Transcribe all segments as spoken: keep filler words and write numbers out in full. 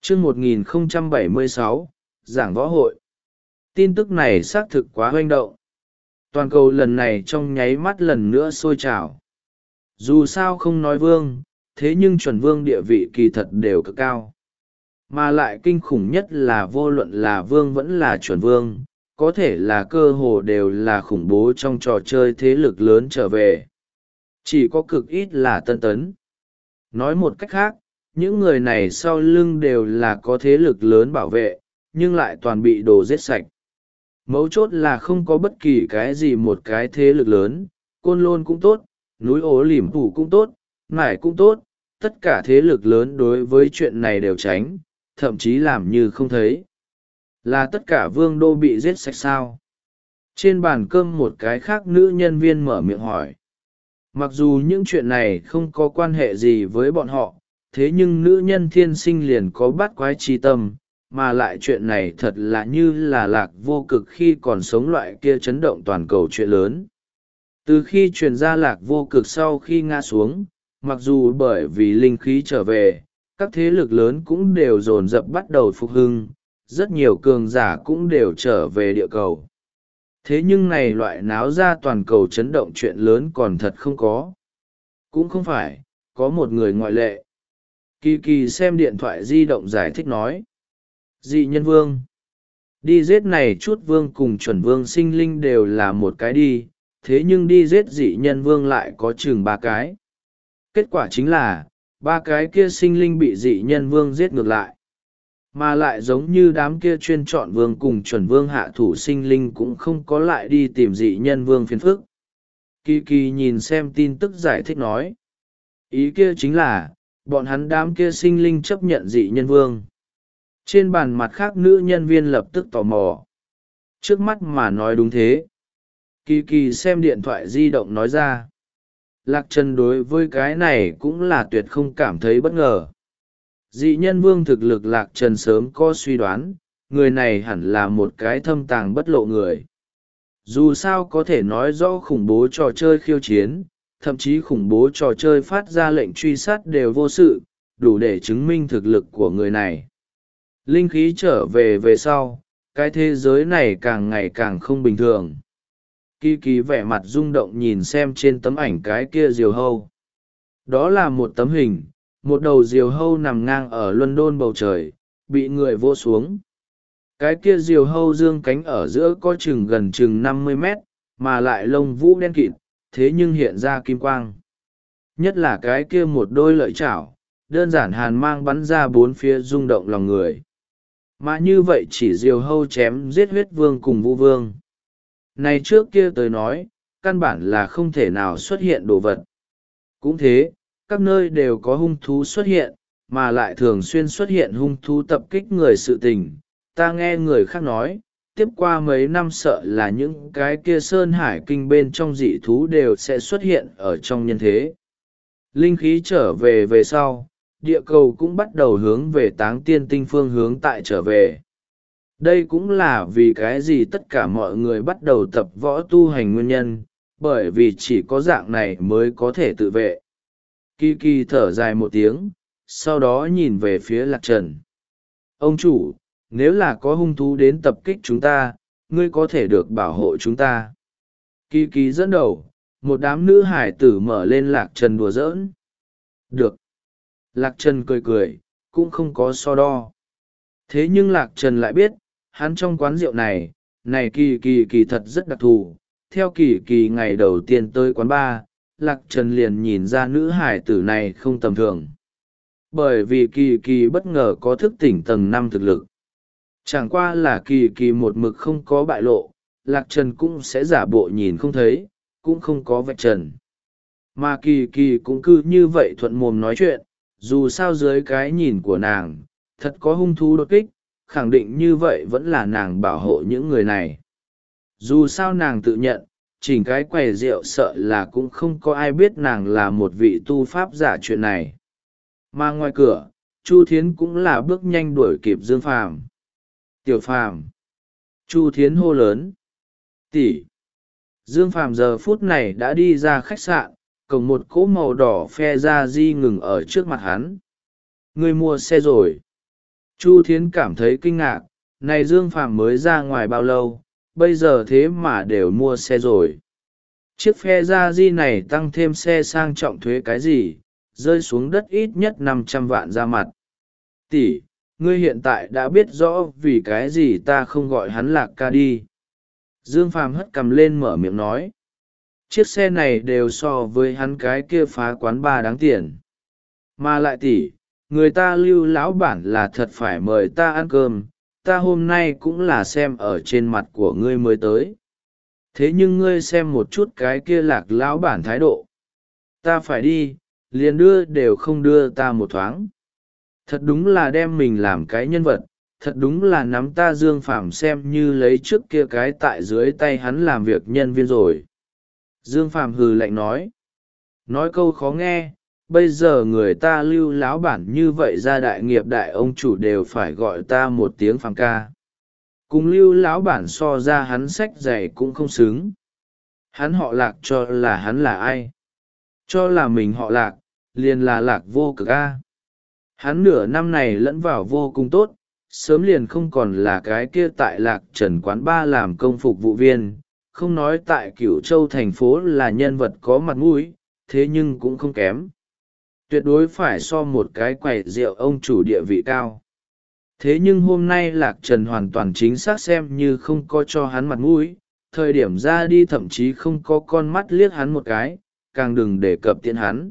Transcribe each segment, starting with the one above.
chương một nghìn không trăm bảy mươi sáu, giảng võ hội. Tin tức này xác thực quá hoành động. Toàn cầu lần này trong nháy mắt lần nữa sôi trào. Dù sao không nói vương, thế nhưng chuẩn vương địa vị kỳ thật đều cực cao. Mà lại kinh khủng nhất là vô luận là vương vẫn là chuẩn vương, có thể là cơ hồ đều là khủng bố trong trò chơi thế lực lớn trở về. Chỉ có cực ít là tân tấn. Nói một cách khác, những người này sau lưng đều là có thế lực lớn bảo vệ, nhưng lại toàn bị đồ giết sạch. Mấu chốt là không có bất kỳ cái gì một cái thế lực lớn, côn lôn cũng tốt, núi ố lỉm phủ cũng tốt, nải cũng tốt, tất cả thế lực lớn đối với chuyện này đều tránh, thậm chí làm như không thấy. Là tất cả vương đô bị giết sạch sao? Trên bàn cơm một cái khác nữ nhân viên mở miệng hỏi. Mặc dù những chuyện này không có quan hệ gì với bọn họ, thế nhưng nữ nhân thiên sinh liền có bát quái chi tâm, mà lại chuyện này thật là như là lạc vô cực khi còn sống loại kia chấn động toàn cầu chuyện lớn. Từ khi truyền ra lạc vô cực sau khi ngã xuống, mặc dù bởi vì linh khí trở về, các thế lực lớn cũng đều dồn dập bắt đầu phục hưng, rất nhiều cường giả cũng đều trở về địa cầu. Thế nhưng này loại náo ra toàn cầu chấn động chuyện lớn còn thật không có. Cũng không phải, có một người ngoại lệ. Kỳ kỳ xem điện thoại di động giải thích nói. Dị nhân vương. Đi giết này chút vương cùng chuẩn vương sinh linh đều là một cái đi, thế nhưng đi giết dị nhân vương lại có chừng ba cái. Kết quả chính là, ba cái kia sinh linh bị dị nhân vương giết ngược lại. Mà lại giống như đám kia chuyên chọn vương cùng chuẩn vương hạ thủ sinh linh cũng không có lại đi tìm dị nhân vương phiền phức. Kỳ kỳ nhìn xem tin tức giải thích nói. Ý kia chính là, bọn hắn đám kia sinh linh chấp nhận dị nhân vương. Trên bàn mặt khác nữ nhân viên lập tức tò mò. Trước mắt mà nói đúng thế. Kỳ kỳ xem điện thoại di động nói ra. Lạc Trần đối với cái này cũng là tuyệt không cảm thấy bất ngờ. Dị nhân vương thực lực Lạc Trần sớm có suy đoán, người này hẳn là một cái thâm tàng bất lộ người. Dù sao có thể nói rõ khủng bố trò chơi khiêu chiến, thậm chí khủng bố trò chơi phát ra lệnh truy sát đều vô sự, đủ để chứng minh thực lực của người này. Linh khí trở về về sau, cái thế giới này càng ngày càng không bình thường. Kỳ kỳ vẻ mặt rung động nhìn xem trên tấm ảnh cái kia diều hâu. Đó là một tấm hình, một đầu diều hâu nằm ngang ở London bầu trời, bị người vô xuống. Cái kia diều hâu dương cánh ở giữa có chừng gần chừng năm mươi mét, mà lại lông vũ đen kịt, thế nhưng hiện ra kim quang. Nhất là cái kia một đôi lợi chảo, đơn giản hàn mang bắn ra bốn phía rung động lòng người. Mà như vậy chỉ diều hâu chém giết huyết vương cùng vũ vương. Này trước kia tới nói, căn bản là không thể nào xuất hiện đồ vật. Cũng thế, các nơi đều có hung thú xuất hiện, mà lại thường xuyên xuất hiện hung thú tập kích người sự tình. Ta nghe người khác nói, tiếp qua mấy năm sợ là những cái kia sơn hải kinh bên trong dị thú đều sẽ xuất hiện ở trong nhân thế. Linh khí trở về về sau, địa cầu cũng bắt đầu hướng về táng tiên tinh phương hướng tại trở về. Đây cũng là vì cái gì tất cả mọi người bắt đầu tập võ tu hành nguyên nhân, bởi vì chỉ có dạng này mới có thể tự vệ. Kỳ kỳ thở dài một tiếng, sau đó nhìn về phía Lạc Trần. Ông chủ, nếu là có hung thú đến tập kích chúng ta, ngươi có thể được bảo hộ chúng ta. Kỳ kỳ dẫn đầu, một đám nữ hải tử mở lên Lạc Trần đùa giỡn. Được. Lạc Trần cười cười, cũng không có so đo. Thế nhưng Lạc Trần lại biết, hắn trong quán rượu này, này kỳ kỳ kỳ thật rất đặc thù. Theo kỳ kỳ ngày đầu tiên tới quán bar, Lạc Trần liền nhìn ra nữ hải tử này không tầm thường. Bởi vì kỳ kỳ bất ngờ có thức tỉnh tầng năm thực lực. Chẳng qua là kỳ kỳ một mực không có bại lộ, Lạc Trần cũng sẽ giả bộ nhìn không thấy, cũng không có vạch trần. Mà kỳ kỳ cũng cứ như vậy thuận mồm nói chuyện, dù sao dưới cái nhìn của nàng, thật có hung thú đột kích, khẳng định như vậy vẫn là nàng bảo hộ những người này. Dù sao nàng tự nhận, chỉnh cái quầy rượu sợ là cũng không có ai biết nàng là một vị tu pháp giả chuyện này. Mà ngoài cửa, Chu Thiến cũng là bước nhanh đuổi kịp Dương Phàm. Tiểu Phàm. Chu Thiến hô lớn. Tỷ. Dương Phàm giờ phút này đã đi ra khách sạn, cổng một cỗ màu đỏ phe ra di ngừng ở trước mặt hắn. Ngươi mua xe rồi. Chu Thiến cảm thấy kinh ngạc, này Dương Phàm mới ra ngoài bao lâu, bây giờ thế mà đều mua xe rồi. Chiếc phe gia di này tăng thêm xe sang trọng thuế cái gì, rơi xuống đất ít nhất năm trăm vạn ra mặt. Tỷ, ngươi hiện tại đã biết rõ vì cái gì ta không gọi hắn Lạc ca đi. Dương Phàm hất cằm lên mở miệng nói. Chiếc xe này đều so với hắn cái kia phá quán bar đáng tiền. Mà lại tỷ, người ta Lưu lão bản là thật phải mời ta ăn cơm, ta hôm nay cũng là xem ở trên mặt của ngươi mới tới. Thế nhưng ngươi xem một chút cái kia Lạc lão bản thái độ. Ta phải đi, liền đưa đều không đưa ta một thoáng. Thật đúng là đem mình làm cái nhân vật, thật đúng là nắm ta Dương Phàm xem như lấy trước kia cái tại dưới tay hắn làm việc nhân viên rồi. Dương Phàm hừ lạnh nói. Nói câu khó nghe, bây giờ người ta Lưu lão bản như vậy ra đại nghiệp đại ông chủ đều phải gọi ta một tiếng Phàm ca. Cùng Lưu lão bản so ra hắn sách dày cũng không xứng. Hắn họ Lạc cho là hắn là ai? Cho là mình họ Lạc, liền là Lạc Vô Cực a. Hắn nửa năm này lẫn vào vô cùng tốt, sớm liền không còn là cái kia tại Lạc Trần quán ba làm công phục vụ viên, không nói tại Cửu Châu thành phố là nhân vật có mặt mũi, thế nhưng cũng không kém. Tuyệt đối phải so một cái quầy rượu ông chủ địa vị cao. Thế nhưng hôm nay Lạc Trần hoàn toàn chính xác xem như không có cho hắn mặt mũi, thời điểm ra đi thậm chí không có con mắt liếc hắn một cái, càng đừng đề cập tiện hắn.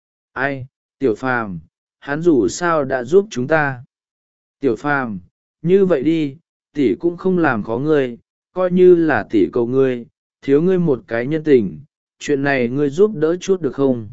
Ai, Tiểu Phàm, hắn dù sao đã giúp chúng ta. Tiểu Phàm, như vậy đi, tỷ cũng không làm khó ngươi, coi như là tỷ cầu ngươi, thiếu ngươi một cái nhân tình, chuyện này ngươi giúp đỡ chút được không?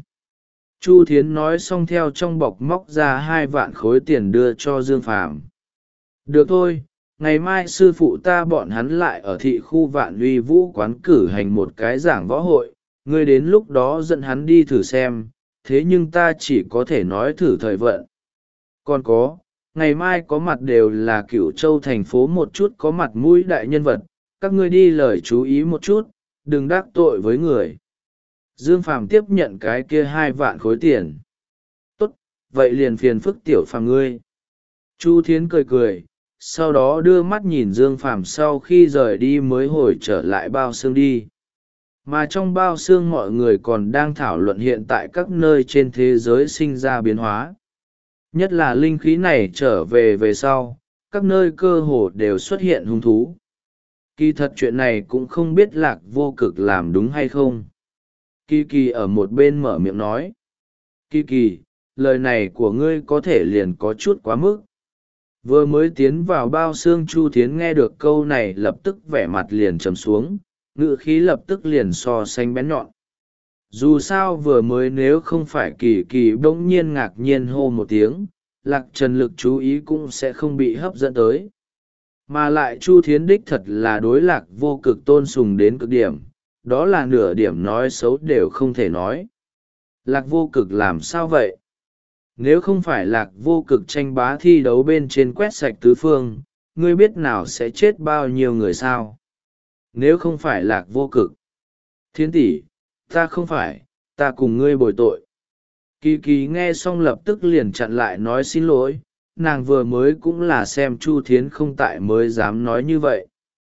Chu Thiến nói xong theo trong bọc móc ra hai vạn khối tiền đưa cho Dương Phàm. Được thôi, ngày mai sư phụ ta bọn hắn lại ở thị khu Vạn Uy Vũ quán cử hành một cái giảng võ hội, ngươi đến lúc đó dẫn hắn đi thử xem, thế nhưng ta chỉ có thể nói thử thời vận. Còn có, ngày mai có mặt đều là Cửu Châu thành phố một chút có mặt mũi đại nhân vật, các ngươi đi lời chú ý một chút, đừng đắc tội với người. Dương Phàm tiếp nhận cái kia hai vạn khối tiền. Tốt, vậy liền phiền phức Tiểu Phàm ngươi. Chu Thiến cười cười, sau đó đưa mắt nhìn Dương Phàm sau khi rời đi mới hồi trở lại bao xương đi. Mà trong bao xương mọi người còn đang thảo luận hiện tại các nơi trên thế giới sinh ra biến hóa. Nhất là linh khí này trở về về sau, các nơi cơ hồ đều xuất hiện hung thú. Kỳ thật chuyện này cũng không biết Lạc Vô Cực làm đúng hay không. Kỳ Kỳ ở một bên mở miệng nói. Kỳ Kỳ, lời này của ngươi có thể liền có chút quá mức. Vừa mới tiến vào bao xương Chu Thiến nghe được câu này lập tức vẻ mặt liền trầm xuống, ngữ khí lập tức liền so sánh bén nhọn. Dù sao vừa mới nếu không phải Kỳ Kỳ bỗng nhiên ngạc nhiên hô một tiếng, Lạc Trần lực chú ý cũng sẽ không bị hấp dẫn tới. Mà lại Chu Thiến đích thật là đối Lạc Vô Cực tôn sùng đến cực điểm, đó là nửa điểm nói xấu đều không thể nói. Lạc Vô Cực làm sao vậy? Nếu không phải Lạc Vô Cực tranh bá thi đấu bên trên quét sạch tứ phương, ngươi biết nào sẽ chết bao nhiêu người sao? Nếu không phải Lạc Vô Cực. Thiến tỷ, ta không phải, ta cùng ngươi bồi tội. Kỳ Kỳ nghe xong lập tức liền chặn lại nói xin lỗi, nàng vừa mới cũng là xem Chu Thiến không tại mới dám nói như vậy.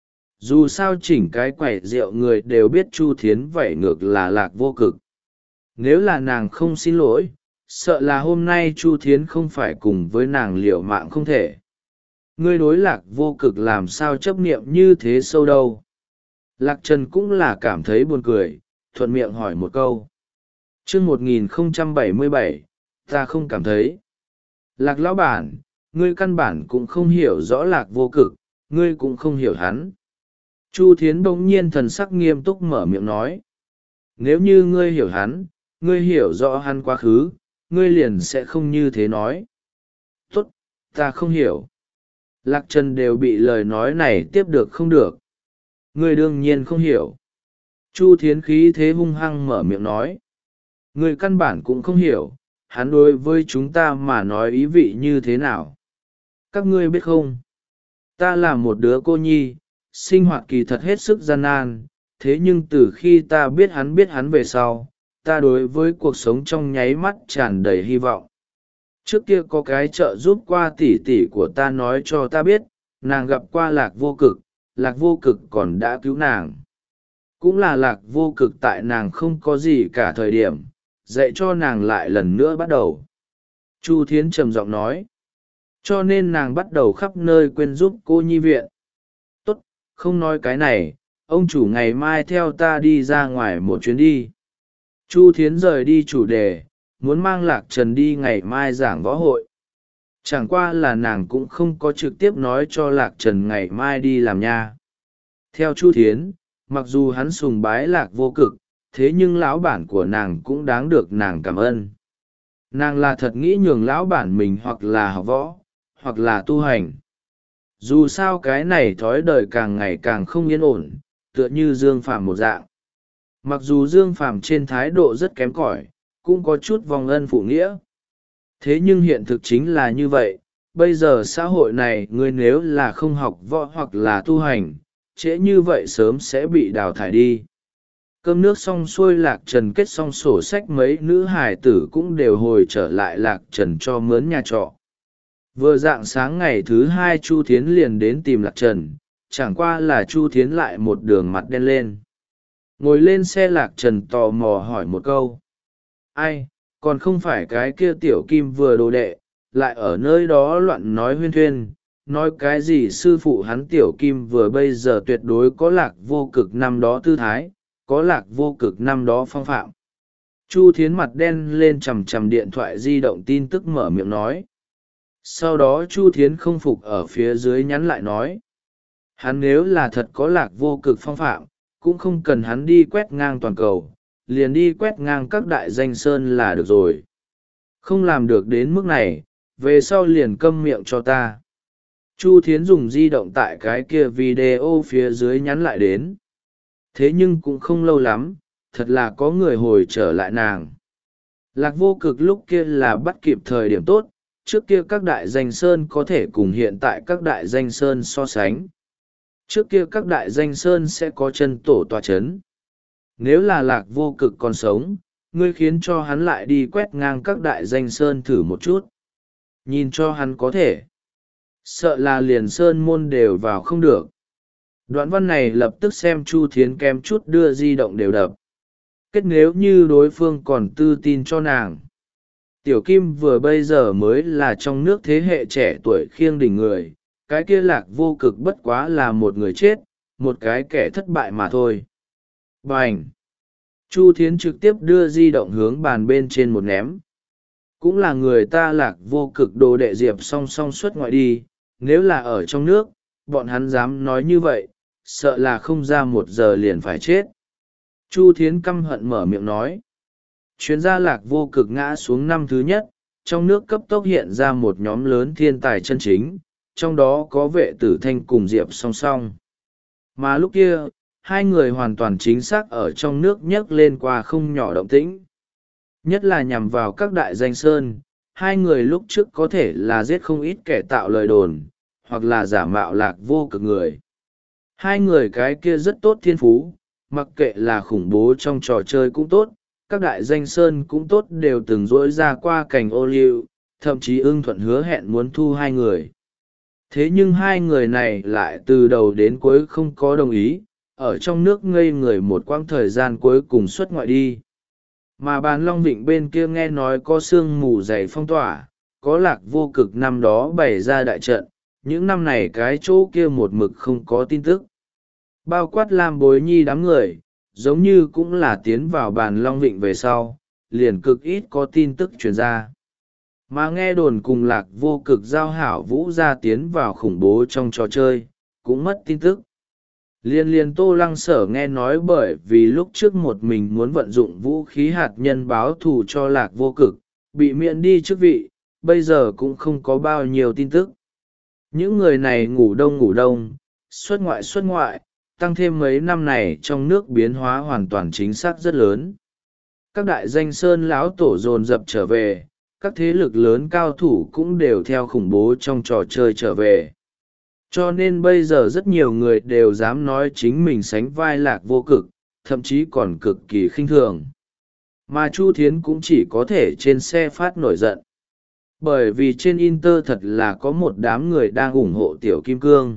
Dù sao chỉnh cái quẩy rượu người đều biết Chu Thiến vậy ngược là Lạc Vô Cực. Nếu là nàng không xin lỗi, sợ là hôm nay Chu Thiến không phải cùng với nàng liều mạng không thể. Ngươi đối Lạc Vô Cực làm sao chấp niệm như thế sâu đâu. Lạc Trần cũng là cảm thấy buồn cười, thuận miệng hỏi một câu. Chương một nghìn không trăm bảy mươi bảy, ta không cảm thấy. Lạc lão bản, ngươi căn bản cũng không hiểu rõ Lạc Vô Cực, ngươi cũng không hiểu hắn. Chu Thiến bỗng nhiên thần sắc nghiêm túc mở miệng nói. Nếu như ngươi hiểu hắn, ngươi hiểu rõ hắn quá khứ, ngươi liền sẽ không như thế nói. Tốt, ta không hiểu. Lạc Trần đều bị lời nói này tiếp được không được. Ngươi đương nhiên không hiểu. Chu Thiến khí thế hung hăng mở miệng nói. Ngươi căn bản cũng không hiểu, hắn đối với chúng ta mà nói ý vị như thế nào. Các ngươi biết không? Ta là một đứa cô nhi, sinh hoạt kỳ thật hết sức gian nan, thế nhưng từ khi ta biết hắn biết hắn về sau, ta đối với cuộc sống trong nháy mắt tràn đầy hy vọng. Trước kia có cái trợ giúp qua tỷ tỷ của ta nói cho ta biết, nàng gặp qua lạc vô cực, lạc vô cực còn đã cứu nàng. Cũng là lạc vô cực tại nàng không có gì cả thời điểm, dạy cho nàng lại lần nữa bắt đầu. Chu Thiến trầm giọng nói. Cho nên nàng bắt đầu khắp nơi quên giúp cô nhi viện. Tốt, không nói cái này, ông chủ ngày mai theo ta đi ra ngoài một chuyến đi. Chu Thiến rời đi chủ đề, muốn mang Lạc Trần đi ngày mai giảng võ hội. Chẳng qua là nàng cũng không có trực tiếp nói cho Lạc Trần ngày mai đi làm nha. Theo Chu Thiến, mặc dù hắn sùng bái Lạc vô cực, thế nhưng lão bản của nàng cũng đáng được nàng cảm ơn. Nàng là thật nghĩ nhường lão bản mình hoặc là học võ, hoặc là tu hành. Dù sao cái này thói đời càng ngày càng không yên ổn, tựa như Dương Phàm một dạng. Mặc dù Dương Phàm trên thái độ rất kém cỏi, cũng có chút vòng ân phụ nghĩa. Thế nhưng hiện thực chính là như vậy, bây giờ xã hội này người nếu là không học võ hoặc là tu hành, trễ như vậy sớm sẽ bị đào thải đi. Cơm nước xong xuôi Lạc Trần kết xong sổ sách, mấy nữ hài tử cũng đều hồi trở lại Lạc Trần cho mướn nhà trọ. Vừa rạng sáng ngày thứ hai Chu Thiến liền đến tìm Lạc Trần, chẳng qua là Chu Thiến lại một đường mặt đen lên. Ngồi lên xe Lạc Trần tò mò hỏi một câu. Ai, còn không phải cái kia tiểu kim vừa đồ đệ, lại ở nơi đó loạn nói huyên thuyên, nói cái gì sư phụ hắn tiểu kim vừa bây giờ tuyệt đối có Lạc vô cực năm đó tư thái, có Lạc vô cực năm đó phong phạm. Chu Thiến mặt đen lên chằm chằm điện thoại di động tin tức mở miệng nói. Sau đó Chu Thiến không phục ở phía dưới nhắn lại nói. Hắn nếu là thật có Lạc vô cực phong phạm, cũng không cần hắn đi quét ngang toàn cầu, liền đi quét ngang các đại danh sơn là được rồi. Không làm được đến mức này, về sau liền câm miệng cho ta. Chu Thiến dùng di động tại cái kia video phía dưới nhắn lại đến. Thế nhưng cũng không lâu lắm, thật là có người hồi trở lại nàng. Lạc vô cực lúc kia là bắt kịp thời điểm tốt, trước kia các đại danh sơn có thể cùng hiện tại các đại danh sơn so sánh. Trước kia các đại danh sơn sẽ có chân tổ tòa chấn. Nếu là Lạc vô cực còn sống, ngươi khiến cho hắn lại đi quét ngang các đại danh sơn thử một chút. Nhìn cho hắn có thể. Sợ là liền sơn môn đều vào không được. Đoạn văn này lập tức xem Chu Thiến kém chút đưa di động đều đập. Kết nếu như đối phương còn tư tin cho nàng. Tiểu Kim vừa bây giờ mới là trong nước thế hệ trẻ tuổi khiêng đỉnh người, cái kia Lạc vô cực bất quá là một người chết, một cái kẻ thất bại mà thôi. Bành! Chu Thiến trực tiếp đưa di động hướng bàn bên trên một ném. Cũng là người ta Lạc vô cực đồ đệ Diệp song song xuất ngoại đi, nếu là ở trong nước, bọn hắn dám nói như vậy, sợ là không ra một giờ liền phải chết. Chu Thiến căm hận mở miệng nói. Chuyến gia Lạc vô cực ngã xuống năm thứ nhất, trong nước cấp tốc hiện ra một nhóm lớn thiên tài chân chính, trong đó có Vệ Tử Thanh cùng Diệp song song. Mà lúc kia, hai người hoàn toàn chính xác ở trong nước nhấc lên qua không nhỏ động tĩnh. Nhất là nhằm vào các đại danh sơn, hai người lúc trước có thể là giết không ít kẻ tạo lời đồn, hoặc là giả mạo Lạc vô cực người. Hai người cái kia rất tốt thiên phú, mặc kệ là khủng bố trong trò chơi cũng tốt, các đại danh sơn cũng tốt đều từng rỗi ra qua cảnh ô liu, thậm chí ưng thuận hứa hẹn muốn thu hai người. Thế nhưng hai người này lại từ đầu đến cuối không có đồng ý, ở trong nước ngây người một quãng thời gian cuối cùng xuất ngoại đi. Mà bàn Long Vịnh bên kia nghe nói có sương mù dày phong tỏa, có Lạc vô cực năm đó bày ra đại trận, những năm này cái chỗ kia một mực không có tin tức. Bao quát Lam Bối Nhi đám người, giống như cũng là tiến vào bàn Long Vịnh về sau, liền cực ít có tin tức truyền ra. Mà nghe đồn cùng Lạc vô cực giao hảo vũ ra tiến vào khủng bố trong trò chơi, cũng mất tin tức. Liên liên Tô Lăng Sở nghe nói bởi vì lúc trước một mình muốn vận dụng vũ khí hạt nhân báo thù cho Lạc vô cực, bị miễn đi chức vị, bây giờ cũng không có bao nhiêu tin tức. Những người này ngủ đông ngủ đông, xuất ngoại xuất ngoại, tăng thêm mấy năm này trong nước biến hóa hoàn toàn chính xác rất lớn. Các đại danh sơn lão tổ dồn dập trở về, các thế lực lớn cao thủ cũng đều theo khủng bố trong trò chơi trở về. Cho nên bây giờ rất nhiều người đều dám nói chính mình sánh vai Lạc vô cực, thậm chí còn cực kỳ khinh thường. Mà Chu Thiến cũng chỉ có thể trên xe phát nổi giận. Bởi vì trên Inter thật là có một đám người đang ủng hộ tiểu kim cương.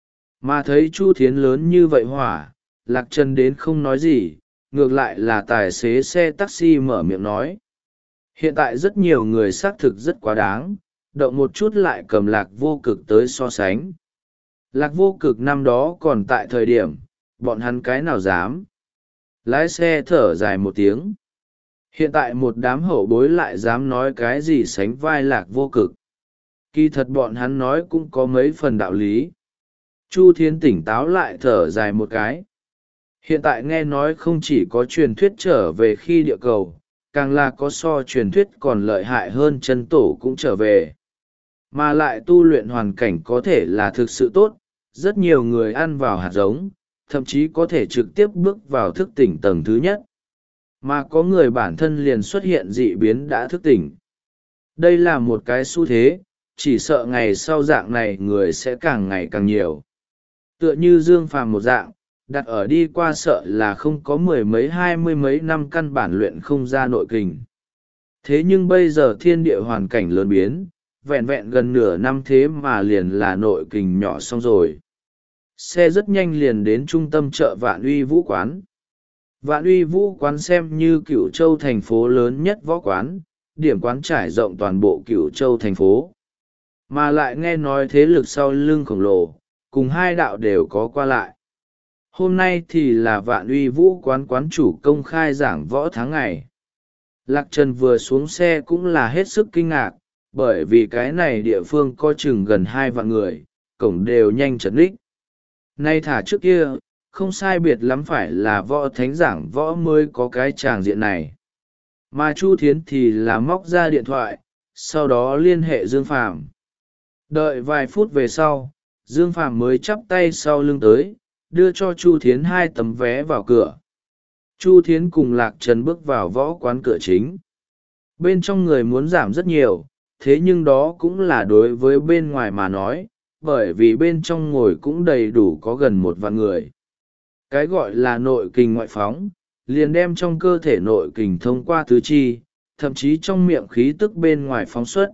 Mà thấy Chu Thiến lớn như vậy hỏa, Lạc Trần đến không nói gì, ngược lại là tài xế xe taxi mở miệng nói. Hiện tại rất nhiều người xác thực rất quá đáng, động một chút lại cầm Lạc Vô Cực tới so sánh. Lạc Vô Cực năm đó còn tại thời điểm, bọn hắn cái nào dám. Lái xe thở dài một tiếng. Hiện tại một đám hậu bối lại dám nói cái gì sánh vai Lạc Vô Cực. Kỳ thật bọn hắn nói cũng có mấy phần đạo lý. Chu Thiến tỉnh táo lại thở dài một cái. Hiện tại nghe nói không chỉ có truyền thuyết trở về khi địa cầu, càng là có so truyền thuyết còn lợi hại hơn chân tổ cũng trở về. Mà lại tu luyện hoàn cảnh có thể là thực sự tốt, rất nhiều người ăn vào hạt giống, thậm chí có thể trực tiếp bước vào thức tỉnh tầng thứ nhất. Mà có người bản thân liền xuất hiện dị biến đã thức tỉnh. Đây là một cái xu thế, chỉ sợ ngày sau dạng này người sẽ càng ngày càng nhiều. Tựa như Dương Phàm một dạng, đặt ở đi qua sợ là không có mười mấy hai mươi mấy năm căn bản luyện không ra nội kình. Thế nhưng bây giờ thiên địa hoàn cảnh lớn biến, vẹn vẹn gần nửa năm thế mà liền là nội kình nhỏ xong rồi. Xe rất nhanh liền đến trung tâm chợ Vạn Uy Vũ Quán. Vạn Uy Vũ Quán xem như Cửu Châu thành phố lớn nhất võ quán, điểm quán trải rộng toàn bộ Cửu Châu thành phố. Mà lại nghe nói thế lực sau lưng khổng lồ, cùng hai đạo đều có qua lại. Hôm nay thì là Vạn Uy Vũ Quán quán chủ công khai giảng võ tháng ngày. Lạc Trần vừa xuống xe cũng là hết sức kinh ngạc, bởi vì cái này địa phương có chừng gần hai vạn người, cổng đều nhanh chật ních. Nay thả trước kia, không sai biệt lắm phải là võ thánh giảng võ mới có cái tràng diện này. Mà Chu Thiến thì là móc ra điện thoại, sau đó liên hệ Dương Phàm. Đợi vài phút về sau, Dương Phàm mới chắp tay sau lưng tới, đưa cho Chu Thiến hai tấm vé vào cửa. Chu Thiến cùng Lạc Trần bước vào võ quán cửa chính. Bên trong người muốn giảm rất nhiều, thế nhưng đó cũng là đối với bên ngoài mà nói, bởi vì bên trong ngồi cũng đầy đủ có gần một vạn người. Cái gọi là nội kình ngoại phóng, liền đem trong cơ thể nội kình thông qua tứ chi, thậm chí trong miệng khí tức bên ngoài phóng xuất.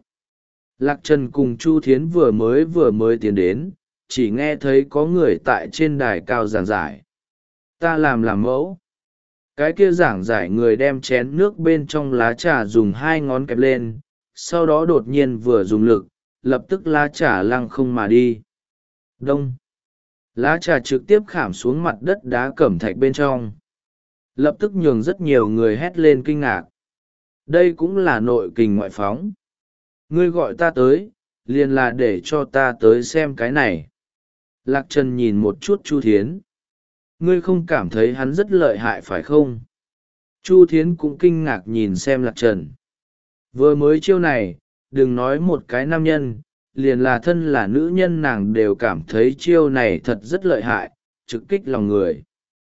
Lạc Trần cùng Chu Thiến vừa mới vừa mới tiến đến, chỉ nghe thấy có người tại trên đài cao giảng giải. Ta làm làm mẫu. Cái kia giảng giải người đem chén nước bên trong lá trà dùng hai ngón kẹp lên, sau đó đột nhiên vừa dùng lực, lập tức lá trà lăng không mà đi. Đông. Lá trà trực tiếp khảm xuống mặt đất đá cẩm thạch bên trong. Lập tức nhường rất nhiều người hét lên kinh ngạc. Đây cũng là nội kình ngoại phóng. Ngươi gọi ta tới, liền là để cho ta tới xem cái này. Lạc Trần nhìn một chút Chu Thiến. Ngươi không cảm thấy hắn rất lợi hại phải không? Chu Thiến cũng kinh ngạc nhìn xem Lạc Trần. Vừa mới chiêu này, đừng nói một cái nam nhân, liền là thân là nữ nhân nàng đều cảm thấy chiêu này thật rất lợi hại, trực kích lòng người.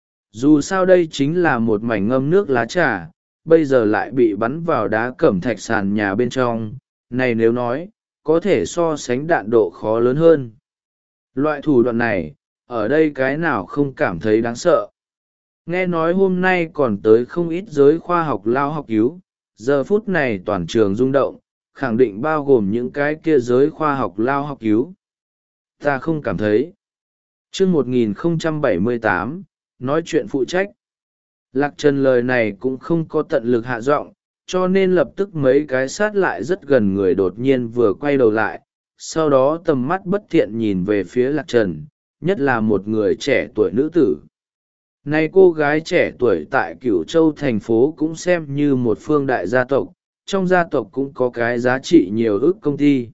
Dù sao đây chính là một mảnh ngâm nước lá trà, bây giờ lại bị bắn vào đá cẩm thạch sàn nhà bên trong, này nếu nói, có thể so sánh đạn độ khó lớn hơn. Loại thủ đoạn này, ở đây cái nào không cảm thấy đáng sợ. Nghe nói hôm nay còn tới không ít giới khoa học lao học cứu, giờ phút này toàn trường rung động, khẳng định bao gồm những cái kia giới khoa học lao học cứu. Ta không cảm thấy. Chương một nghìn không trăm bảy mươi tám, nói chuyện phụ trách. Lạc Trần lời này cũng không có tận lực hạ giọng, cho nên lập tức mấy cái sát lại rất gần người đột nhiên vừa quay đầu lại, sau đó tầm mắt bất thiện nhìn về phía Lạc Trần, nhất là một người trẻ tuổi nữ tử. Này cô gái trẻ tuổi tại Cửu Châu thành phố cũng xem như một phương đại gia tộc, trong gia tộc cũng có cái giá trị nhiều ước công ty.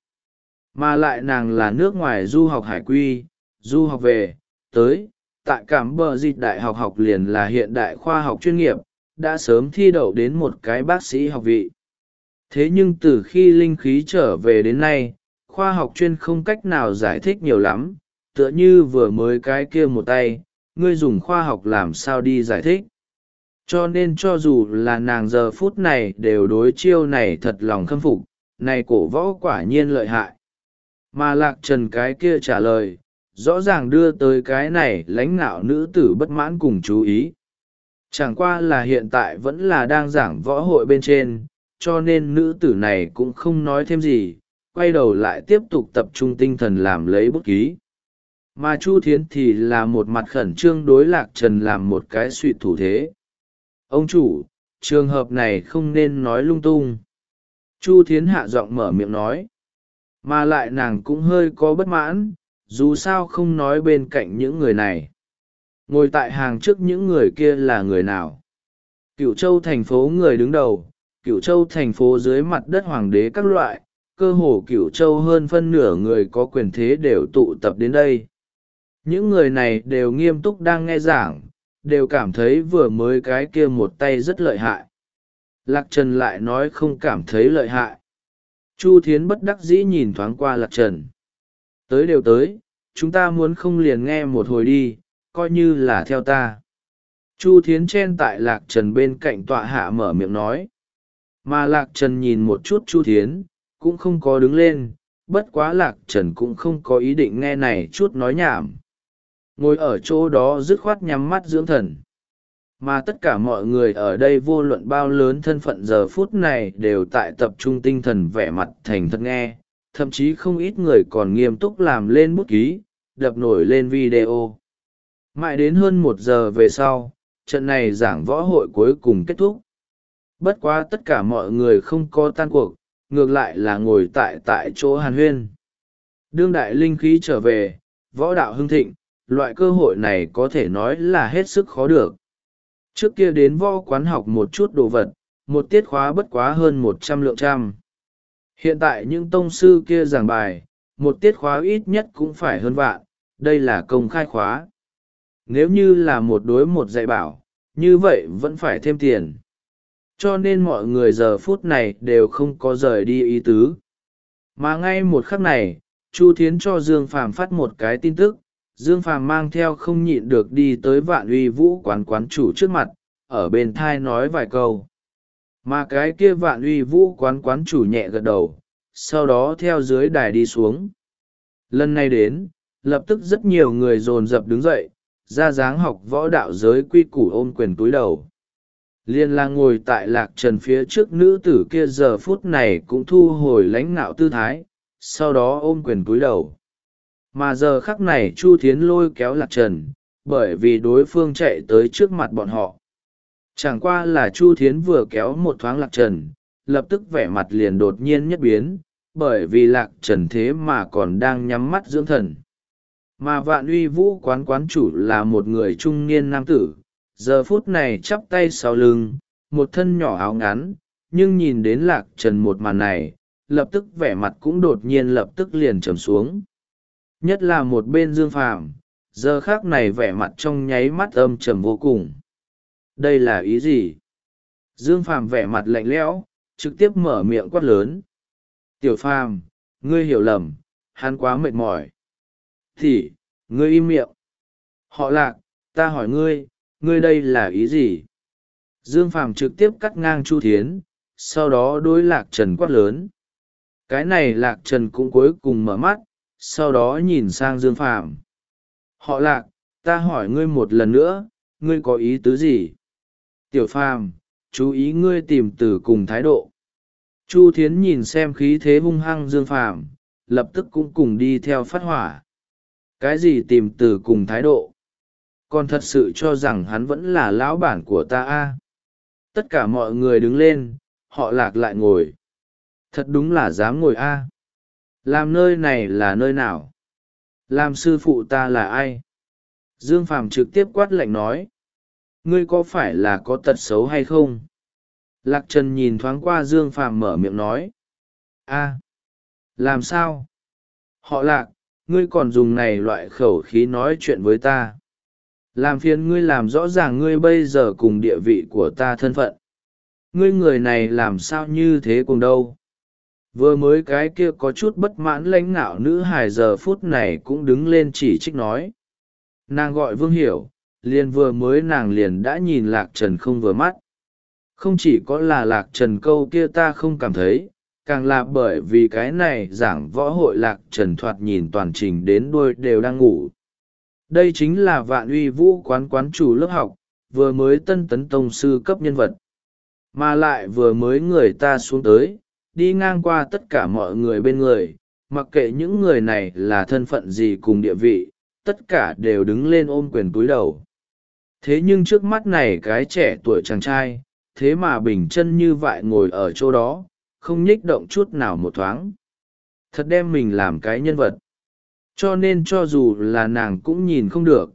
Mà lại nàng là nước ngoài du học hải quy, du học về, tới, tại Cảm Bờ Dịch Đại học học liền là hiện đại khoa học chuyên nghiệp, đã sớm thi đậu đến một cái bác sĩ học vị. Thế nhưng từ khi linh khí trở về đến nay, khoa học chuyên không cách nào giải thích nhiều lắm, tựa như vừa mới cái kia một tay, ngươi dùng khoa học làm sao đi giải thích. Cho nên cho dù là nàng giờ phút này đều đối chiêu này thật lòng khâm phục, này cổ võ quả nhiên lợi hại. Mà Lạc Trần cái kia trả lời, rõ ràng đưa tới cái này lãnh ngạo nữ tử bất mãn cùng chú ý. Chẳng qua là hiện tại vẫn là đang giảng võ hội bên trên, cho nên nữ tử này cũng không nói thêm gì, quay đầu lại tiếp tục tập trung tinh thần làm lấy bút ký. Mà Chu Thiến thì là một mặt khẩn trương đối Lạc Trần làm một cái suy thủ thế. Ông chủ, trường hợp này không nên nói lung tung. Chu Thiến hạ giọng mở miệng nói. Mà lại nàng cũng hơi có bất mãn, dù sao không nói bên cạnh những người này. Ngồi tại hàng trước những người kia là người nào? Cửu Châu thành phố người đứng đầu, Cửu Châu thành phố dưới mặt đất hoàng đế các loại, cơ hồ Cửu Châu hơn phân nửa người có quyền thế đều tụ tập đến đây. Những người này đều nghiêm túc đang nghe giảng, đều cảm thấy vừa mới cái kia một tay rất lợi hại. Lạc Trần lại nói không cảm thấy lợi hại. Chu Thiến bất đắc dĩ nhìn thoáng qua Lạc Trần. Tới đều tới, chúng ta muốn không liền nghe một hồi đi, coi như là theo ta. Chu Thiến chen tại Lạc Trần bên cạnh tọa hạ mở miệng nói. Mà Lạc Trần nhìn một chút Chu Thiến, cũng không có đứng lên, bất quá Lạc Trần cũng không có ý định nghe này chút nói nhảm. Ngồi ở chỗ đó dứt khoát nhắm mắt dưỡng thần. Mà tất cả mọi người ở đây vô luận bao lớn thân phận giờ phút này đều tại tập trung tinh thần vẻ mặt thành thật nghe, thậm chí không ít người còn nghiêm túc làm lên bút ký, đập nổi lên video. Mãi đến hơn một giờ về sau, trận này giảng võ hội cuối cùng kết thúc. Bất quá tất cả mọi người không có tan cuộc, ngược lại là ngồi tại tại chỗ hàn huyên. Đương đại linh khí trở về, võ đạo hưng thịnh, loại cơ hội này có thể nói là hết sức khó được. Trước kia đến võ quán học một chút đồ vật, một tiết khóa bất quá hơn một trăm lượng trăm. Hiện tại những tông sư kia giảng bài, một tiết khóa ít nhất cũng phải hơn vạn, đây là công khai khóa. Nếu như là một đối một dạy bảo, như vậy vẫn phải thêm tiền. Cho nên mọi người giờ phút này đều không có rời đi ý tứ. Mà ngay một khắc này, Chu Thiến cho Dương Phàm phát một cái tin tức, Dương Phàm mang theo không nhịn được đi tới Vạn Uy Vũ quán quán chủ trước mặt, ở bên thai nói vài câu. Mà cái kia Vạn Uy Vũ quán quán chủ nhẹ gật đầu, sau đó theo dưới đài đi xuống. Lần này đến, lập tức rất nhiều người dồn dập đứng dậy, ra dáng học võ đạo giới quy củ ôm quyền túi đầu. Liên là ngồi tại Lạc Trần phía trước nữ tử kia giờ phút này cũng thu hồi lãnh ngạo tư thái, sau đó ôm quyền túi đầu. Mà giờ khắc này Chu Thiến lôi kéo Lạc Trần, bởi vì đối phương chạy tới trước mặt bọn họ. Chẳng qua là Chu Thiến vừa kéo một thoáng Lạc Trần, lập tức vẻ mặt liền đột nhiên nhất biến, bởi vì Lạc Trần thế mà còn đang nhắm mắt dưỡng thần. Mà Vạn Uy Vũ quán quán chủ là một người trung niên nam tử, giờ phút này chắp tay sau lưng, một thân nhỏ áo ngắn, nhưng nhìn đến Lạc Trần một màn này, lập tức vẻ mặt cũng đột nhiên lập tức liền trầm xuống. Nhất là một bên Dương Phàm, giờ khác này vẻ mặt trong nháy mắt âm trầm vô cùng. Đây là ý gì? Dương Phàm vẻ mặt lạnh lẽo, trực tiếp mở miệng quát lớn. Tiểu Phàm, ngươi hiểu lầm, hắn quá mệt mỏi. Thì, ngươi im miệng. Họ Lạc, ta hỏi ngươi, ngươi đây là ý gì? Dương Phàm trực tiếp cắt ngang Chu Thiến, sau đó đối Lạc Trần quát lớn. Cái này Lạc Trần cũng cuối cùng mở mắt, sau đó nhìn sang Dương Phàm. Họ Lạc, ta hỏi ngươi một lần nữa, ngươi có ý tứ gì? Tiểu Phàm, chú ý ngươi tìm từ cùng thái độ. Chu Thiến nhìn xem khí thế hung hăng Dương Phàm, lập tức cũng cùng đi theo phát hỏa. Cái gì tìm từ cùng thái độ? Còn thật sự cho rằng hắn vẫn là lão bản của ta a? Tất cả mọi người đứng lên, họ Lạc lại ngồi. Thật đúng là dám ngồi a. Làm nơi này là nơi nào? Làm sư phụ ta là ai? Dương Phàm trực tiếp quát lạnh nói. Ngươi có phải là có tật xấu hay không? Lạc Trần nhìn thoáng qua Dương Phàm mở miệng nói. A, làm sao? Họ Lạc, ngươi còn dùng này loại khẩu khí nói chuyện với ta. Làm phiền ngươi làm rõ ràng ngươi bây giờ cùng địa vị của ta thân phận. Ngươi người này làm sao như thế cùng đâu? Vừa mới cái kia có chút bất mãn lãnh ngạo nữ hài giờ phút này cũng đứng lên chỉ trích nói. Nàng gọi Vương Hiểu, liền vừa mới nàng liền đã nhìn Lạc Trần không vừa mắt. Không chỉ có là Lạc Trần câu kia ta không cảm thấy, càng là bởi vì cái này giảng võ hội Lạc Trần thoạt nhìn toàn trình đến đuôi đều đang ngủ. Đây chính là Vạn Uy Vũ quán quán chủ lớp học, vừa mới tân tấn tông sư cấp nhân vật. Mà lại vừa mới người ta xuống tới, đi ngang qua tất cả mọi người bên người, mặc kệ những người này là thân phận gì cùng địa vị, tất cả đều đứng lên ôm quyền cúi đầu. Thế nhưng trước mắt này cái trẻ tuổi chàng trai, thế mà bình chân như vậy ngồi ở chỗ đó, không nhích động chút nào một thoáng. Thật đem mình làm cái nhân vật. Cho nên cho dù là nàng cũng nhìn không được.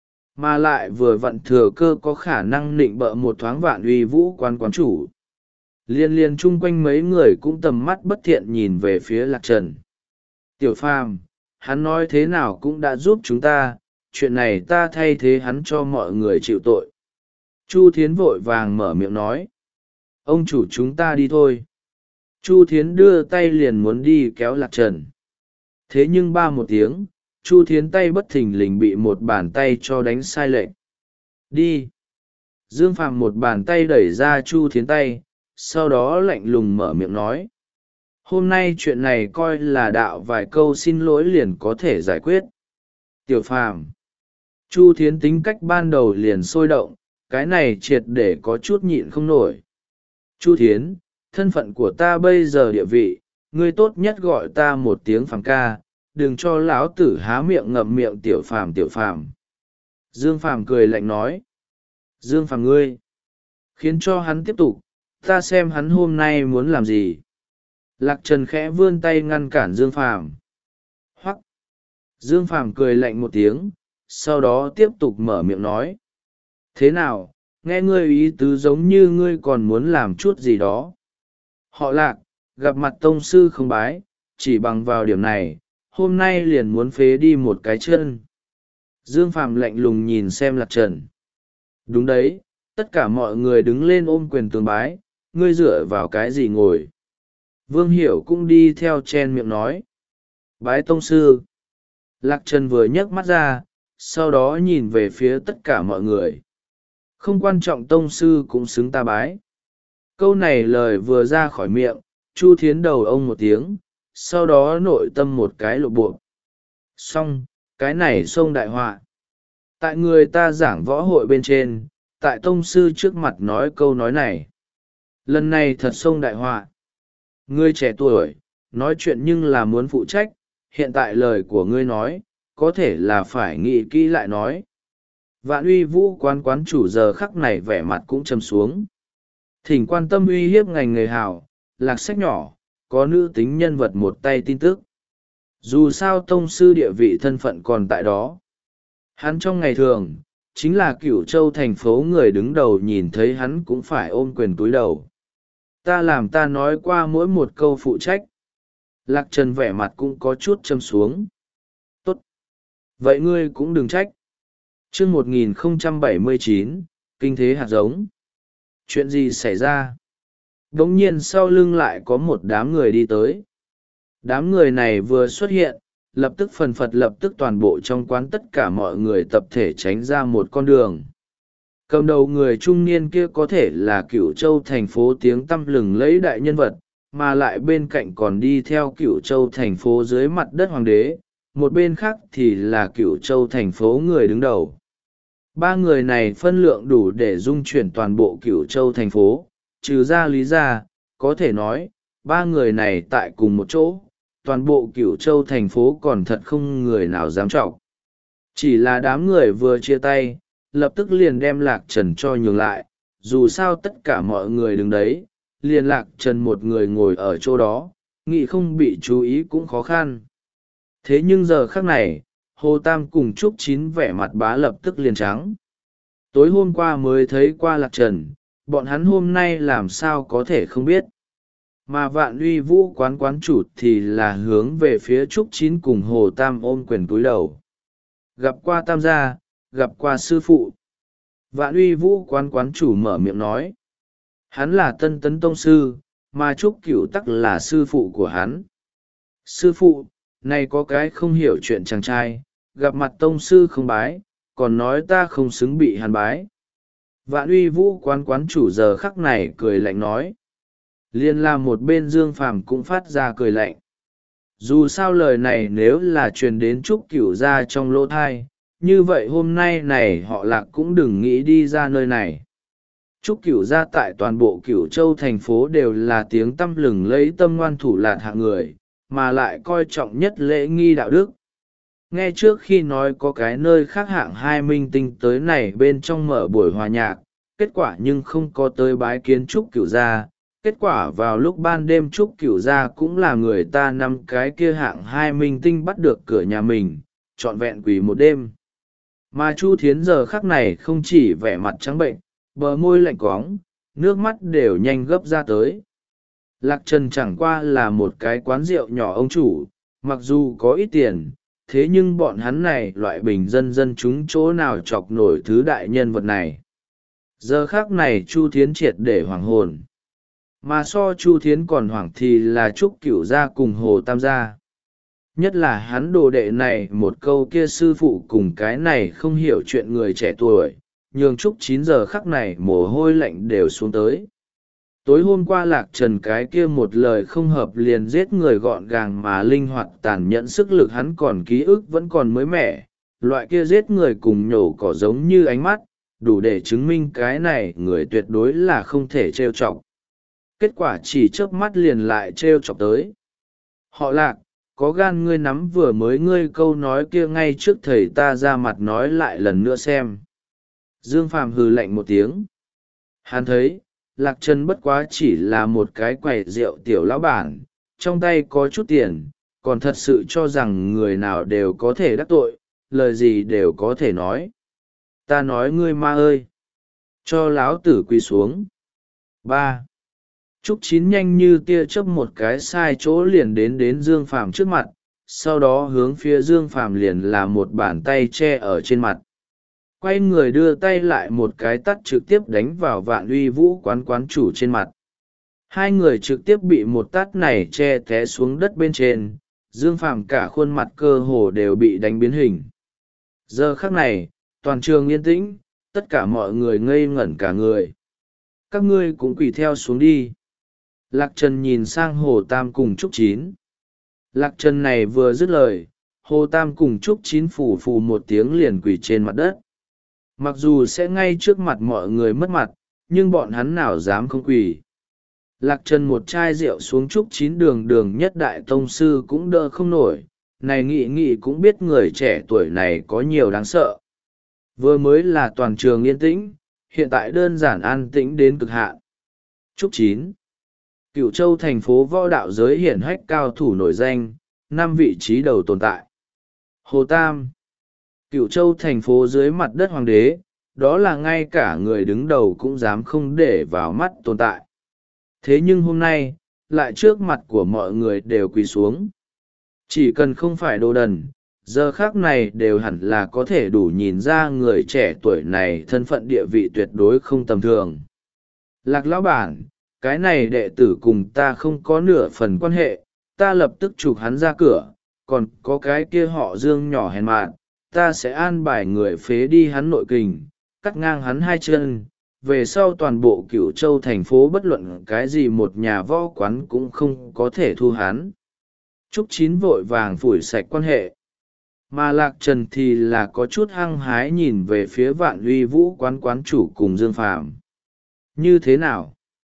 Mà lại vừa vặn thừa cơ có khả năng nịnh bợ một thoáng Vạn Uy Vũ quán quán chủ. Liên liên chung quanh mấy người cũng tầm mắt bất thiện nhìn về phía Lạc Trần. Tiểu Phàm, hắn nói thế nào cũng đã giúp chúng ta, chuyện này ta thay thế hắn cho mọi người chịu tội. Chu Thiến vội vàng mở miệng nói. Ông chủ, chúng ta đi thôi. Chu Thiến đưa tay liền muốn đi kéo Lạc Trần. Thế nhưng ba một tiếng, Chu Thiến tay bất thình lình bị một bàn tay cho đánh sai lệch. Đi. Dương Phàm một bàn tay đẩy ra Chu Thiến tay, sau đó lạnh lùng mở miệng nói. Hôm nay chuyện này coi là đạo vài câu xin lỗi liền có thể giải quyết. Tiểu Phàm. Chu Thiến tính cách ban đầu liền sôi động, cái này triệt để có chút nhịn không nổi. Chu Thiến, thân phận của ta bây giờ địa vị, ngươi tốt nhất gọi ta một tiếng Phàm ca, đừng cho lão tử há miệng ngậm miệng Tiểu Phàm Tiểu Phàm. Dương Phàm cười lạnh nói. Dương Phàm ngươi, khiến cho hắn tiếp tục, ta xem hắn hôm nay muốn làm gì. Lạc Trần khẽ vươn tay ngăn cản Dương Phàm. Hoắc. Dương Phàm cười lạnh một tiếng, sau đó tiếp tục mở miệng nói. Thế nào, nghe ngươi ý tứ giống như ngươi còn muốn làm chút gì đó. Họ Lạc, gặp mặt tông sư không bái, chỉ bằng vào điểm này, hôm nay liền muốn phế đi một cái chân. Dương Phàm lạnh lùng nhìn xem Lạc Trần. Đúng đấy, tất cả mọi người đứng lên ôm quyền tường bái, ngươi dựa vào cái gì ngồi. Vương Hiểu cũng đi theo chen miệng nói. Bái tông sư. Lạc Trần vừa nhấc mắt ra, sau đó nhìn về phía tất cả mọi người. Không quan trọng tông sư cũng xứng ta bái. Câu này lời vừa ra khỏi miệng, Chu Thiến đầu ông một tiếng, sau đó nội tâm một cái lộ bộ. Xong, cái này xông đại họa. Tại người ta giảng võ hội bên trên, tại tông sư trước mặt nói câu nói này. Lần này thật xông đại họa. Ngươi trẻ tuổi, nói chuyện nhưng là muốn phụ trách, hiện tại lời của ngươi nói, có thể là phải nghĩ kỹ lại nói. Vạn Uy Vũ quán quán chủ giờ khắc này vẻ mặt cũng trầm xuống. Thỉnh quan tâm uy hiếp ngành người hào, Lạc sách nhỏ, có nữ tính nhân vật một tay tin tức. Dù sao tông sư địa vị thân phận còn tại đó. Hắn trong ngày thường, chính là Cửu Châu thành phố người đứng đầu, nhìn thấy hắn cũng phải ôm quyền túi đầu. Ta làm ta nói qua mỗi một câu phụ trách. Lạc Trần vẻ mặt cũng có chút châm xuống. Tốt. Vậy ngươi cũng đừng trách. Chương một nghìn không trăm bảy mươi chín, Kinh thế hạt giống. Chuyện gì xảy ra? Đống nhiên sau lưng lại có một đám người đi tới. Đám người này vừa xuất hiện, lập tức phần phật lập tức toàn bộ trong quán tất cả mọi người tập thể tránh ra một con đường. Cầm đầu người trung niên kia có thể là Cửu Châu thành phố tiếng tăm lừng lẫy đại nhân vật, mà lại bên cạnh còn đi theo Cửu Châu thành phố dưới mặt đất hoàng đế, một bên khác thì là Cửu Châu thành phố người đứng đầu. Ba người này phân lượng đủ để dung chuyển toàn bộ Cửu Châu thành phố, trừ ra lý ra, có thể nói, ba người này tại cùng một chỗ, toàn bộ Cửu Châu thành phố còn thật không người nào dám trọng. Chỉ là đám người vừa chia tay, lập tức liền đem Lạc Trần cho nhường lại, dù sao tất cả mọi người đứng đấy, liền Lạc Trần một người ngồi ở chỗ đó, nghĩ không bị chú ý cũng khó khăn. Thế nhưng giờ khắc này, Hồ Tam cùng Trúc Chín vẻ mặt bá lập tức liền trắng. Tối hôm qua mới thấy qua Lạc Trần, bọn hắn hôm nay làm sao có thể không biết. Mà Vạn Uy Vũ quán quán chủ thì là hướng về phía Trúc Chín cùng Hồ Tam ôm quyền túi đầu. Gặp qua Tam gia, gặp qua sư phụ. Vạn Uy Vũ quán quán chủ mở miệng nói. Hắn là Tân Tấn Tông Sư, mà Trúc Cửu Tắc là sư phụ của hắn. Sư phụ, này có cái không hiểu chuyện chàng trai, gặp mặt Tông Sư không bái, còn nói ta không xứng bị hắn bái. Vạn Uy Vũ quán quán chủ giờ khắc này cười lạnh nói. Liên là một bên Dương Phàm cũng phát ra cười lạnh. Dù sao lời này nếu là truyền đến Trúc Cửu ra trong lỗ thai, như vậy hôm nay này họ Lạc cũng đừng nghĩ đi ra nơi này. Trúc Cửu gia tại toàn bộ Cửu Châu thành phố đều là tiếng tăm lừng lẫy tâm ngoan thủ lạt hạng người, mà lại coi trọng nhất lễ nghi đạo đức. Nghe trước khi nói có cái nơi khác hạng hai minh tinh tới này bên trong mở buổi hòa nhạc, kết quả nhưng không có tới bái kiến Trúc Cửu gia. Kết quả vào lúc ban đêm Trúc Cửu gia cũng là người ta năm cái kia hạng hai minh tinh bắt được cửa nhà mình, trọn vẹn quỳ một đêm. Mà Chu Thiến giờ khắc này không chỉ vẻ mặt trắng bệnh, bờ môi lạnh cóng, nước mắt đều nhanh gấp ra tới. Lạc Trần chẳng qua là một cái quán rượu nhỏ ông chủ, mặc dù có ít tiền, thế nhưng bọn hắn này loại bình dân dân chúng chỗ nào chọc nổi thứ đại nhân vật này. Giờ khắc này Chu Thiến triệt để hoàng hồn. Mà so Chu Thiến còn hoảng thì là Trúc Cửu gia cùng Hồ Tam gia. Nhất là hắn đồ đệ này một câu kia sư phụ cùng cái này không hiểu chuyện người trẻ tuổi, nhường Trúc chín giờ khắc này mồ hôi lạnh đều xuống tới. Tối hôm qua Lạc Trần cái kia một lời không hợp liền giết người gọn gàng mà linh hoạt tàn nhẫn, sức lực hắn còn ký ức vẫn còn mới mẻ, loại kia giết người cùng nhổ cỏ giống như ánh mắt, đủ để chứng minh cái này người tuyệt đối là không thể trêu chọc. Kết quả chỉ chớp mắt liền lại trêu chọc tới. Họ Lạc, có gan ngươi nắm vừa mới ngươi câu nói kia ngay trước thầy ta ra mặt nói lại lần nữa xem. Dương Phàm hừ lạnh một tiếng. Hắn thấy, Lạc Trần bất quá chỉ là một cái quầy rượu tiểu lão bản, trong tay có chút tiền, còn thật sự cho rằng người nào đều có thể đắc tội, lời gì đều có thể nói. Ta nói ngươi ma ơi! Cho lão tử quỳ xuống. Ba. Trúc Chín nhanh như tia chớp một cái sai chỗ liền đến đến Dương Phàm trước mặt, sau đó hướng phía Dương Phàm liền là một bàn tay che ở trên mặt. Quay người đưa tay lại một cái tắt trực tiếp đánh vào Vạn Uy Vũ quán quán chủ trên mặt. Hai người trực tiếp bị một tát này che té xuống đất bên trên, Dương Phàm cả khuôn mặt cơ hồ đều bị đánh biến hình. Giờ khắc này, toàn trường yên tĩnh, tất cả mọi người ngây ngẩn cả người. Các ngươi cũng quỳ theo xuống đi. Lạc Trần nhìn sang Hồ Tam cùng Trúc Chín. Lạc Trần này vừa dứt lời, Hồ Tam cùng Trúc Chín phù phù một tiếng liền quỳ trên mặt đất. Mặc dù sẽ ngay trước mặt mọi người mất mặt, nhưng bọn hắn nào dám không quỳ. Lạc Trần một chai rượu xuống Trúc Chín đường đường nhất đại tông sư cũng đỡ không nổi, này nghị nghị cũng biết người trẻ tuổi này có nhiều đáng sợ. Vừa mới là toàn trường yên tĩnh, hiện tại đơn giản an tĩnh đến cực hạn. Trúc Chín. Cửu Châu thành phố võ đạo giới hiển hách cao thủ nổi danh, năm vị trí đầu tồn tại. Hồ Tam. Cửu Châu thành phố dưới mặt đất hoàng đế, đó là ngay cả người đứng đầu cũng dám không để vào mắt tồn tại. Thế nhưng hôm nay, lại trước mặt của mọi người đều quỳ xuống. Chỉ cần không phải đồ đần, giờ khác này đều hẳn là có thể đủ nhìn ra người trẻ tuổi này thân phận địa vị tuyệt đối không tầm thường. Lạc lão bản, cái này đệ tử cùng ta không có nửa phần quan hệ, ta lập tức chụp hắn ra cửa, còn có cái kia họ Dương nhỏ hèn mạn, ta sẽ an bài người phế đi hắn nội kình, cắt ngang hắn hai chân, về sau toàn bộ Cửu Châu thành phố bất luận cái gì một nhà võ quán cũng không có thể thu hắn. Trúc Chín vội vàng phủi sạch quan hệ. Mà Lạc Trần thì là có chút hăng hái nhìn về phía Vạn Uy Vũ quán quán chủ cùng Dương Phàm. Như thế nào?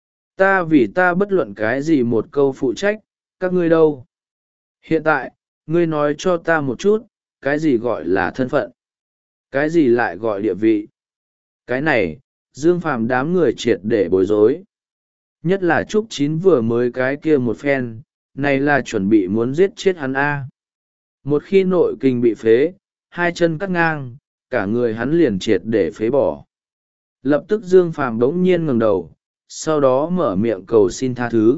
Ta vì ta bất luận cái gì một câu phụ trách, các ngươi đâu? Hiện tại, ngươi nói cho ta một chút, cái gì gọi là thân phận? Cái gì lại gọi địa vị? Cái này, Dương Phàm đám người triệt để bối rối. Nhất là Trúc Chín vừa mới cái kia một phen, này là chuẩn bị muốn giết chết hắn A. Một khi nội kình bị phế, hai chân cắt ngang, cả người hắn liền triệt để phế bỏ. Lập tức Dương Phàm đống nhiên ngẩng đầu, sau đó mở miệng cầu xin tha thứ.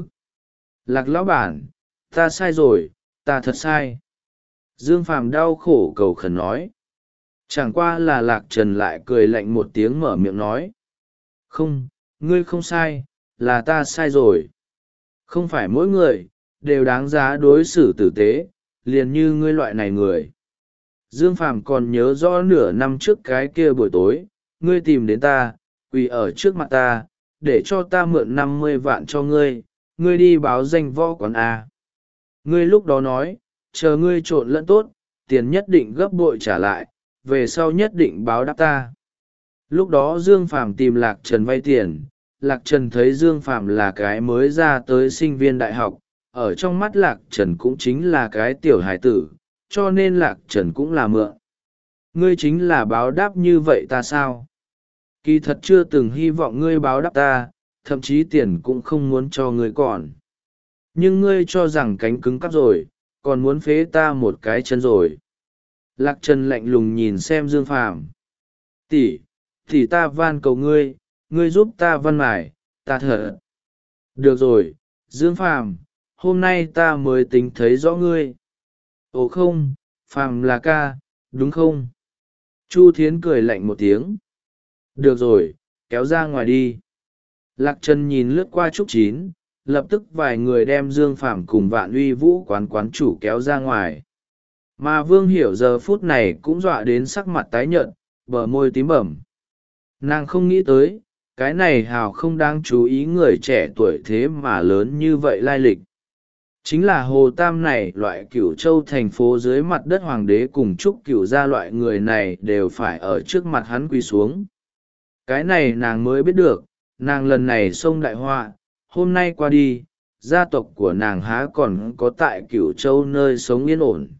Lạc lão bản, ta sai rồi, ta thật sai. Dương Phàm đau khổ cầu khẩn nói. Chẳng qua là Lạc Trần lại cười lạnh một tiếng mở miệng nói. Không, ngươi không sai, là ta sai rồi. Không phải mỗi người, đều đáng giá đối xử tử tế, liền như ngươi loại này người. Dương Phàm còn nhớ rõ nửa năm trước cái kia buổi tối, ngươi tìm đến ta, quỳ ở trước mặt ta, để cho ta mượn năm mươi vạn cho ngươi, ngươi đi báo danh võ quán A. Ngươi lúc đó nói, chờ ngươi trộn lẫn tốt, tiền nhất định gấp bội trả lại, về sau nhất định báo đáp ta. Lúc đó Dương Phàm tìm Lạc Trần vay tiền, Lạc Trần thấy Dương Phàm là cái mới ra tới sinh viên đại học, ở trong mắt Lạc Trần cũng chính là cái tiểu hải tử, cho nên Lạc Trần cũng là mượn. Ngươi chính là báo đáp như vậy ta sao? Kỳ thật chưa từng hy vọng ngươi báo đáp ta, thậm chí tiền cũng không muốn cho ngươi còn. Nhưng ngươi cho rằng cánh cứng cắp rồi, còn muốn phế ta một cái chân rồi. Lạc Trần lạnh lùng nhìn xem Dương Phàm. Tỷ, tỷ ta van cầu ngươi, ngươi giúp ta văn mải, ta thật. Được rồi, Dương Phàm, hôm nay ta mới tính thấy rõ ngươi. Ồ không, Phàm là ca, đúng không? Chu Thiến cười lạnh một tiếng. Được rồi, kéo ra ngoài đi. Lạc Trần nhìn lướt qua Trúc Chín, lập tức vài người đem Dương Phàm cùng Vạn Uy Vũ quán quán chủ kéo ra ngoài. Mà Vương Hiểu giờ phút này cũng dọa đến sắc mặt tái nhợt, bờ môi tím bẩm. Nàng không nghĩ tới, cái này hào không đáng chú ý người trẻ tuổi thế mà lớn như vậy lai lịch. Chính là Hồ Tam này, loại Cửu Châu thành phố dưới mặt đất hoàng đế cùng Trúc Cửu gia loại người này đều phải ở trước mặt hắn quỳ xuống. Cái này nàng mới biết được, nàng lần này xông đại họa, hôm nay qua đi, gia tộc của nàng há còn có tại Cửu Châu nơi sống yên ổn.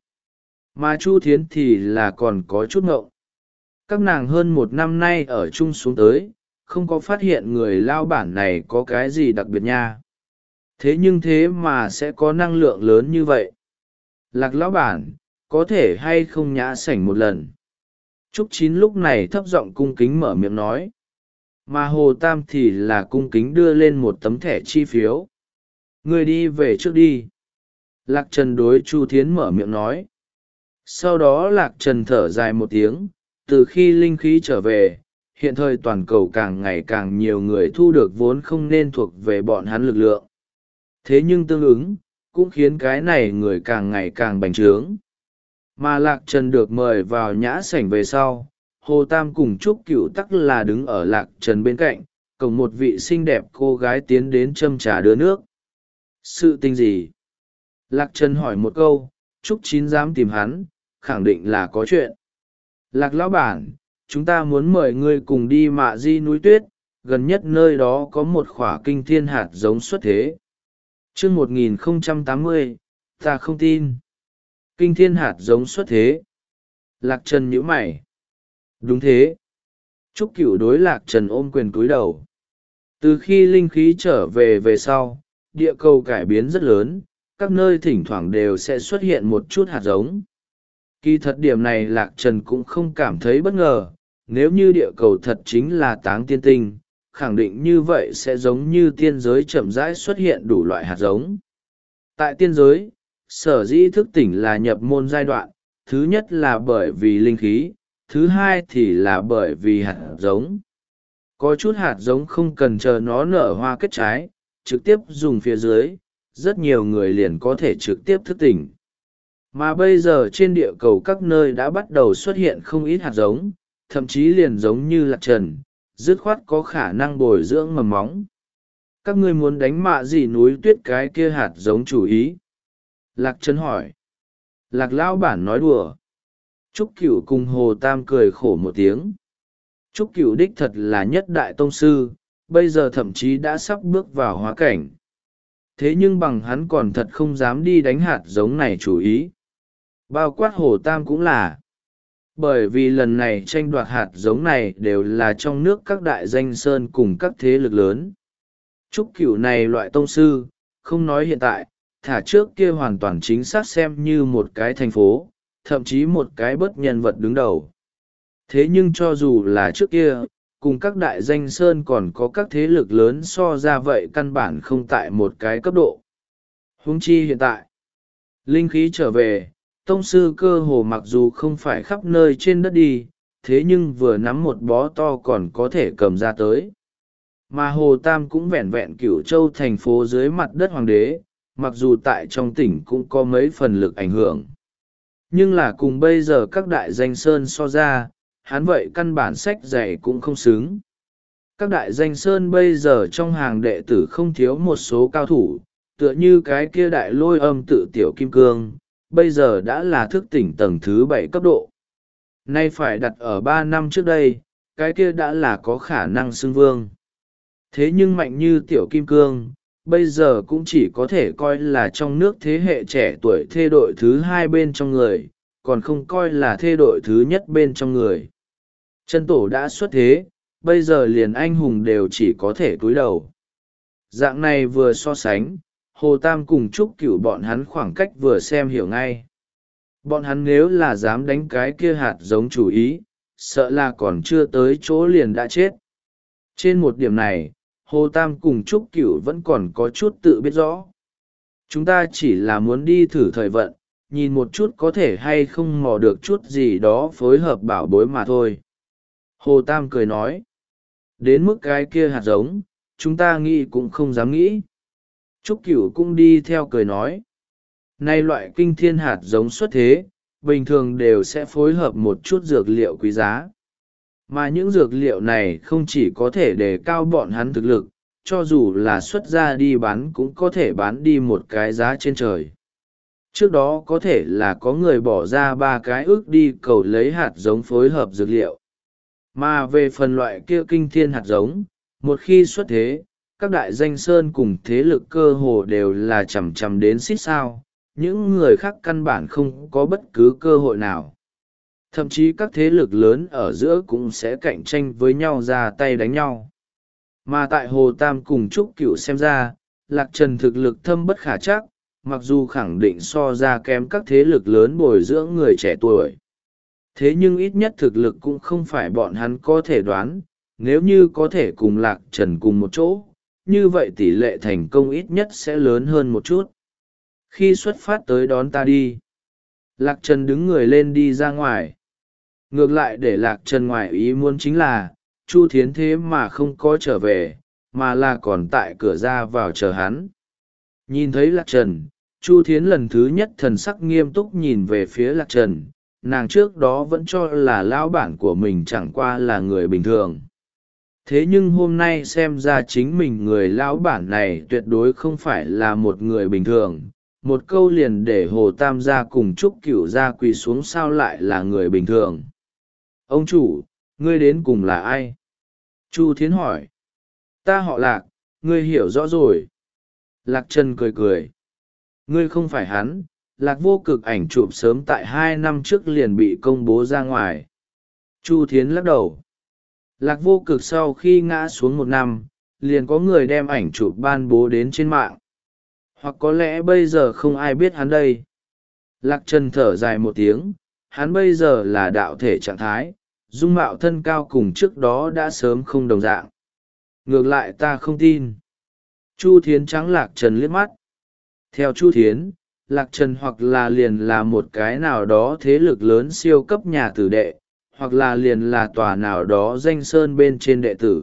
Mà Chu Thiến thì là còn có chút ngộng. Các nàng hơn một năm nay ở chung xuống tới, không có phát hiện người lao bản này có cái gì đặc biệt nha. Thế nhưng thế mà sẽ có năng lượng lớn như vậy. Lạc lão bản, có thể hay không nhã sảnh một lần. Trúc Chín lúc này thấp giọng cung kính mở miệng nói. Mà Hồ Tam thì là cung kính đưa lên một tấm thẻ chi phiếu. Người đi về trước đi. Lạc Trần đối Chu Thiến mở miệng nói. Sau đó Lạc Trần thở dài một tiếng, từ khi linh khí trở về, hiện thời toàn cầu càng ngày càng nhiều người thu được vốn không nên thuộc về bọn hắn lực lượng. Thế nhưng tương ứng, cũng khiến cái này người càng ngày càng bành trướng. Mà Lạc Trần được mời vào nhã sảnh về sau, Hồ Tam cùng Trúc Cửu tắc là đứng ở Lạc Trần bên cạnh, cùng một vị xinh đẹp cô gái tiến đến châm trà đưa nước. Sự tình gì? Lạc Trần hỏi một câu, Trúc Chín dám tìm hắn, khẳng định là có chuyện. Lạc lão bản, chúng ta muốn mời ngươi cùng đi Mạ Di núi tuyết, gần nhất nơi đó có một khỏa kinh thiên hạt giống xuất thế. Chương một nghìn không trăm tám mươi, ta không tin. Kinh thiên hạt giống xuất thế. Lạc Trần nhíu mày. Đúng thế. Trúc Cửu đối Lạc Trần ôm quyền cúi đầu. Từ khi linh khí trở về về sau, địa cầu cải biến rất lớn, các nơi thỉnh thoảng đều sẽ xuất hiện một chút hạt giống. Kỳ thật điểm này Lạc Trần cũng không cảm thấy bất ngờ, nếu như địa cầu thật chính là táng tiên tinh, khẳng định như vậy sẽ giống như tiên giới chậm rãi xuất hiện đủ loại hạt giống. Tại tiên giới, sở dĩ thức tỉnh là nhập môn giai đoạn, thứ nhất là bởi vì linh khí, thứ hai thì là bởi vì hạt giống. Có chút hạt giống không cần chờ nó nở hoa kết trái, trực tiếp dùng phía dưới, rất nhiều người liền có thể trực tiếp thức tỉnh. Mà bây giờ trên địa cầu các nơi đã bắt đầu xuất hiện không ít hạt giống, thậm chí liền giống như Lạc Trần, dứt khoát có khả năng bồi dưỡng mầm móng. Các ngươi muốn đánh Mạ Di núi tuyết cái kia hạt giống chủ ý? Lạc Trần hỏi. Lạc lão bản nói đùa. Trúc Cửu cùng Hồ Tam cười khổ một tiếng. Trúc Cửu đích thật là nhất đại tông sư, bây giờ thậm chí đã sắp bước vào hóa cảnh. Thế nhưng bằng hắn còn thật không dám đi đánh hạt giống này chủ ý. Bao quát Hồ Tam cũng là. Bởi vì lần này tranh đoạt hạt giống này đều là trong nước các đại danh sơn cùng các thế lực lớn. Trúc Cửu này loại tông sư, không nói hiện tại, thả trước kia hoàn toàn chính xác xem như một cái thành phố, thậm chí một cái bất nhân vật đứng đầu. Thế nhưng cho dù là trước kia, cùng các đại danh sơn còn có các thế lực lớn so ra vậy căn bản không tại một cái cấp độ. Huống chi hiện tại, linh khí trở về, tông sư cơ hồ mặc dù không phải khắp nơi trên đất đi, thế nhưng vừa nắm một bó to còn có thể cầm ra tới. Mà Hồ Tam cũng vẹn vẹn Cửu Châu thành phố dưới mặt đất hoàng đế, mặc dù tại trong tỉnh cũng có mấy phần lực ảnh hưởng. Nhưng là cùng bây giờ các đại danh sơn so ra, hắn vậy căn bản sách dạy cũng không xứng. Các đại danh sơn bây giờ trong hàng đệ tử không thiếu một số cao thủ, tựa như cái kia đại lôi âm tự tiểu kim cương, bây giờ đã là thức tỉnh tầng thứ bảy cấp độ. Nay phải đặt ở ba năm trước đây, cái kia đã là có khả năng xưng vương. Thế nhưng mạnh như tiểu kim cương, bây giờ cũng chỉ có thể coi là trong nước thế hệ trẻ tuổi thê đội thứ hai bên trong người, còn không coi là thê đội thứ nhất bên trong người. Chân tổ đã xuất thế, bây giờ liền anh hùng đều chỉ có thể cúi đầu. Dạng này vừa so sánh, Hồ Tam cùng Trúc Cửu bọn hắn khoảng cách vừa xem hiểu ngay. Bọn hắn nếu là dám đánh cái kia hạt giống chủ ý, sợ là còn chưa tới chỗ liền đã chết. Trên một điểm này, Hồ Tam cùng Trúc Cửu vẫn còn có chút tự biết rõ. Chúng ta chỉ là muốn đi thử thời vận, nhìn một chút có thể hay không mò được chút gì đó phối hợp bảo bối mà thôi. Hồ Tam cười nói. Đến mức cái kia hạt giống, chúng ta nghĩ cũng không dám nghĩ. Trúc Cửu cũng đi theo cười nói. Nay loại kinh thiên hạt giống xuất thế, bình thường đều sẽ phối hợp một chút dược liệu quý giá. Mà những dược liệu này không chỉ có thể đề cao bọn hắn thực lực, cho dù là xuất ra đi bán cũng có thể bán đi một cái giá trên trời. Trước đó có thể là có người bỏ ra ba cái ước đi cầu lấy hạt giống phối hợp dược liệu. Mà về phần loại kia kinh thiên hạt giống, một khi xuất thế, các đại danh sơn cùng thế lực cơ hồ đều là chằm chằm đến xít sao, những người khác căn bản không có bất cứ cơ hội nào. Thậm chí các thế lực lớn ở giữa cũng sẽ cạnh tranh với nhau ra tay đánh nhau. Mà tại Hồ Tam cùng Trúc Cửu xem ra, Lạc Trần thực lực thâm bất khả trắc, mặc dù khẳng định so ra kém các thế lực lớn bồi dưỡng người trẻ tuổi. Thế nhưng ít nhất thực lực cũng không phải bọn hắn có thể đoán, nếu như có thể cùng Lạc Trần cùng một chỗ, như vậy tỷ lệ thành công ít nhất sẽ lớn hơn một chút. Khi xuất phát tới đón ta đi, Lạc Trần đứng người lên đi ra ngoài. Ngược lại để Lạc Trần ngoài ý muốn chính là, Chu Thiến thế mà không có trở về, mà là còn tại cửa ra vào chờ hắn. Nhìn thấy Lạc Trần, Chu Thiến lần thứ nhất thần sắc nghiêm túc nhìn về phía Lạc Trần, nàng trước đó vẫn cho là lão bản của mình chẳng qua là người bình thường. Thế nhưng hôm nay xem ra chính mình người lão bản này tuyệt đối không phải là một người bình thường. Một câu liền để Hồ Tam gia cùng Trúc Cửu gia quỳ xuống sao lại là người bình thường. Ông chủ, ngươi đến cùng là ai? Chu Thiến hỏi. Ta họ Lạc, ngươi hiểu rõ rồi. Lạc Trần cười cười. Ngươi không phải hắn, Lạc Vô Cực ảnh chụp sớm tại hai năm trước liền bị công bố ra ngoài. Chu Thiến lắc đầu. Lạc Vô Cực sau khi ngã xuống một năm, liền có người đem ảnh chụp ban bố đến trên mạng. Hoặc có lẽ bây giờ không ai biết hắn đây. Lạc Trần thở dài một tiếng, hắn bây giờ là đạo thể trạng thái, dung mạo thân cao cùng trước đó đã sớm không đồng dạng. Ngược lại ta không tin. Chu Thiến trắng Lạc Trần liếc mắt. Theo Chu Thiến, Lạc Trần hoặc là liền là một cái nào đó thế lực lớn siêu cấp nhà tử đệ, hoặc là liền là tòa nào đó danh sơn bên trên đệ tử.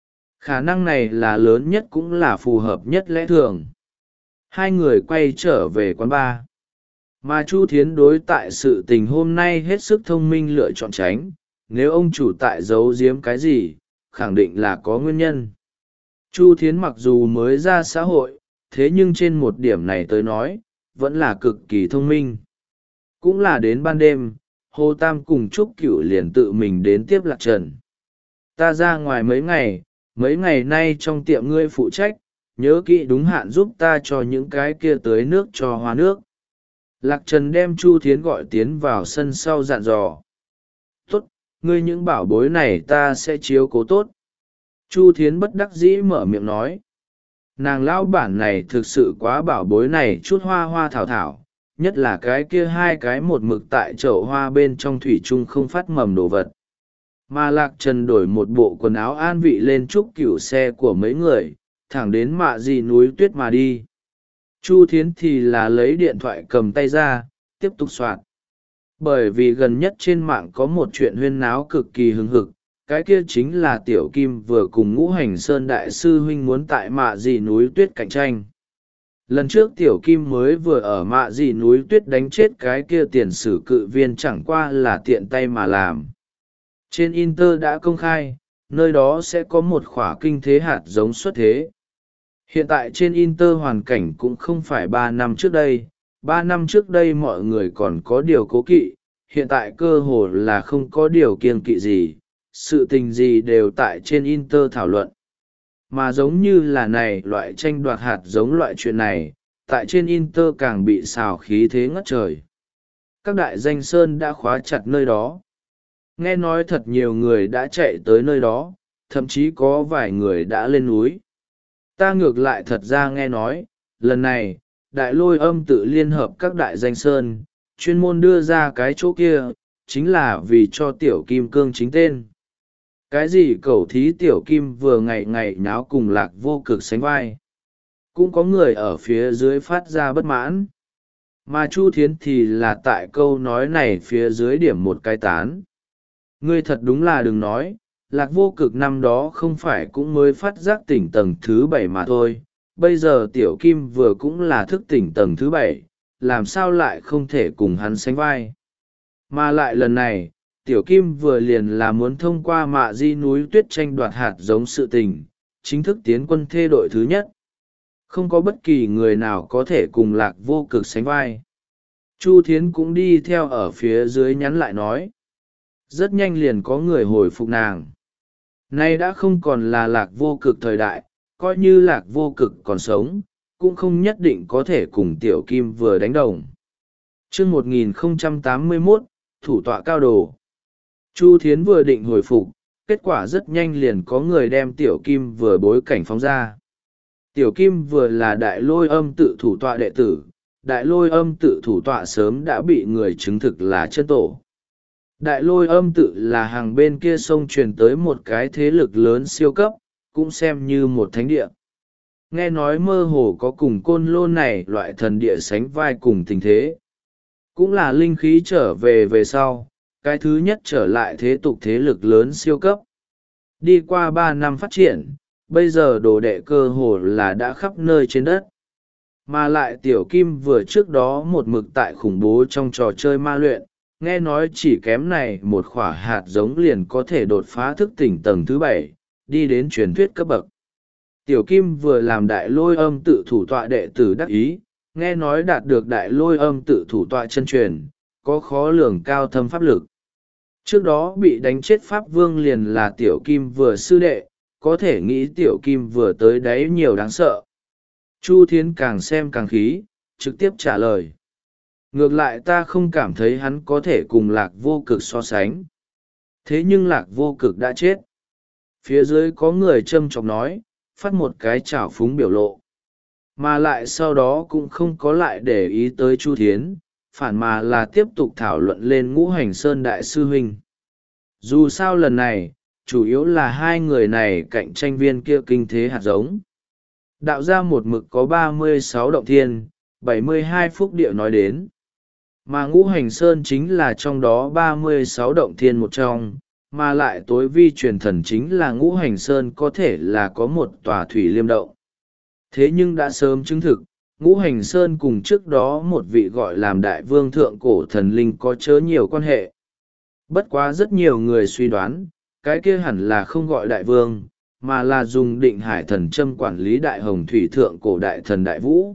Khả năng này là lớn nhất cũng là phù hợp nhất lẽ thường. Hai người quay trở về quán bar. Mà Chu Thiến đối tại sự tình hôm nay hết sức thông minh lựa chọn tránh, nếu ông chủ tại giấu giếm cái gì, khẳng định là có nguyên nhân. Chu Thiến mặc dù mới ra xã hội, thế nhưng trên một điểm này tới nói, vẫn là cực kỳ thông minh. Cũng là đến ban đêm, Hồ Tam cùng Trúc Cửu liền tự mình đến tiếp Lạc Trần. Ta ra ngoài mấy ngày, mấy ngày nay trong tiệm ngươi phụ trách, nhớ kỹ đúng hạn giúp ta cho những cái kia tưới nước cho hoa nước. Lạc Trần đem Chu Thiến gọi tiến vào sân sau dặn dò. Tốt, ngươi những bảo bối này ta sẽ chiếu cố tốt. Chu Thiến bất đắc dĩ mở miệng nói. Nàng lão bản này thực sự quá bảo bối này chút hoa hoa thảo thảo, nhất là cái kia hai cái một mực tại chậu hoa bên trong thủy chung không phát mầm đồ vật. Mà Lạc Trần đổi một bộ quần áo an vị lên Trúc Cửu xe của mấy người, thẳng đến mạ gì núi tuyết mà đi. Chu Thiến thì là lấy điện thoại cầm tay ra, tiếp tục soạt. Bởi vì gần nhất trên mạng có một chuyện huyên náo cực kỳ hứng hực, cái kia chính là Tiểu Kim vừa cùng Ngũ Hành Sơn Đại Sư Huynh muốn tại mạ gì núi tuyết cạnh tranh. Lần trước Tiểu Kim mới vừa ở mạ gì núi tuyết đánh chết cái kia tiền sử cự viên chẳng qua là tiện tay mà làm. Trên Inter đã công khai, nơi đó sẽ có một khỏa kinh thế hạt giống xuất thế. Hiện tại trên Inter hoàn cảnh cũng không phải ba năm trước đây, ba năm trước đây mọi người còn có điều cố kỵ, hiện tại cơ hồ là không có điều kiêng kỵ gì, sự tình gì đều tại trên Inter thảo luận. Mà giống như là này loại tranh đoạt hạt giống loại chuyện này, tại trên Inter càng bị xào khí thế ngất trời. Các đại danh sơn đã khóa chặt nơi đó. Nghe nói thật nhiều người đã chạy tới nơi đó, thậm chí có vài người đã lên núi. Ta ngược lại thật ra nghe nói, lần này, đại lôi âm tự liên hợp các đại danh sơn, chuyên môn đưa ra cái chỗ kia, chính là vì cho tiểu kim cương chính tên. Cái gì cẩu thí tiểu kim vừa ngày ngày nháo cùng lạc vô cực sánh vai. Cũng có người ở phía dưới phát ra bất mãn. Mà Chu Thiến thì là tại câu nói này phía dưới điểm một cái tán. Ngươi thật đúng là đừng nói, lạc vô cực năm đó không phải cũng mới phát giác tỉnh tầng thứ bảy mà thôi. Bây giờ tiểu kim vừa cũng là thức tỉnh tầng thứ bảy, làm sao lại không thể cùng hắn sánh vai. Mà lại lần này, tiểu kim vừa liền là muốn thông qua mạ di núi tuyết tranh đoạt hạt giống sự tình, chính thức tiến quân thê đội thứ nhất. Không có bất kỳ người nào có thể cùng lạc vô cực sánh vai. Chu Thiến cũng đi theo ở phía dưới nhắn lại nói. Rất nhanh liền có người hồi phục nàng. Nay đã không còn là lạc vô cực thời đại, coi như lạc vô cực còn sống, cũng không nhất định có thể cùng tiểu kim vừa đánh đồng. chương một nghìn không trăm tám mươi mốt, thủ tọa cao đồ. Chu Thiến vừa định hồi phục, kết quả rất nhanh liền có người đem tiểu kim vừa bối cảnh phóng ra. Tiểu kim vừa là đại lôi âm tự thủ tọa đệ tử, đại lôi âm tự thủ tọa sớm đã bị người chứng thực là chân tổ. Đại lôi âm tự là hàng bên kia sông truyền tới một cái thế lực lớn siêu cấp, cũng xem như một thánh địa. Nghe nói mơ hồ có cùng côn lôn này loại thần địa sánh vai cùng tình thế. Cũng là linh khí trở về về sau, cái thứ nhất trở lại thế tục thế lực lớn siêu cấp. Đi qua ba năm phát triển, bây giờ đồ đệ cơ hồ là đã khắp nơi trên đất. Mà lại tiểu kim vừa trước đó một mực tại khủng bố trong trò chơi ma luyện, nghe nói chỉ kém này một khỏa hạt giống liền có thể đột phá thức tỉnh tầng thứ bảy, đi đến truyền thuyết cấp bậc. Tiểu kim vừa làm đại lôi âm tự thủ tọa đệ tử đắc ý, nghe nói đạt được đại lôi âm tự thủ tọa chân truyền, có khó lường cao thâm pháp lực. Trước đó bị đánh chết pháp vương liền là tiểu kim vừa sư đệ, có thể nghĩ tiểu kim vừa tới đấy nhiều đáng sợ. Chu Thiến càng xem càng khí, trực tiếp trả lời. Ngược lại ta không cảm thấy hắn có thể cùng lạc vô cực so sánh. Thế nhưng lạc vô cực đã chết. Phía dưới có người châm chọc nói, phát một cái chảo phúng biểu lộ. Mà lại sau đó cũng không có lại để ý tới Chu Thiến, phản mà là tiếp tục thảo luận lên Ngũ Hành Sơn Đại Sư Huynh. Dù sao lần này, chủ yếu là hai người này cạnh tranh viên kia kinh thế hạt giống. Đạo ra một mực có ba mươi sáu động thiên, bảy mươi hai phúc địa nói đến. Mà Ngũ Hành Sơn chính là trong đó ba mươi sáu động thiên một trong, mà lại tối vi truyền thần chính là Ngũ Hành Sơn có thể là có một tòa thủy liêm động. Thế nhưng đã sớm chứng thực, Ngũ Hành Sơn cùng trước đó một vị gọi làm đại vương thượng cổ thần linh có chớ nhiều quan hệ. Bất quá rất nhiều người suy đoán, cái kia hẳn là không gọi đại vương, mà là dùng định hải thần châm quản lý đại hồng thủy thượng cổ đại thần đại vũ.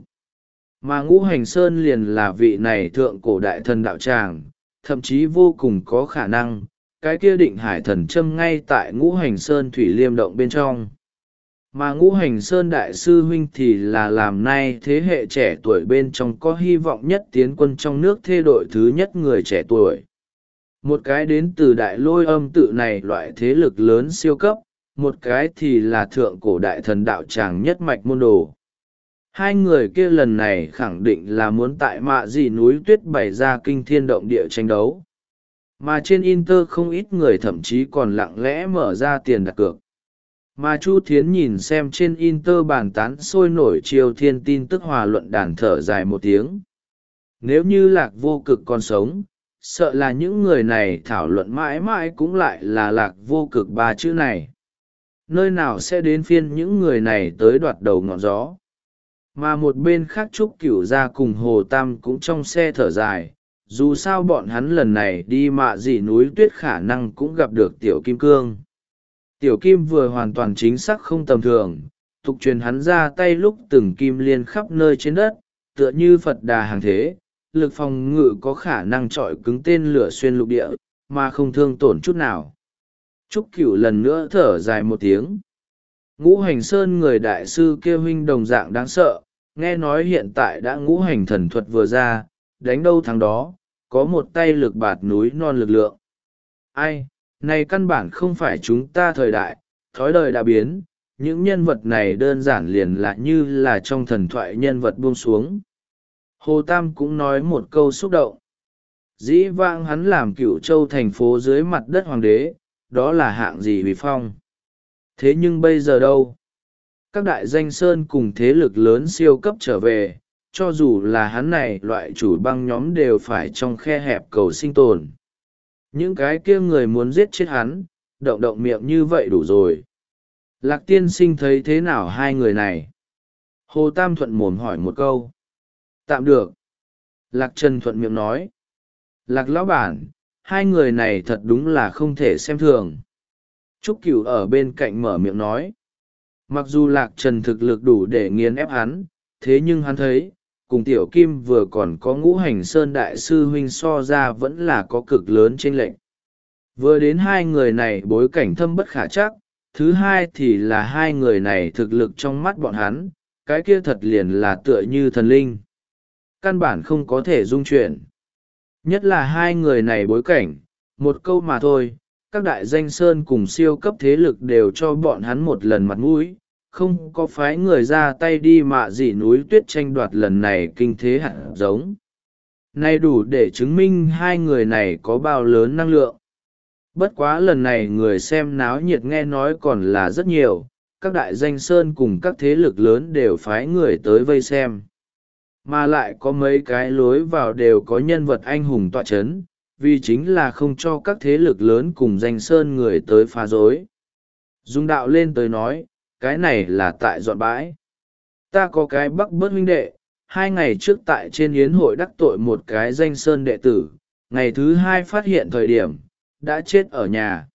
Mà Ngũ Hành Sơn liền là vị này thượng cổ đại thần đạo tràng, thậm chí vô cùng có khả năng, cái kia định hải thần châm ngay tại Ngũ Hành Sơn thủy liêm động bên trong. Mà Ngũ Hành Sơn đại sư huynh thì là làm nay thế hệ trẻ tuổi bên trong có hy vọng nhất tiến quân trong nước thê đội thứ nhất người trẻ tuổi. Một cái đến từ đại lôi âm tự này loại thế lực lớn siêu cấp, một cái thì là thượng cổ đại thần đạo tràng nhất mạch môn đồ. Hai người kia lần này khẳng định là muốn tại mạ dị núi tuyết bày ra kinh thiên động địa tranh đấu. Mà trên Inter không ít người thậm chí còn lặng lẽ mở ra tiền đặt cược. Mà Chu Thiến nhìn xem trên Inter bàn tán sôi nổi triều thiên tin tức hòa luận đàn thở dài một tiếng. Nếu như lạc vô cực còn sống, sợ là những người này thảo luận mãi mãi cũng lại là lạc vô cực ba chữ này. Nơi nào sẽ đến phiên những người này tới đoạt đầu ngọn gió. Mà một bên khác Trúc Cửu gia cùng Hồ Tam cũng trong xe thở dài, dù sao bọn hắn lần này đi mạ dị núi tuyết khả năng cũng gặp được Tiểu Kim Cương. Tiểu Kim vừa hoàn toàn chính xác không tầm thường, tục truyền hắn ra tay lúc từng kim liên khắp nơi trên đất, tựa như Phật đà hàng thế, lực phòng ngự có khả năng trọi cứng tên lửa xuyên lục địa, mà không thương tổn chút nào. Trúc Cửu lần nữa thở dài một tiếng. Ngũ hành sơn người đại sư kia huynh đồng dạng đáng sợ, nghe nói hiện tại đã ngũ hành thần thuật vừa ra, đánh đâu thắng đó, có một tay lực bạt núi non lực lượng. Ai, này căn bản không phải chúng ta thời đại, thói đời đã biến, những nhân vật này đơn giản liền là như là trong thần thoại nhân vật buông xuống. Hồ Tam cũng nói một câu xúc động. Dĩ vãng hắn làm Cửu Châu thành phố dưới mặt đất hoàng đế, đó là hạng gì uy phong. Thế nhưng bây giờ đâu? Các đại danh sơn cùng thế lực lớn siêu cấp trở về, cho dù là hắn này loại chủ băng nhóm đều phải trong khe hẹp cầu sinh tồn. Những cái kia người muốn giết chết hắn, động động miệng như vậy đủ rồi. Lạc tiên sinh thấy thế nào hai người này? Hồ Tam thuận mồm hỏi một câu. Tạm được. Lạc Trần thuận miệng nói. Lạc lão bản, hai người này thật đúng là không thể xem thường. Trúc Cửu ở bên cạnh mở miệng nói. Mặc dù Lạc Trần thực lực đủ để nghiền ép hắn, thế nhưng hắn thấy, cùng Tiểu Kim vừa còn có ngũ hành sơn đại sư huynh so ra vẫn là có cực lớn chênh lệch. Vừa đến hai người này bối cảnh thâm bất khả chắc, thứ hai thì là hai người này thực lực trong mắt bọn hắn, cái kia thật liền là tựa như thần linh. Căn bản không có thể dung chuyển. Nhất là hai người này bối cảnh, một câu mà thôi, các đại danh sơn cùng siêu cấp thế lực đều cho bọn hắn một lần mặt mũi, không có phái người ra tay đi mạ gì núi tuyết tranh đoạt lần này kinh thế hạt giống. Này đủ để chứng minh hai người này có bao lớn năng lượng. Bất quá lần này người xem náo nhiệt nghe nói còn là rất nhiều, các đại danh sơn cùng các thế lực lớn đều phái người tới vây xem. Mà lại có mấy cái lối vào đều có nhân vật anh hùng tọa chấn, vì chính là không cho các thế lực lớn cùng danh sơn người tới phá rối. Dung đạo lên tới nói, cái này là tại dọn bãi. Ta có cái bắc bớt huynh đệ, hai ngày trước tại trên yến hội đắc tội một cái danh sơn đệ tử, ngày thứ hai phát hiện thời điểm, đã chết ở nhà.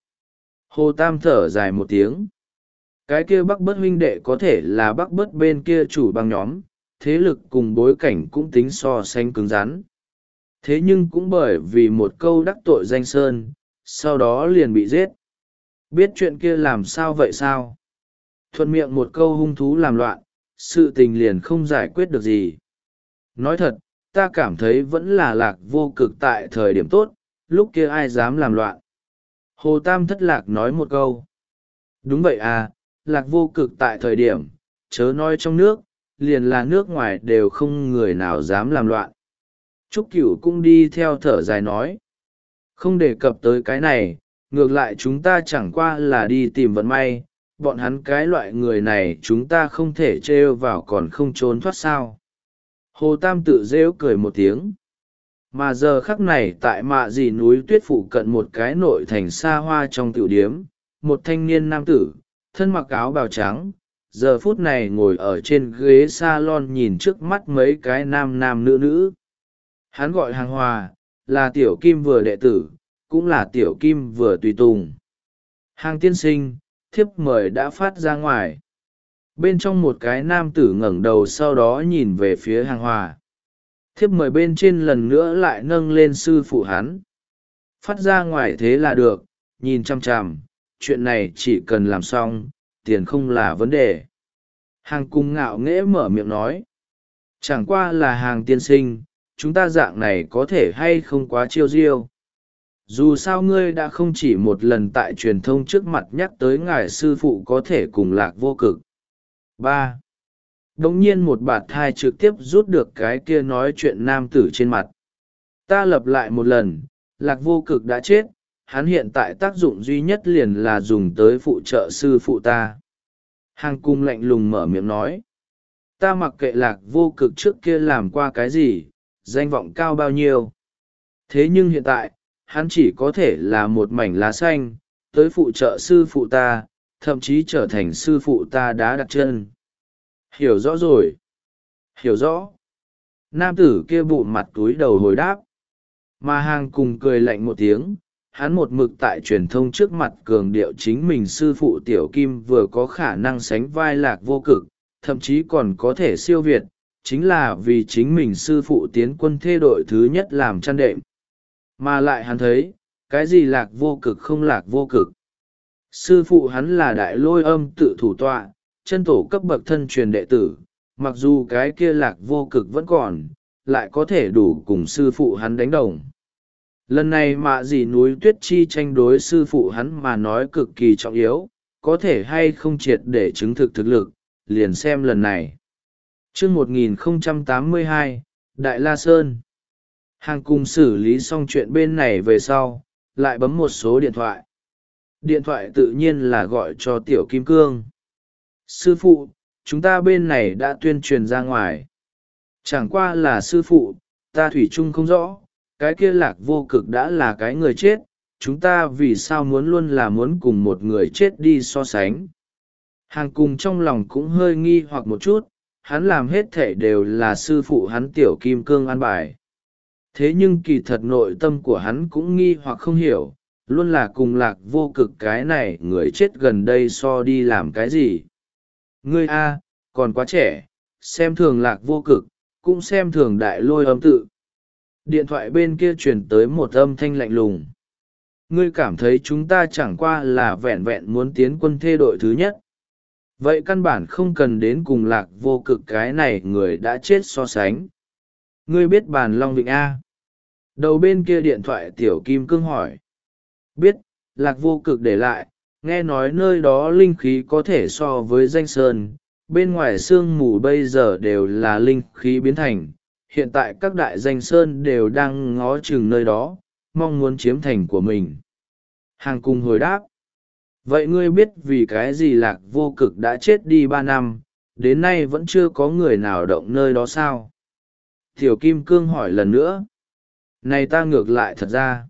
Hồ Tam thở dài một tiếng. Cái kia bắc bớt huynh đệ có thể là bắc bớt bên kia chủ băng nhóm, thế lực cùng bối cảnh cũng tính so sánh cứng rắn. Thế nhưng cũng bởi vì một câu đắc tội danh sơn, sau đó liền bị giết. Biết chuyện kia làm sao vậy sao? Thuận miệng một câu hung thú làm loạn, sự tình liền không giải quyết được gì. Nói thật, ta cảm thấy vẫn là Lạc Vô Cực tại thời điểm tốt, lúc kia ai dám làm loạn. Hồ Tam thất lạc nói một câu. Đúng vậy à, Lạc Vô Cực tại thời điểm, chớ nói trong nước, liền là nước ngoài đều không người nào dám làm loạn. Trúc Cửu cũng đi theo thở dài nói. Không đề cập tới cái này, ngược lại chúng ta chẳng qua là đi tìm vận may, bọn hắn cái loại người này chúng ta không thể trêu vào còn không trốn thoát sao. Hồ Tam tự rêu cười một tiếng. Mà giờ khắc này tại mạ dì núi tuyết phụ cận một cái nội thành xa hoa trong tiểu điếm, một thanh niên nam tử, thân mặc áo bào trắng, giờ phút này ngồi ở trên ghế salon nhìn trước mắt mấy cái nam nam nữ nữ. Hắn gọi Hàng Hòa, là tiểu kim vừa đệ tử, cũng là tiểu kim vừa tùy tùng. Hàng tiên sinh, thiếp mời đã phát ra ngoài. Bên trong một cái nam tử ngẩng đầu sau đó nhìn về phía Hàng Hòa. Thiếp mời bên trên lần nữa lại nâng lên sư phụ hắn. Phát ra ngoài thế là được, nhìn chăm chằm, chuyện này chỉ cần làm xong, tiền không là vấn đề. Hàng cung ngạo nghễ mở miệng nói. Chẳng qua là Hàng tiên sinh, chúng ta dạng này có thể hay không quá chiêu diêu. Dù sao ngươi đã không chỉ một lần tại truyền thông trước mặt nhắc tới ngài sư phụ có thể cùng Lạc Vô Cực. ba. Đống nhiên một bạt thai trực tiếp rút được cái kia nói chuyện nam tử trên mặt. Ta lặp lại một lần, Lạc Vô Cực đã chết, hắn hiện tại tác dụng duy nhất liền là dùng tới phụ trợ sư phụ ta. Hàng cung lạnh lùng mở miệng nói. Ta mặc kệ Lạc Vô Cực trước kia làm qua cái gì, danh vọng cao bao nhiêu. Thế nhưng hiện tại, hắn chỉ có thể là một mảnh lá xanh, tới phụ trợ sư phụ ta, thậm chí trở thành sư phụ ta đã đặt chân. Hiểu rõ rồi. Hiểu rõ. Nam tử kia bụng mặt túi đầu hồi đáp. Mà Hàng cùng cười lạnh một tiếng, hắn một mực tại truyền thông trước mặt cường điệu chính mình sư phụ Tiểu Kim vừa có khả năng sánh vai Lạc Vô Cực, thậm chí còn có thể siêu việt, chính là vì chính mình sư phụ tiến quân thê đội thứ nhất làm chăn đệm. Mà lại hắn thấy, cái gì Lạc Vô Cực không Lạc Vô Cực. Sư phụ hắn là đại lôi âm tự thủ tọa, chân tổ cấp bậc thân truyền đệ tử, mặc dù cái kia lạc vô cực vẫn còn, lại có thể đủ cùng sư phụ hắn đánh đồng. Lần này mạ dì núi tuyết chi tranh đối sư phụ hắn mà nói cực kỳ trọng yếu, có thể hay không triệt để chứng thực thực lực, liền xem lần này. Chương một nghìn không trăm tám mươi hai, Đại La Sơn. Hàng cùng xử lý xong chuyện bên này về sau, lại bấm một số điện thoại. Điện thoại tự nhiên là gọi cho Tiểu Kim Cương. Sư phụ, chúng ta bên này đã tuyên truyền ra ngoài. Chẳng qua là sư phụ, ta thủy chung không rõ, cái kia lạc vô cực đã là cái người chết, chúng ta vì sao muốn luôn là muốn cùng một người chết đi so sánh. Hàng cùng trong lòng cũng hơi nghi hoặc một chút, hắn làm hết thể đều là sư phụ hắn Tiểu Kim Cương an bài. Thế nhưng kỳ thật nội tâm của hắn cũng nghi hoặc không hiểu, luôn là cùng lạc vô cực cái này người chết gần đây so đi làm cái gì. Ngươi a, còn quá trẻ, xem thường lạc vô cực, cũng xem thường đại lôi âm tự. Điện thoại bên kia truyền tới một âm thanh lạnh lùng. Ngươi cảm thấy chúng ta chẳng qua là vẹn vẹn muốn tiến quân thê đội thứ nhất. Vậy căn bản không cần đến cùng lạc vô cực cái này người đã chết so sánh. Ngươi biết bàn Long Vịnh A. Đầu bên kia điện thoại Tiểu Kim Cương hỏi. Biết, lạc vô cực để lại, nghe nói nơi đó linh khí có thể so với danh sơn, bên ngoài sương mù bây giờ đều là linh khí biến thành, hiện tại các đại danh sơn đều đang ngó chừng nơi đó, mong muốn chiếm thành của mình. Hàng cùng hồi đáp. Vậy ngươi biết vì cái gì lạc vô cực đã chết đi ba năm, đến nay vẫn chưa có người nào động nơi đó sao? Tiểu Kim Cương hỏi lần nữa. Này ta ngược lại thật ra.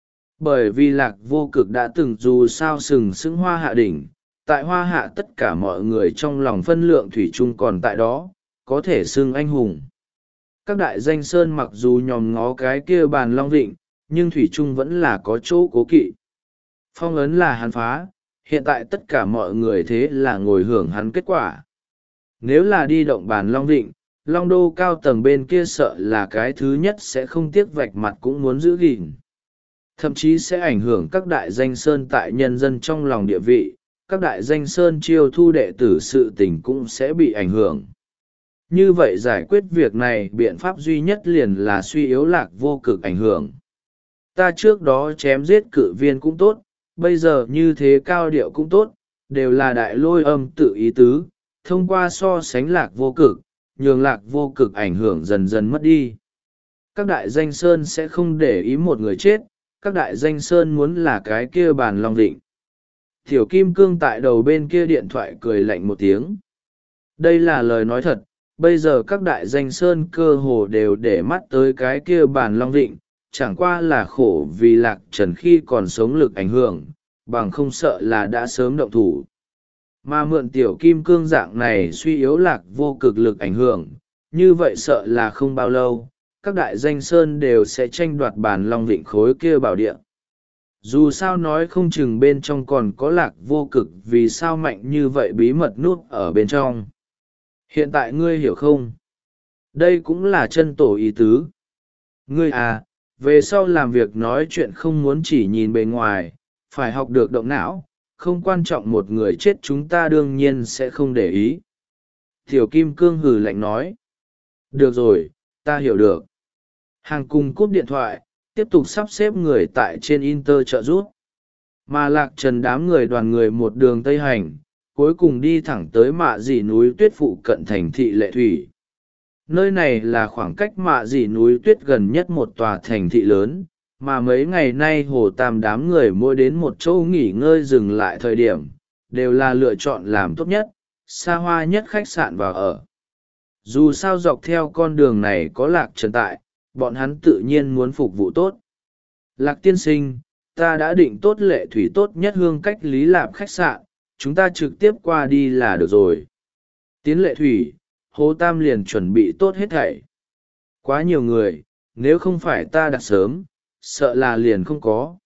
Bởi vì lạc vô cực đã từng dù sao sừng sững hoa hạ đỉnh, tại hoa hạ tất cả mọi người trong lòng phân lượng thủy chung còn tại đó, có thể xưng anh hùng. Các đại danh sơn mặc dù nhòm ngó cái kia bàn Long Vịnh, nhưng thủy chung vẫn là có chỗ cố kỵ. Phong ấn là hắn phá, hiện tại tất cả mọi người thế là ngồi hưởng hắn kết quả. Nếu là đi động bàn Long Vịnh, Long Đô cao tầng bên kia sợ là cái thứ nhất sẽ không tiếc vạch mặt cũng muốn giữ gìn. Thậm chí sẽ ảnh hưởng các đại danh sơn tại nhân dân trong lòng địa vị, các đại danh sơn chiêu thu đệ tử sự tình cũng sẽ bị ảnh hưởng. Như vậy giải quyết việc này biện pháp duy nhất liền là suy yếu lạc vô cực ảnh hưởng. Ta trước đó chém giết cự viên cũng tốt, bây giờ như thế cao điệu cũng tốt, đều là đại lôi âm tự ý tứ, thông qua so sánh lạc vô cực, nhường lạc vô cực ảnh hưởng dần dần mất đi. Các đại danh sơn sẽ không để ý một người chết, các đại danh sơn muốn là cái kia bàn Long Vịnh. Tiểu Kim Cương tại đầu bên kia điện thoại cười lạnh một tiếng. Đây là lời nói thật, bây giờ các đại danh sơn cơ hồ đều để mắt tới cái kia bàn Long Vịnh, chẳng qua là khổ vì lạc trần khi còn sống lực ảnh hưởng, bằng không sợ là đã sớm động thủ. Mà mượn Tiểu Kim Cương dạng này suy yếu lạc vô cực lực ảnh hưởng, như vậy sợ là không bao lâu, các đại danh sơn đều sẽ tranh đoạt bàn Long Vịnh khối kia bảo địa. Dù sao nói không chừng bên trong còn có lạc vô cực vì sao mạnh như vậy bí mật nút ở bên trong. Hiện tại ngươi hiểu không? Đây cũng là chân tổ ý tứ. Ngươi à, về sau làm việc nói chuyện không muốn chỉ nhìn bề ngoài, phải học được động não, không quan trọng một người chết chúng ta đương nhiên sẽ không để ý. Tiểu Kim Cương hừ lạnh nói. Được rồi, ta hiểu được. Hàng cùng cúp điện thoại, tiếp tục sắp xếp người tại trên Inter trợ giúp. Mà lạc trần đám người đoàn người một đường tây hành, cuối cùng đi thẳng tới mạ dì núi tuyết phụ cận thành thị Lệ Thủy. Nơi này là khoảng cách mạ dì núi tuyết gần nhất một tòa thành thị lớn, mà mấy ngày nay Hồ Tam đám người mỗi đến một chỗ nghỉ ngơi dừng lại thời điểm, đều là lựa chọn làm tốt nhất, xa hoa nhất khách sạn vào ở. Dù sao dọc theo con đường này có lạc trần tại, bọn hắn tự nhiên muốn phục vụ tốt. Lạc tiên sinh, ta đã định tốt Lệ Thủy tốt nhất hương cách Lý Lạp khách sạn, chúng ta trực tiếp qua đi là được rồi. Tiến Lệ Thủy, Hồ Tam liền chuẩn bị tốt hết thảy. Quá nhiều người, nếu không phải ta đặt sớm, sợ là liền không có.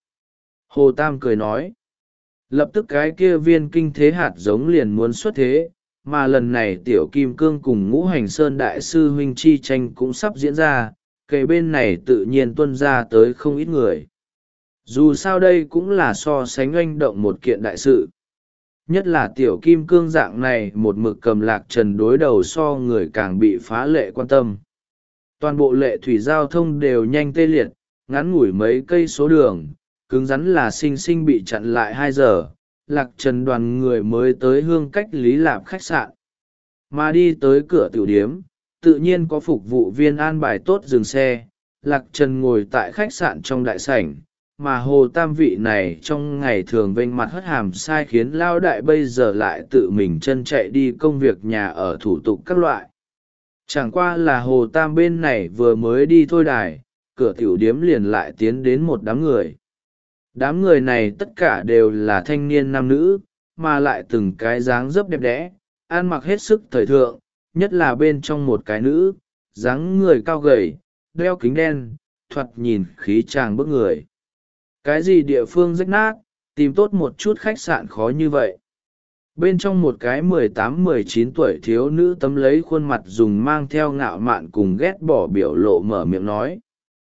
Hồ Tam cười nói. Lập tức cái kia viên kinh thế hạt giống liền muốn xuất thế, mà lần này Tiểu Kim Cương cùng Ngũ Hành Sơn Đại sư huynh chi tranh cũng sắp diễn ra, kề bên này tự nhiên tuân ra tới không ít người. Dù sao đây cũng là so sánh oanh động một kiện đại sự, nhất là tiểu kim cương dạng này một mực cầm lạc trần đối đầu so người càng bị phá lệ quan tâm. Toàn bộ lệ thủy giao thông đều nhanh tê liệt, ngắn ngủi mấy cây số đường, cứng rắn là sinh sinh bị chặn lại hai giờ, lạc trần đoàn người mới tới hương cách Lý Lạp khách sạn. Mà đi tới cửa tiểu điếm, tự nhiên có phục vụ viên an bài tốt dừng xe, lạc trần ngồi tại khách sạn trong đại sảnh, mà hồ tam vị này trong ngày thường vênh mặt hất hàm sai khiến lao đại bây giờ lại tự mình chân chạy đi công việc nhà ở thủ tục các loại. Chẳng qua là hồ tam bên này vừa mới đi thôi đài, cửa tiểu điếm liền lại tiến đến một đám người. Đám người này tất cả đều là thanh niên nam nữ, mà lại từng cái dáng dấp đẹp đẽ, ăn mặc hết sức thời thượng, nhất là bên trong một cái nữ, dáng người cao gầy, đeo kính đen, thoạt nhìn khí tràng bức người. Cái gì địa phương rách nát, tìm tốt một chút khách sạn khó như vậy. Bên trong một cái mười tám mười chín tuổi thiếu nữ tấm lấy khuôn mặt dùng mang theo ngạo mạn cùng ghét bỏ biểu lộ mở miệng nói.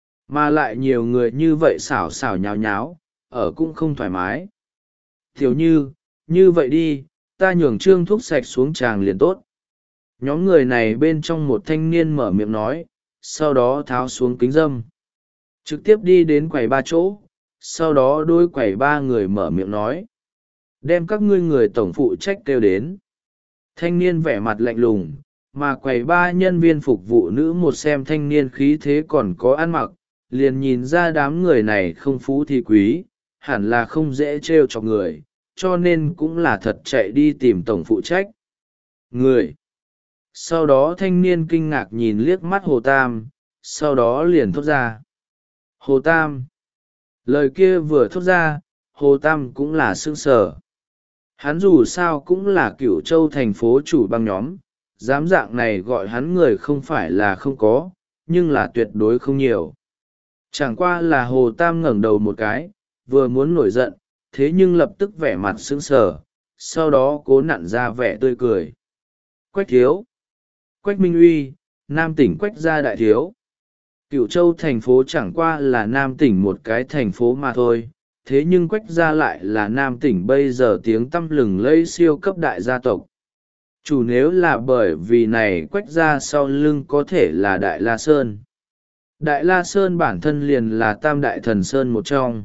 Mà lại nhiều người như vậy xảo xảo nháo nháo, ở cũng không thoải mái. Thiếu như, như vậy đi, ta nhường trương thuốc sạch xuống tràng liền tốt. Nhóm người này bên trong một thanh niên mở miệng nói, sau đó tháo xuống kính dâm. Trực tiếp đi đến quầy ba chỗ, sau đó đôi quầy ba người mở miệng nói. Đem các ngươi người tổng phụ trách kêu đến. Thanh niên vẻ mặt lạnh lùng, mà quầy ba nhân viên phục vụ nữ một xem thanh niên khí thế còn có ăn mặc, liền nhìn ra đám người này không phú thì quý, hẳn là không dễ trêu cho người, cho nên cũng là thật chạy đi tìm tổng phụ trách. Người. Sau đó thanh niên kinh ngạc nhìn liếc mắt Hồ Tam, sau đó liền thốt ra. Hồ Tam. Lời kia vừa thốt ra, Hồ Tam cũng là sững sờ. Hắn dù sao cũng là Cửu Châu thành phố chủ băng nhóm, dám dạng này gọi hắn người không phải là không có, nhưng là tuyệt đối không nhiều. Chẳng qua là Hồ Tam ngẩng đầu một cái, vừa muốn nổi giận, thế nhưng lập tức vẻ mặt sững sờ, sau đó cố nặn ra vẻ tươi cười. Quách thiếu. Quách Minh Uy, Nam tỉnh Quách gia đại thiếu. Cửu Châu thành phố chẳng qua là Nam tỉnh một cái thành phố mà thôi, thế nhưng Quách gia lại là Nam tỉnh bây giờ tiếng tăm lừng lẫy siêu cấp đại gia tộc. Chủ nếu là bởi vì này Quách gia sau lưng có thể là Đại La Sơn. Đại La Sơn bản thân liền là tam đại thần Sơn một trong,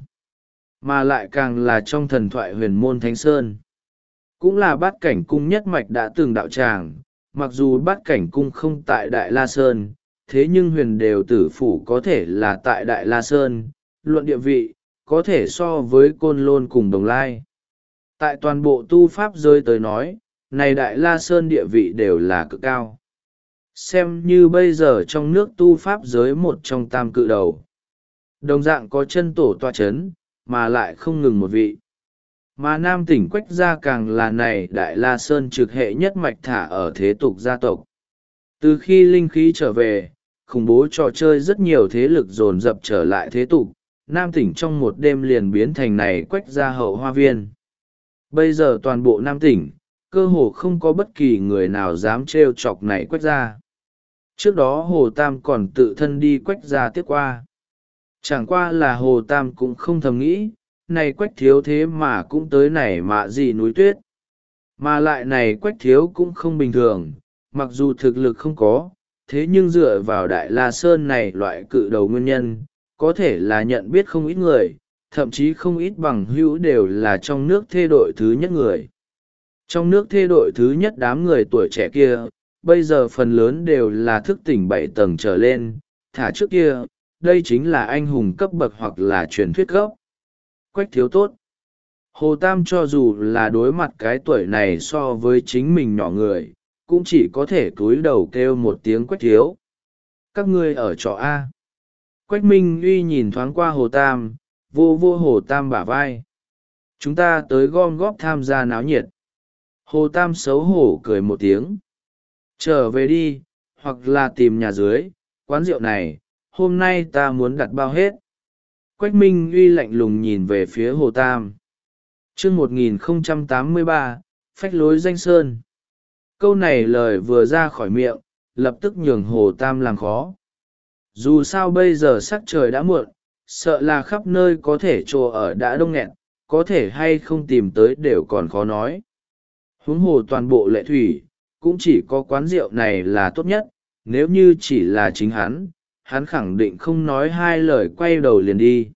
mà lại càng là trong thần thoại huyền môn Thánh Sơn. Cũng là bát cảnh cung nhất mạch đã từng đạo tràng, mặc dù bát cảnh cung không tại Đại La Sơn, thế nhưng huyền đều tử phủ có thể là tại Đại La Sơn, luận địa vị, có thể so với Côn Lôn cùng Đồng Lai. Tại toàn bộ tu pháp giới tới nói, này Đại La Sơn địa vị đều là cực cao. Xem như bây giờ trong nước tu pháp giới một trong tam cự đầu. Đồng dạng có chân tổ tọa chấn, mà lại không ngừng một vị. Mà Nam tỉnh Quách gia càng là này Đại La Sơn trực hệ nhất mạch thả ở thế tục gia tộc. Từ khi linh khí trở về, khủng bố trò chơi rất nhiều thế lực dồn dập trở lại thế tục, Nam tỉnh trong một đêm liền biến thành này Quách gia hậu hoa viên. Bây giờ toàn bộ Nam tỉnh, cơ hồ không có bất kỳ người nào dám trêu chọc này Quách gia. Trước đó Hồ Tam còn tự thân đi Quách gia tiếp qua. Chẳng qua là Hồ Tam cũng không thầm nghĩ, này Quách thiếu thế mà cũng tới này mạ gì núi tuyết. Mà lại này Quách thiếu cũng không bình thường, mặc dù thực lực không có, thế nhưng dựa vào Đại La Sơn này loại cự đầu nguyên nhân, có thể là nhận biết không ít người, thậm chí không ít bằng hữu đều là trong nước thê đội thứ nhất người. Trong nước thê đội thứ nhất đám người tuổi trẻ kia, bây giờ phần lớn đều là thức tỉnh bảy tầng trở lên, thả trước kia, đây chính là anh hùng cấp bậc hoặc là truyền thuyết cấp. Quách thiếu tốt. Hồ Tam cho dù là đối mặt cái tuổi này so với chính mình nhỏ người, cũng chỉ có thể cúi đầu kêu một tiếng Quách thiếu. Các ngươi ở trọ A. Quách Minh Uy nhìn thoáng qua Hồ Tam, vô vô Hồ Tam bả vai. Chúng ta tới gom góp tham gia náo nhiệt. Hồ Tam xấu hổ cười một tiếng. Trở về đi, hoặc là tìm nhà dưới, quán rượu này, hôm nay ta muốn đặt bao hết. Quách Minh Uy lạnh lùng nhìn về phía Hồ Tam. Chương một nghìn không trăm tám mươi ba, phách lối danh sơn. Câu này lời vừa ra khỏi miệng, lập tức nhường Hồ Tam làm khó. Dù sao bây giờ sắc trời đã muộn, sợ là khắp nơi có thể chỗ ở đã đông nghẹt, có thể hay không tìm tới đều còn khó nói. Huống hồ toàn bộ Lệ Thủy cũng chỉ có quán rượu này là tốt nhất, nếu như chỉ là chính hắn, hắn khẳng định không nói hai lời quay đầu liền đi.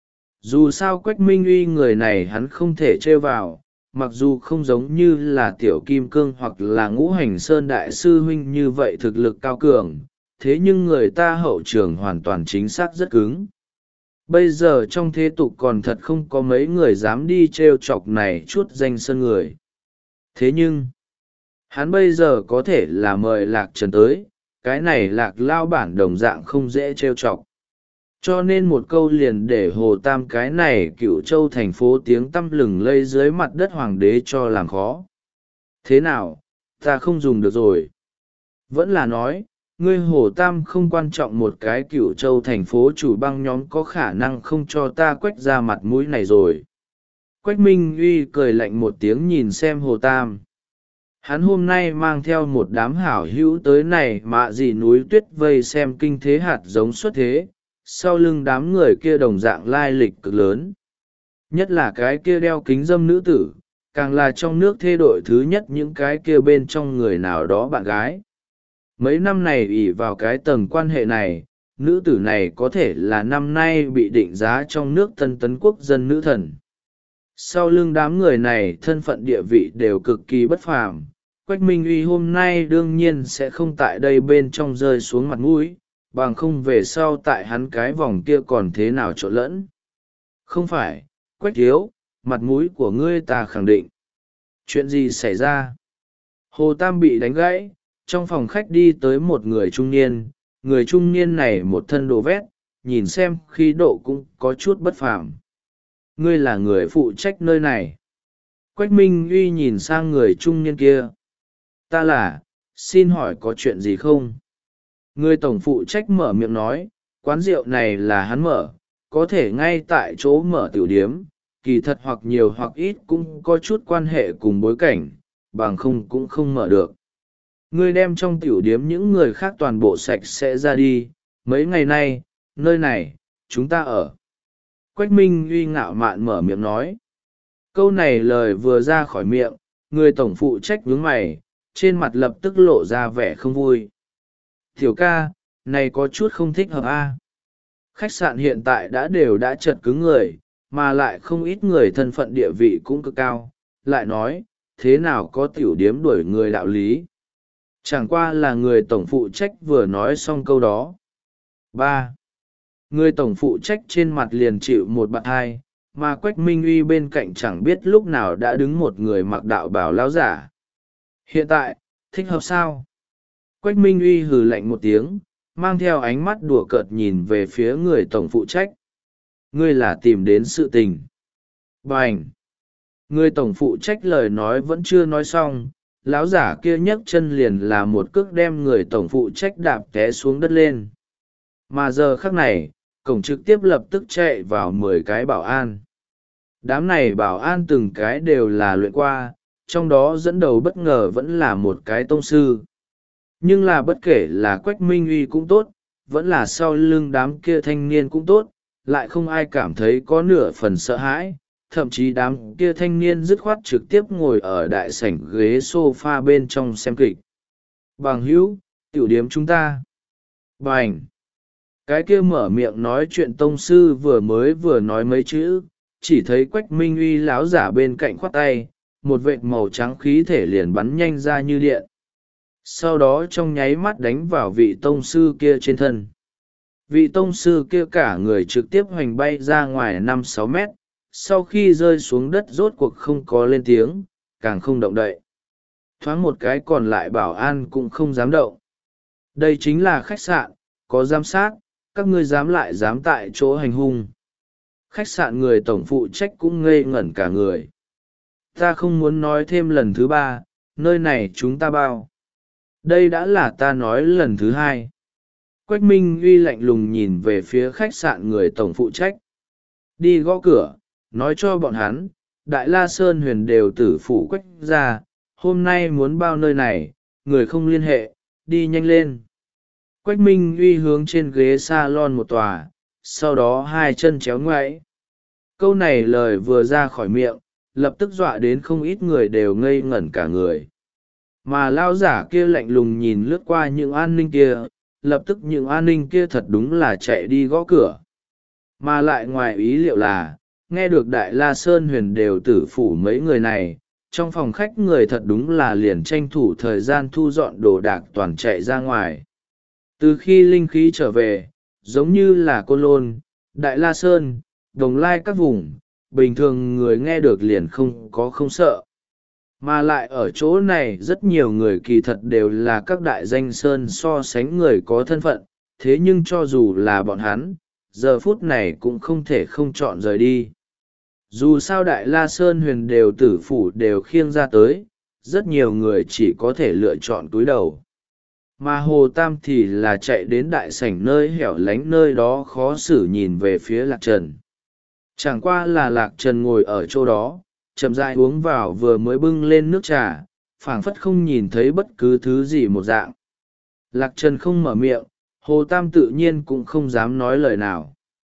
Dù sao Quách Minh Uy người này hắn không thể trêu vào, mặc dù không giống như là Tiểu Kim Cương hoặc là Ngũ Hành Sơn Đại Sư Huynh như vậy thực lực cao cường, thế nhưng người ta hậu trường hoàn toàn chính xác rất cứng. Bây giờ trong thế tục còn thật không có mấy người dám đi trêu chọc này chút danh sơn người. Thế nhưng, hắn bây giờ có thể là mời Lạc Trần tới, cái này Lạc lao bản đồng dạng không dễ trêu chọc. Cho nên một câu liền để Hồ Tam cái này Cửu Châu thành phố tiếng tăm lừng lây dưới mặt đất hoàng đế cho làm khó. Thế nào, ta không dùng được rồi. Vẫn là nói, ngươi Hồ Tam không quan trọng một cái Cửu Châu thành phố chủ băng nhóm có khả năng không cho ta Quách ra mặt mũi này rồi. Quách Minh Uy cười lạnh một tiếng nhìn xem Hồ Tam. Hắn hôm nay mang theo một đám hảo hữu tới này mạ gì núi tuyết vây xem kinh thế hạt giống xuất thế, sau lưng đám người kia đồng dạng lai lịch cực lớn. Nhất là cái kia đeo kính dâm nữ tử, càng là trong nước thê đội thứ nhất những cái kia bên trong người nào đó bạn gái. Mấy năm này ỷ vào cái tầng quan hệ này, nữ tử này có thể là năm nay bị định giá trong nước tân tấn quốc dân nữ thần. Sau lưng đám người này thân phận địa vị đều cực kỳ bất phàm. Quách Minh Uy hôm nay đương nhiên sẽ không tại đây bên trong rơi xuống mặt mũi, bằng không về sau tại hắn cái vòng kia còn thế nào trộn lẫn. Không phải, Quách thiếu, mặt mũi của ngươi ta khẳng định. Chuyện gì xảy ra? Hồ Tam bị đánh gãy, trong phòng khách đi tới một người trung niên, người trung niên này một thân đồ vét, nhìn xem khí độ cũng có chút bất phàm. Ngươi là người phụ trách nơi này. Quách Minh Uy nhìn sang người trung niên kia. Ta là, xin hỏi có chuyện gì không? Người tổng phụ trách mở miệng nói, quán rượu này là hắn mở, có thể ngay tại chỗ mở tiểu điếm, kỳ thật hoặc nhiều hoặc ít cũng có chút quan hệ cùng bối cảnh, bằng không cũng không mở được. Ngươi đem trong tiểu điếm những người khác toàn bộ sạch sẽ ra đi, mấy ngày nay, nơi này, chúng ta ở. Quách Minh Uy ngạo mạn mở miệng nói. Câu này lời vừa ra khỏi miệng, người tổng phụ trách nhướng mày, trên mặt lập tức lộ ra vẻ không vui. Tiểu ca, này có chút không thích hợp a. Khách sạn hiện tại đã đều đã chật cứng người, mà lại không ít người thân phận địa vị cũng cực cao, lại nói, thế nào có tiểu điếm đuổi người đạo lý. Chẳng qua là người tổng phụ trách vừa nói xong câu đó. ba. Người tổng phụ trách trên mặt liền chịu một bạn hai, mà Quách Minh Uy bên cạnh chẳng biết lúc nào đã đứng một người mặc đạo bào lão giả. Hiện tại, thích hợp sao? Quách Minh Uy hừ lạnh một tiếng, mang theo ánh mắt đùa cợt nhìn về phía người tổng phụ trách. Ngươi là tìm đến sự tình. Bành! Người tổng phụ trách lời nói vẫn chưa nói xong, lão giả kia nhấc chân liền là một cước đem người tổng phụ trách đạp té xuống đất lên. Mà giờ khắc này, cổng trực tiếp lập tức chạy vào mười cái bảo an. Đám này bảo an từng cái đều là luyện qua, trong đó dẫn đầu bất ngờ vẫn là một cái tông sư. Nhưng là bất kể là Quách Minh Uy cũng tốt, vẫn là sau lưng đám kia thanh niên cũng tốt, lại không ai cảm thấy có nửa phần sợ hãi, thậm chí đám kia thanh niên dứt khoát trực tiếp ngồi ở đại sảnh ghế sofa bên trong xem kịch. Bằng hữu, tiểu điếm chúng ta. Bành! Cái kia mở miệng nói chuyện tông sư vừa mới vừa nói mấy chữ, chỉ thấy Quách Minh Uy láo giả bên cạnh khoát tay, một vệt màu trắng khí thể liền bắn nhanh ra như điện. Sau đó trong nháy mắt đánh vào vị tông sư kia trên thân. Vị tông sư kia cả người trực tiếp hoành bay ra ngoài năm sáu mét, sau khi rơi xuống đất rốt cuộc không có lên tiếng, càng không động đậy. Thoáng một cái còn lại bảo an cũng không dám động. Đây chính là khách sạn, có giám sát, các ngươi dám lại dám tại chỗ hành hung. Khách sạn người tổng phụ trách cũng ngây ngẩn cả người. Ta không muốn nói thêm lần thứ ba, nơi này chúng ta bao. Đây đã là ta nói lần thứ hai. Quách Minh Uy lạnh lùng nhìn về phía khách sạn người tổng phụ trách. Đi gõ cửa, nói cho bọn hắn, Đại La Sơn Huyền đều tử phụ Quách ra, hôm nay muốn bao nơi này, người không liên hệ, đi nhanh lên. Quách Minh Uy hướng trên ghế salon một tòa, sau đó hai chân chéo ngoáy. Câu này lời vừa ra khỏi miệng, lập tức dọa đến không ít người đều ngây ngẩn cả người. Mà lao giả kia lạnh lùng nhìn lướt qua những an ninh kia, lập tức những an ninh kia thật đúng là chạy đi gõ cửa. Mà lại ngoài ý liệu là, nghe được Đại La Sơn Huyền đều tử phủ mấy người này, trong phòng khách người thật đúng là liền tranh thủ thời gian thu dọn đồ đạc toàn chạy ra ngoài. Từ khi linh khí trở về, giống như là Côn Lôn, Đại La Sơn, Đồng Lai các vùng, bình thường người nghe được liền không có không sợ. Mà lại ở chỗ này rất nhiều người kỳ thật đều là các đại danh sơn so sánh người có thân phận, thế nhưng cho dù là bọn hắn, giờ phút này cũng không thể không chọn rời đi. Dù sao Đại La Sơn Huyền đều tử phủ đều khiêng ra tới, rất nhiều người chỉ có thể lựa chọn túi đầu. Mà Hồ Tam thì là chạy đến đại sảnh nơi hẻo lánh nơi đó khó xử nhìn về phía Lạc Trần. Chẳng qua là Lạc Trần ngồi ở chỗ đó, chậm rãi uống vào vừa mới bưng lên nước trà, phảng phất không nhìn thấy bất cứ thứ gì một dạng. Lạc Trần không mở miệng, Hồ Tam tự nhiên cũng không dám nói lời nào.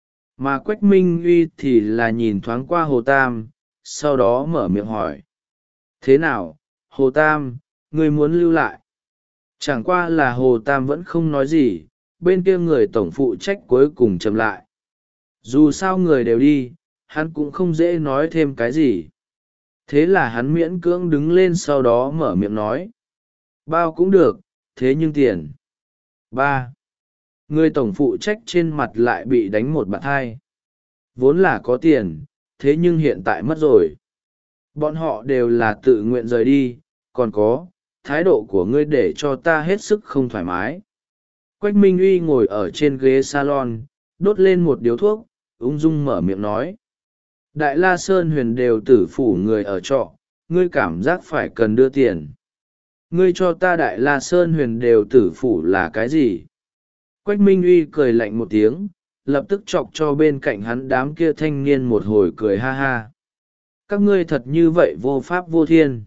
Mà Quách Minh Uy thì là nhìn thoáng qua Hồ Tam, sau đó mở miệng hỏi. Thế nào, Hồ Tam, ngươi muốn lưu lại? Chẳng qua là Hồ Tam vẫn không nói gì, bên kia người tổng phụ trách cuối cùng chậm lại. Dù sao người đều đi, hắn cũng không dễ nói thêm cái gì. Thế là hắn miễn cưỡng đứng lên sau đó mở miệng nói. Bao cũng được, thế nhưng tiền. Ba. Người tổng phụ trách trên mặt lại bị đánh một bạt hai. Vốn là có tiền, thế nhưng hiện tại mất rồi. Bọn họ đều là tự nguyện rời đi, còn có, thái độ của ngươi để cho ta hết sức không thoải mái. Quách Minh Uy ngồi ở trên ghế salon, đốt lên một điếu thuốc, ung dung mở miệng nói. Đại La Sơn Huyền đều tử phủ người ở trọ, ngươi cảm giác phải cần đưa tiền. Ngươi cho ta Đại La Sơn Huyền đều tử phủ là cái gì? Quách Minh Uy cười lạnh một tiếng, lập tức chọc cho bên cạnh hắn đám kia thanh niên một hồi cười ha ha. Các ngươi thật như vậy vô pháp vô thiên.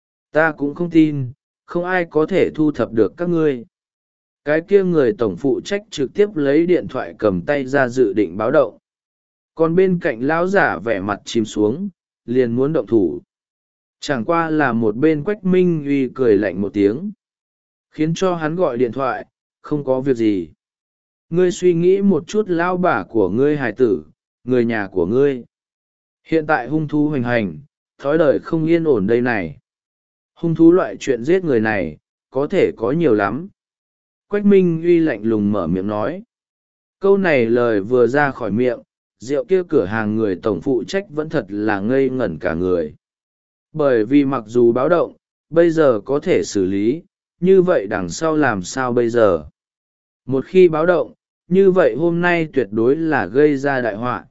Ta cũng không tin, không ai có thể thu thập được các ngươi. Cái kia người tổng phụ trách trực tiếp lấy điện thoại cầm tay ra dự định báo động. Còn bên cạnh lão giả vẻ mặt chìm xuống, liền muốn động thủ. Chẳng qua là một bên Quách Minh Uy cười lạnh một tiếng, khiến cho hắn gọi điện thoại, không có việc gì. Ngươi suy nghĩ một chút lão bà của ngươi hài tử, người nhà của ngươi. Hiện tại hung thú hoành hành, thói đời không yên ổn đây này. Hung thú loại chuyện giết người này, có thể có nhiều lắm. Quách Minh Uy lạnh lùng mở miệng nói. Câu này lời vừa ra khỏi miệng, rượu kia cửa hàng người tổng phụ trách vẫn thật là ngây ngẩn cả người. Bởi vì mặc dù báo động, bây giờ có thể xử lý, như vậy đằng sau làm sao bây giờ? Một khi báo động, như vậy hôm nay tuyệt đối là gây ra đại họa.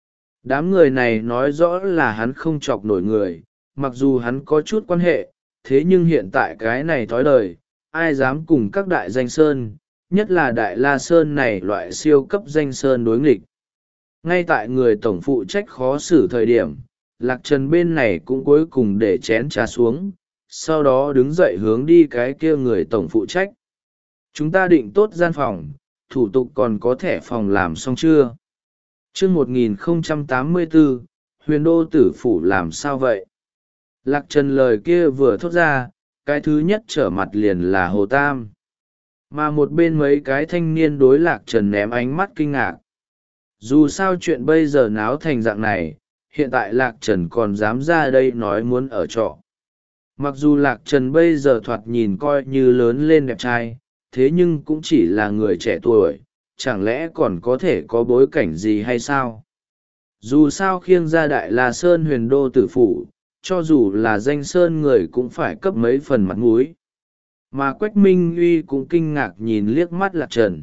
Đám người này nói rõ là hắn không chọc nổi người, mặc dù hắn có chút quan hệ, thế nhưng hiện tại cái này thói đời, ai dám cùng các đại danh sơn, nhất là Đại La Sơn này loại siêu cấp danh sơn đối nghịch. Ngay tại người tổng phụ trách khó xử thời điểm, Lạc Trần bên này cũng cuối cùng để chén trà xuống, sau đó đứng dậy hướng đi cái kia người tổng phụ trách. Chúng ta định tốt gian phòng, thủ tục còn có thẻ phòng làm xong chưa? Trước một nghìn không trăm tám mươi tư, huyền đô tử phủ làm sao vậy? Lạc Trần lời kia vừa thốt ra, cái thứ nhất trở mặt liền là Hồ Tam. Mà một bên mấy cái thanh niên đối Lạc Trần ném ánh mắt kinh ngạc. Dù sao chuyện bây giờ náo thành dạng này, hiện tại Lạc Trần còn dám ra đây nói muốn ở trọ. Mặc dù Lạc Trần bây giờ thoạt nhìn coi như lớn lên đẹp trai, thế nhưng cũng chỉ là người trẻ tuổi, chẳng lẽ còn có thể có bối cảnh gì hay sao? Dù sao khiêng ra Đại La Sơn huyền đô tử phủ, cho dù là danh sơn người cũng phải cấp mấy phần mặt mũi. Mà Quách Minh Uy cũng kinh ngạc nhìn liếc mắt Lạc Trần.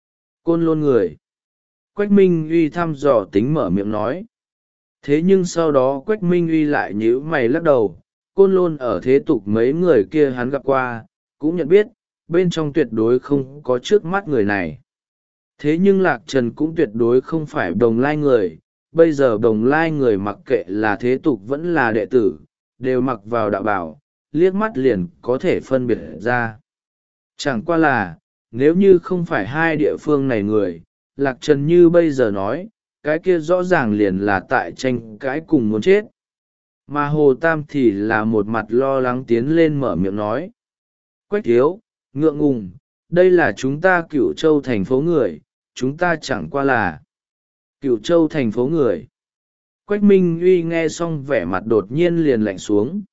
Côn Lôn người. Quách Minh Uy thăm dò tính mở miệng nói. Thế nhưng sau đó Quách Minh Uy lại nhíu mày lắc đầu. Côn Lôn ở thế tục mấy người kia hắn gặp qua, cũng nhận biết, bên trong tuyệt đối không có trước mắt người này. Thế nhưng Lạc Trần cũng tuyệt đối không phải Đồng Lai người. Bây giờ Đồng Lai người mặc kệ là thế tục vẫn là đệ tử, đều mặc vào đạo bảo, liếc mắt liền có thể phân biệt ra. Chẳng qua là, nếu như không phải hai địa phương này người, Lạc Trần như bây giờ nói, cái kia rõ ràng liền là tại tranh cãi cùng muốn chết. Mà Hồ Tam thì là một mặt lo lắng tiến lên mở miệng nói. Quách thiếu, ngượng ngùng, đây là chúng ta Cửu Châu thành phố người, chúng ta chẳng qua là Cửu Châu thành phố người. Quách Minh Uy nghe xong vẻ mặt đột nhiên liền lạnh xuống.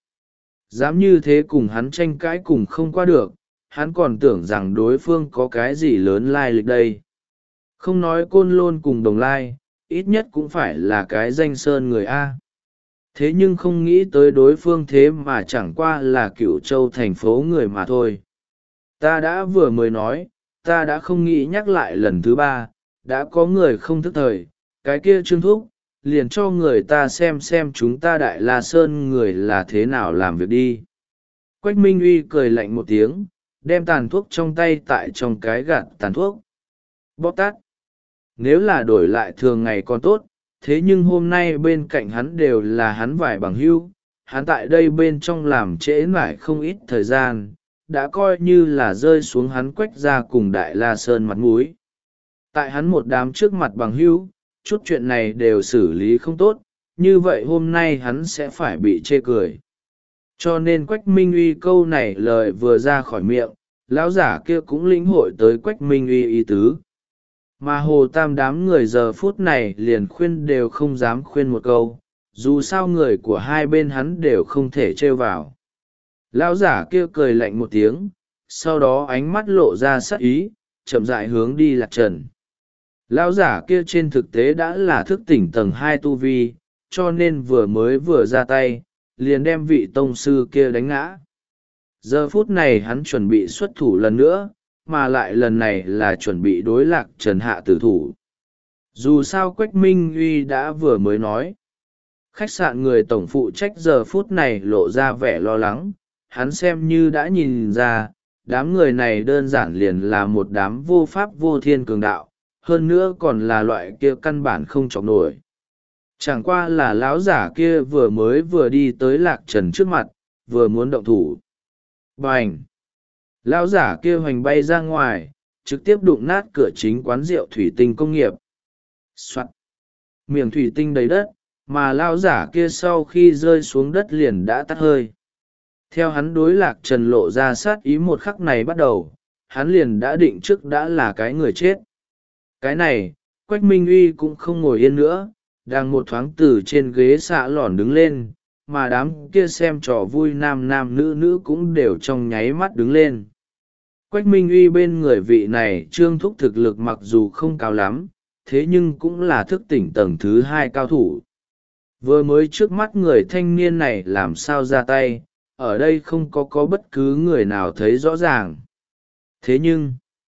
Dám như thế cùng hắn tranh cãi cùng không qua được, hắn còn tưởng rằng đối phương có cái gì lớn lai lịch đây. Không nói Côn Lôn cùng Đồng Lai, ít nhất cũng phải là cái danh sơn người A. Thế nhưng không nghĩ tới đối phương thế mà chẳng qua là Cửu Châu thành phố người mà thôi. Ta đã vừa mới nói, ta đã không nghĩ nhắc lại lần thứ ba, đã có người không thức thời, cái kia Trương Thúc, liền cho người ta xem xem chúng ta Đại La Sơn người là thế nào làm việc đi. Quách Minh Uy cười lạnh một tiếng, đem tàn thuốc trong tay tại trong cái gạt tàn thuốc. Bóp tắt. Nếu là đổi lại thường ngày còn tốt, thế nhưng hôm nay bên cạnh hắn đều là hắn vải bằng hưu, hắn tại đây bên trong làm trễ mãi không ít thời gian, đã coi như là rơi xuống hắn Quách ra cùng Đại La Sơn mặt mũi. Tại hắn một đám trước mặt bằng hưu, chút chuyện này đều xử lý không tốt, như vậy hôm nay hắn sẽ phải bị chê cười. Cho nên Quách Minh Uy câu này lời vừa ra khỏi miệng, lão giả kia cũng lĩnh hội tới Quách Minh Uy ý tứ. Mà Hồ Tam đám người giờ phút này liền khuyên đều không dám khuyên một câu, dù sao người của hai bên hắn đều không thể trêu vào. Lão giả kia cười lạnh một tiếng, sau đó ánh mắt lộ ra sắc ý, chậm rãi hướng đi Lạc Trần. Lão giả kia trên thực tế đã là thức tỉnh tầng hai tu vi, cho nên vừa mới vừa ra tay, liền đem vị tông sư kia đánh ngã. Giờ phút này hắn chuẩn bị xuất thủ lần nữa, mà lại lần này là chuẩn bị đối Lạc Trần hạ tử thủ. Dù sao Quách Minh Uy đã vừa mới nói. Khách sạn người tổng phụ trách giờ phút này lộ ra vẻ lo lắng, hắn xem như đã nhìn ra, đám người này đơn giản liền là một đám vô pháp vô thiên cường đạo, hơn nữa còn là loại kia căn bản không chọc nổi. Chẳng qua là lão giả kia vừa mới vừa đi tới Lạc Trần trước mặt, vừa muốn động thủ. Bành! Lão giả kia hoành bay ra ngoài, trực tiếp đụng nát cửa chính quán rượu thủy tinh công nghiệp. Soạn! Miệng thủy tinh đầy đất, mà lão giả kia sau khi rơi xuống đất liền đã tắt hơi. Theo hắn đối Lạc Trần lộ ra sát ý một khắc này bắt đầu, hắn liền đã định trước đã là cái người chết. Cái này, Quách Minh Uy cũng không ngồi yên nữa, đang một thoáng từ trên ghế xạ lòn đứng lên, mà đám kia xem trò vui nam nam nữ nữ cũng đều trong nháy mắt đứng lên. Quách Minh Uy bên người vị này Trương Thúc thực lực mặc dù không cao lắm, thế nhưng cũng là thức tỉnh tầng thứ hai cao thủ. Vừa mới trước mắt người thanh niên này làm sao ra tay, ở đây không có có bất cứ người nào thấy rõ ràng. Thế nhưng,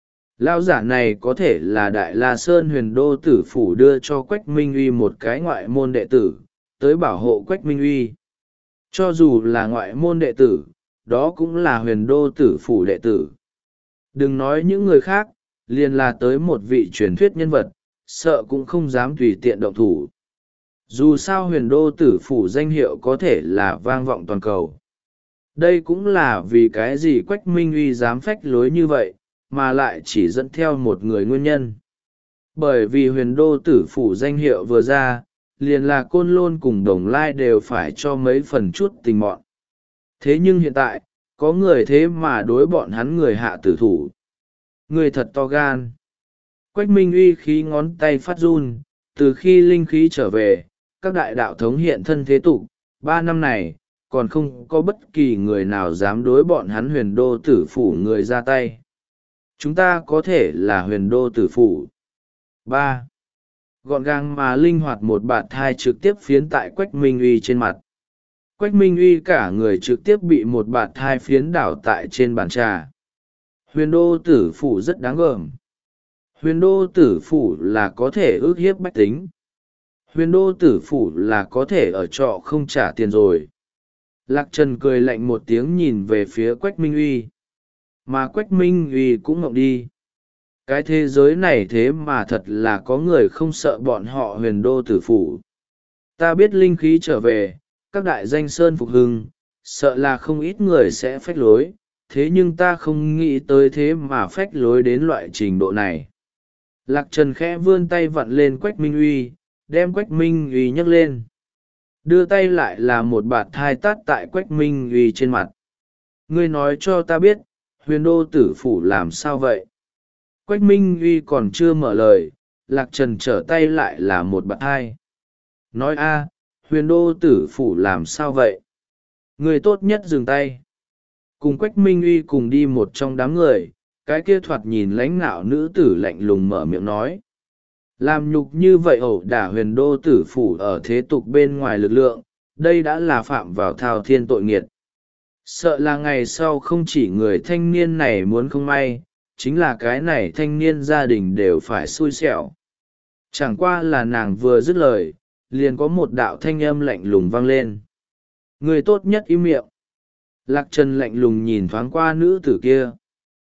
lão giả này có thể là Đại La Sơn Huyền Đô Tử Phủ đưa cho Quách Minh Uy một cái ngoại môn đệ tử, tới bảo hộ Quách Minh Uy. Cho dù là ngoại môn đệ tử, đó cũng là Huyền Đô Tử Phủ đệ tử. Đừng nói những người khác, liền là tới một vị truyền thuyết nhân vật, sợ cũng không dám tùy tiện động thủ. Dù sao Huyền Đô Tử Phủ danh hiệu có thể là vang vọng toàn cầu. Đây cũng là vì cái gì Quách Minh Uy dám phách lối như vậy, mà lại chỉ dẫn theo một người nguyên nhân. Bởi vì Huyền Đô Tử Phủ danh hiệu vừa ra, liền là Côn Lôn cùng Đồng Lai đều phải cho mấy phần chút tình mọn. Thế nhưng hiện tại, có người thế mà đối bọn hắn người hạ tử thủ. Người thật to gan. Quách Minh Uy khí ngón tay phát run, từ khi linh khí trở về, các đại đạo thống hiện thân thế tục, ba năm này, còn không có bất kỳ người nào dám đối bọn hắn Huyền Đô Tử Phủ người ra tay. Chúng ta có thể là Huyền Đô Tử Phủ. ba. Gọn gàng mà linh hoạt một bạt thai trực tiếp phiến tại Quách Minh Uy trên mặt. Quách Minh Uy cả người trực tiếp bị một bạt thai phiến đảo tại trên bàn trà. Huyền Đô Tử Phủ rất đáng gờm. Huyền Đô Tử Phủ là có thể ước hiếp bách tính. Huyền Đô Tử Phủ là có thể ở trọ không trả tiền rồi. Lạc Trần cười lạnh một tiếng nhìn về phía Quách Minh Uy. Mà Quách Minh Uy cũng ngậm đi. Cái thế giới này thế mà thật là có người không sợ bọn họ Huyền Đô Tử Phủ. Ta biết linh khí trở về, các đại danh sơn phục hưng, sợ là không ít người sẽ phách lối, thế nhưng ta không nghĩ tới thế mà phách lối đến loại trình độ này. Lạc trần khẽ vươn tay vặn lên quách minh uy, đem quách minh uy nhấc lên, đưa tay lại là một bạt thai tát tại quách minh uy trên mặt. Ngươi nói cho ta biết, huyền đô tử phủ làm sao vậy? Quách minh uy còn chưa mở lời, lạc trần trở tay lại là một bạt thai. Nói a, huyền đô tử phủ làm sao vậy? Người tốt nhất dừng tay. Cùng quách minh uy cùng đi một trong đám người, cái kia thoạt nhìn lãnh ngạo nữ tử lạnh lùng mở miệng nói. Làm nhục như vậy ẩu đả huyền đô tử phủ ở thế tục bên ngoài lực lượng, đây đã là phạm vào thao thiên tội nghiệt. Sợ là ngày sau không chỉ người thanh niên này muốn không may, chính là cái này thanh niên gia đình đều phải xui xẻo. Chẳng qua là nàng vừa dứt lời, liền có một đạo thanh âm lạnh lùng vang lên. Người tốt nhất im miệng. Lạc trần lạnh lùng nhìn thoáng qua nữ tử kia.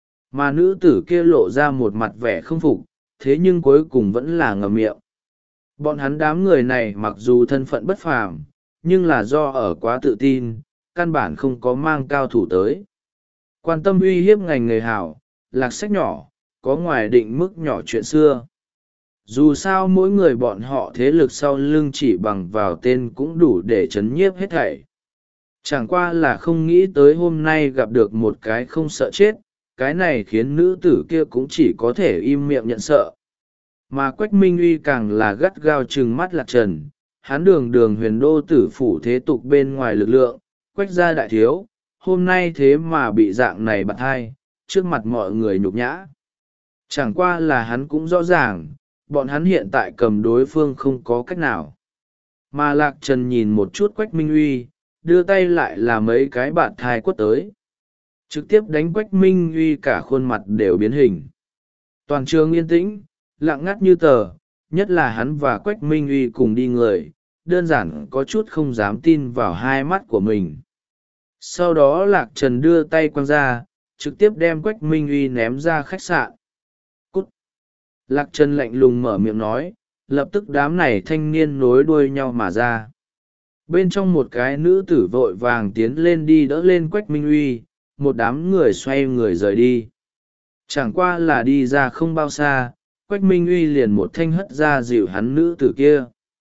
Mà nữ tử kia lộ ra một mặt vẻ không phục, thế nhưng cuối cùng vẫn là ngậm miệng. Bọn hắn đám người này mặc dù thân phận bất phàm, nhưng là do ở quá tự tin, căn bản không có mang cao thủ tới. Quan tâm uy hiếp ngành nghề hảo, lạc sách nhỏ, có ngoài định mức nhỏ chuyện xưa. Dù sao mỗi người bọn họ thế lực sau lưng chỉ bằng vào tên cũng đủ để chấn nhiếp hết thảy. Chẳng qua là không nghĩ tới hôm nay gặp được một cái không sợ chết, cái này khiến nữ tử kia cũng chỉ có thể im miệng nhận sợ. Mà Quách Minh Uy càng là gắt gao trừng mắt lạc trần, hắn đường đường huyền đô tử phủ thế tục bên ngoài lực lượng, Quách gia đại thiếu, hôm nay thế mà bị dạng này bạt hai, trước mặt mọi người nhục nhã. Chẳng qua là hắn cũng rõ ràng, bọn hắn hiện tại cầm đối phương không có cách nào. Mà lạc trần nhìn một chút Quách Minh Uy, đưa tay lại là mấy cái bạt thai quất tới. Trực tiếp đánh Quách Minh Uy cả khuôn mặt đều biến hình. Toàn trường yên tĩnh, lặng ngắt như tờ, nhất là hắn và Quách Minh Uy cùng đi người, đơn giản có chút không dám tin vào hai mắt của mình. Sau đó lạc trần đưa tay quăng ra, trực tiếp đem Quách Minh Uy ném ra khách sạn. Cút! Lạc trần lạnh lùng mở miệng nói, lập tức đám này thanh niên nối đuôi nhau mà ra. Bên trong một cái nữ tử vội vàng tiến lên đi đỡ lên Quách Minh Uy, một đám người xoay người rời đi. Chẳng qua là đi ra không bao xa, Quách Minh Uy liền một thanh hất ra dịu hắn nữ tử kia.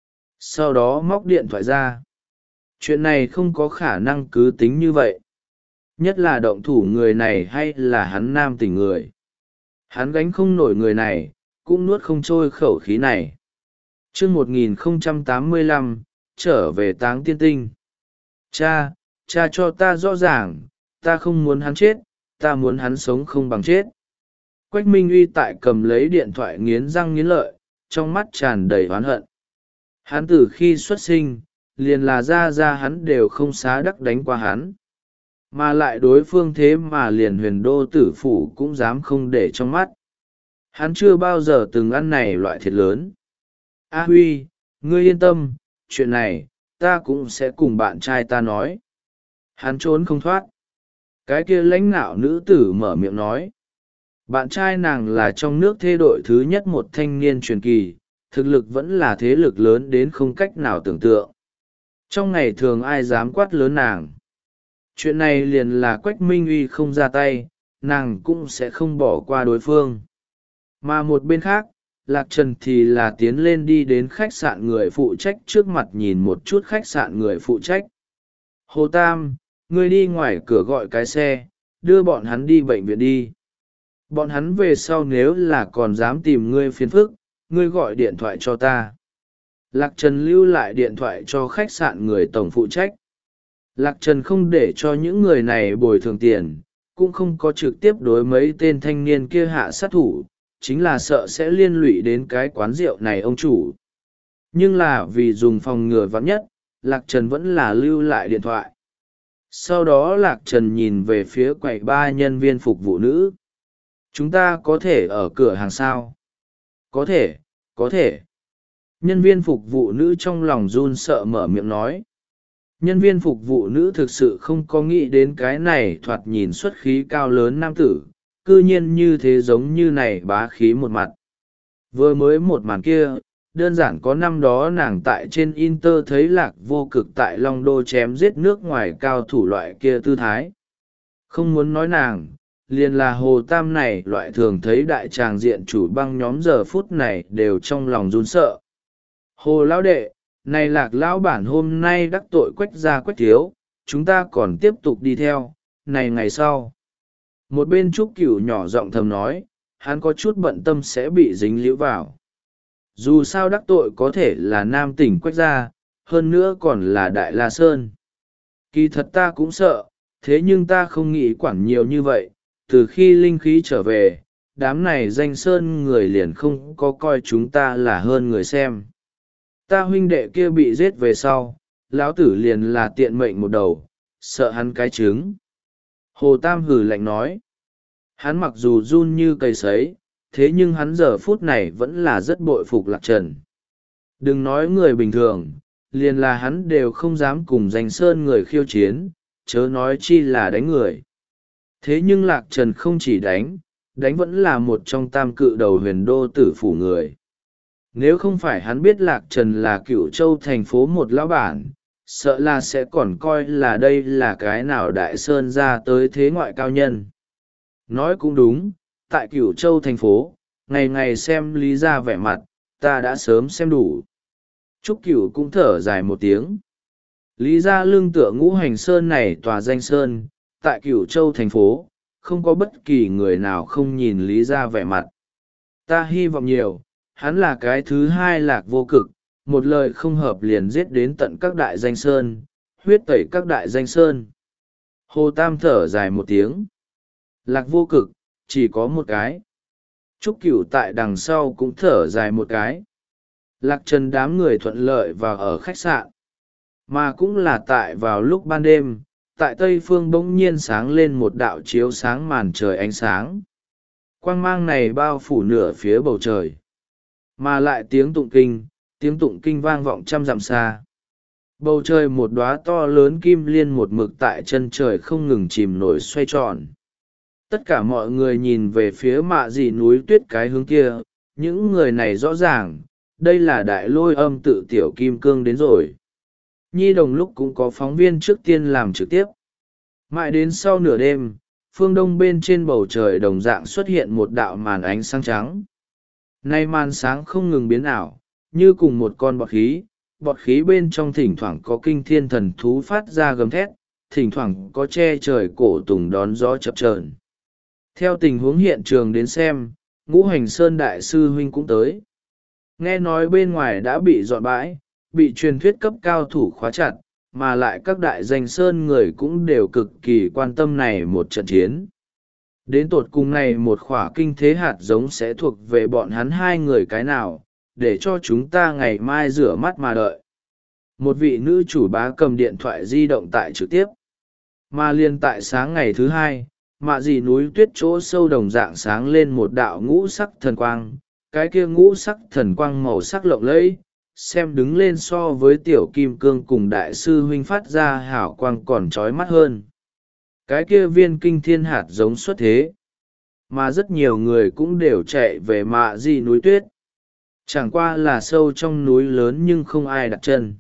Sau đó móc điện thoại ra. Chuyện này không có khả năng cứ tính như vậy. Nhất là động thủ người này hay là hắn nam tình người. Hắn gánh không nổi người này, cũng nuốt không trôi khẩu khí này. chương một nghìn không trăm tám mươi lăm, trở về Táng Tiên Tinh. Cha, cha cho ta rõ ràng, ta không muốn hắn chết, ta muốn hắn sống không bằng chết. Quách Minh Uy tại cầm lấy điện thoại nghiến răng nghiến lợi, trong mắt tràn đầy oán hận. Hắn từ khi xuất sinh, liền là ra ra hắn đều không xá đắc đánh qua hắn. Mà lại đối phương thế mà liền huyền đô tử phủ cũng dám không để trong mắt. Hắn chưa bao giờ từng ăn này loại thiệt lớn. A Huy, ngươi yên tâm, chuyện này, ta cũng sẽ cùng bạn trai ta nói. Hắn trốn không thoát. Cái kia lãnh ngạo nữ tử mở miệng nói. Bạn trai nàng là trong nước thê đội thứ nhất một thanh niên truyền kỳ, thực lực vẫn là thế lực lớn đến không cách nào tưởng tượng. Trong ngày thường ai dám quát lớn nàng. Chuyện này liền là Quách Minh Uy không ra tay, nàng cũng sẽ không bỏ qua đối phương. Mà một bên khác, Lạc Trần thì là tiến lên đi đến khách sạn người phụ trách trước mặt nhìn một chút khách sạn người phụ trách. Hồ Tam, ngươi đi ngoài cửa gọi cái xe, đưa bọn hắn đi bệnh viện đi. Bọn hắn về sau nếu là còn dám tìm ngươi phiền phức, ngươi gọi điện thoại cho ta. Lạc Trần lưu lại điện thoại cho khách sạn người tổng phụ trách. Lạc Trần không để cho những người này bồi thường tiền, cũng không có trực tiếp đối mấy tên thanh niên kia hạ sát thủ, chính là sợ sẽ liên lụy đến cái quán rượu này ông chủ. Nhưng là vì dùng phòng ngừa vắng nhất, Lạc Trần vẫn là lưu lại điện thoại. Sau đó Lạc Trần nhìn về phía quầy ba nhân viên phục vụ nữ. Chúng ta có thể ở cửa hàng sao? Có thể, có thể. Nhân viên phục vụ nữ trong lòng run sợ mở miệng nói. Nhân viên phục vụ nữ thực sự không có nghĩ đến cái này thoạt nhìn xuất khí cao lớn nam tử, cư nhiên như thế giống như này bá khí một mặt. Vừa mới một màn kia, đơn giản có năm đó nàng tại trên Inter thấy Lạc Vô Cực tại Long Đô chém giết nước ngoài cao thủ loại kia tư thái. Không muốn nói nàng, liền là Hồ Tam này loại thường thấy đại tràng diện chủ băng nhóm giờ phút này đều trong lòng run sợ. Hồ lão đệ, này Lạc lão bản hôm nay đắc tội Quách gia Quách thiếu, chúng ta còn tiếp tục đi theo, này ngày sau. Một bên Trúc Cửu nhỏ giọng thầm nói, hắn có chút bận tâm sẽ bị dính liễu vào. Dù sao đắc tội có thể là nam tỉnh Quách gia, hơn nữa còn là Đại La Sơn. Kỳ thật ta cũng sợ, thế nhưng ta không nghĩ quản nhiều như vậy, từ khi linh khí trở về, đám này danh sơn người liền không có coi chúng ta là hơn người xem. Ta huynh đệ kia bị giết về sau, lão tử liền là tiện mệnh một đầu, sợ hắn cái trứng. Hồ Tam hừ lạnh nói, hắn mặc dù run như cây sấy, thế nhưng hắn giờ phút này vẫn là rất bội phục Lạc Trần. Đừng nói người bình thường, liền là hắn đều không dám cùng danh sơn người khiêu chiến, chớ nói chi là đánh người. Thế nhưng Lạc Trần không chỉ đánh, đánh vẫn là một trong tam cự đầu huyền đô tử phủ người. Nếu không phải hắn biết Lạc Trần là Cửu Châu thành phố một lão bản, sợ là sẽ còn coi là đây là cái nào đại sơn ra tới thế ngoại cao nhân. Nói cũng đúng, tại Cửu Châu thành phố, ngày ngày xem Lý Gia vẻ mặt, ta đã sớm xem đủ. Trúc Cửu cũng thở dài một tiếng. Lý Gia lưng tựa Ngũ Hành Sơn này tòa danh sơn, tại Cửu Châu thành phố, không có bất kỳ người nào không nhìn Lý Gia vẻ mặt. Ta hy vọng nhiều, hắn là cái thứ hai Lạc Vô Cực, một lời không hợp liền giết đến tận các đại danh sơn, huyết tẩy các đại danh sơn. Hồ Tam thở dài một tiếng. Lạc Vô Cực, chỉ có một cái. Trúc Cửu tại đằng sau cũng thở dài một cái. Lạc Trần đám người thuận lợi vào ở khách sạn. Mà cũng là tại vào lúc ban đêm, tại Tây Phương bỗng nhiên sáng lên một đạo chiếu sáng màn trời ánh sáng. Quang mang này bao phủ nửa phía bầu trời. Mà lại tiếng tụng kinh, tiếng tụng kinh vang vọng trăm dặm xa. Bầu trời một đóa to lớn kim liên một mực tại chân trời không ngừng chìm nổi xoay tròn. Tất cả mọi người nhìn về phía mạ dị núi tuyết cái hướng kia, những người này rõ ràng, đây là đại lôi âm tự tiểu kim cương đến rồi. Nhi đồng lúc cũng có phóng viên trước tiên làm trực tiếp. Mãi đến sau nửa đêm, phương đông bên trên bầu trời đồng dạng xuất hiện một đạo màn ánh sáng trắng. Nay màn sáng không ngừng biến ảo, như cùng một con bọt khí, bọt khí bên trong thỉnh thoảng có kinh thiên thần thú phát ra gầm thét, thỉnh thoảng có che trời cổ tùng đón gió chập chờn. Theo tình huống hiện trường đến xem, Ngũ Hành Sơn đại sư huynh cũng tới. Nghe nói bên ngoài đã bị dọn bãi, bị truyền thuyết cấp cao thủ khóa chặt, mà lại các đại danh sơn người cũng đều cực kỳ quan tâm này một trận chiến. Đến tột cùng này một khỏa kinh thế hạt giống sẽ thuộc về bọn hắn hai người cái nào, để cho chúng ta ngày mai rửa mắt mà đợi. Một vị nữ chủ bá cầm điện thoại di động tại trực tiếp. Mà liên tại sáng ngày thứ hai, mạ dị núi tuyết chỗ sâu đồng dạng sáng lên một đạo ngũ sắc thần quang, cái kia ngũ sắc thần quang màu sắc lộng lẫy, xem đứng lên so với tiểu kim cương cùng đại sư huynh phát ra hảo quang còn trói mắt hơn. Cái kia viên kinh thiên hạt giống xuất thế, mà rất nhiều người cũng đều chạy về mạ dị núi tuyết. Chẳng qua là sâu trong núi lớn nhưng không ai đặt chân.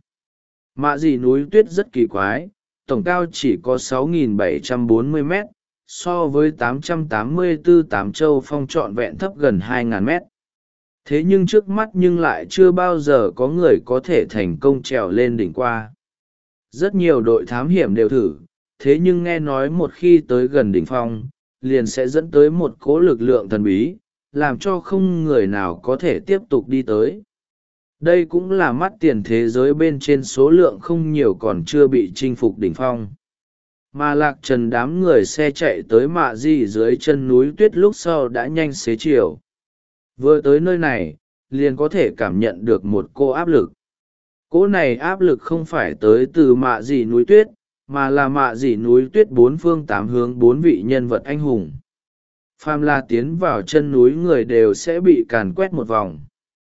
Mạ dị núi tuyết rất kỳ quái, tổng cao chỉ có sáu nghìn bảy trăm bốn mươi mét, so với tám trăm tám mươi tư tám châu phong trọn vẹn thấp gần hai nghìn mét. Thế nhưng trước mắt nhưng lại chưa bao giờ có người có thể thành công trèo lên đỉnh qua. Rất nhiều đội thám hiểm đều thử, thế nhưng nghe nói một khi tới gần đỉnh phong, liền sẽ dẫn tới một cỗ lực lượng thần bí, làm cho không người nào có thể tiếp tục đi tới. Đây cũng là mắt tiền thế giới bên trên số lượng không nhiều còn chưa bị chinh phục đỉnh phong. Mà Lạc Trần đám người xe chạy tới mạ dị dưới chân núi tuyết lúc sau đã nhanh xế chiều. Vừa tới nơi này, liền có thể cảm nhận được một cô áp lực. Cỗ này áp lực không phải tới từ mạ dị núi tuyết, mà là mạ dị núi tuyết bốn phương tám hướng bốn vị nhân vật anh hùng. Phàm là tiến vào chân núi người đều sẽ bị càn quét một vòng.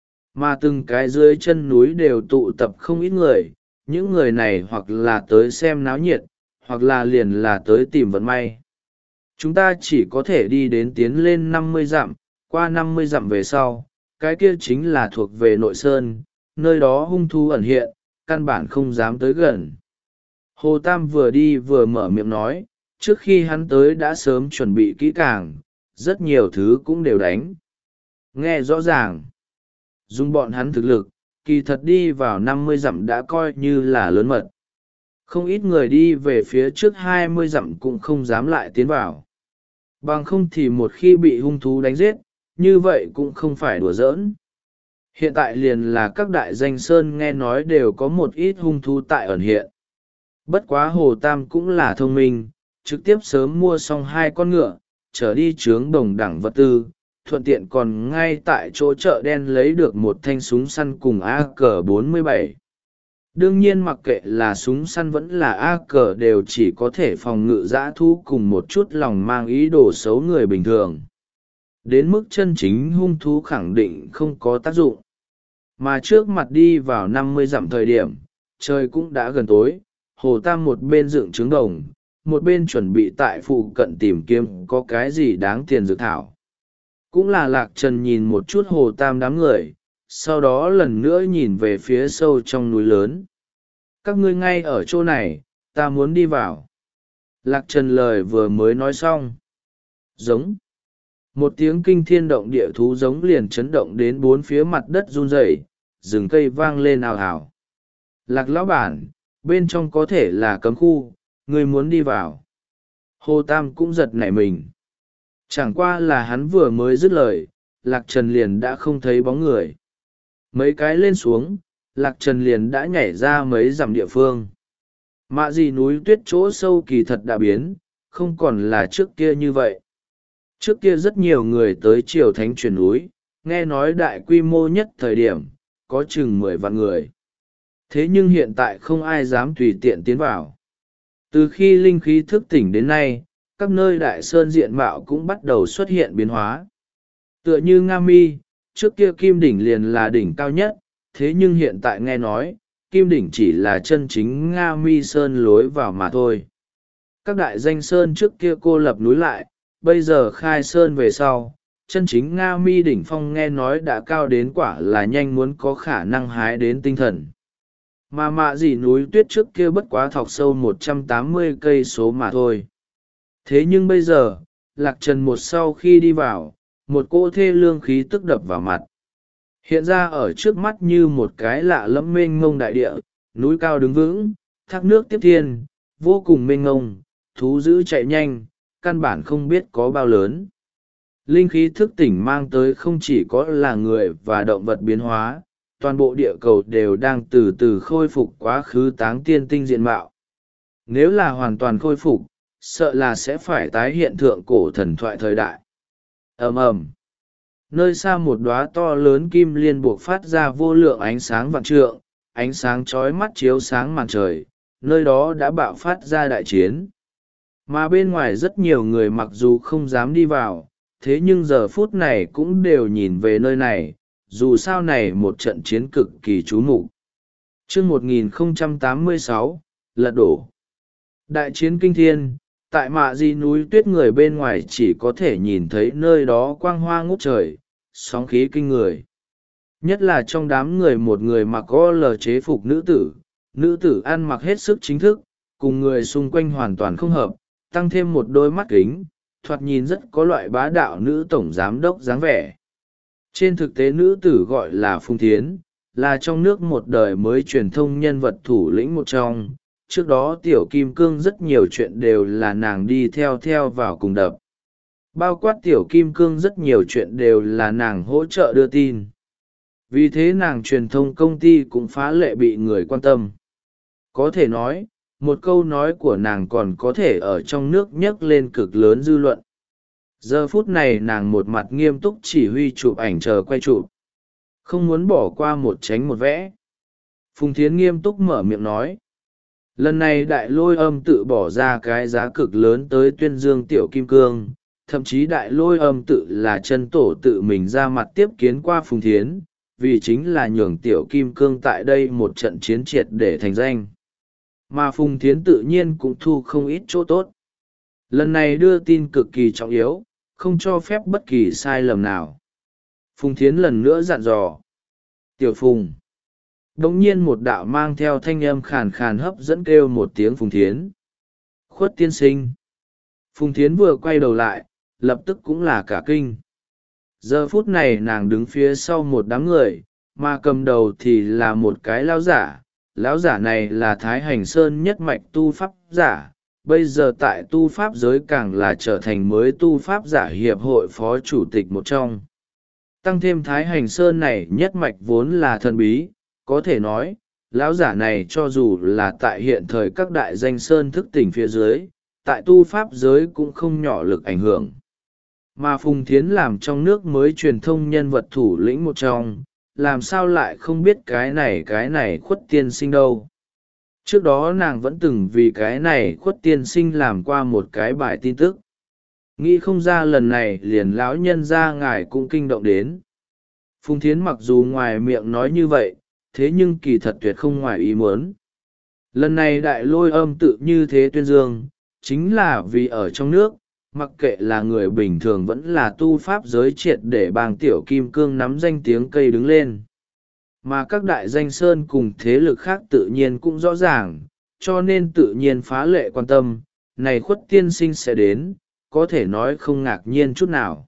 Mà từng cái dưới chân núi đều tụ tập không ít người, những người này hoặc là tới xem náo nhiệt, hoặc là liền là tới tìm vận may. Chúng ta chỉ có thể đi đến tiến lên năm mươi dặm, qua năm mươi dặm về sau, cái kia chính là thuộc về nội sơn, nơi đó hung thú ẩn hiện, căn bản không dám tới gần. Hồ Tam vừa đi vừa mở miệng nói, Trước khi hắn tới đã sớm chuẩn bị kỹ càng, rất nhiều thứ cũng đều đánh nghe rõ ràng. Dùng bọn hắn thực lực, kỳ thật đi vào năm mươi dặm đã coi như là lớn mật. Không ít người đi về phía trước hai mươi dặm cũng không dám lại tiến vào. Bằng không thì một khi bị hung thú đánh giết, như vậy cũng không phải đùa giỡn. Hiện tại liền là các đại danh sơn nghe nói đều có một ít hung thú tại ẩn hiện. Bất quá Hồ Tam cũng là thông minh, trực tiếp sớm mua xong hai con ngựa, trở đi trướng đồng đẳng vật tư, thuận tiện còn ngay tại chỗ chợ đen lấy được một thanh súng săn cùng a cờ bốn mươi bảy. Đương nhiên mặc kệ là súng săn vẫn là a cờ đều chỉ có thể phòng ngự dã thú cùng một chút lòng mang ý đồ xấu người bình thường. Đến mức chân chính hung thú khẳng định không có tác dụng. Mà trước mặt đi vào năm mươi dặm thời điểm, trời cũng đã gần tối, Hồ Tam một bên dựng trứng đồng, một bên chuẩn bị tại phụ cận tìm kiếm có cái gì đáng tiền dược thảo. Cũng là Lạc Trần nhìn một chút Hồ Tam đám người, sau đó lần nữa nhìn về phía sâu trong núi lớn. Các ngươi ngay ở chỗ này, ta muốn đi vào. Lạc Trần lời vừa mới nói xong. Giống. Một tiếng kinh thiên động địa thú giống liền chấn động đến bốn phía mặt đất run rẩy, rừng cây vang lên ào ào. Lạc lão bản, bên trong có thể là cấm khu, ngươi muốn đi vào. Hồ Tam cũng giật nảy mình. Chẳng qua là hắn vừa mới dứt lời, Lạc Trần liền đã không thấy bóng người. Mấy cái lên xuống, Lạc Trần liền đã nhảy ra mấy dặm địa phương. Mạ gì núi tuyết chỗ sâu kỳ thật đã biến, không còn là trước kia như vậy. Trước kia rất nhiều người tới triều thánh chuyển núi, nghe nói đại quy mô nhất thời điểm, có chừng mười vạn người. Thế nhưng hiện tại không ai dám tùy tiện tiến vào. Từ khi linh khí thức tỉnh đến nay, các nơi đại sơn diện mạo cũng bắt đầu xuất hiện biến hóa. Tựa như Nga Mi, trước kia Kim Đỉnh liền là đỉnh cao nhất, thế nhưng hiện tại nghe nói, Kim Đỉnh chỉ là chân chính Nga Mi Sơn lối vào mà thôi. Các đại danh sơn trước kia cô lập núi lại, bây giờ khai sơn về sau, chân chính Nga Mi đỉnh phong nghe nói đã cao đến quả là nhanh muốn có khả năng hái đến tinh thần. Mà mạ gì núi tuyết trước kia bất quá thọc sâu một trăm tám mươi cây số mà thôi. Thế nhưng bây giờ, Lạc Trần một sau khi đi vào, một cỗ thê lương khí tức đập vào mặt. Hiện ra ở trước mắt như một cái lạ lẫm mênh mông đại địa, núi cao đứng vững, thác nước tiếp thiên, vô cùng mênh mông, thú dữ chạy nhanh, căn bản không biết có bao lớn. Linh khí thức tỉnh mang tới không chỉ có là người và động vật biến hóa, toàn bộ địa cầu đều đang từ từ khôi phục quá khứ táng tiên tinh diện mạo. Nếu là hoàn toàn khôi phục, sợ là sẽ phải tái hiện thượng cổ thần thoại thời đại. Ầm ầm. Nơi xa một đóa to lớn kim liên buộc phát ra vô lượng ánh sáng vạn trượng, ánh sáng chói mắt chiếu sáng màn trời, nơi đó đã bạo phát ra đại chiến. Mà bên ngoài rất nhiều người mặc dù không dám đi vào, thế nhưng giờ phút này cũng đều nhìn về nơi này, dù sao này một trận chiến cực kỳ chú mục. Chương một nghìn không trăm tám mươi sáu, lật đổ. Đại chiến kinh thiên, tại mạ di núi tuyết người bên ngoài chỉ có thể nhìn thấy nơi đó quang hoa ngút trời, sóng khí kinh người. Nhất là trong đám người một người mặc go lờ chế phục nữ tử, nữ tử ăn mặc hết sức chính thức, cùng người xung quanh hoàn toàn không hợp, tăng thêm một đôi mắt kính, thoạt nhìn rất có loại bá đạo nữ tổng giám đốc dáng vẻ. Trên thực tế nữ tử gọi là Phùng Thiến, là trong nước một đời mới truyền thông nhân vật thủ lĩnh một trong. Trước đó tiểu kim cương rất nhiều chuyện đều là nàng đi theo theo vào cùng đập. Bao quát tiểu kim cương rất nhiều chuyện đều là nàng hỗ trợ đưa tin. Vì thế nàng truyền thông công ty cũng phá lệ bị người quan tâm. Có thể nói, một câu nói của nàng còn có thể ở trong nước nhấc lên cực lớn dư luận. Giờ phút này nàng một mặt nghiêm túc chỉ huy chụp ảnh chờ quay chụp. Không muốn bỏ qua một tránh một vẽ. Phùng Thiến nghiêm túc mở miệng nói. Lần này đại lôi âm tự bỏ ra cái giá cực lớn tới tuyên dương tiểu kim cương, thậm chí đại lôi âm tự là chân tổ tự mình ra mặt tiếp kiến qua Phùng Thiến, vì chính là nhường tiểu kim cương tại đây một trận chiến triệt để thành danh. Mà Phùng Thiến tự nhiên cũng thu không ít chỗ tốt. Lần này đưa tin cực kỳ trọng yếu, không cho phép bất kỳ sai lầm nào. Phùng Thiến lần nữa dặn dò. Tiểu Phùng. Đống nhiên một đạo mang theo thanh âm khàn khàn hấp dẫn kêu một tiếng Phùng Thiến. Khuất tiên sinh. Phùng Thiến vừa quay đầu lại, lập tức cũng là cả kinh. Giờ phút này nàng đứng phía sau một đám người, mà cầm đầu thì là một cái lão giả. Lão giả này là Thái Hành Sơn nhất mạch tu pháp giả, bây giờ tại tu pháp giới càng là trở thành mới tu pháp giả hiệp hội phó chủ tịch một trong. Tăng thêm Thái Hành Sơn này nhất mạch vốn là thần bí, có thể nói, lão giả này cho dù là tại hiện thời các đại danh sơn thức tỉnh phía dưới, tại tu pháp giới cũng không nhỏ lực ảnh hưởng. Mà Phùng Thiến làm trong nước mới truyền thông nhân vật thủ lĩnh một trong, làm sao lại không biết cái này cái này Khuất tiên sinh đâu. Trước đó nàng vẫn từng vì cái này Khuất tiên sinh làm qua một cái bài tin tức. Nghĩ không ra lần này liền lão nhân ra ngài cũng kinh động đến. Phùng Thiến mặc dù ngoài miệng nói như vậy, thế nhưng kỳ thật tuyệt không ngoài ý muốn. Lần này đại lôi âm tự như thế tuyên dương, chính là vì ở trong nước, mặc kệ là người bình thường vẫn là tu pháp giới triệt để bang tiểu kim cương nắm danh tiếng cây đứng lên. Mà các đại danh sơn cùng thế lực khác tự nhiên cũng rõ ràng, cho nên tự nhiên phá lệ quan tâm, này Khuất tiên sinh sẽ đến, có thể nói không ngạc nhiên chút nào.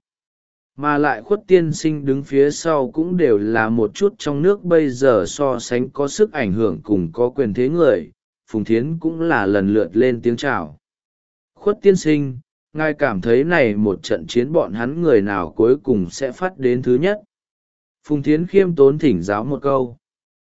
Mà lại Khuất tiên sinh đứng phía sau cũng đều là một chút trong nước bây giờ so sánh có sức ảnh hưởng cùng có quyền thế người, Phùng Thiến cũng là lần lượt lên tiếng chào. Khuất tiên sinh, ngài cảm thấy này một trận chiến bọn hắn người nào cuối cùng sẽ phát đến thứ nhất? Phùng Thiến khiêm tốn thỉnh giáo một câu.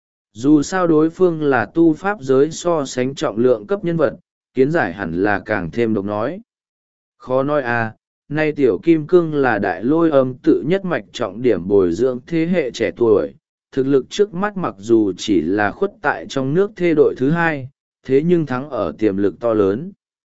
Dù sao đối phương là tu pháp giới so sánh trọng lượng cấp nhân vật, kiến giải hẳn là càng thêm độc nói. Khó nói à, nay tiểu kim cương là đại lôi âm tự nhất mạch trọng điểm bồi dưỡng thế hệ trẻ tuổi, thực lực trước mắt mặc dù chỉ là khuất tại trong nước thê đội thứ hai, thế nhưng thắng ở tiềm lực to lớn.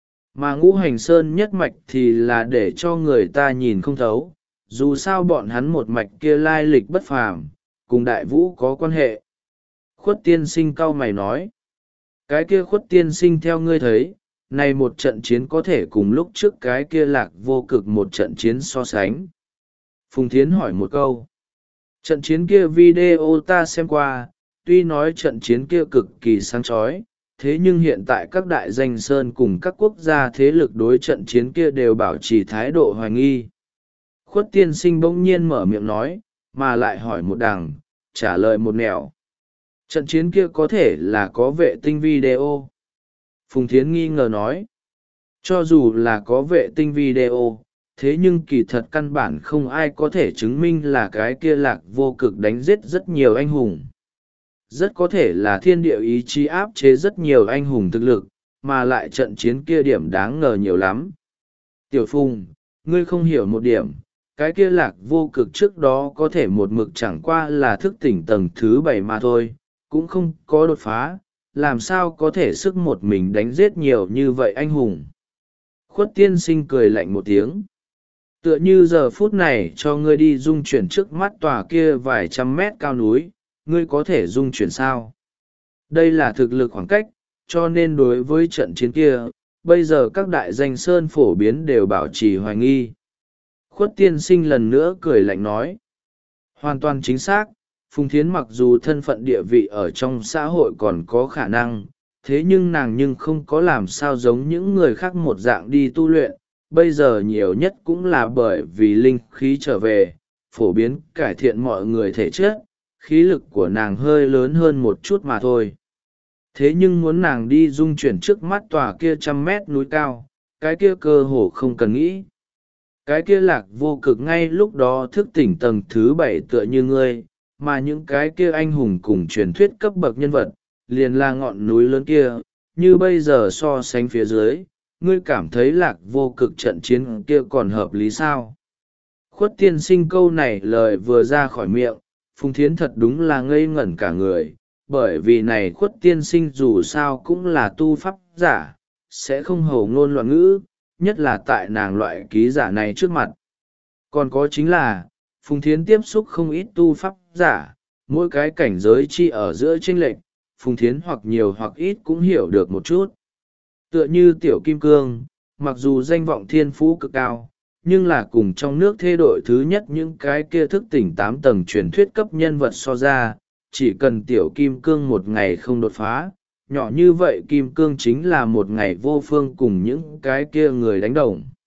Mà ngũ hành sơn nhất mạch thì là để cho người ta nhìn không thấu, dù sao bọn hắn một mạch kia lai lịch bất phàm, cùng đại vũ có quan hệ. Khuất tiên sinh cau mày nói, cái kia Khuất tiên sinh theo ngươi thấy, này một trận chiến có thể cùng lúc trước cái kia lạc vô cực một trận chiến so sánh. Phùng Thiến hỏi một câu. Trận chiến kia video ta xem qua, tuy nói trận chiến kia cực kỳ sáng chói, thế nhưng hiện tại các đại danh sơn cùng các quốc gia thế lực đối trận chiến kia đều bảo trì thái độ hoài nghi. Khuất tiên sinh bỗng nhiên mở miệng nói, mà lại hỏi một đằng, trả lời một nẻo. Trận chiến kia có thể là có vệ tinh video. Phùng Thiến nghi ngờ nói, cho dù là có vệ tinh video, thế nhưng kỳ thật căn bản không ai có thể chứng minh là cái kia lạc vô cực đánh giết rất nhiều anh hùng. Rất có thể là thiên địa ý chí áp chế rất nhiều anh hùng thực lực, mà lại trận chiến kia điểm đáng ngờ nhiều lắm. Tiểu Phùng, ngươi không hiểu một điểm, cái kia lạc vô cực trước đó có thể một mực chẳng qua là thức tỉnh tầng thứ bảy mà thôi, cũng không có đột phá, làm sao có thể sức một mình đánh giết nhiều như vậy anh hùng. Khuất tiên sinh cười lạnh một tiếng. Tựa như giờ phút này cho ngươi đi dung chuyển trước mắt tòa kia vài trăm mét cao núi, ngươi có thể dung chuyển sao? Đây là thực lực khoảng cách, cho nên đối với trận chiến kia, bây giờ các đại danh sơn phổ biến đều bảo trì hoài nghi. Khuất tiên sinh lần nữa cười lạnh nói. Hoàn toàn chính xác, Phùng Thiến mặc dù thân phận địa vị ở trong xã hội còn có khả năng, thế nhưng nàng nhưng không có làm sao giống những người khác một dạng đi tu luyện, bây giờ nhiều nhất cũng là bởi vì linh khí trở về, phổ biến cải thiện mọi người thể chất, khí lực của nàng hơi lớn hơn một chút mà thôi. Thế nhưng muốn nàng đi dung chuyển trước mắt tòa kia trăm mét núi cao, cái kia cơ hồ không cần nghĩ. Cái kia lạc vô cực ngay lúc đó thức tỉnh tầng thứ bảy tựa như ngươi, mà những cái kia anh hùng cùng truyền thuyết cấp bậc nhân vật, liền là ngọn núi lớn kia, như bây giờ so sánh phía dưới, ngươi cảm thấy lạc vô cực trận chiến kia còn hợp lý sao? Khuất tiên sinh câu này lời vừa ra khỏi miệng, Phùng Thiến thật đúng là ngây ngẩn cả người, bởi vì này Khuất tiên sinh dù sao cũng là tu pháp giả, sẽ không hầu ngôn loạn ngữ, nhất là tại nàng loại ký giả này trước mặt. Còn có chính là, Phùng Thiến tiếp xúc không ít tu pháp giả, mỗi cái cảnh giới chi ở giữa chênh lệch, Phùng Thiến hoặc nhiều hoặc ít cũng hiểu được một chút. Tựa như Tiểu Kim Cương, mặc dù danh vọng thiên phú cực cao, nhưng là cùng trong nước thê đội thứ nhất những cái kia thức tỉnh tám tầng truyền thuyết cấp nhân vật so ra, chỉ cần Tiểu Kim Cương một ngày không đột phá, nhỏ như vậy Kim Cương chính là một ngày vô phương cùng những cái kia người đánh đồng.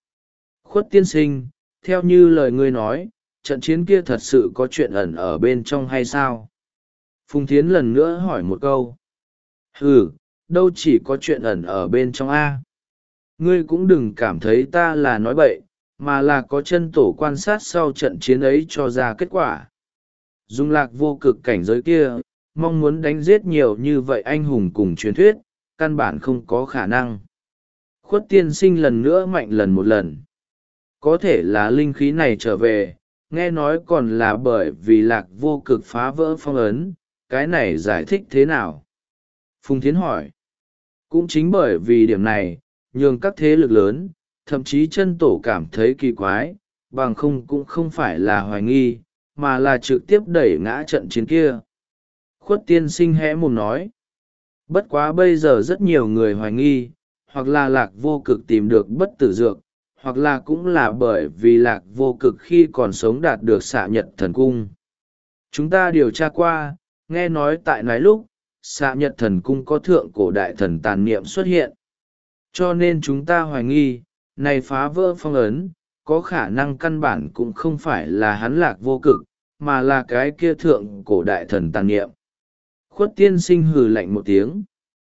Khuất tiên sinh, theo như lời ngươi nói, trận chiến kia thật sự có chuyện ẩn ở bên trong hay sao? Phùng Thiến lần nữa hỏi một câu. Ừ, đâu chỉ có chuyện ẩn ở bên trong A. Ngươi cũng đừng cảm thấy ta là nói bậy, mà là có chân tổ quan sát sau trận chiến ấy cho ra kết quả. Dung Lạc vô cực cảnh giới kia, mong muốn đánh giết nhiều như vậy anh hùng cùng truyền thuyết, căn bản không có khả năng. Khuất tiên sinh lần nữa mạnh lần một lần. Có thể là linh khí này trở về, nghe nói còn là bởi vì Lạc vô cực phá vỡ phong ấn, cái này giải thích thế nào? Phùng Thiến hỏi. Cũng chính bởi vì điểm này, nhường các thế lực lớn, thậm chí chân tổ cảm thấy kỳ quái, bằng không cũng không phải là hoài nghi, mà là trực tiếp đẩy ngã trận chiến kia. Khuất tiên sinh hẽ mồm nói. Bất quá bây giờ rất nhiều người hoài nghi, hoặc là Lạc vô cực tìm được bất tử dược, hoặc là cũng là bởi vì Lạc vô cực khi còn sống đạt được xạ nhật thần cung. Chúng ta điều tra qua, nghe nói tại nái lúc, xạ nhật thần cung có thượng cổ đại thần tàn niệm xuất hiện. Cho nên chúng ta hoài nghi, này phá vỡ phong ấn, có khả năng căn bản cũng không phải là hắn Lạc vô cực, mà là cái kia thượng cổ đại thần tàn niệm. Khuất tiên sinh hừ lạnh một tiếng.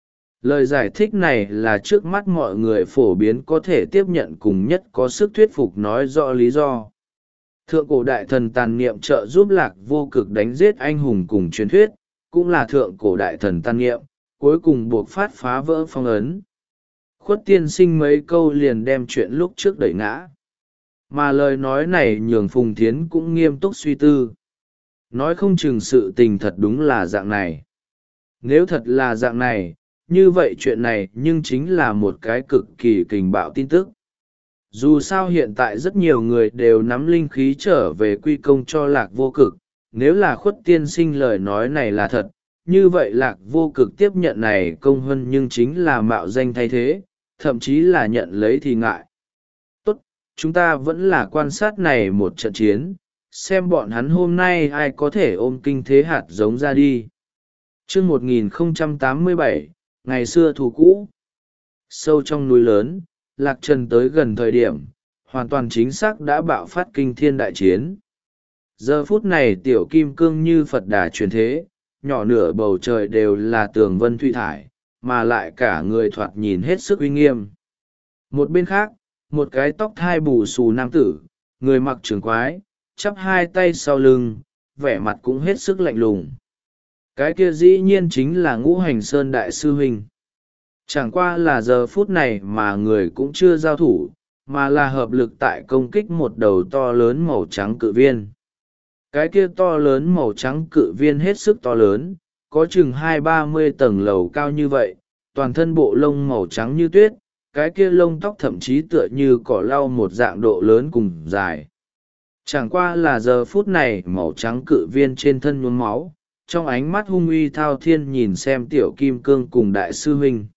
Lời giải thích này là trước mắt mọi người phổ biến có thể tiếp nhận cùng nhất có sức thuyết phục nói rõ lý do. Thượng cổ đại thần tàn niệm trợ giúp Lạc vô cực đánh giết anh hùng cùng truyền thuyết, cũng là thượng cổ đại thần tàn niệm, cuối cùng buộc phát phá vỡ phong ấn. Khuất tiên sinh mấy câu liền đem chuyện lúc trước đẩy ngã. Mà lời nói này nhường Phùng Thiến cũng nghiêm túc suy tư. Nói không chừng sự tình thật đúng là dạng này. Nếu thật là dạng này, như vậy chuyện này nhưng chính là một cái cực kỳ kình bạo tin tức. Dù sao hiện tại rất nhiều người đều nắm linh khí trở về quy công cho Lạc vô cực, nếu là Khuất tiên sinh lời nói này là thật, như vậy Lạc vô cực tiếp nhận này công hơn nhưng chính là mạo danh thay thế, thậm chí là nhận lấy thì ngại. Tốt, chúng ta vẫn là quan sát này một trận chiến, xem bọn hắn hôm nay ai có thể ôm kinh thế hạt giống ra đi. Chương một nghìn không trăm tám mươi bảy, ngày xưa thù cũ. Sâu trong núi lớn, Lạc Trần tới gần thời điểm, hoàn toàn chính xác đã bạo phát kinh thiên đại chiến. Giờ phút này tiểu kim cương như Phật đà truyền thế, nhỏ nửa bầu trời đều là tường vân thủy thải, mà lại cả người thoạt nhìn hết sức uy nghiêm. Một bên khác, một cái tóc thai bù xù nam tử, người mặc trường quái, chắp hai tay sau lưng, vẻ mặt cũng hết sức lạnh lùng. Cái kia dĩ nhiên chính là Ngũ Hành Sơn Đại Sư Huynh. Chẳng qua là giờ phút này mà người cũng chưa giao thủ, mà là hợp lực tại công kích một đầu to lớn màu trắng cự viên. Cái kia to lớn màu trắng cự viên hết sức to lớn, có chừng hai ba mươi tầng lầu cao như vậy, toàn thân bộ lông màu trắng như tuyết, cái kia lông tóc thậm chí tựa như cỏ lau một dạng độ lớn cùng dài. Chẳng qua là giờ phút này màu trắng cự viên trên thân nhuốm máu, trong ánh mắt hung uy thao thiên nhìn xem tiểu kim cương cùng đại sư huynh.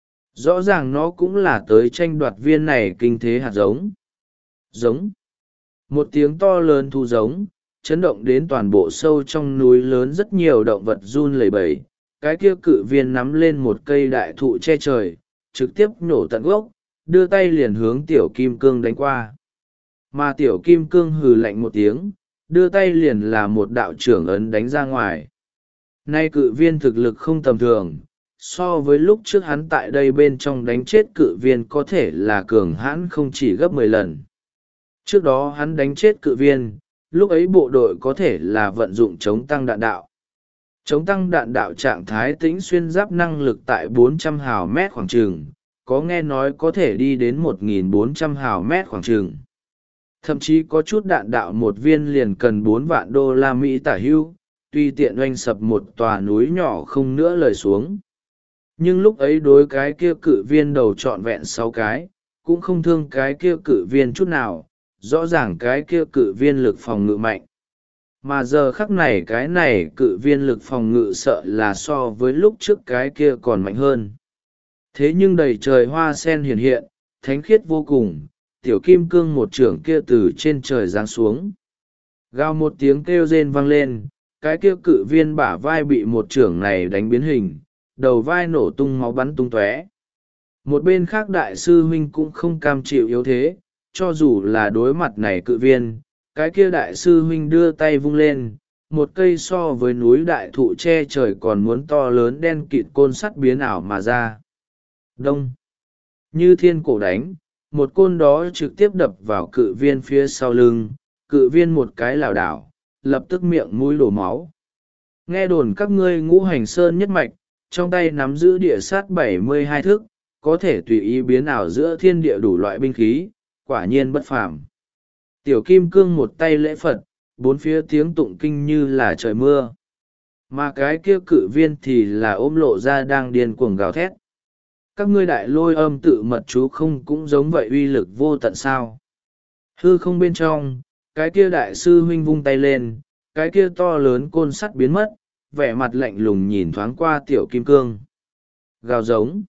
Rõ ràng nó cũng là tới tranh đoạt viên này kinh thế hạt giống. Giống. Một tiếng to lớn thu giống, chấn động đến toàn bộ sâu trong núi lớn, rất nhiều động vật run lẩy bẩy. Cái kia cự viên nắm lên một cây đại thụ che trời, trực tiếp nhổ tận gốc, đưa tay liền hướng tiểu kim cương đánh qua. Mà tiểu kim cương hừ lạnh một tiếng, đưa tay liền là một đạo trưởng ấn đánh ra ngoài. Nay cự viên thực lực không tầm thường, so với lúc trước hắn tại đây bên trong đánh chết cự viên có thể là cường hãn không chỉ gấp mười lần. Trước đó hắn đánh chết cự viên, lúc ấy bộ đội có thể là vận dụng chống tăng đạn đạo. Chống tăng đạn đạo trạng thái tĩnh xuyên giáp năng lực tại bốn trăm hào mét khoảng trường, có nghe nói có thể đi đến một nghìn bốn trăm hào mét khoảng trường. Thậm chí có chút đạn đạo một viên liền cần bốn vạn đô la Mỹ tả hưu, tuy tiện oanh sập một tòa núi nhỏ không nữa lời xuống. Nhưng lúc ấy đối cái kia cự viên đầu trọn vẹn sáu cái, cũng không thương cái kia cự viên chút nào, rõ ràng cái kia cự viên lực phòng ngự mạnh. Mà giờ khắc này cái này cự viên lực phòng ngự sợ là so với lúc trước cái kia còn mạnh hơn. Thế nhưng đầy trời hoa sen hiện hiện, thánh khiết vô cùng, tiểu kim cương một trưởng kia từ trên trời giáng xuống. Gào một tiếng kêu rên vang lên, cái kia cự viên bả vai bị một trưởng này đánh biến hình, đầu vai nổ tung máu bắn tung tóe. Một bên khác đại sư huynh cũng không cam chịu yếu thế, cho dù là đối mặt này cự viên, cái kia đại sư huynh đưa tay vung lên, một cây so với núi đại thụ che trời còn muốn to lớn đen kịt côn sắt biến ảo mà ra. Đông, như thiên cổ đánh, một côn đó trực tiếp đập vào cự viên phía sau lưng, cự viên một cái lảo đảo, lập tức miệng mũi đổ máu. Nghe đồn các ngươi ngũ hành sơn nhất mạch, trong tay nắm giữ địa sát bảy mươi hai thức, có thể tùy ý biến ảo giữa thiên địa đủ loại binh khí, quả nhiên bất phàm. Tiểu kim cương một tay lễ Phật, bốn phía tiếng tụng kinh như là trời mưa. Mà cái kia cự viên thì là ôm lộ ra đang điên cuồng gào thét. Các ngươi đại lôi âm tự mật chú không cũng giống vậy, uy lực vô tận sao? Hư không bên trong, cái kia đại sư huynh vung tay lên, cái kia to lớn côn sắt biến mất, vẻ mặt lạnh lùng nhìn thoáng qua tiểu kim cương. Gào giống.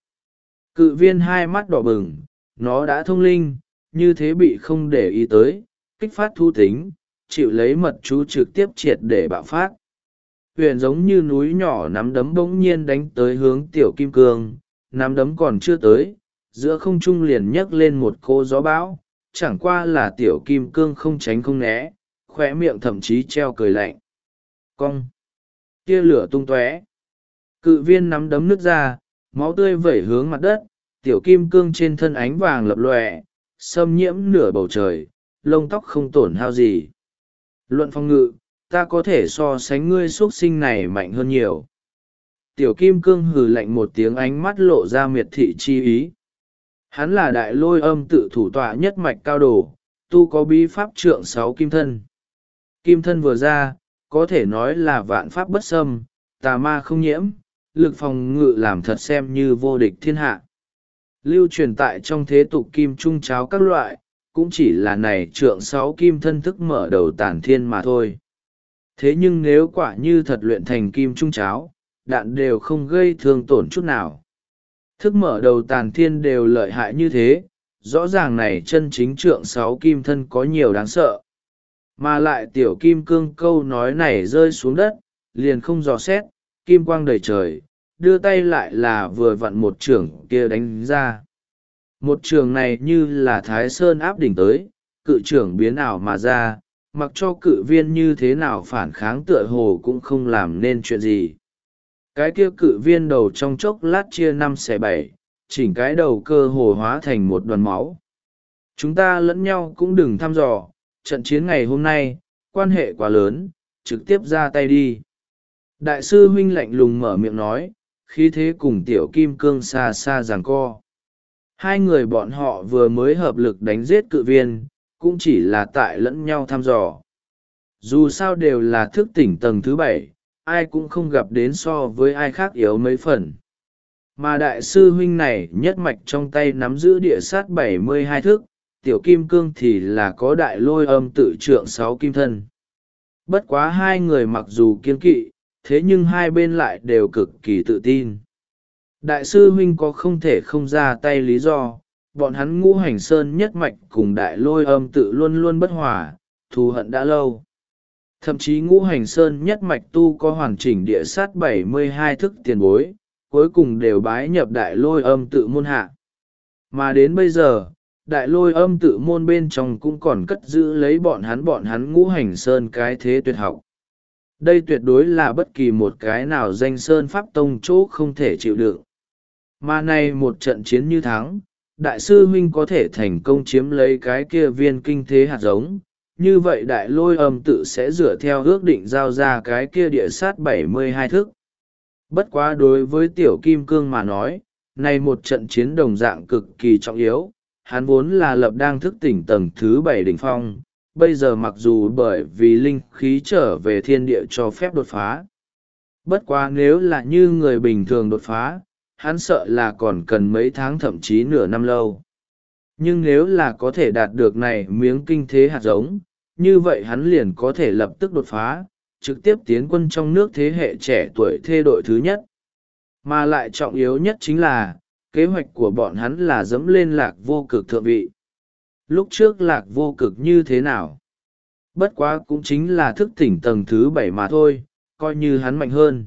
Cự viên hai mắt đỏ bừng, nó đã thông linh, như thế bị không để ý tới, kích phát thu tính, chịu lấy mật chú trực tiếp triệt để bạo phát. Huyền giống như núi nhỏ nắm đấm bỗng nhiên đánh tới hướng tiểu kim cương, nắm đấm còn chưa tới, giữa không trung liền nhấc lên một cô gió bão, chẳng qua là tiểu kim cương không tránh không né, khóe miệng thậm chí treo cười lạnh. Cong! Tia lửa tung tóe, cự viên nắm đấm nứt ra, máu tươi vẩy hướng mặt đất, tiểu kim cương trên thân ánh vàng lập lòe, xâm nhiễm nửa bầu trời, lông tóc không tổn hao gì. Luận phòng ngự, ta có thể so sánh ngươi xuất sinh này mạnh hơn nhiều. Tiểu kim cương hừ lạnh một tiếng, ánh mắt lộ ra miệt thị chi ý. Hắn là đại lôi âm tự thủ tọa nhất mạch cao đồ, tu có bí pháp trượng sáu kim thân. Kim thân vừa ra, có thể nói là vạn pháp bất xâm, tà ma không nhiễm, lực phòng ngự làm thật xem như vô địch thiên hạ. Lưu truyền tại trong thế tục kim trung cháo các loại, cũng chỉ là này trượng sáu kim thân thức mở đầu tản thiên mà thôi. Thế nhưng nếu quả như thật luyện thành kim trung cháo, đạn đều không gây thương tổn chút nào. Thức mở đầu tàn thiên đều lợi hại như thế, rõ ràng này chân chính trượng sáu kim thân có nhiều đáng sợ. Mà lại tiểu kim cương câu nói này rơi xuống đất, liền không dò xét, kim quang đầy trời, đưa tay lại là vừa vặn một trường kia đánh ra. Một trường này như là thái sơn áp đỉnh tới, cự trưởng biến ảo mà ra, mặc cho cự viên như thế nào phản kháng tựa hồ cũng không làm nên chuyện gì. Cái kia cự viên đầu trong chốc lát chia năm xẻ bảy, chỉnh cái đầu cơ hồ hóa thành một đoàn máu. Chúng ta lẫn nhau cũng đừng thăm dò, trận chiến ngày hôm nay, quan hệ quá lớn, trực tiếp ra tay đi. Đại sư huynh lạnh lùng mở miệng nói, khí thế cùng tiểu kim cương xa xa giằng co. Hai người bọn họ vừa mới hợp lực đánh giết cự viên, cũng chỉ là tại lẫn nhau thăm dò. Dù sao đều là thức tỉnh tầng thứ bảy, ai cũng không gặp đến so với ai khác yếu mấy phần. Mà đại sư huynh này nhất mạch trong tay nắm giữ địa sát bảy mươi hai thức, tiểu kim cương thì là có đại lôi âm tự trượng sáu kim thân. Bất quá hai người mặc dù kiên kỵ, thế nhưng hai bên lại đều cực kỳ tự tin. Đại sư huynh có không thể không ra tay lý do, bọn hắn ngũ hành sơn nhất mạch cùng đại lôi âm tự luôn luôn bất hòa, thù hận đã lâu. Thậm chí ngũ hành sơn nhất mạch tu có hoàn chỉnh địa sát bảy mươi hai thức tiền bối, cuối cùng đều bái nhập đại lôi âm tự môn hạ. Mà đến bây giờ, đại lôi âm tự môn bên trong cũng còn cất giữ lấy bọn hắn bọn hắn ngũ hành sơn cái thế tuyệt học. Đây tuyệt đối là bất kỳ một cái nào danh sơn pháp tông chỗ không thể chịu đựng. Mà này một trận chiến như thắng, đại sư huynh có thể thành công chiếm lấy cái kia viên kinh thế hạt giống, như vậy đại lôi âm tự sẽ dựa theo ước định giao ra cái kia địa sát bảy mươi hai thức. Bất quá đối với tiểu kim cương mà nói, này một trận chiến đồng dạng cực kỳ trọng yếu, hắn vốn là lập đang thức tỉnh tầng thứ bảy đỉnh phong, bây giờ mặc dù bởi vì linh khí trở về thiên địa cho phép đột phá. Bất quá nếu là như người bình thường đột phá, hắn sợ là còn cần mấy tháng thậm chí nửa năm lâu. Nhưng nếu là có thể đạt được này miếng kinh thế hạt giống, như vậy hắn liền có thể lập tức đột phá, trực tiếp tiến quân trong nước thế hệ trẻ tuổi thê đội thứ nhất. Mà lại trọng yếu nhất chính là, kế hoạch của bọn hắn là dẫm lên lạc vô cực thượng vị. Lúc trước lạc vô cực như thế nào? Bất quá cũng chính là thức tỉnh tầng thứ bảy mà thôi, coi như hắn mạnh hơn.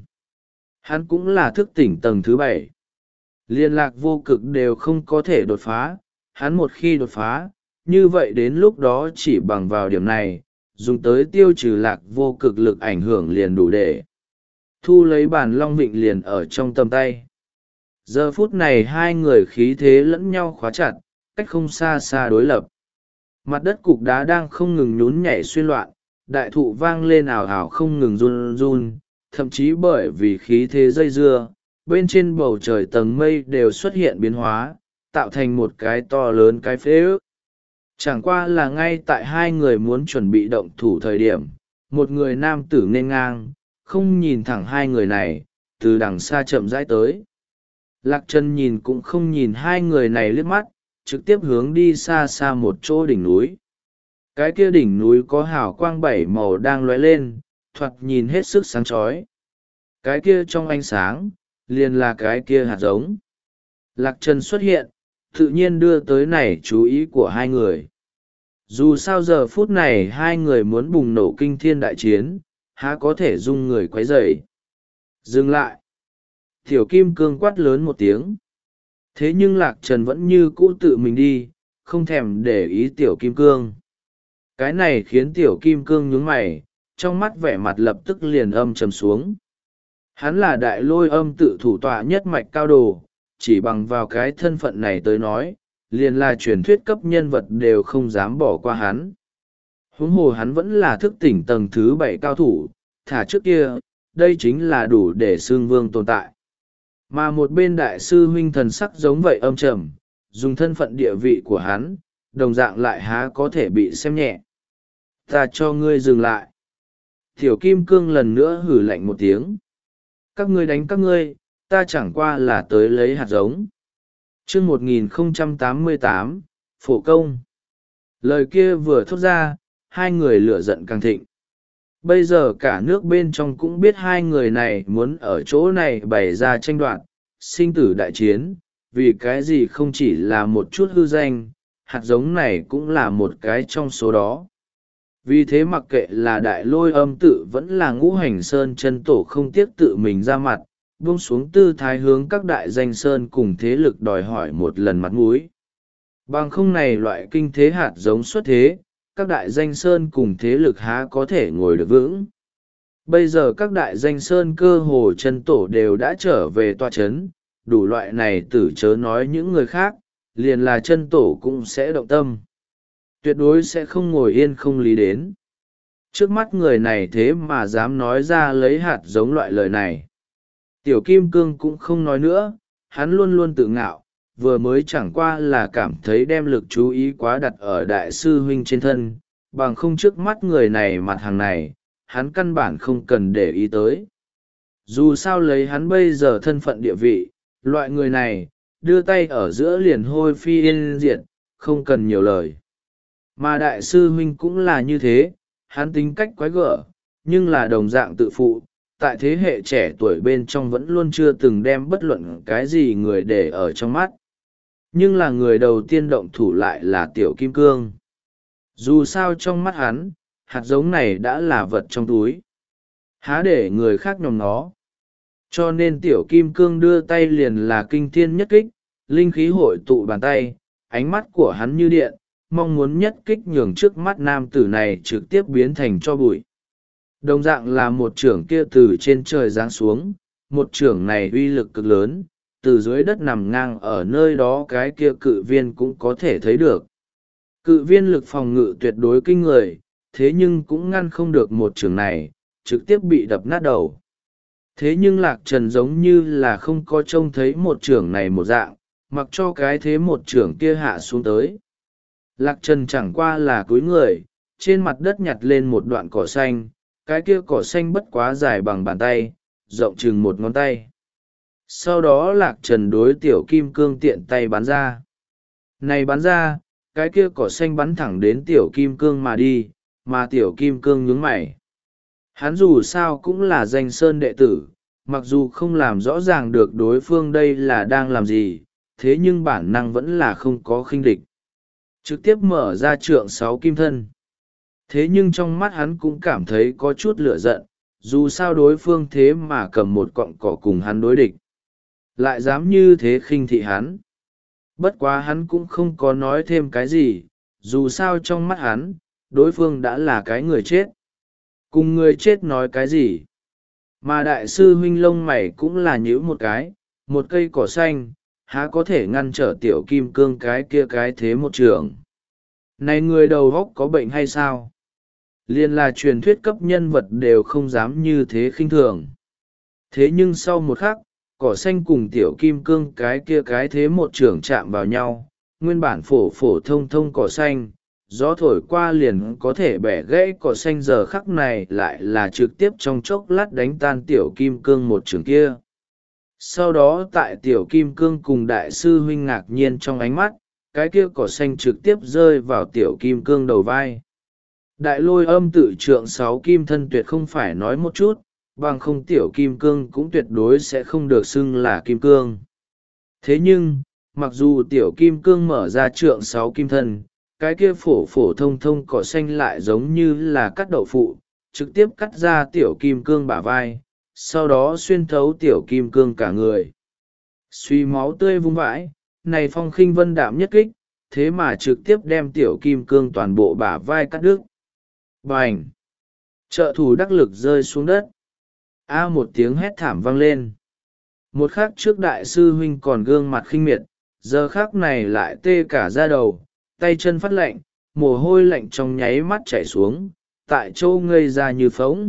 Hắn cũng là thức tỉnh tầng thứ bảy. Liên lạc vô cực đều không có thể đột phá, hắn một khi đột phá, như vậy đến lúc đó chỉ bằng vào điểm này dùng tới tiêu trừ lạc vô cực lực ảnh hưởng liền đủ để thu lấy bàn long vịnh liền ở trong tầm tay. Giờ phút này hai người khí thế lẫn nhau khóa chặt, cách không xa xa đối lập. Mặt đất cục đá đang không ngừng nhún nhảy xuyên loạn, đại thụ vang lên ảo ảo không ngừng run run, thậm chí bởi vì khí thế dây dưa, bên trên bầu trời tầng mây đều xuất hiện biến hóa, tạo thành một cái to lớn cái phế ước. Chẳng qua là ngay tại hai người muốn chuẩn bị động thủ thời điểm, một người nam tử nên ngang, không nhìn thẳng hai người này, từ đằng xa chậm rãi tới. Lạc Trần nhìn cũng không nhìn hai người này liếc mắt, trực tiếp hướng đi xa xa một chỗ đỉnh núi. Cái kia đỉnh núi có hào quang bảy màu đang lóe lên, thoạt nhìn hết sức sáng chói. Cái kia trong ánh sáng, liền là cái kia hạt giống. Lạc Trần xuất hiện, tự nhiên đưa tới này chú ý của hai người. Dù sao giờ phút này hai người muốn bùng nổ kinh thiên đại chiến, há có thể dung người quấy rầy. Dừng lại. Tiểu Kim Cương quát lớn một tiếng. Thế nhưng Lạc Trần vẫn như cũ tự mình đi, không thèm để ý Tiểu Kim Cương. Cái này khiến Tiểu Kim Cương nhướng mày, trong mắt vẻ mặt lập tức liền âm trầm xuống. Hắn là đại lôi âm tự thủ tọa nhất mạch cao đồ, chỉ bằng vào cái thân phận này tới nói, liền là truyền thuyết cấp nhân vật đều không dám bỏ qua hắn. Huống hồ hắn vẫn là thức tỉnh tầng thứ bảy cao thủ, thả trước kia, đây chính là đủ để xương vương tồn tại. Mà một bên đại sư huynh thần sắc giống vậy âm trầm, dùng thân phận địa vị của hắn, đồng dạng lại há có thể bị xem nhẹ. Ta cho ngươi dừng lại. Tiểu Kim Cương lần nữa hử lạnh một tiếng. Các ngươi đánh các ngươi, ta chẳng qua là tới lấy hạt giống. Chương một nghìn không trăm tám mươi tám, Phổ Công. Lời kia vừa thốt ra, hai người lửa giận càng thịnh. Bây giờ cả nước bên trong cũng biết hai người này muốn ở chỗ này bày ra tranh đoạt, sinh tử đại chiến, vì cái gì không chỉ là một chút hư danh, hạt giống này cũng là một cái trong số đó. Vì thế mặc kệ là đại lôi âm tự vẫn là ngũ hành sơn chân tổ không tiếc tự mình ra mặt, buông xuống tư thái hướng các đại danh sơn cùng thế lực đòi hỏi một lần mặt mũi. Bằng không này loại kinh thế hạt giống xuất thế, các đại danh sơn cùng thế lực há có thể ngồi được vững. Bây giờ các đại danh sơn cơ hồ chân tổ đều đã trở về tọa chấn, đủ loại này tử chớ nói những người khác, liền là chân tổ cũng sẽ động tâm. Tuyệt đối sẽ không ngồi yên không lý đến. Trước mắt người này thế mà dám nói ra lấy hạt giống loại lời này. Tiểu Kim Cương cũng không nói nữa, hắn luôn luôn tự ngạo, vừa mới chẳng qua là cảm thấy đem lực chú ý quá đặt ở đại sư huynh trên thân, bằng không trước mắt người này mặt hàng này, hắn căn bản không cần để ý tới. Dù sao lấy hắn bây giờ thân phận địa vị, loại người này, đưa tay ở giữa liền hôi phi yên diệt, không cần nhiều lời. Mà đại sư huynh cũng là như thế, hắn tính cách quái gở, nhưng là đồng dạng tự phụ, tại thế hệ trẻ tuổi bên trong vẫn luôn chưa từng đem bất luận cái gì người để ở trong mắt. Nhưng là người đầu tiên động thủ lại là Tiểu Kim Cương. Dù sao trong mắt hắn, hạt giống này đã là vật trong túi. Há để người khác nhòm nó. Cho nên Tiểu Kim Cương đưa tay liền là kinh thiên nhất kích, linh khí hội tụ bàn tay, ánh mắt của hắn như điện, mong muốn nhất kích nhường trước mắt nam tử này trực tiếp biến thành cho bụi. Đồng dạng là một trưởng kia từ trên trời giáng xuống, một trưởng này uy lực cực lớn, từ dưới đất nằm ngang ở nơi đó cái kia cự viên cũng có thể thấy được. Cự viên lực phòng ngự tuyệt đối kinh người, thế nhưng cũng ngăn không được một trưởng này, trực tiếp bị đập nát đầu. Thế nhưng Lạc Trần giống như là không có trông thấy một trưởng này một dạng, mặc cho cái thế một trưởng kia hạ xuống tới. Lạc Trần chẳng qua là cúi người, trên mặt đất nhặt lên một đoạn cỏ xanh, cái kia cỏ xanh bất quá dài bằng bàn tay, rộng chừng một ngón tay. Sau đó Lạc Trần đối Tiểu Kim Cương tiện tay bắn ra. Này bắn ra, cái kia cỏ xanh bắn thẳng đến Tiểu Kim Cương mà đi, mà Tiểu Kim Cương nhướng mày. Hắn dù sao cũng là danh sơn đệ tử, mặc dù không làm rõ ràng được đối phương đây là đang làm gì, thế nhưng bản năng vẫn là không có khinh địch. Trực tiếp mở ra trượng sáu kim thân. Thế nhưng trong mắt hắn cũng cảm thấy có chút lửa giận, dù sao đối phương thế mà cầm một cọng cỏ cùng hắn đối địch. Lại dám như thế khinh thị hắn. Bất quá hắn cũng không có nói thêm cái gì, dù sao trong mắt hắn đối phương đã là cái người chết, cùng người chết nói cái gì. Mà đại sư huynh lông mày cũng là nhíu một cái, một cây cỏ xanh há có thể ngăn trở tiểu kim cương cái kia cái thế một trường. Này người đầu óc có bệnh hay sao? Liên là truyền thuyết cấp nhân vật đều không dám như thế khinh thường. Thế nhưng sau một khắc, cỏ xanh cùng tiểu kim cương cái kia cái thế một trường chạm vào nhau, nguyên bản phổ phổ thông thông cỏ xanh, gió thổi qua liền có thể bẻ gãy cỏ xanh, giờ khắc này lại là trực tiếp trong chốc lát đánh tan tiểu kim cương một trường kia. Sau đó tại tiểu kim cương cùng đại sư huynh ngạc nhiên trong ánh mắt, cái kia cỏ xanh trực tiếp rơi vào tiểu kim cương đầu vai. Đại lôi âm tự trượng sáu kim thân tuyệt không phải nói một chút, bằng không tiểu kim cương cũng tuyệt đối sẽ không được xưng là kim cương. Thế nhưng, mặc dù tiểu kim cương mở ra trượng sáu kim thân, cái kia phổ phổ thông thông cỏ xanh lại giống như là cắt đậu phụ, trực tiếp cắt ra tiểu kim cương bả vai, sau đó xuyên thấu tiểu kim cương cả người. Suy máu tươi vung vãi, này phong khinh vân đạm nhất kích, thế mà trực tiếp đem tiểu kim cương toàn bộ bả vai cắt đứt. Bành! Trợ thủ đắc lực rơi xuống đất. A một tiếng hét thảm vang lên. Một khắc trước đại sư huynh còn gương mặt khinh miệt, giờ khắc này lại tê cả da đầu, tay chân phát lạnh, mồ hôi lạnh trong nháy mắt chảy xuống, tại chỗ ngây ra như phóng.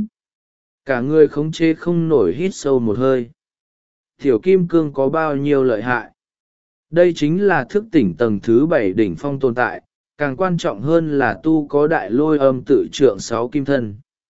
Cả người khống chế không nổi, hít sâu một hơi. Tiểu kim cương có bao nhiêu lợi hại? Đây chính là thức tỉnh tầng thứ bảy đỉnh phong tồn tại, càng quan trọng hơn là tu có đại lôi âm tự trượng sáu kim thân.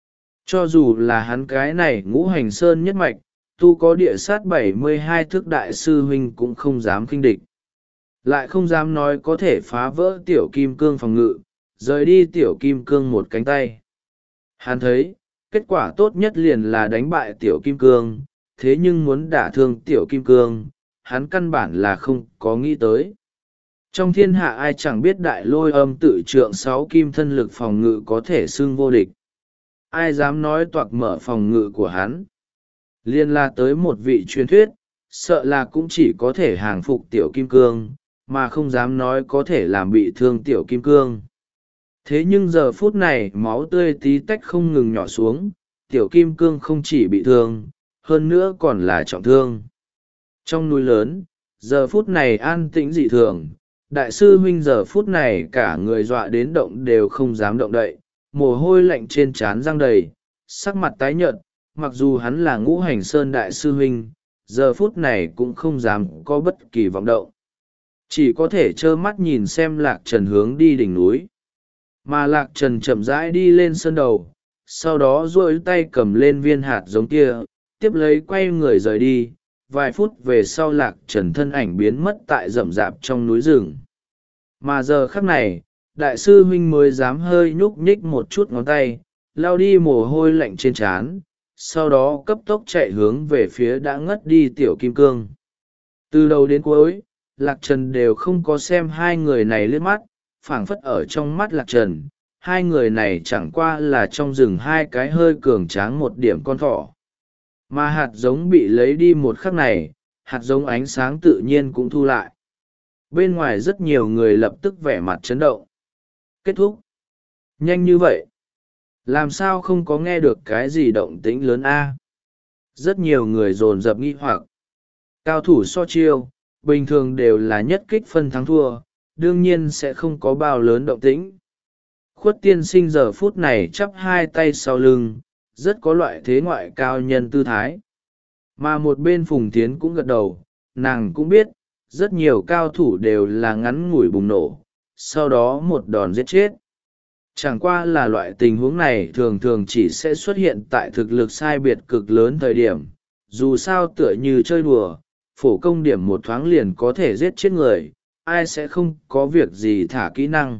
Cho dù là hắn cái này ngũ hành sơn nhất mạch, tu có địa sát bảy mươi hai thức đại sư huynh cũng không dám khinh địch. Lại không dám nói có thể phá vỡ tiểu kim cương phòng ngự, rời đi tiểu kim cương một cánh tay. Hắn thấy, kết quả tốt nhất liền là đánh bại tiểu kim cương, thế nhưng muốn đả thương tiểu kim cương, hắn căn bản là không có nghĩ tới. Trong thiên hạ ai chẳng biết đại lôi âm tự trượng sáu kim thân lực phòng ngự có thể xưng vô địch. Ai dám nói toạc mở phòng ngự của hắn. Liên la tới một vị truyền thuyết, sợ là cũng chỉ có thể hàng phục tiểu kim cương, mà không dám nói có thể làm bị thương tiểu kim cương. Thế nhưng giờ phút này máu tươi tí tách không ngừng nhỏ xuống, tiểu kim cương không chỉ bị thương, hơn nữa còn là trọng thương. Trong núi lớn, giờ phút này an tĩnh dị thường, đại sư huynh giờ phút này cả người dọa đến động đều không dám động đậy, mồ hôi lạnh trên trán răng đầy, sắc mặt tái nhợt, mặc dù hắn là ngũ hành sơn đại sư huynh, giờ phút này cũng không dám có bất kỳ vọng động. Chỉ có thể trơ mắt nhìn xem Lạc Trần hướng đi đỉnh núi. Mà Lạc Trần chậm rãi đi lên sơn đầu, sau đó duỗi tay cầm lên viên hạt giống kia, tiếp lấy quay người rời đi. Vài phút về sau Lạc Trần thân ảnh biến mất tại rậm rạp trong núi rừng. Mà giờ khắc này, đại sư huynh mới dám hơi nhúc nhích một chút ngón tay, lao đi mồ hôi lạnh trên trán, sau đó cấp tốc chạy hướng về phía đã ngất đi tiểu kim cương. Từ đầu đến cuối, Lạc Trần đều không có xem hai người này liếc mắt, phảng phất ở trong mắt Lạc Trần, hai người này chẳng qua là trong rừng hai cái hơi cường tráng một điểm con thỏ. Mà hạt giống bị lấy đi một khắc này, hạt giống ánh sáng tự nhiên cũng thu lại. Bên ngoài rất nhiều người lập tức vẻ mặt chấn động. Kết thúc. Nhanh như vậy. Làm sao không có nghe được cái gì động tĩnh lớn a? Rất nhiều người dồn dập nghi hoặc. Cao thủ so chiêu, bình thường đều là nhất kích phân thắng thua, đương nhiên sẽ không có bao lớn động tĩnh. Khuất tiên sinh giờ phút này chắp hai tay sau lưng, rất có loại thế ngoại cao nhân tư thái. Mà một bên Phùng Thiến cũng gật đầu, nàng cũng biết, rất nhiều cao thủ đều là ngắn ngủi bùng nổ, sau đó một đòn giết chết. Chẳng qua là loại tình huống này thường thường chỉ sẽ xuất hiện tại thực lực sai biệt cực lớn thời điểm, dù sao tựa như chơi đùa, phổ công điểm một thoáng liền có thể giết chết người, ai sẽ không có việc gì thả kỹ năng.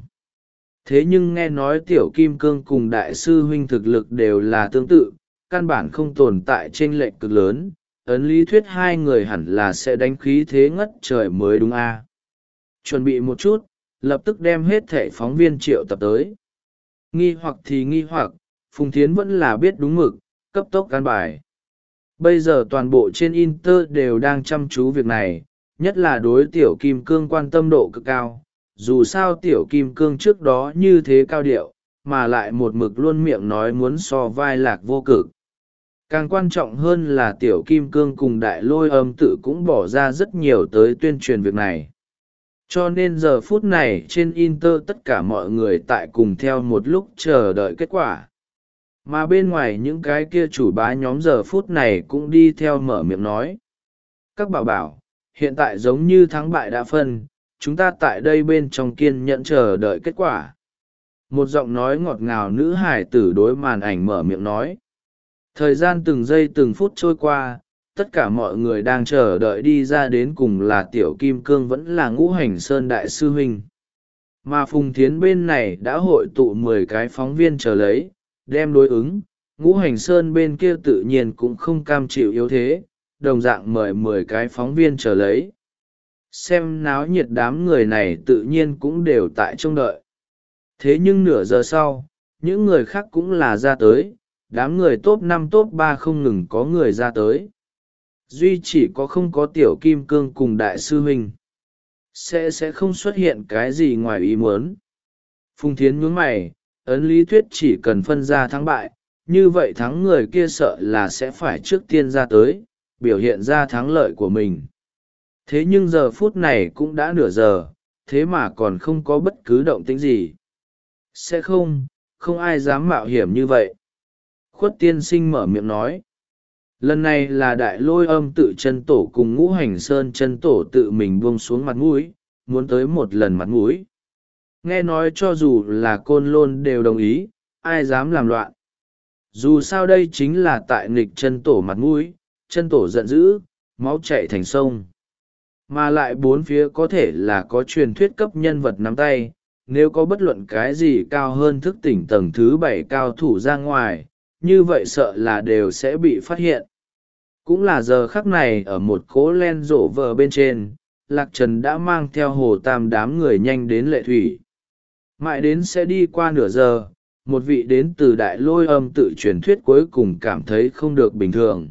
Thế nhưng nghe nói tiểu kim cương cùng đại sư huynh thực lực đều là tương tự, căn bản không tồn tại chênh lệch cực lớn, ấn lý thuyết hai người hẳn là sẽ đánh khí thế ngất trời mới đúng a. Chuẩn bị một chút, lập tức đem hết thẻ phóng viên triệu tập tới. Nghi hoặc thì nghi hoặc, Phùng Thiến vẫn là biết đúng mực, cấp tốc căn bài. Bây giờ toàn bộ trên Inter đều đang chăm chú việc này, nhất là đối tiểu kim cương quan tâm độ cực cao, dù sao tiểu kim cương trước đó như thế cao điệu, mà lại một mực luôn miệng nói muốn so vai lạc vô cực. Càng quan trọng hơn là tiểu kim cương cùng đại lôi âm tự cũng bỏ ra rất nhiều tới tuyên truyền việc này. Cho nên giờ phút này trên Inter tất cả mọi người tại cùng theo một lúc chờ đợi kết quả. Mà bên ngoài những cái kia chủ bá nhóm giờ phút này cũng đi theo mở miệng nói. Các bảo bảo, hiện tại giống như thắng bại đã phân, chúng ta tại đây bên trong kiên nhẫn chờ đợi kết quả. Một giọng nói ngọt ngào nữ hải tử đối màn ảnh mở miệng nói. Thời gian từng giây từng phút trôi qua, tất cả mọi người đang chờ đợi đi ra đến cùng là tiểu kim cương vẫn là ngũ hành sơn đại sư huynh. Mà Phùng Thiến bên này đã hội tụ mười cái phóng viên chờ lấy, đem đối ứng, ngũ hành sơn bên kia tự nhiên cũng không cam chịu yếu thế, đồng dạng mời mười cái phóng viên chờ lấy. Xem náo nhiệt đám người này tự nhiên cũng đều tại trông đợi. Thế nhưng nửa giờ sau, những người khác cũng là ra tới, đám người top năm top ba không ngừng có người ra tới. Duy chỉ có không có tiểu kim cương cùng đại sư huynh. Sẽ sẽ không xuất hiện cái gì ngoài ý muốn. Phùng Thiến nhướng mày, ấn lý thuyết chỉ cần phân ra thắng bại, như vậy thắng người kia sợ là sẽ phải trước tiên ra tới, biểu hiện ra thắng lợi của mình. Thế nhưng giờ phút này cũng đã nửa giờ, thế mà còn không có bất cứ động tĩnh gì. Sẽ không, không ai dám mạo hiểm như vậy. Khuất tiên sinh mở miệng nói. Lần này là đại lôi âm tự chân tổ cùng ngũ hành sơn chân tổ tự mình buông xuống mặt mũi, muốn tới một lần mặt mũi. Nghe nói cho dù là côn lôn đều đồng ý, ai dám làm loạn. Dù sao đây chính là tại nghịch chân tổ mặt mũi, chân tổ giận dữ, máu chảy thành sông. Mà lại bốn phía có thể là có truyền thuyết cấp nhân vật nắm tay, nếu có bất luận cái gì cao hơn thức tỉnh tầng thứ bảy cao thủ ra ngoài, như vậy sợ là đều sẽ bị phát hiện. Cũng là giờ khắc này ở một cố len rộ vờ bên trên, Lạc Trần đã mang theo Hồ Tam đám người nhanh đến Lệ Thủy. Mãi đến sẽ đi qua nửa giờ, một vị đến từ đại lôi âm tự truyền thuyết cuối cùng cảm thấy không được bình thường.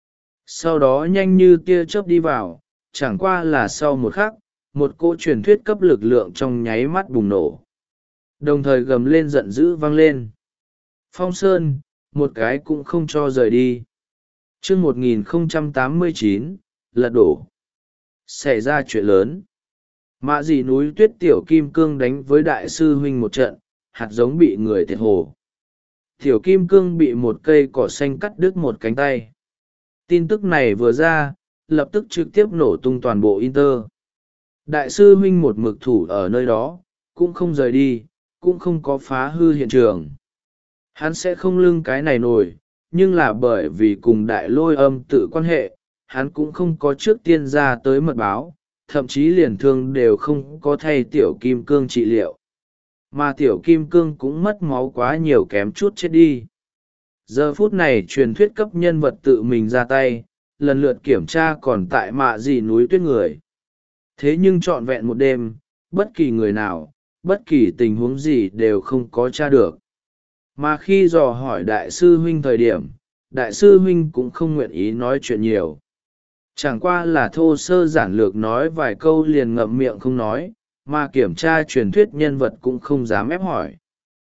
Sau đó nhanh như tia chớp đi vào, chẳng qua là sau một khắc, một cỗ truyền thuyết cấp lực lượng trong nháy mắt bùng nổ. Đồng thời gầm lên giận dữ vang lên. Phong Sơn, một cái cũng không cho rời đi. Chương một nghìn không trăm tám mươi chín, lật đổ. Xảy ra chuyện lớn. Mạ dì núi tuyết tiểu kim cương đánh với đại sư huynh một trận, hạt giống bị người thiệt hồ. Tiểu kim cương bị một cây cỏ xanh cắt đứt một cánh tay. Tin tức này vừa ra, lập tức trực tiếp nổ tung toàn bộ Inter. Đại sư huynh một mực thủ ở nơi đó, cũng không rời đi, cũng không có phá hư hiện trường. Hắn sẽ không lưng cái này nổi, nhưng là bởi vì cùng đại lôi âm tự quan hệ, hắn cũng không có trước tiên ra tới mật báo, thậm chí liền thương đều không có thay tiểu kim cương trị liệu. Mà tiểu kim cương cũng mất máu quá nhiều kém chút chết đi. Giờ phút này truyền thuyết cấp nhân vật tự mình ra tay, lần lượt kiểm tra còn tại mạ gì núi tuyết người. Thế nhưng trọn vẹn một đêm, bất kỳ người nào, bất kỳ tình huống gì đều không có tra được. Mà khi dò hỏi đại sư huynh thời điểm, đại sư huynh cũng không nguyện ý nói chuyện nhiều. Chẳng qua là thô sơ giản lược nói vài câu liền ngậm miệng không nói, mà kiểm tra truyền thuyết nhân vật cũng không dám ép hỏi.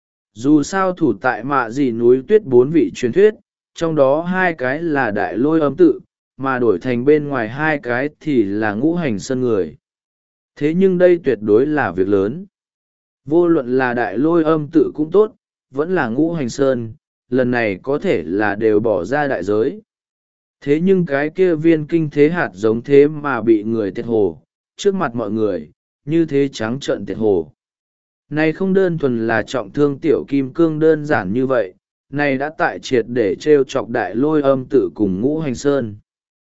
Dù sao thủ tại mạ gì núi tuyết bốn vị truyền thuyết, trong đó hai cái là đại lôi âm tự, mà đổi thành bên ngoài hai cái thì là ngũ hành sơn người. Thế nhưng đây tuyệt đối là việc lớn. Vô luận là đại lôi âm tự cũng tốt, vẫn là ngũ hành sơn, lần này có thể là đều bỏ ra đại giới. Thế nhưng cái kia viên kinh thế hạt giống thế mà bị người tiệt hồ, trước mặt mọi người, như thế trắng trợn tiệt hồ. Này không đơn thuần là trọng thương tiểu kim cương đơn giản như vậy, này đã tại triệt để trêu chọc đại lôi âm tự cùng ngũ hành sơn.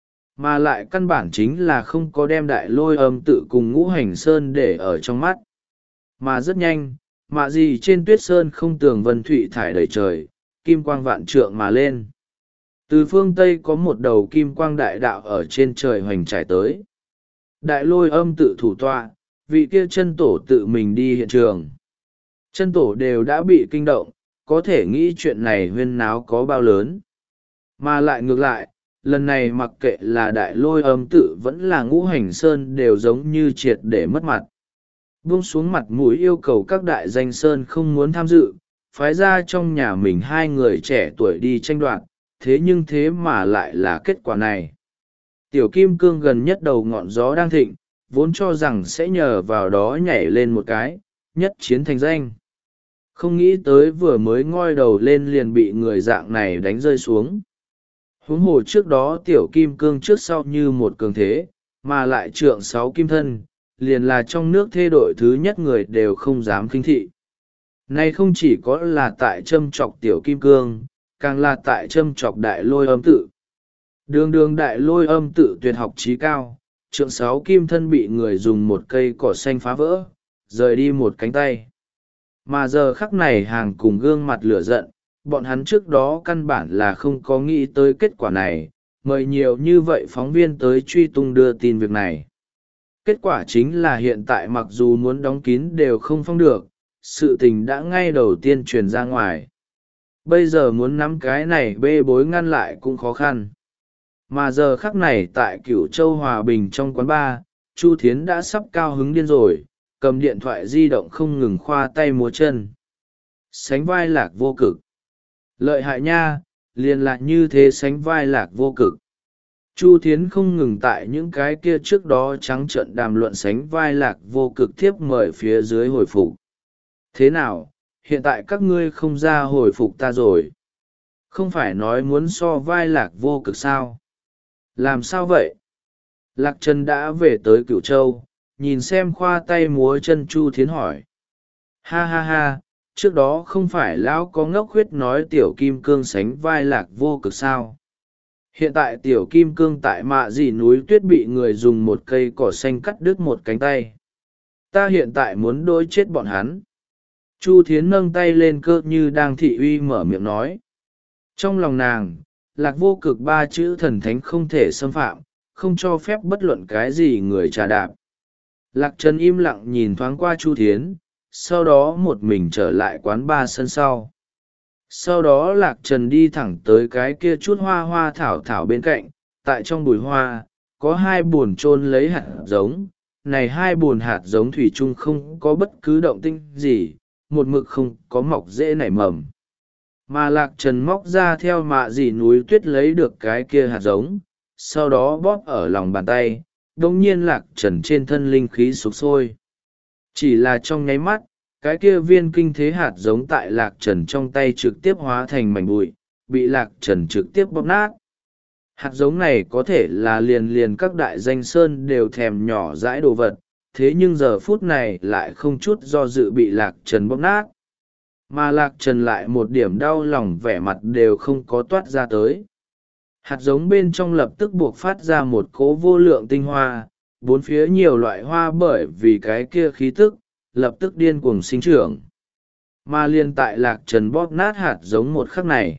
Mà lại căn bản chính là không có đem đại lôi âm tự cùng ngũ hành sơn để ở trong mắt. Mà rất nhanh, mạ gì trên tuyết sơn không tường vân thụy thải đầy trời, kim quang vạn trượng mà lên. Từ phương Tây có một đầu kim quang đại đạo ở trên trời hoành trải tới. Đại lôi âm tự thủ tọa, vị kia chân tổ tự mình đi hiện trường. Chân tổ đều đã bị kinh động, có thể nghĩ chuyện này huyên náo có bao lớn. Mà lại ngược lại, lần này mặc kệ là đại lôi âm tự vẫn là ngũ hành sơn đều giống như triệt để mất mặt. buông xuống mặt mũi yêu cầu các đại danh sơn không muốn tham dự, phái ra trong nhà mình hai người trẻ tuổi đi tranh đoạt, thế nhưng thế mà lại là kết quả này. Tiểu kim cương gần nhất đầu ngọn gió đang thịnh, vốn cho rằng sẽ nhờ vào đó nhảy lên một cái, nhất chiến thành danh. Không nghĩ tới vừa mới ngoi đầu lên liền bị người dạng này đánh rơi xuống. Huống hồ trước đó tiểu kim cương trước sau như một cường thế, mà lại trượng sáu kim thân, liền là trong nước thê đội thứ nhất người đều không dám khinh thị. Nay không chỉ có là tại châm chọc tiểu kim cương, càng là tại châm chọc đại lôi âm tự. Đường đường đại lôi âm tự tuyệt học trí cao, trượng sáu kim thân bị người dùng một cây cỏ xanh phá vỡ, rời đi một cánh tay. Mà giờ khắc này hàng cùng gương mặt lửa giận, bọn hắn trước đó căn bản là không có nghĩ tới kết quả này, mời nhiều như vậy phóng viên tới truy tung đưa tin việc này. Kết quả chính là hiện tại mặc dù muốn đóng kín đều không phong được, sự tình đã ngay đầu tiên truyền ra ngoài. Bây giờ muốn nắm cái này bê bối ngăn lại cũng khó khăn. Mà giờ khắc này tại Cửu Châu Hòa Bình trong quán bar, Chu Thiến đã sắp cao hứng điên rồi, cầm điện thoại di động không ngừng khoa tay múa chân. Sánh vai lạc vô cực. Lợi hại nha, liền lại như thế sánh vai lạc vô cực. Chu Thiến không ngừng tại những cái kia trước đó trắng trợn đàm luận sánh vai lạc vô cực thiếp mời phía dưới hồi phục. Thế nào, hiện tại các ngươi không ra hồi phục ta rồi? Không phải nói muốn so vai lạc vô cực sao? Làm sao vậy? Lạc Trần đã về tới Cửu Châu, nhìn xem khoa tay múa chân Chu Thiến hỏi. Ha ha ha, trước đó không phải lão có ngốc huyết nói tiểu kim cương sánh vai lạc vô cực sao? Hiện tại tiểu kim cương tại mạ dì núi tuyết bị người dùng một cây cỏ xanh cắt đứt một cánh tay. Ta hiện tại muốn đối chết bọn hắn. Chu Thiến nâng tay lên cơ như đang thị uy mở miệng nói. Trong lòng nàng, lạc vô cực ba chữ thần thánh không thể xâm phạm, không cho phép bất luận cái gì người trà đạp. Lạc Trần im lặng nhìn thoáng qua Chu Thiến, sau đó một mình trở lại quán ba sân sau. Sau đó Lạc Trần đi thẳng tới cái kia chút hoa hoa thảo thảo bên cạnh, tại trong bụi hoa, có hai bồn chôn lấy hạt giống. Này hai bồn hạt giống thủy chung không có bất cứ động tĩnh gì, một mực không có mọc rễ nảy mầm. Mà Lạc Trần móc ra theo mạ dì núi tuyết lấy được cái kia hạt giống, sau đó bóp ở lòng bàn tay, đồng nhiên Lạc Trần trên thân linh khí sục sôi. Chỉ là trong nháy mắt, cái kia viên kinh thế hạt giống tại Lạc Trần trong tay trực tiếp hóa thành mảnh bụi, bị Lạc Trần trực tiếp bóp nát. Hạt giống này có thể là liền liền các đại danh sơn đều thèm nhỏ dãi đồ vật, thế nhưng giờ phút này lại không chút do dự bị Lạc Trần bóp nát. Mà Lạc Trần lại một điểm đau lòng vẻ mặt đều không có toát ra tới. Hạt giống bên trong lập tức buộc phát ra một cỗ vô lượng tinh hoa, bốn phía nhiều loại hoa bởi vì cái kia khí tức, lập tức điên cuồng sinh trưởng. Mà liên tại Lạc Trần bóp nát hạt giống một khắc này.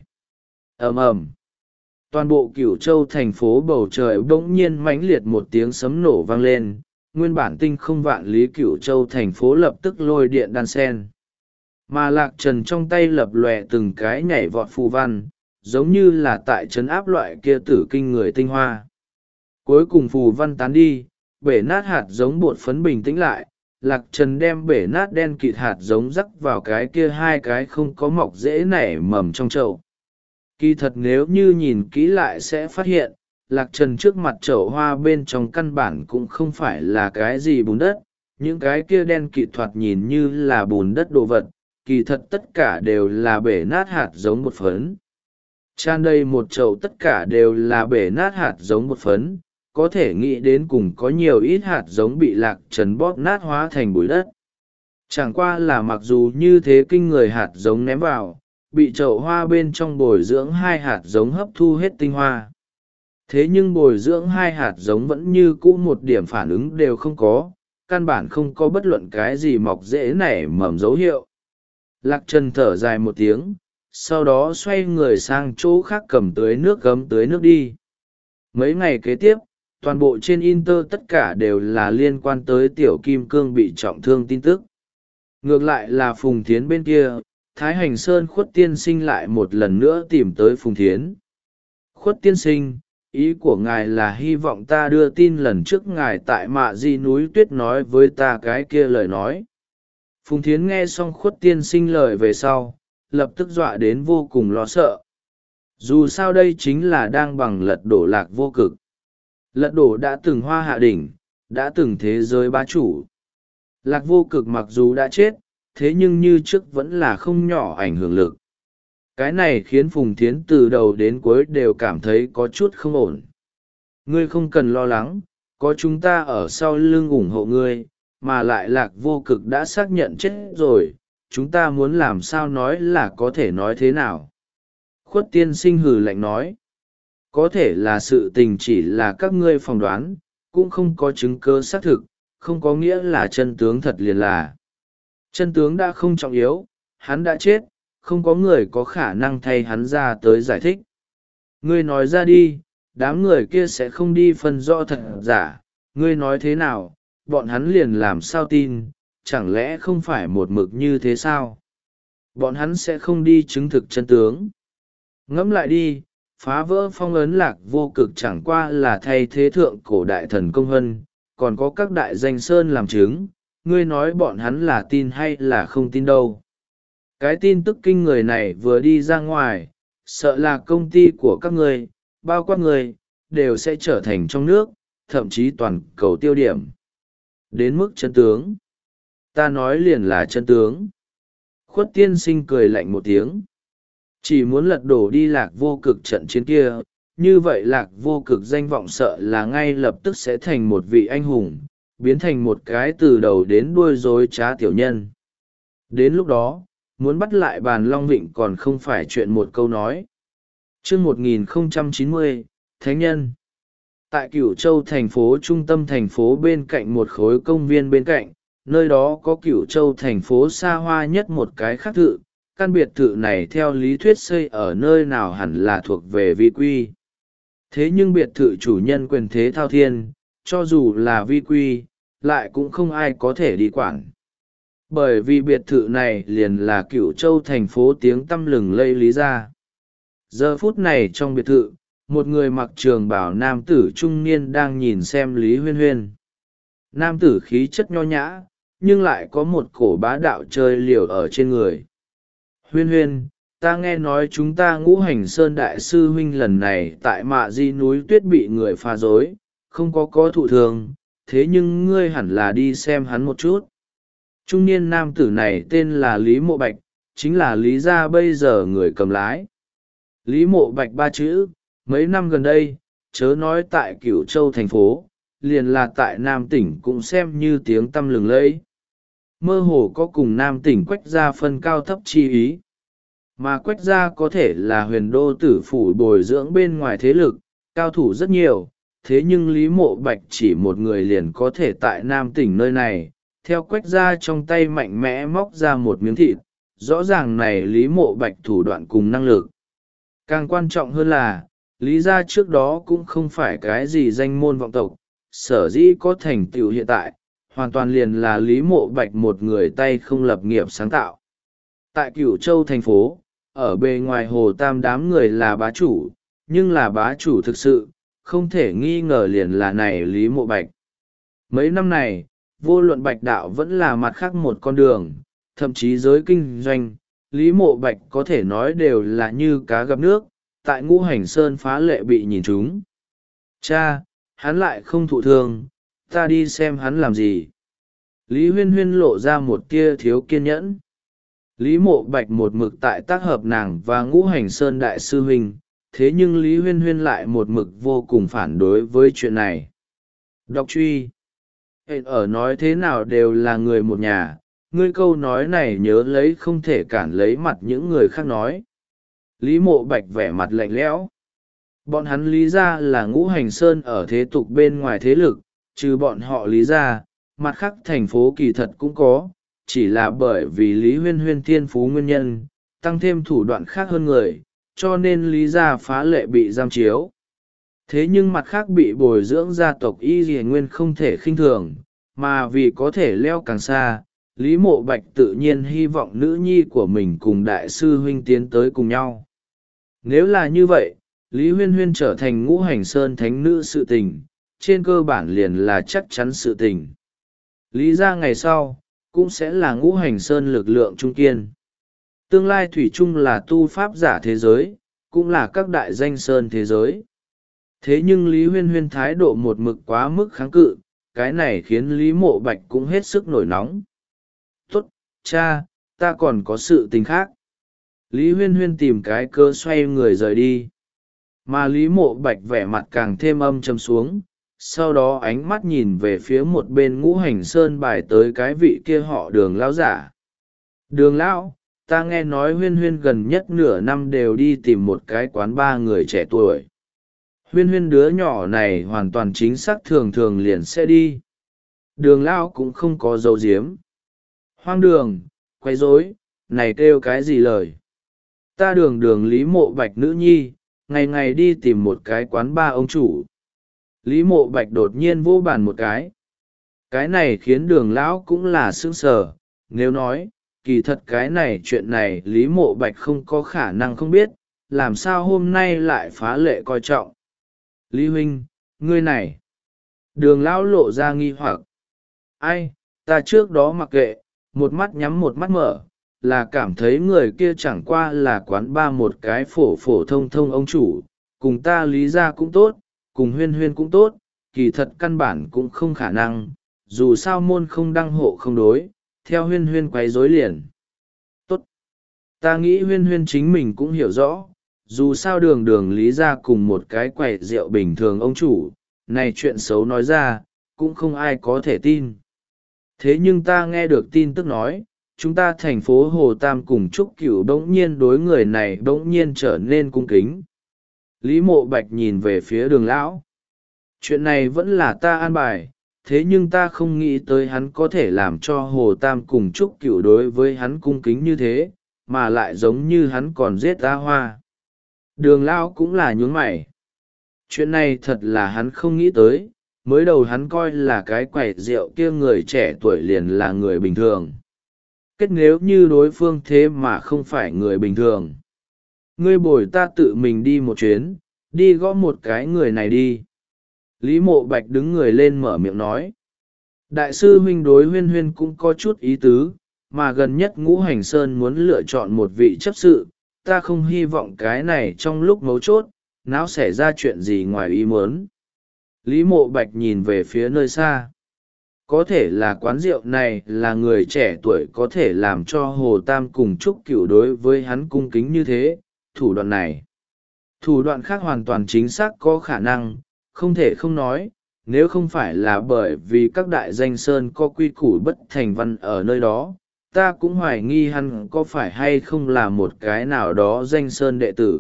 Ầm ầm. Toàn bộ Cửu Châu thành phố bầu trời bỗng nhiên mãnh liệt một tiếng sấm nổ vang lên, nguyên bản tinh không vạn lý Cửu Châu thành phố lập tức lôi điện đan sen. Mà Lạc Trần trong tay lập lòe từng cái nhảy vọt phù văn, giống như là tại trấn áp loại kia tử kinh người tinh hoa. Cuối cùng phù văn tán đi, bể nát hạt giống bột phấn bình tĩnh lại, Lạc Trần đem bể nát đen kịt hạt giống rắc vào cái kia hai cái không có mọc rễ nảy mầm trong chậu. Kỳ thật nếu như nhìn kỹ lại sẽ phát hiện, Lạc Trần trước mặt chậu hoa bên trong căn bản cũng không phải là cái gì bùn đất, những cái kia đen kịt thoạt nhìn như là bùn đất đồ vật, kỳ thật tất cả đều là bể nát hạt giống bột phấn. Tràn đầy một chậu tất cả đều là bể nát hạt giống bột phấn, có thể nghĩ đến cùng có nhiều ít hạt giống bị Lạc Trần bóp nát hóa thành bụi đất. Chẳng qua là mặc dù như thế kinh người hạt giống ném vào, bị chậu hoa bên trong bồi dưỡng hai hạt giống hấp thu hết tinh hoa. Thế nhưng bồi dưỡng hai hạt giống vẫn như cũ một điểm phản ứng đều không có, căn bản không có bất luận cái gì mọc rễ nảy mầm dấu hiệu. Lạc Trần thở dài một tiếng, sau đó xoay người sang chỗ khác cầm tưới nước gấm tưới nước đi. Mấy ngày kế tiếp, toàn bộ trên Inter tất cả đều là liên quan tới tiểu kim cương bị trọng thương tin tức. Ngược lại là Phùng Thiến bên kia, Thái Hành Sơn Khuất Tiên Sinh lại một lần nữa tìm tới Phùng Thiến. Khuất Tiên Sinh, ý của ngài là hy vọng ta đưa tin lần trước ngài tại mạ di núi tuyết nói với ta cái kia lời nói. Phùng Thiến nghe xong Khuất tiên sinh lời về sau, lập tức dọa đến vô cùng lo sợ. Dù sao đây chính là đang bằng lật đổ Lạc Vô Cực. Lật đổ đã từng hoa hạ đỉnh, đã từng thế giới bá chủ. Lạc Vô Cực mặc dù đã chết, thế nhưng như trước vẫn là không nhỏ ảnh hưởng lực. Cái này khiến Phùng Thiến từ đầu đến cuối đều cảm thấy có chút không ổn. Ngươi không cần lo lắng, có chúng ta ở sau lưng ủng hộ ngươi, mà lại Lạc Vô Cực đã xác nhận chết rồi, chúng ta muốn làm sao nói là có thể nói thế nào. Khuất tiên sinh hừ lạnh nói, có thể là sự tình chỉ là các ngươi phỏng đoán, cũng không có chứng cứ xác thực, không có nghĩa là chân tướng thật liền là. Chân tướng đã không trọng yếu, hắn đã chết, không có người có khả năng thay hắn ra tới giải thích. Ngươi nói ra đi, đám người kia sẽ không đi phân rõ thật giả, ngươi nói thế nào, bọn hắn liền làm sao tin, chẳng lẽ không phải một mực như thế sao? Bọn hắn sẽ không đi chứng thực chân tướng. Ngẫm lại đi, phá vỡ phong ấn Lạc Vô Cực chẳng qua là thay thế thượng cổ đại thần công hân, còn có các đại danh sơn làm chứng, ngươi nói bọn hắn là tin hay là không tin đâu. Cái tin tức kinh người này vừa đi ra ngoài, sợ là công ty của các ngươi, bao quát người, đều sẽ trở thành trong nước, thậm chí toàn cầu tiêu điểm. Đến mức chân tướng. Ta nói liền là chân tướng. Khuất tiên sinh cười lạnh một tiếng. Chỉ muốn lật đổ đi Lạc Vô Cực trận chiến kia, như vậy Lạc Vô Cực danh vọng sợ là ngay lập tức sẽ thành một vị anh hùng, biến thành một cái từ đầu đến đuôi dối trá tiểu nhân. Đến lúc đó, muốn bắt lại bàn Long Vịnh còn không phải chuyện một câu nói. Chương một nghìn không trăm chín mươi, Thánh Nhân. Tại Cửu Châu thành phố trung tâm thành phố bên cạnh một khối công viên bên cạnh, nơi đó có Cửu Châu thành phố xa hoa nhất một cái khác thự. Căn biệt thự này theo lý thuyết xây ở nơi nào hẳn là thuộc về vi quy. Thế nhưng biệt thự chủ nhân quyền thế thao thiên, cho dù là vi quy, lại cũng không ai có thể đi quản. Bởi vì biệt thự này liền là Cửu Châu thành phố tiếng tăm lừng lây Lý Gia. Giờ phút này trong biệt thự, một người mặc trường bào nam tử trung niên đang nhìn xem Lý Huyên Huyên. Nam tử khí chất nho nhã, nhưng lại có một cổ bá đạo chơi liều ở trên người. Huyên Huyên, ta nghe nói chúng ta Ngũ Hành Sơn đại sư huynh lần này tại Mạ Di núi tuyết bị người phá rối, không có có thụ thường, thế nhưng ngươi hẳn là đi xem hắn một chút. Trung niên nam tử này tên là Lý Mộ Bạch, chính là Lý Gia bây giờ người cầm lái. Lý Mộ Bạch ba chữ, mấy năm gần đây, chớ nói tại Cửu Châu thành phố, liền là tại Nam tỉnh cũng xem như tiếng tăm lừng lẫy. Mơ hồ có cùng Nam tỉnh Quách Gia phân cao thấp chi ý. Mà Quách Gia có thể là huyền đô tử phủ bồi dưỡng bên ngoài thế lực, cao thủ rất nhiều, thế nhưng Lý Mộ Bạch chỉ một người liền có thể tại Nam tỉnh nơi này, theo Quách Gia trong tay mạnh mẽ móc ra một miếng thịt, rõ ràng này Lý Mộ Bạch thủ đoạn cùng năng lực. Càng quan trọng hơn là, Lý Gia trước đó cũng không phải cái gì danh môn vọng tộc, sở dĩ có thành tựu hiện tại, hoàn toàn liền là Lý Mộ Bạch một người tay không lập nghiệp sáng tạo. Tại Cửu Châu thành phố, ở bề ngoài Hồ Tam đám người là bá chủ, nhưng là bá chủ thực sự, không thể nghi ngờ liền là này Lý Mộ Bạch. Mấy năm này, vô luận Bạch đạo vẫn là mặt khác một con đường, thậm chí giới kinh doanh, Lý Mộ Bạch có thể nói đều là như cá gặp nước, tại Ngũ Hành Sơn phá lệ bị nhìn trúng. Cha, hắn lại không thụ thương, ta đi xem hắn làm gì. Lý Huyên Huyên lộ ra một tia thiếu kiên nhẫn. Lý Mộ Bạch một mực tại tác hợp nàng và Ngũ Hành Sơn đại sư huynh, thế nhưng Lý Huyên Huyên lại một mực vô cùng phản đối với chuyện này. Đọc truy. Ở nói thế nào đều là người một nhà, ngươi câu nói này nhớ lấy không thể cản lấy mặt những người khác nói. Lý Mộ Bạch vẻ mặt lạnh lẽo. Bọn hắn Lý Gia là Ngũ Hành Sơn ở thế tục bên ngoài thế lực, trừ bọn họ Lý Gia, mặt khác thành phố kỳ thật cũng có, chỉ là bởi vì Lý Huyên Huyên thiên phú nguyên nhân, tăng thêm thủ đoạn khác hơn người, cho nên Lý Gia phá lệ bị giam chiếu. Thế nhưng mặt khác bị bồi dưỡng gia tộc Y Dì Nguyên không thể khinh thường, mà vì có thể leo càng xa, Lý Mộ Bạch tự nhiên hy vọng nữ nhi của mình cùng đại sư huynh tiến tới cùng nhau. Nếu là như vậy, Lý Huyên Huyên trở thành ngũ hành sơn thánh nữ sự tình, trên cơ bản liền là chắc chắn sự tình. Lý gia ngày sau, cũng sẽ là ngũ hành sơn lực lượng trung kiên. Tương lai thủy chung là tu pháp giả thế giới, cũng là các đại danh sơn thế giới. Thế nhưng Lý Huyên Huyên thái độ một mực quá mức kháng cự, cái này khiến Lý Mộ Bạch cũng hết sức nổi nóng. Tốt, cha, ta còn có sự tình khác. Lý Huyên Huyên tìm cái cơ xoay người rời đi. Mà Lý Mộ Bạch vẻ mặt càng thêm âm trầm xuống, sau đó ánh mắt nhìn về phía một bên ngũ hành sơn bài tới cái vị kia họ Đường lão giả. Đường lão, ta nghe nói Huyên Huyên gần nhất nửa năm đều đi tìm một cái quán ba người trẻ tuổi. Huyên Huyên đứa nhỏ này hoàn toàn chính xác thường thường liền sẽ đi. Đường lão cũng không có dấu diếm. Hoang đường, quấy rối, này kêu cái gì lời. Ta đường đường Lý Mộ Bạch nữ nhi, ngày ngày đi tìm một cái quán ba ông chủ. Lý Mộ Bạch đột nhiên vô bàn một cái. Cái này khiến đường lão cũng là sững sờ. Nếu nói, kỳ thật cái này chuyện này Lý Mộ Bạch không có khả năng không biết, làm sao hôm nay lại phá lệ coi trọng. Lý huynh, ngươi này. Đường lão lộ ra nghi hoặc. Ai, ta trước đó mặc kệ, một mắt nhắm một mắt mở, là cảm thấy người kia chẳng qua là quán ba một cái phổ phổ thông thông ông chủ, cùng ta Lý gia cũng tốt, cùng Huyên Huyên cũng tốt, kỳ thật căn bản cũng không khả năng, dù sao môn không đăng hộ không đối, theo Huyên Huyên quấy rối liền. Tốt. Ta nghĩ Huyên Huyên chính mình cũng hiểu rõ, dù sao đường đường Lý gia cùng một cái quầy rượu bình thường ông chủ, này chuyện xấu nói ra, cũng không ai có thể tin. Thế nhưng ta nghe được tin tức nói, chúng ta thành phố Hồ Tam cùng Trúc Cửu bỗng nhiên đối người này bỗng nhiên trở nên cung kính. Lý Mộ Bạch nhìn về phía đường lão. Chuyện này vẫn là ta an bài, thế nhưng ta không nghĩ tới hắn có thể làm cho Hồ Tam cùng Trúc Cửu đối với hắn cung kính như thế, mà lại giống như hắn còn giết A Hoa. Đường lão cũng là nhướng mày. Chuyện này thật là hắn không nghĩ tới, mới đầu hắn coi là cái quầy rượu kia người trẻ tuổi liền là người bình thường. Kết nếu như đối phương thế mà không phải người bình thường. Ngươi bồi ta tự mình đi một chuyến, đi gõ một cái người này đi. Lý Mộ Bạch đứng người lên mở miệng nói. Đại sư huynh đối Huyên Huyên cũng có chút ý tứ, mà gần nhất Ngũ Hành Sơn muốn lựa chọn một vị chấp sự, ta không hy vọng cái này trong lúc mấu chốt, não xảy ra chuyện gì ngoài ý muốn. Lý Mộ Bạch nhìn về phía nơi xa. Có thể là quán rượu này là người trẻ tuổi có thể làm cho Hồ Tam cùng Trúc Cửu đối với hắn cung kính như thế, thủ đoạn này. Thủ đoạn khác hoàn toàn chính xác có khả năng, không thể không nói, nếu không phải là bởi vì các đại danh sơn có quy củ bất thành văn ở nơi đó, ta cũng hoài nghi hắn có phải hay không là một cái nào đó danh sơn đệ tử.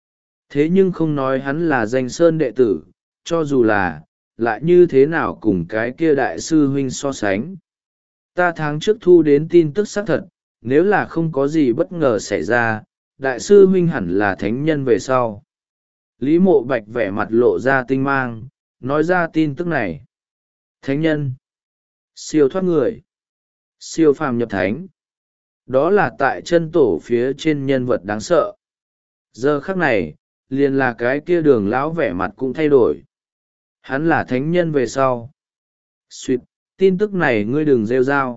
Thế nhưng không nói hắn là danh sơn đệ tử, cho dù là, lại như thế nào cùng cái kia đại sư huynh so sánh. Ta tháng trước thu đến tin tức xác thật, nếu là không có gì bất ngờ xảy ra, đại sư huynh hẳn là thánh nhân về sau. Lý Mộ Bạch vẻ mặt lộ ra tinh mang, nói ra tin tức này. Thánh nhân, siêu thoát người, siêu phàm nhập thánh. Đó là tại chân tổ phía trên nhân vật đáng sợ. Giờ khắc này, liền là cái kia đường lão vẻ mặt cũng thay đổi. Hắn là thánh nhân về sau. Xuyệt, tin tức này ngươi đừng rêu rao.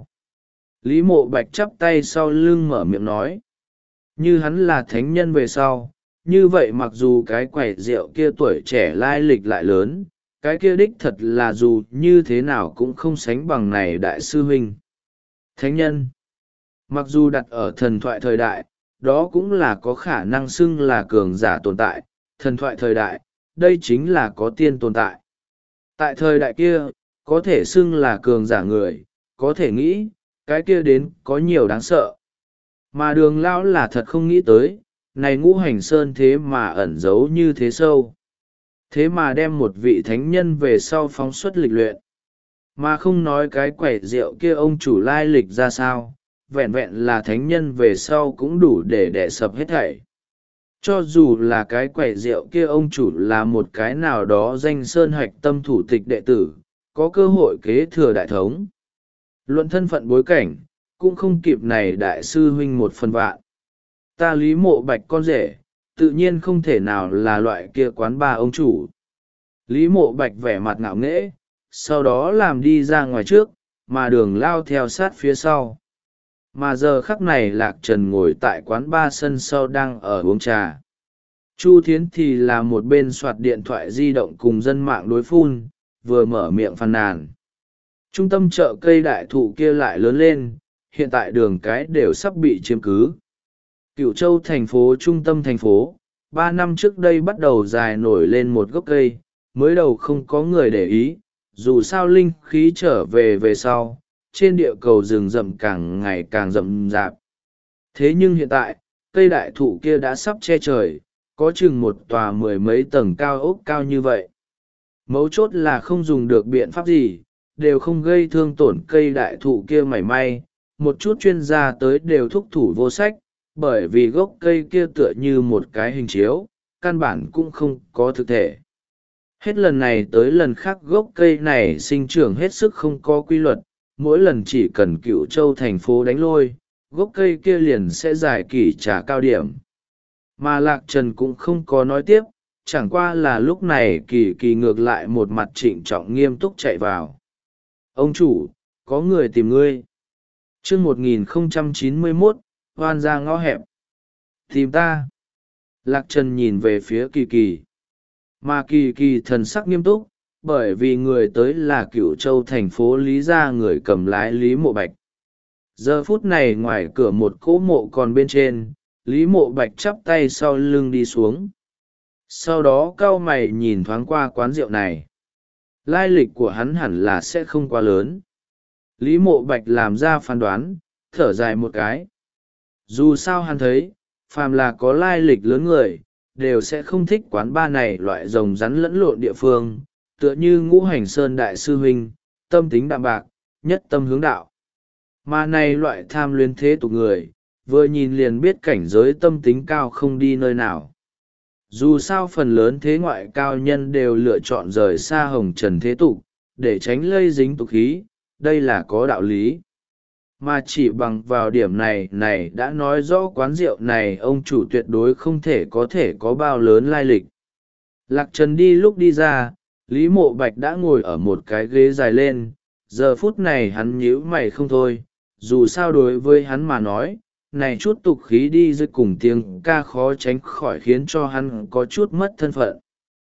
Lý Mộ Bạch chắp tay sau lưng mở miệng nói. Như hắn là thánh nhân về sau, như vậy mặc dù cái quầy rượu kia tuổi trẻ lai lịch lại lớn, cái kia đích thật là dù như thế nào cũng không sánh bằng này đại sư huynh. Thánh nhân, mặc dù đặt ở thần thoại thời đại, đó cũng là có khả năng xưng là cường giả tồn tại, thần thoại thời đại, đây chính là có tiên tồn tại. Tại thời đại kia, có thể xưng là cường giả người, có thể nghĩ, cái kia đến có nhiều đáng sợ. Mà đường lão là thật không nghĩ tới, này Ngũ Hành Sơn thế mà ẩn giấu như thế sâu. Thế mà đem một vị thánh nhân về sau phóng xuất lịch luyện. Mà không nói cái quẩy rượu kia ông chủ lai lịch ra sao, vẹn vẹn là thánh nhân về sau cũng đủ để đè sập hết thảy. Cho dù là cái quẩy rượu kia ông chủ là một cái nào đó danh sơn hoạch tâm thủ tịch đệ tử, có cơ hội kế thừa đại thống. Luận thân phận bối cảnh, cũng không kịp này đại sư huynh một phần vạn. Ta Lý Mộ Bạch con rể, tự nhiên không thể nào là loại kia quán ba ông chủ. Lý Mộ Bạch vẻ mặt ngạo nghễ, sau đó làm đi ra ngoài trước, mà Đường Lao theo sát phía sau. Mà giờ khắc này Lạc Trần ngồi tại quán ba sân sau đang ở uống trà. Chu Thiến thì là một bên soạt điện thoại di động cùng dân mạng đối phun, vừa mở miệng phàn nàn. Trung tâm chợ cây đại thụ kia lại lớn lên, hiện tại đường cái đều sắp bị chiếm cứ. Cửu Châu thành phố trung tâm thành phố, ba năm trước đây bắt đầu dài nổi lên một gốc cây, mới đầu không có người để ý, dù sao linh khí trở về về sau, trên địa cầu rừng rậm càng ngày càng rậm rạp. Thế nhưng hiện tại, cây đại thụ kia đã sắp che trời, có chừng một tòa mười mấy tầng cao ốc cao như vậy. Mấu chốt là không dùng được biện pháp gì, đều không gây thương tổn cây đại thụ kia mảy may, một chút chuyên gia tới đều thúc thủ vô sách, bởi vì gốc cây kia tựa như một cái hình chiếu, căn bản cũng không có thực thể. Hết lần này tới lần khác gốc cây này sinh trưởng hết sức không có quy luật, mỗi lần chỉ cần Cửu Châu thành phố đánh lôi, gốc cây kia liền sẽ giải kỷ trả cao điểm. Mà Lạc Trần cũng không có nói tiếp, chẳng qua là lúc này kỳ kỳ ngược lại một mặt trịnh trọng nghiêm túc chạy vào. Ông chủ, có người tìm ngươi. Chương một nghìn không trăm chín mươi mốt, hoan ra ngõ hẹp. Tìm ta. Lạc Trần nhìn về phía kỳ kỳ. Mà kỳ kỳ thần sắc nghiêm túc, bởi vì người tới là Cửu Châu thành phố Lý gia người cầm lái Lý Mộ Bạch. Giờ phút này ngoài cửa một cỗ mộ còn bên trên, Lý Mộ Bạch chắp tay sau lưng đi xuống. Sau đó cau mày nhìn thoáng qua quán rượu này. Lai lịch của hắn hẳn là sẽ không quá lớn. Lý Mộ Bạch làm ra phán đoán, thở dài một cái. Dù sao hắn thấy, phàm là có lai lịch lớn người, đều sẽ không thích quán ba này loại rồng rắn lẫn lộn địa phương, tựa như Ngũ Hành Sơn Đại Sư Huynh, tâm tính đạm bạc, nhất tâm hướng đạo. Mà này loại tham luyến thế tục người, vừa nhìn liền biết cảnh giới tâm tính cao không đi nơi nào. Dù sao phần lớn thế ngoại cao nhân đều lựa chọn rời xa hồng trần thế tục, để tránh lây dính tục khí, đây là có đạo lý. Mà chỉ bằng vào điểm này này đã nói rõ quán rượu này ông chủ tuyệt đối không thể có thể có bao lớn lai lịch. Lạc Trần đi lúc đi ra, Lý Mộ Bạch đã ngồi ở một cái ghế dài lên, giờ phút này hắn nhíu mày không thôi, dù sao đối với hắn mà nói, này chút tục khí đi dưới cùng tiếng ca khó tránh khỏi khiến cho hắn có chút mất thân phận.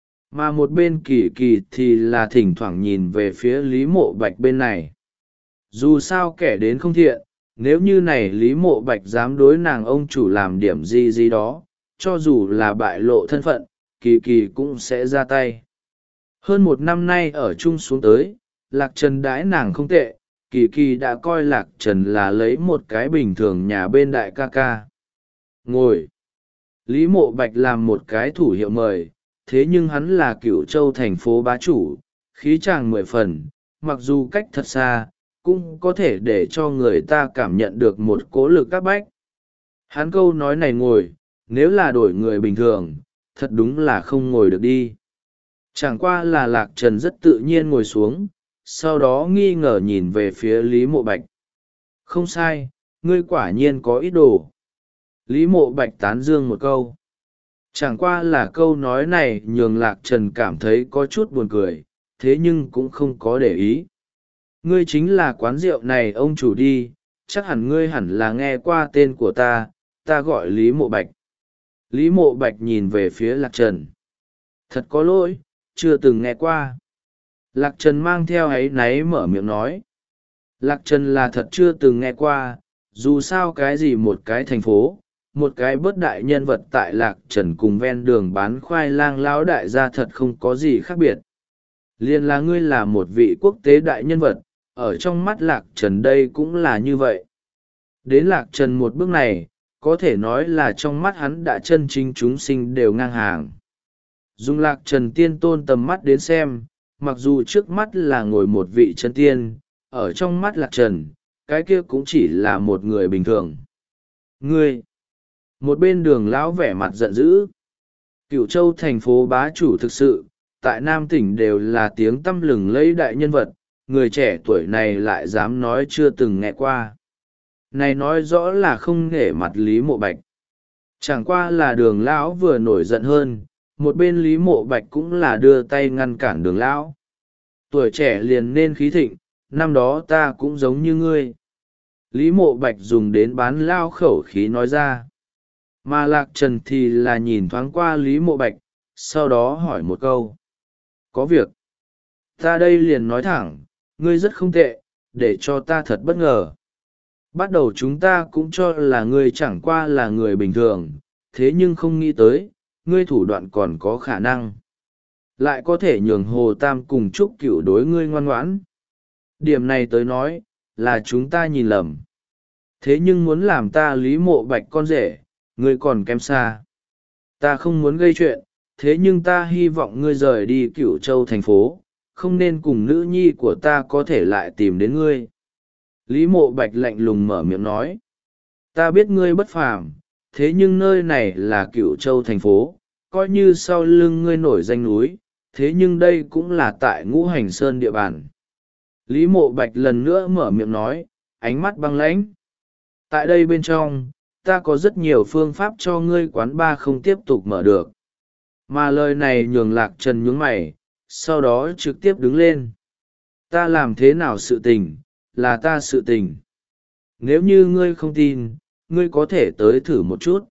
Mà một bên kỳ kỳ thì là thỉnh thoảng nhìn về phía Lý Mộ Bạch bên này. Dù sao kẻ đến không thiện, nếu như này Lý Mộ Bạch dám đối nàng ông chủ làm điểm gì gì đó, cho dù là bại lộ thân phận, kỳ kỳ cũng sẽ ra tay. Hơn một năm nay ở chung xuống tới, Lạc Trần đãi nàng không tệ, kỳ kỳ đã coi Lạc Trần là lấy một cái bình thường nhà bên đại ca ca. Ngồi. Lý Mộ Bạch làm một cái thủ hiệu mời, thế nhưng hắn là Cửu Châu thành phố bá chủ, khí chàng mười phần, mặc dù cách thật xa, cũng có thể để cho người ta cảm nhận được một cố lực các bách. Hắn câu nói này ngồi, nếu là đổi người bình thường, thật đúng là không ngồi được đi. Chẳng qua là Lạc Trần rất tự nhiên ngồi xuống, sau đó nghi ngờ nhìn về phía Lý Mộ Bạch. Không sai, ngươi quả nhiên có ý đồ. Lý Mộ Bạch tán dương một câu. Chẳng qua là câu nói này nhường Lạc Trần cảm thấy có chút buồn cười, thế nhưng cũng không có để ý. Ngươi chính là quán rượu này ông chủ đi, chắc hẳn ngươi hẳn là nghe qua tên của ta, ta gọi Lý Mộ Bạch. Lý Mộ Bạch nhìn về phía Lạc Trần. Thật có lỗi, chưa từng nghe qua. Lạc Trần mang theo áy náy mở miệng nói. Lạc Trần là thật chưa từng nghe qua, dù sao cái gì một cái thành phố, một cái bớt đại nhân vật tại Lạc Trần cùng ven đường bán khoai lang lão đại gia thật không có gì khác biệt. Liên là ngươi là một vị quốc tế đại nhân vật, ở trong mắt Lạc Trần đây cũng là như vậy. Đến Lạc Trần một bước này, có thể nói là trong mắt hắn đã chân chính chúng sinh đều ngang hàng. Dùng Lạc Trần tiên tôn tầm mắt đến xem, mặc dù trước mắt là ngồi một vị chân tiên, ở trong mắt Lạc Trần, cái kia cũng chỉ là một người bình thường. Ngươi! Một bên đường lão vẻ mặt giận dữ. Cửu Châu thành phố bá chủ thực sự, tại Nam tỉnh đều là tiếng tăm lừng lẫy đại nhân vật, người trẻ tuổi này lại dám nói chưa từng nghe qua. Này nói rõ là không nể mặt Lý Mộ Bạch. Chẳng qua là đường lão vừa nổi giận hơn, một bên Lý Mộ Bạch cũng là đưa tay ngăn cản đường lão. Tuổi trẻ liền nên khí thịnh, năm đó ta cũng giống như ngươi. Lý Mộ Bạch dùng đến bán lao khẩu khí nói ra. Mà Lạc Trần thì là nhìn thoáng qua Lý Mộ Bạch, sau đó hỏi một câu. Có việc. Ta đây liền nói thẳng, ngươi rất không tệ, để cho ta thật bất ngờ. Bắt đầu chúng ta cũng cho là ngươi chẳng qua là người bình thường, thế nhưng không nghĩ tới, ngươi thủ đoạn còn có khả năng. Lại có thể nhường Hồ Tam cùng Trúc Cửu đối ngươi ngoan ngoãn. Điểm này tới nói, là chúng ta nhìn lầm. Thế nhưng muốn làm ta Lý Mộ Bạch con rể, ngươi còn kém xa. Ta không muốn gây chuyện, thế nhưng ta hy vọng ngươi rời đi Cửu Châu thành phố, không nên cùng nữ nhi của ta có thể lại tìm đến ngươi. Lý Mộ Bạch lạnh lùng mở miệng nói. Ta biết ngươi bất phàm, thế nhưng nơi này là Cửu Châu thành phố, coi như sau lưng ngươi nổi danh núi, thế nhưng đây cũng là tại Ngũ Hành Sơn địa bàn. Lý Mộ Bạch lần nữa mở miệng nói, ánh mắt băng lãnh. Tại đây bên trong, ta có rất nhiều phương pháp cho ngươi quán bar không tiếp tục mở được. Mà lời này nhường Lạc Trần nhướng mày, sau đó trực tiếp đứng lên. Ta làm thế nào sự tình, là ta sự tình. Nếu như ngươi không tin, ngươi có thể tới thử một chút.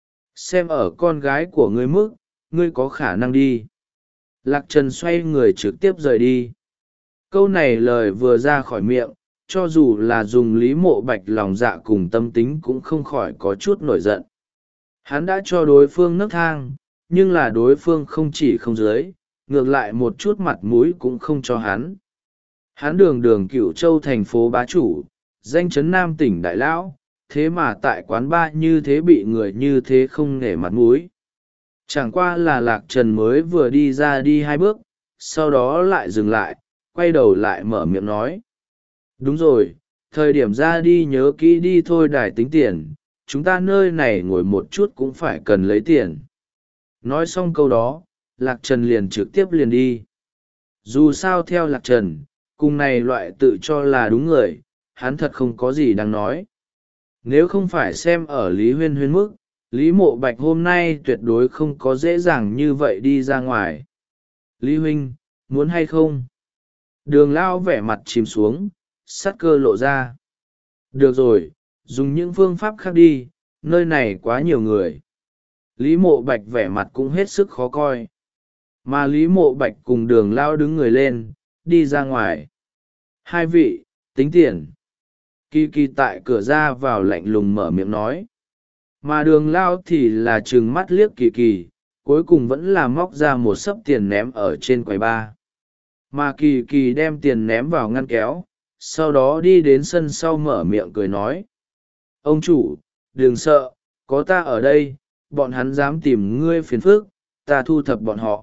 Xem ở con gái của ngươi mức, ngươi có khả năng đi. Lạc Trần xoay người trực tiếp rời đi. Câu này lời vừa ra khỏi miệng, cho dù là dùng Lý Mộ Bạch lòng dạ cùng tâm tính cũng không khỏi có chút nổi giận. Hắn đã cho đối phương nấc thang, nhưng là đối phương không chỉ không dưới, ngược lại một chút mặt mũi cũng không cho hắn. Hắn đường đường Cửu Châu thành phố bá chủ, danh chấn Nam tỉnh đại lão, thế mà tại quán bar như thế bị người như thế không nể mặt mũi. Chẳng qua là Lạc Trần mới vừa đi ra đi hai bước, sau đó lại dừng lại, quay đầu lại mở miệng nói. Đúng rồi, thời điểm ra đi nhớ kỹ đi thôi đài tính tiền, chúng ta nơi này ngồi một chút cũng phải cần lấy tiền. Nói xong câu đó, Lạc Trần liền trực tiếp liền đi. Dù sao theo Lạc Trần, cùng này loại tự cho là đúng người, hắn thật không có gì đáng nói. Nếu không phải xem ở Lý Huyên Huyên mức, Lý Mộ Bạch hôm nay tuyệt đối không có dễ dàng như vậy đi ra ngoài. Lý Huynh, muốn hay không? Đường Lao vẻ mặt chìm xuống, sát cơ lộ ra. Được rồi, dùng những phương pháp khác đi, nơi này quá nhiều người. Lý Mộ Bạch vẻ mặt cũng hết sức khó coi. Mà Lý Mộ Bạch cùng đường Lao đứng người lên, đi ra ngoài. Hai vị, tính tiền. Kỳ kỳ tại cửa ra vào lạnh lùng mở miệng nói. Mà đường Lao thì là trừng mắt liếc kỳ kỳ, cuối cùng vẫn là móc ra một xấp tiền ném ở trên quầy bar. Mà kỳ kỳ đem tiền ném vào ngăn kéo, sau đó đi đến sân sau mở miệng cười nói. Ông chủ, đừng sợ, có ta ở đây, bọn hắn dám tìm ngươi phiền phức, ta thu thập bọn họ.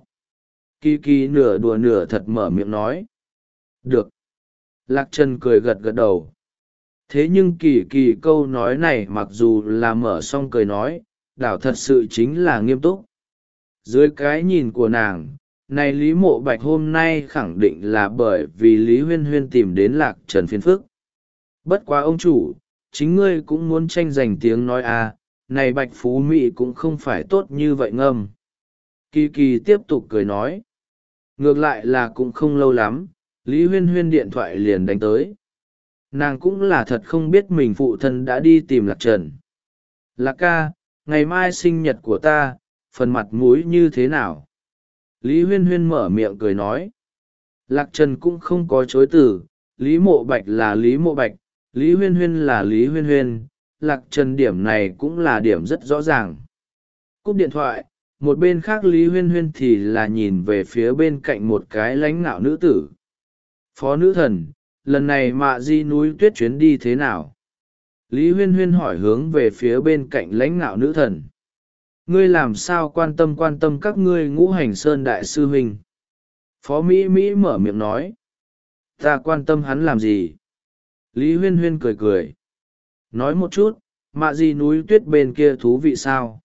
Kỳ kỳ nửa đùa nửa thật mở miệng nói. Được. Lạc Trần cười gật gật đầu. Thế nhưng kỳ kỳ câu nói này mặc dù là mở xong cười nói, đảo thật sự chính là nghiêm túc. Dưới cái nhìn của nàng, này Lý Mộ Bạch hôm nay khẳng định là bởi vì Lý Huyên Huyên tìm đến Lạc Trần phiền phức. Bất quá ông chủ, chính ngươi cũng muốn tranh giành tiếng nói à, này Bạch Phú Mỹ cũng không phải tốt như vậy ngâm. Kỳ kỳ tiếp tục cười nói. Ngược lại là cũng không lâu lắm, Lý Huyên Huyên điện thoại liền đánh tới. Nàng cũng là thật không biết mình phụ thân đã đi tìm Lạc Trần. Lạc ca, ngày mai sinh nhật của ta, phần mặt mũi như thế nào? Lý Huyên Huyên mở miệng cười nói. Lạc Trần cũng không có chối từ, Lý Mộ Bạch là Lý Mộ Bạch, Lý Huyên Huyên là Lý Huyên Huyên, Lạc Trần điểm này cũng là điểm rất rõ ràng. Cúp điện thoại, một bên khác Lý Huyên Huyên thì là nhìn về phía bên cạnh một cái lãnh ngạo nữ tử. Phó nữ thần, lần này Mạ Di núi tuyết chuyến đi thế nào? Lý Huyên Huyên hỏi hướng về phía bên cạnh lãnh ngạo nữ thần. Ngươi làm sao quan tâm quan tâm các ngươi Ngũ Hành Sơn đại sư huynh? Phó Mỹ Mỹ mở miệng nói. Ta quan tâm hắn làm gì? Lý Huyên Huyên cười cười. Nói một chút, Mạ Di núi tuyết bên kia thú vị sao?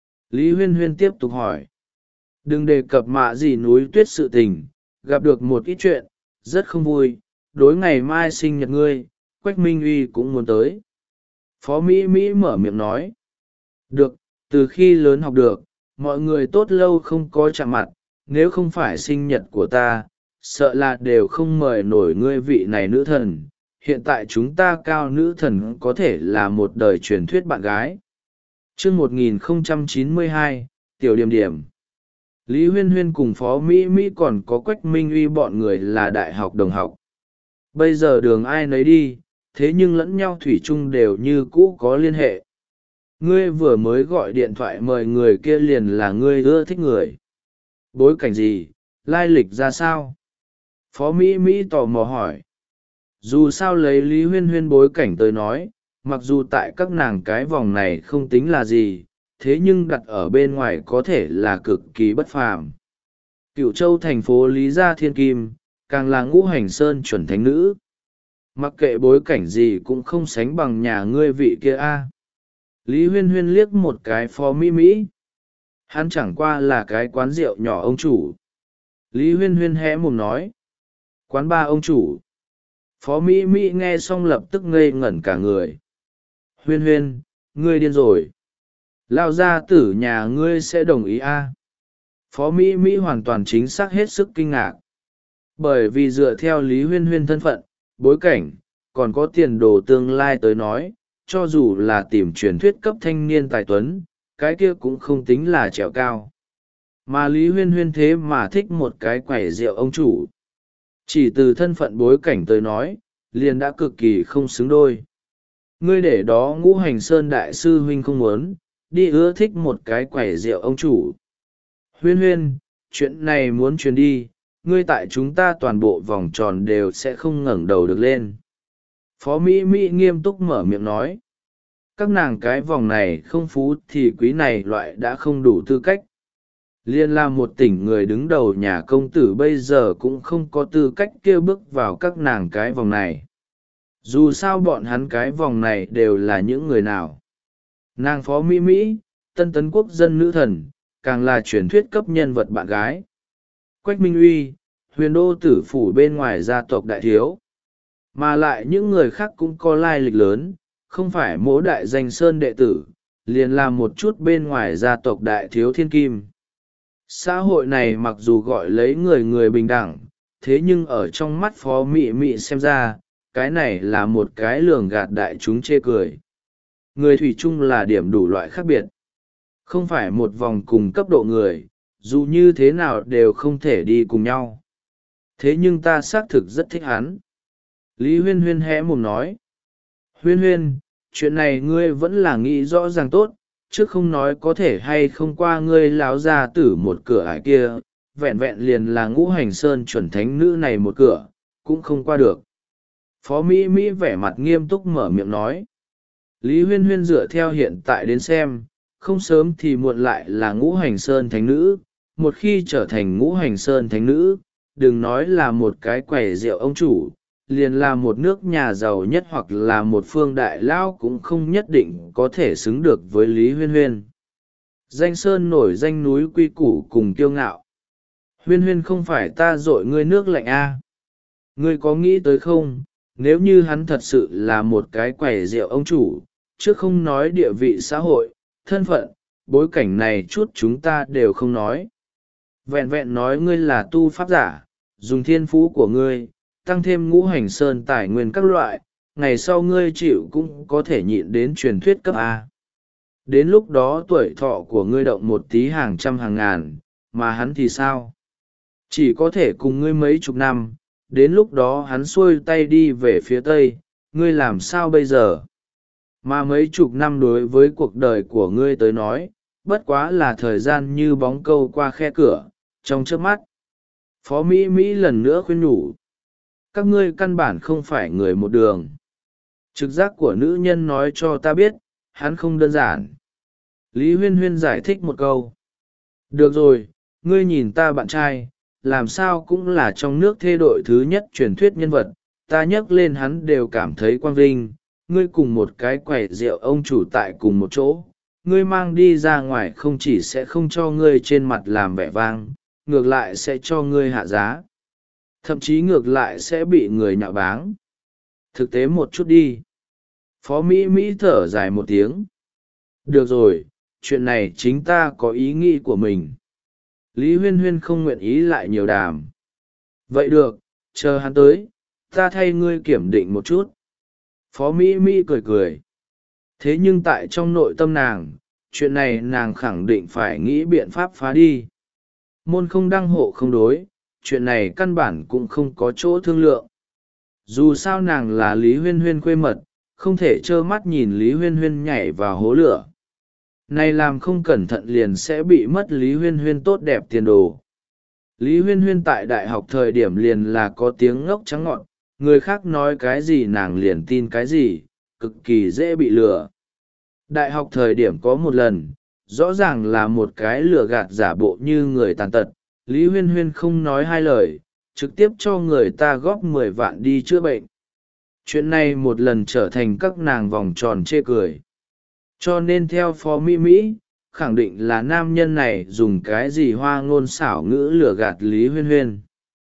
Lý Huyên Huyên tiếp tục hỏi. Đừng đề cập Mạ Di núi tuyết sự tình, gặp được một ít chuyện, rất không vui. Đối ngày mai sinh nhật ngươi, Quách Minh Uy cũng muốn tới. Phó Mỹ Mỹ mở miệng nói. Được, Từ khi lớn học được, mọi người tốt lâu không có chạm mặt, nếu không phải sinh nhật của ta, sợ là đều không mời nổi ngươi vị này nữ thần. Hiện tại chúng ta cao nữ thần có thể là một đời truyền thuyết bạn gái. chương một nghìn không trăm chín mươi hai, Tiểu Điểm Điểm. Lý Huyên Huyên cùng Phó Mỹ Mỹ còn có Quách Minh Uy bọn người là đại học đồng học. Bây giờ đường ai nấy đi, thế nhưng lẫn nhau thủy chung đều như cũ có liên hệ. Ngươi vừa mới gọi điện thoại mời người kia liền là ngươi ưa thích người. Bối cảnh gì, lai lịch ra sao? Phó Mỹ Mỹ tò mò hỏi. Dù sao lấy Lý Huyên Huyên bối cảnh tới nói, mặc dù tại các nàng cái vòng này không tính là gì, thế nhưng đặt ở bên ngoài có thể là cực kỳ bất phàm. Cửu Châu thành phố Lý Gia Thiên Kim, càng là ngũ hành sơn chuẩn thánh nữ. Mặc kệ bối cảnh gì cũng không sánh bằng nhà ngươi vị kia a. Lý Huyên Huyên liếc một cái Phó Mỹ Mỹ. Hắn chẳng qua là cái quán rượu nhỏ ông chủ. Lý Huyên Huyên hé mồm nói. Quán ba ông chủ. Phó Mỹ Mỹ nghe xong lập tức ngây ngẩn cả người. Huyên Huyên, ngươi điên rồi. Lao gia tử nhà ngươi sẽ đồng ý a? Phó Mỹ Mỹ hoàn toàn chính xác hết sức kinh ngạc. Bởi vì dựa theo Lý Huyên Huyên thân phận, bối cảnh, còn có tiền đồ tương lai tới nói, cho dù là tìm truyền thuyết cấp thanh niên tài tuấn, cái kia cũng không tính là trèo cao. Mà Lý Huyên Huyên thế mà thích một cái quẩy rượu ông chủ. Chỉ từ thân phận bối cảnh tới nói, liền đã cực kỳ không xứng đôi. Ngươi để đó Ngũ Hành Sơn đại sư huynh không muốn, đi ưa thích một cái quẩy rượu ông chủ. Huyên Huyên, chuyện này muốn truyền đi, ngươi tại chúng ta toàn bộ vòng tròn đều sẽ không ngẩng đầu được lên. Phó Mỹ Mỹ nghiêm túc mở miệng nói. Các nàng cái vòng này không phú thì quý này loại đã không đủ tư cách. Liên là một tỉnh người đứng đầu nhà công tử bây giờ cũng không có tư cách kêu bước vào các nàng cái vòng này. Dù sao bọn hắn cái vòng này đều là những người nào. Nàng Phó Mỹ Mỹ, tân tấn quốc dân nữ thần, càng là truyền thuyết cấp nhân vật bạn gái. Quách Minh Uy, huyền đô tử phủ bên ngoài gia tộc đại thiếu. Mà lại những người khác cũng có lai lịch lớn, không phải mỗi đại danh sơn đệ tử, liền là một chút bên ngoài gia tộc đại thiếu thiên kim. Xã hội này mặc dù gọi lấy người người bình đẳng, thế nhưng ở trong mắt Phó Mị Mị xem ra, cái này là một cái lường gạt đại chúng chê cười. Người thủy chung là điểm đủ loại khác biệt. Không phải một vòng cùng cấp độ người, dù như thế nào đều không thể đi cùng nhau. Thế nhưng ta xác thực rất thích hắn. Lý Huyên Huyên hé mồm nói. Huyên Huyên, chuyện này ngươi vẫn là nghĩ rõ ràng tốt, chứ không nói có thể hay không qua ngươi láo ra tử một cửa ải kia, vẹn vẹn liền là Ngũ Hành Sơn chuẩn thánh nữ này một cửa, cũng không qua được. Phó Mỹ Mỹ vẻ mặt nghiêm túc mở miệng nói. Lý Huyên Huyên dựa theo hiện tại đến xem, không sớm thì muộn lại là Ngũ Hành Sơn thánh nữ, một khi trở thành Ngũ Hành Sơn thánh nữ, đừng nói là một cái quẩy rượu ông chủ, liền là một nước nhà giàu nhất hoặc là một phương đại lao cũng không nhất định có thể xứng được với Lý Huyên Huyên. Danh Sơn nổi danh núi quy củ cùng kiêu ngạo. Huyên Huyên không phải ta dội ngươi nước lạnh a. À. Ngươi có nghĩ tới không, nếu như hắn thật sự là một cái quẩy rượu ông chủ, chứ không nói địa vị xã hội, thân phận, bối cảnh này chút chúng ta đều không nói. Vẹn vẹn nói ngươi là tu pháp giả, dùng thiên phú của ngươi, tăng thêm Ngũ Hành Sơn tài nguyên các loại, ngày sau ngươi chịu cũng có thể nhịn đến truyền thuyết cấp A. Đến lúc đó tuổi thọ của ngươi động một tí hàng trăm hàng ngàn, mà hắn thì sao? Chỉ có thể cùng ngươi mấy chục năm, đến lúc đó hắn xuôi tay đi về phía tây, ngươi làm sao bây giờ? Mà mấy chục năm đối với cuộc đời của ngươi tới nói, bất quá là thời gian như bóng câu qua khe cửa, trong chớp mắt. Phó Mỹ Mỹ lần nữa khuyên nhủ. Các ngươi căn bản không phải người một đường. Trực giác của nữ nhân nói cho ta biết, hắn không đơn giản. Lý Huyên Huyên giải thích một câu. Được rồi, ngươi nhìn ta bạn trai, làm sao cũng là trong nước thê đội thứ nhất truyền thuyết nhân vật, ta nhắc lên hắn đều cảm thấy quang vinh. Ngươi cùng một cái quẩy rượu ông chủ tại cùng một chỗ, ngươi mang đi ra ngoài không chỉ sẽ không cho ngươi trên mặt làm vẻ vang, ngược lại sẽ cho ngươi hạ giá. Thậm chí ngược lại sẽ bị người nhạo báng. Thực tế một chút đi. Phó Mỹ Mỹ thở dài một tiếng. Được rồi, chuyện này chính ta có ý nghĩ của mình. Lý Huyên Huyên không nguyện ý lại nhiều đàm. Vậy được, chờ hắn tới, ta thay ngươi kiểm định một chút. Phó Mỹ Mỹ cười cười. Thế nhưng tại trong nội tâm nàng, chuyện này nàng khẳng định phải nghĩ biện pháp phá đi. Môn không đăng hộ không đối, chuyện này căn bản cũng không có chỗ thương lượng. Dù sao nàng là Lý Huyên Huyên khuê mật, không thể trơ mắt nhìn Lý Huyên Huyên nhảy vào hố lửa. Này làm không cẩn thận liền sẽ bị mất Lý Huyên Huyên tốt đẹp tiền đồ. Lý Huyên Huyên tại đại học thời điểm liền là có tiếng ngốc trắng ngọn, người khác nói cái gì nàng liền tin cái gì, cực kỳ dễ bị lừa. Đại học thời điểm có một lần, rõ ràng là một cái lừa gạt giả bộ như người tàn tật, Lý Huyên Huyên không nói hai lời, trực tiếp cho người ta góp mười vạn đi chữa bệnh. Chuyện này một lần trở thành các nàng vòng tròn chê cười. Cho nên theo Phó Mỹ Mỹ, khẳng định là nam nhân này dùng cái gì hoa ngôn xảo ngữ lừa gạt Lý Huyên Huyên.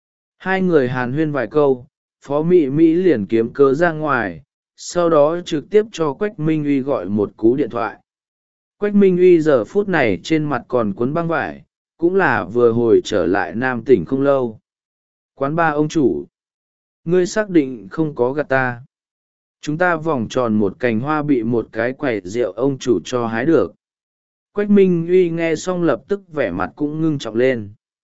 Hai người hàn huyên vài câu, Phó Mỹ Mỹ liền kiếm cớ ra ngoài, sau đó trực tiếp cho Quách Minh Uy gọi một cú điện thoại. Quách Minh Uy giờ phút này trên mặt còn cuốn băng vải, cũng là vừa hồi trở lại Nam tỉnh không lâu. Quán ba ông chủ, ngươi xác định không có gạt ta. Chúng ta vòng tròn một cành hoa bị một cái quầy rượu ông chủ cho hái được. Quách Minh Uy nghe xong lập tức vẻ mặt cũng ngưng trọng lên.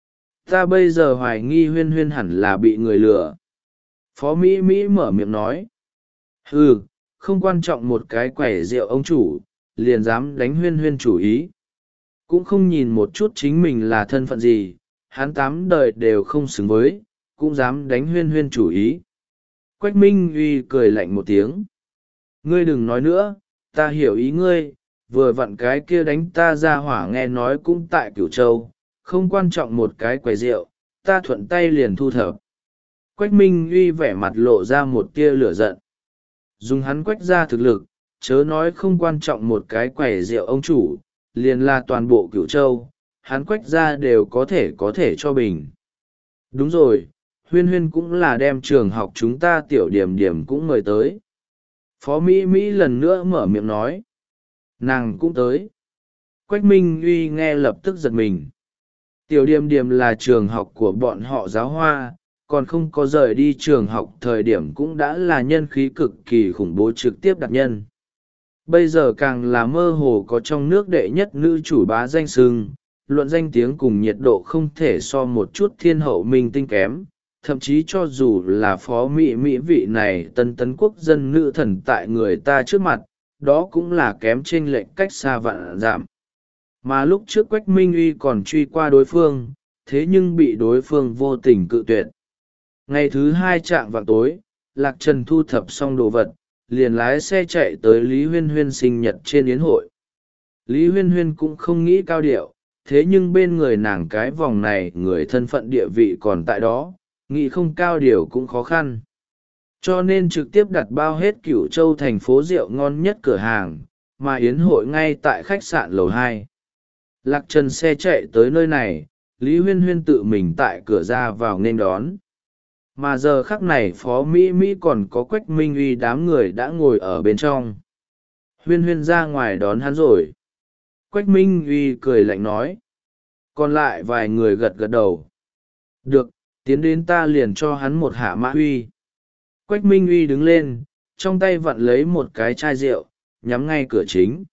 Ta bây giờ hoài nghi Huyên Huyên hẳn là bị người lừa. Phó Mỹ Mỹ mở miệng nói. Ừ, không quan trọng một cái quầy rượu ông chủ, liền dám đánh Huyên Huyên chủ ý. Cũng không nhìn một chút chính mình là thân phận gì, hắn tám đời đều không xứng với, cũng dám đánh Huyên Huyên chủ ý. Quách Minh Uy cười lạnh một tiếng. Ngươi đừng nói nữa, ta hiểu ý ngươi, vừa vặn cái kia đánh ta ra hỏa nghe nói cũng tại Cửu Châu, không quan trọng một cái quầy rượu, ta thuận tay liền thu thập. Quách Minh Uy vẻ mặt lộ ra một tia lửa giận. Dùng hắn quách ra thực lực, chớ nói không quan trọng một cái quầy rượu ông chủ, liền là toàn bộ Cửu Châu, hắn quách ra đều có thể có thể cho bình. Đúng rồi, Huyên Huyên cũng là đem trường học chúng ta tiểu điểm điểm cũng mời tới. Phó Mỹ Mỹ lần nữa mở miệng nói. Nàng cũng tới. Quách Minh Uy nghe lập tức giật mình. Tiểu điểm điểm là trường học của bọn họ giáo hoa, còn không có rời đi trường học thời điểm cũng đã là nhân khí cực kỳ khủng bố trực tiếp đặt nhân. Bây giờ càng là mơ hồ có trong nước đệ nhất nữ chủ bá danh sưng, luận danh tiếng cùng nhiệt độ không thể so một chút thiên hậu minh tinh kém, thậm chí cho dù là phó mỹ mỹ vị này tân tấn quốc dân nữ thần tại người ta trước mặt, đó cũng là kém chênh lệch cách xa vạn giảm. Mà lúc trước Quách Minh Uy còn truy qua đối phương, thế nhưng bị đối phương vô tình cự tuyệt. Ngày thứ hai chạng vào tối, Lạc Trần thu thập xong đồ vật, liền lái xe chạy tới Lý Huyên Huyên sinh nhật trên yến hội. Lý Huyên Huyên cũng không nghĩ cao điệu, thế nhưng bên người nàng cái vòng này người thân phận địa vị còn tại đó, nghĩ không cao điều cũng khó khăn. Cho nên trực tiếp đặt bao hết Cửu Châu thành phố rượu ngon nhất cửa hàng, mà yến hội ngay tại khách sạn lầu hai. Lạc Trần xe chạy tới nơi này, Lý Huyên Huyên tự mình tại cửa ra vào nên đón. Mà giờ khắc này Phó Mỹ Mỹ còn có Quách Minh Uy đám người đã ngồi ở bên trong. Huyên Huyên ra ngoài đón hắn rồi. Quách Minh Uy cười lạnh nói. Còn lại vài người gật gật đầu. Được, tiến đến ta liền cho hắn một hạ mã uy. Quách Minh Uy đứng lên, trong tay vặn lấy một cái chai rượu, nhắm ngay cửa chính.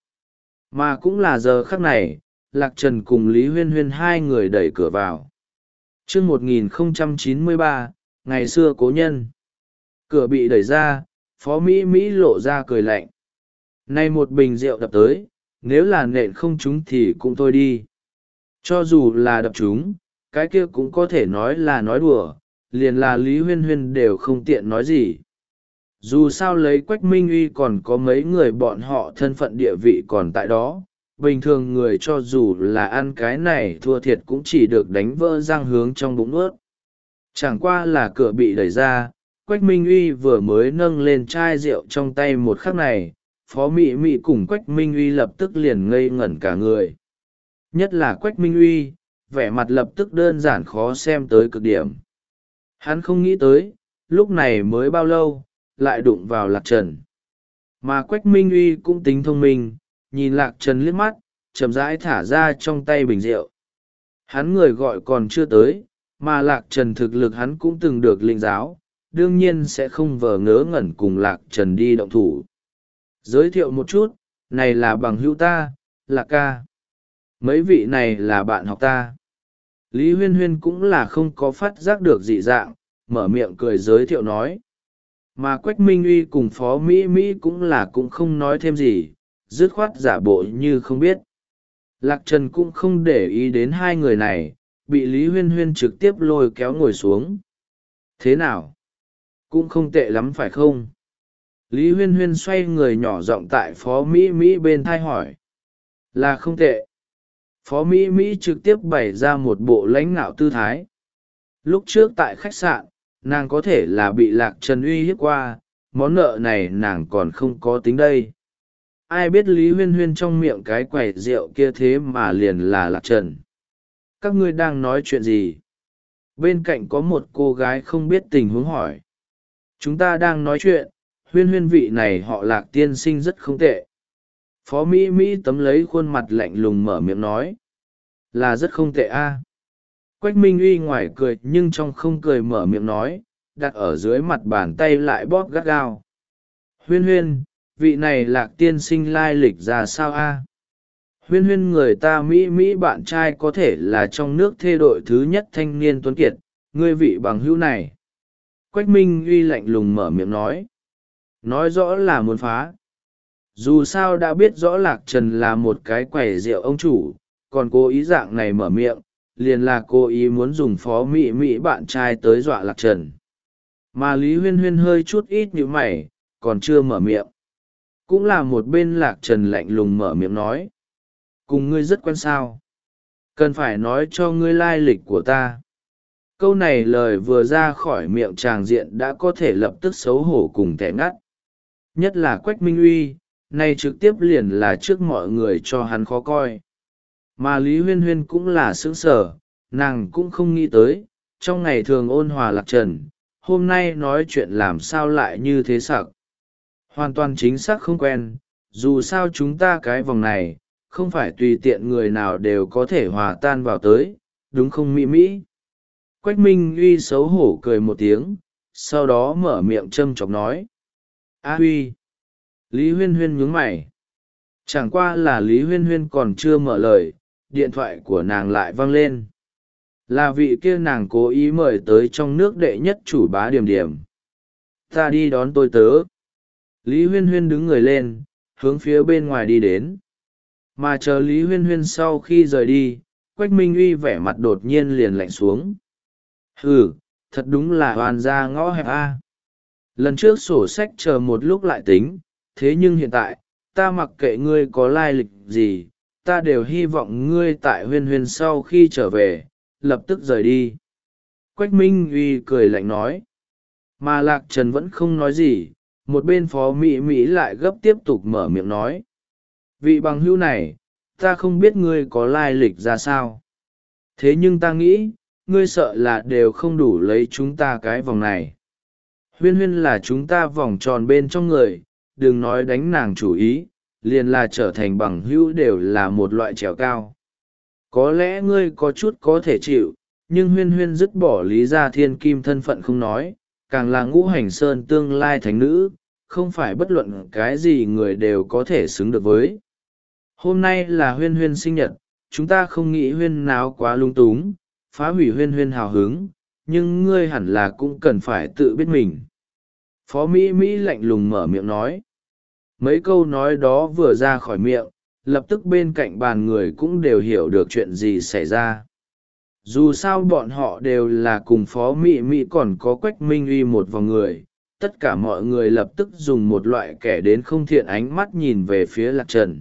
Mà cũng là giờ khắc này, Lạc Trần cùng Lý Huyên Huyên hai người đẩy cửa vào. Trước một nghìn không trăm chín mươi ba, ngày xưa cố nhân. Cửa bị đẩy ra, Phó Mỹ Mỹ lộ ra cười lạnh. Nay một bình rượu đập tới, nếu là nện không trúng thì cũng thôi đi. Cho dù là đập trúng, cái kia cũng có thể nói là nói đùa, liền là Lý Huyên Huyên đều không tiện nói gì. Dù sao lấy Quách Minh Uy còn có mấy người bọn họ thân phận địa vị còn tại đó, bình thường người cho dù là ăn cái này thua thiệt cũng chỉ được đánh vỡ răng hướng trong bụng ướt. Chẳng qua là cửa bị đẩy ra, Quách Minh Uy vừa mới nâng lên chai rượu trong tay một khắc này, Phó Mỹ Mỹ cùng Quách Minh Uy lập tức liền ngây ngẩn cả người. Nhất là Quách Minh Uy, vẻ mặt lập tức đơn giản khó xem tới cực điểm. Hắn không nghĩ tới, lúc này mới bao lâu, lại đụng vào Lạc Trần. Mà Quách Minh Uy cũng tính thông minh, nhìn Lạc Trần liếc mắt, chậm rãi thả ra trong tay bình rượu. Hắn người gọi còn chưa tới, mà Lạc Trần thực lực hắn cũng từng được lĩnh giáo, đương nhiên sẽ không vờ ngớ ngẩn cùng Lạc Trần đi động thủ. Giới thiệu một chút, này là bằng hữu ta, Lạc ca. Mấy vị này là bạn học ta. Lý Huyên Huyên cũng là không có phát giác được dị dạng, mở miệng cười giới thiệu nói. Mà Quách Minh Uy cùng Phó Mỹ Mỹ cũng là cũng không nói thêm gì, dứt khoát giả bộ như không biết. Lạc Trần cũng không để ý đến hai người này, bị Lý Huyên Huyên trực tiếp lôi kéo ngồi xuống. Thế nào? Cũng không tệ lắm phải không? Lý Huyên Huyên xoay người nhỏ giọng tại Phó Mỹ Mỹ bên thai hỏi. Là không tệ. Phó Mỹ Mỹ trực tiếp bày ra một bộ lãnh ngạo tư thái. Lúc trước tại khách sạn, nàng có thể là bị Lạc Trần uy hiếp qua, món nợ này nàng còn không có tính đây. Ai biết Lý Huyên Huyên trong miệng cái quầy rượu kia thế mà liền là Lạc Trần. Các ngươi đang nói chuyện gì? Bên cạnh có một cô gái không biết tình huống hỏi. Chúng ta đang nói chuyện, Huyên Huyên vị này họ Lạc tiên sinh rất không tệ. Phó Mỹ Mỹ tấm lấy khuôn mặt lạnh lùng mở miệng nói. Là rất không tệ a. Quách Minh Uy ngoài cười nhưng trong không cười mở miệng nói, đặt ở dưới mặt bàn tay lại bóp gắt gao. Huyên Huyên, vị này Lạc tiên sinh lai lịch ra sao a? Huyên Huyên người ta Mỹ Mỹ bạn trai có thể là trong nước thê đội thứ nhất thanh niên tuấn kiệt, ngươi vị bằng hữu này. Quách Minh Uy lạnh lùng mở miệng nói. Nói rõ là muốn phá. Dù sao đã biết rõ Lạc Trần là một cái quầy rượu ông chủ, còn cố ý dạng này mở miệng, liền là cố ý muốn dùng Phó Mỹ Mỹ bạn trai tới dọa Lạc Trần. Mà Lý Huyên Huyên hơi chút ít như mày, còn chưa mở miệng. Cũng là một bên Lạc Trần lạnh lùng mở miệng nói. Cùng ngươi rất quen sao. Cần phải nói cho ngươi lai lịch của ta. Câu này lời vừa ra khỏi miệng tràng diện đã có thể lập tức xấu hổ cùng tẻ ngắt. Nhất là Quách Minh Uy, nay trực tiếp liền là trước mọi người cho hắn khó coi. Mà Lý Huyên Huyên cũng là sững sờ, nàng cũng không nghĩ tới, trong ngày thường ôn hòa Lạc Trần, hôm nay nói chuyện làm sao lại như thế sặc. Hoàn toàn chính xác không quen, dù sao chúng ta cái vòng này, không phải tùy tiện người nào đều có thể hòa tan vào tới, đúng không Mỹ Mỹ? Quách Minh Uy xấu hổ cười một tiếng, sau đó mở miệng châm chọc nói. A Huy! Lý Huyên Huyên nhướng mày. Chẳng qua là Lý Huyên Huyên còn chưa mở lời, điện thoại của nàng lại vang lên. Là vị kia nàng cố ý mời tới trong nước đệ nhất chủ bá Điểm Điểm. Ta đi đón tôi tớ. Lý Huyên Huyên đứng người lên, hướng phía bên ngoài đi đến. Mà chờ Lý Huyên Huyên sau khi rời đi, Quách Minh Uy vẻ mặt đột nhiên liền lạnh xuống. Hừ, thật đúng là hoàn ra ngõ hẹp a. Lần trước sổ sách chờ một lúc lại tính, thế nhưng hiện tại, ta mặc kệ ngươi có lai lịch gì, ta đều hy vọng ngươi tại Huyên Huyên sau khi trở về, lập tức rời đi. Quách Minh Uy cười lạnh nói. Mà Lạc Trần vẫn không nói gì, một bên Phó Mỹ Mỹ lại gấp tiếp tục mở miệng nói. Vị bằng hữu này, ta không biết ngươi có lai lịch ra sao. Thế nhưng ta nghĩ, ngươi sợ là đều không đủ lấy chúng ta cái vòng này. Huyên Huyên là chúng ta vòng tròn bên trong người, đừng nói đánh nàng chủ ý, liền là trở thành bằng hữu đều là một loại trèo cao. Có lẽ ngươi có chút có thể chịu, nhưng Huyên Huyên dứt bỏ Lý Gia Thiên Kim thân phận không nói, càng là ngũ hành sơn tương lai thánh nữ, không phải bất luận cái gì người đều có thể xứng được với. Hôm nay là Huyên Huyên sinh nhật, chúng ta không nghĩ Huyên náo quá lung túng, phá hủy Huyên Huyên hào hứng, nhưng ngươi hẳn là cũng cần phải tự biết mình. Phó Mỹ Mỹ lạnh lùng mở miệng nói. Mấy câu nói đó vừa ra khỏi miệng, lập tức bên cạnh bàn người cũng đều hiểu được chuyện gì xảy ra. Dù sao bọn họ đều là cùng Phó Mỹ Mỹ còn có Quách Minh Uy một vòng người, tất cả mọi người lập tức dùng một loại kẻ đến không thiện ánh mắt nhìn về phía Lạc Trần.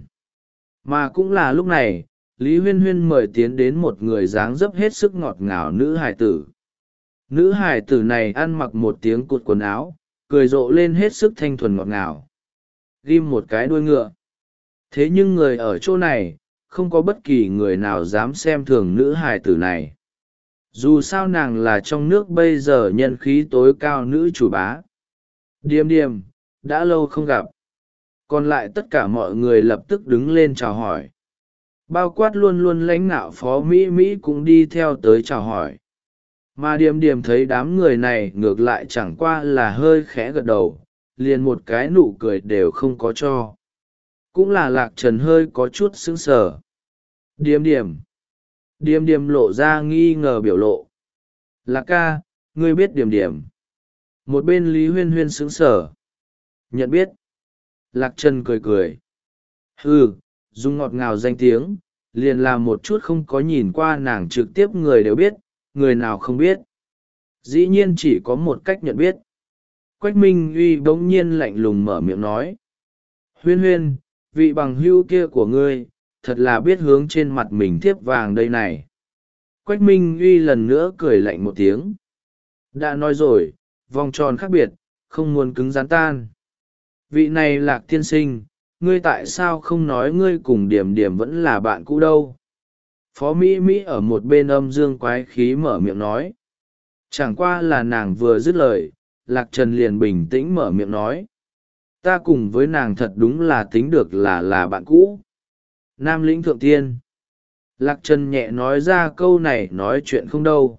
Mà cũng là lúc này, Lý Huyên Huyên mời tiến đến một người dáng dấp hết sức ngọt ngào nữ hài tử. Nữ hài tử này ăn mặc một tiếng cụt quần áo, cười rộ lên hết sức thanh thuần ngọt ngào. Ghim một cái đuôi ngựa. Thế nhưng người ở chỗ này, không có bất kỳ người nào dám xem thường nữ hài tử này. Dù sao nàng là trong nước bây giờ nhân khí tối cao nữ chủ bá. Điềm điềm, đã lâu không gặp. Còn lại tất cả mọi người lập tức đứng lên chào hỏi. bao quát luôn luôn lãnh đạo phó mỹ mỹ cũng đi theo tới chào hỏi. Mà điềm điềm thấy đám người này ngược lại chẳng qua là hơi khẽ gật đầu, liền một cái nụ cười đều không có cho. Cũng là Lạc Trần hơi có chút sững sờ. Điềm điềm điềm điềm lộ ra nghi ngờ biểu lộ. Lạc ca, ngươi biết điềm điềm? Một bên Lý Huyên Huyên sững sờ. Nhận biết. Lạc Trần cười cười. Ừ, dùng ngọt ngào danh tiếng, liền làm một chút không có nhìn qua nàng trực tiếp người đều biết, người nào không biết. Dĩ nhiên chỉ có một cách nhận biết. Quách Minh Uy bỗng nhiên lạnh lùng mở miệng nói. Huyên Huyên, vị bằng hữu kia của ngươi, thật là biết hướng trên mặt mình thiếp vàng đây này. Quách Minh Uy lần nữa cười lạnh một tiếng. Đã nói rồi, vòng tròn khác biệt, không muốn cứng rắn tan. Vị này Lạc tiên sinh, ngươi tại sao không nói ngươi cùng điểm điểm vẫn là bạn cũ đâu? Phó Mỹ Mỹ ở một bên âm dương quái khí mở miệng nói. Chẳng qua là nàng vừa dứt lời, Lạc Trần liền bình tĩnh mở miệng nói. Ta cùng với nàng thật đúng là tính được là là bạn cũ. Nam lĩnh thượng tiên. Lạc Trần nhẹ nói ra câu này nói chuyện không đâu.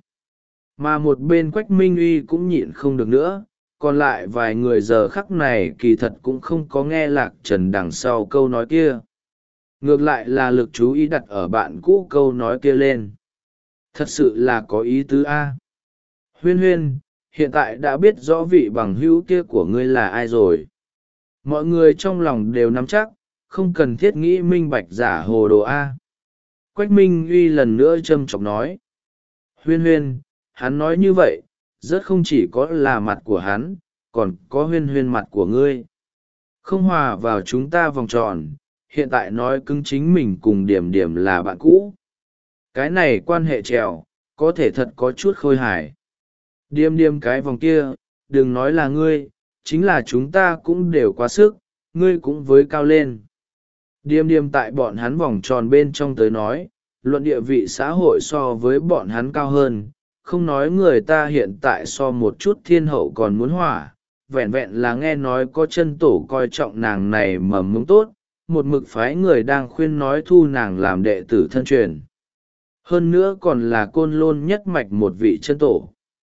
Mà một bên Quách Minh Uy cũng nhịn không được nữa, còn lại vài người giờ khắc này kỳ thật cũng không có nghe Lạc Trần đằng sau câu nói kia. Ngược lại là lực chú ý đặt ở bạn cũ câu nói kia lên. Thật sự là có ý tứ A. Huyên Huyên, hiện tại đã biết rõ vị bằng hữu kia của ngươi là ai rồi. Mọi người trong lòng đều nắm chắc, không cần thiết nghĩ minh bạch giả hồ đồ A. Quách Minh Uy lần nữa châm chọc nói. Huyên Huyên, hắn nói như vậy, rất không chỉ có là mặt của hắn, còn có Huyên Huyên mặt của ngươi. Không hòa vào chúng ta vòng tròn, hiện tại nói cứng chính mình cùng điểm điểm là bạn cũ. Cái này quan hệ trèo, có thể thật có chút khôi hài. Điềm điềm cái vòng kia, đừng nói là ngươi, chính là chúng ta cũng đều quá sức, ngươi cũng với cao lên. Điềm điềm tại bọn hắn vòng tròn bên trong tới nói, luận địa vị xã hội so với bọn hắn cao hơn, không nói người ta hiện tại so một chút thiên hậu còn muốn hỏa, vẹn vẹn là nghe nói có chân tổ coi trọng nàng này mầm mống tốt, một mực phái người đang khuyên nói thu nàng làm đệ tử thân truyền. Hơn nữa còn là côn lôn nhất mạch một vị chân tổ.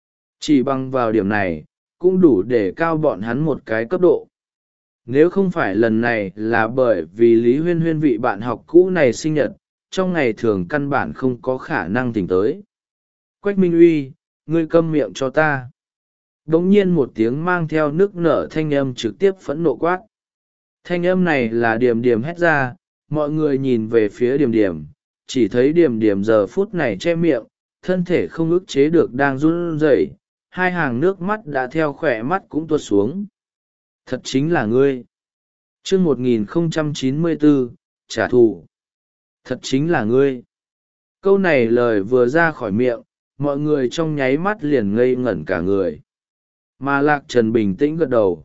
Chỉ bằng vào điểm này, cũng đủ để cao bọn hắn một cái cấp độ. Nếu không phải lần này là bởi vì Lý Huyên Huyên vị bạn học cũ này sinh nhật, trong ngày thường căn bản không có khả năng tỉnh tới. Quách Minh Uy, ngươi câm miệng cho ta. Đống nhiên một tiếng mang theo nước nở thanh âm trực tiếp phẫn nộ quát. Thanh âm này là Điềm Điềm hét ra, mọi người nhìn về phía Điềm Điềm, chỉ thấy Điềm Điềm giờ phút này che miệng, thân thể không ức chế được đang run rẩy, hai hàng nước mắt đã theo khỏe mắt cũng tuột xuống. Thật chính là ngươi. Chương một nghìn không trăm chín mươi bốn, trả thù. Thật chính là ngươi. Câu này lời vừa ra khỏi miệng, mọi người trong nháy mắt liền ngây ngẩn cả người. Mà Lạc Trần bình tĩnh gật đầu.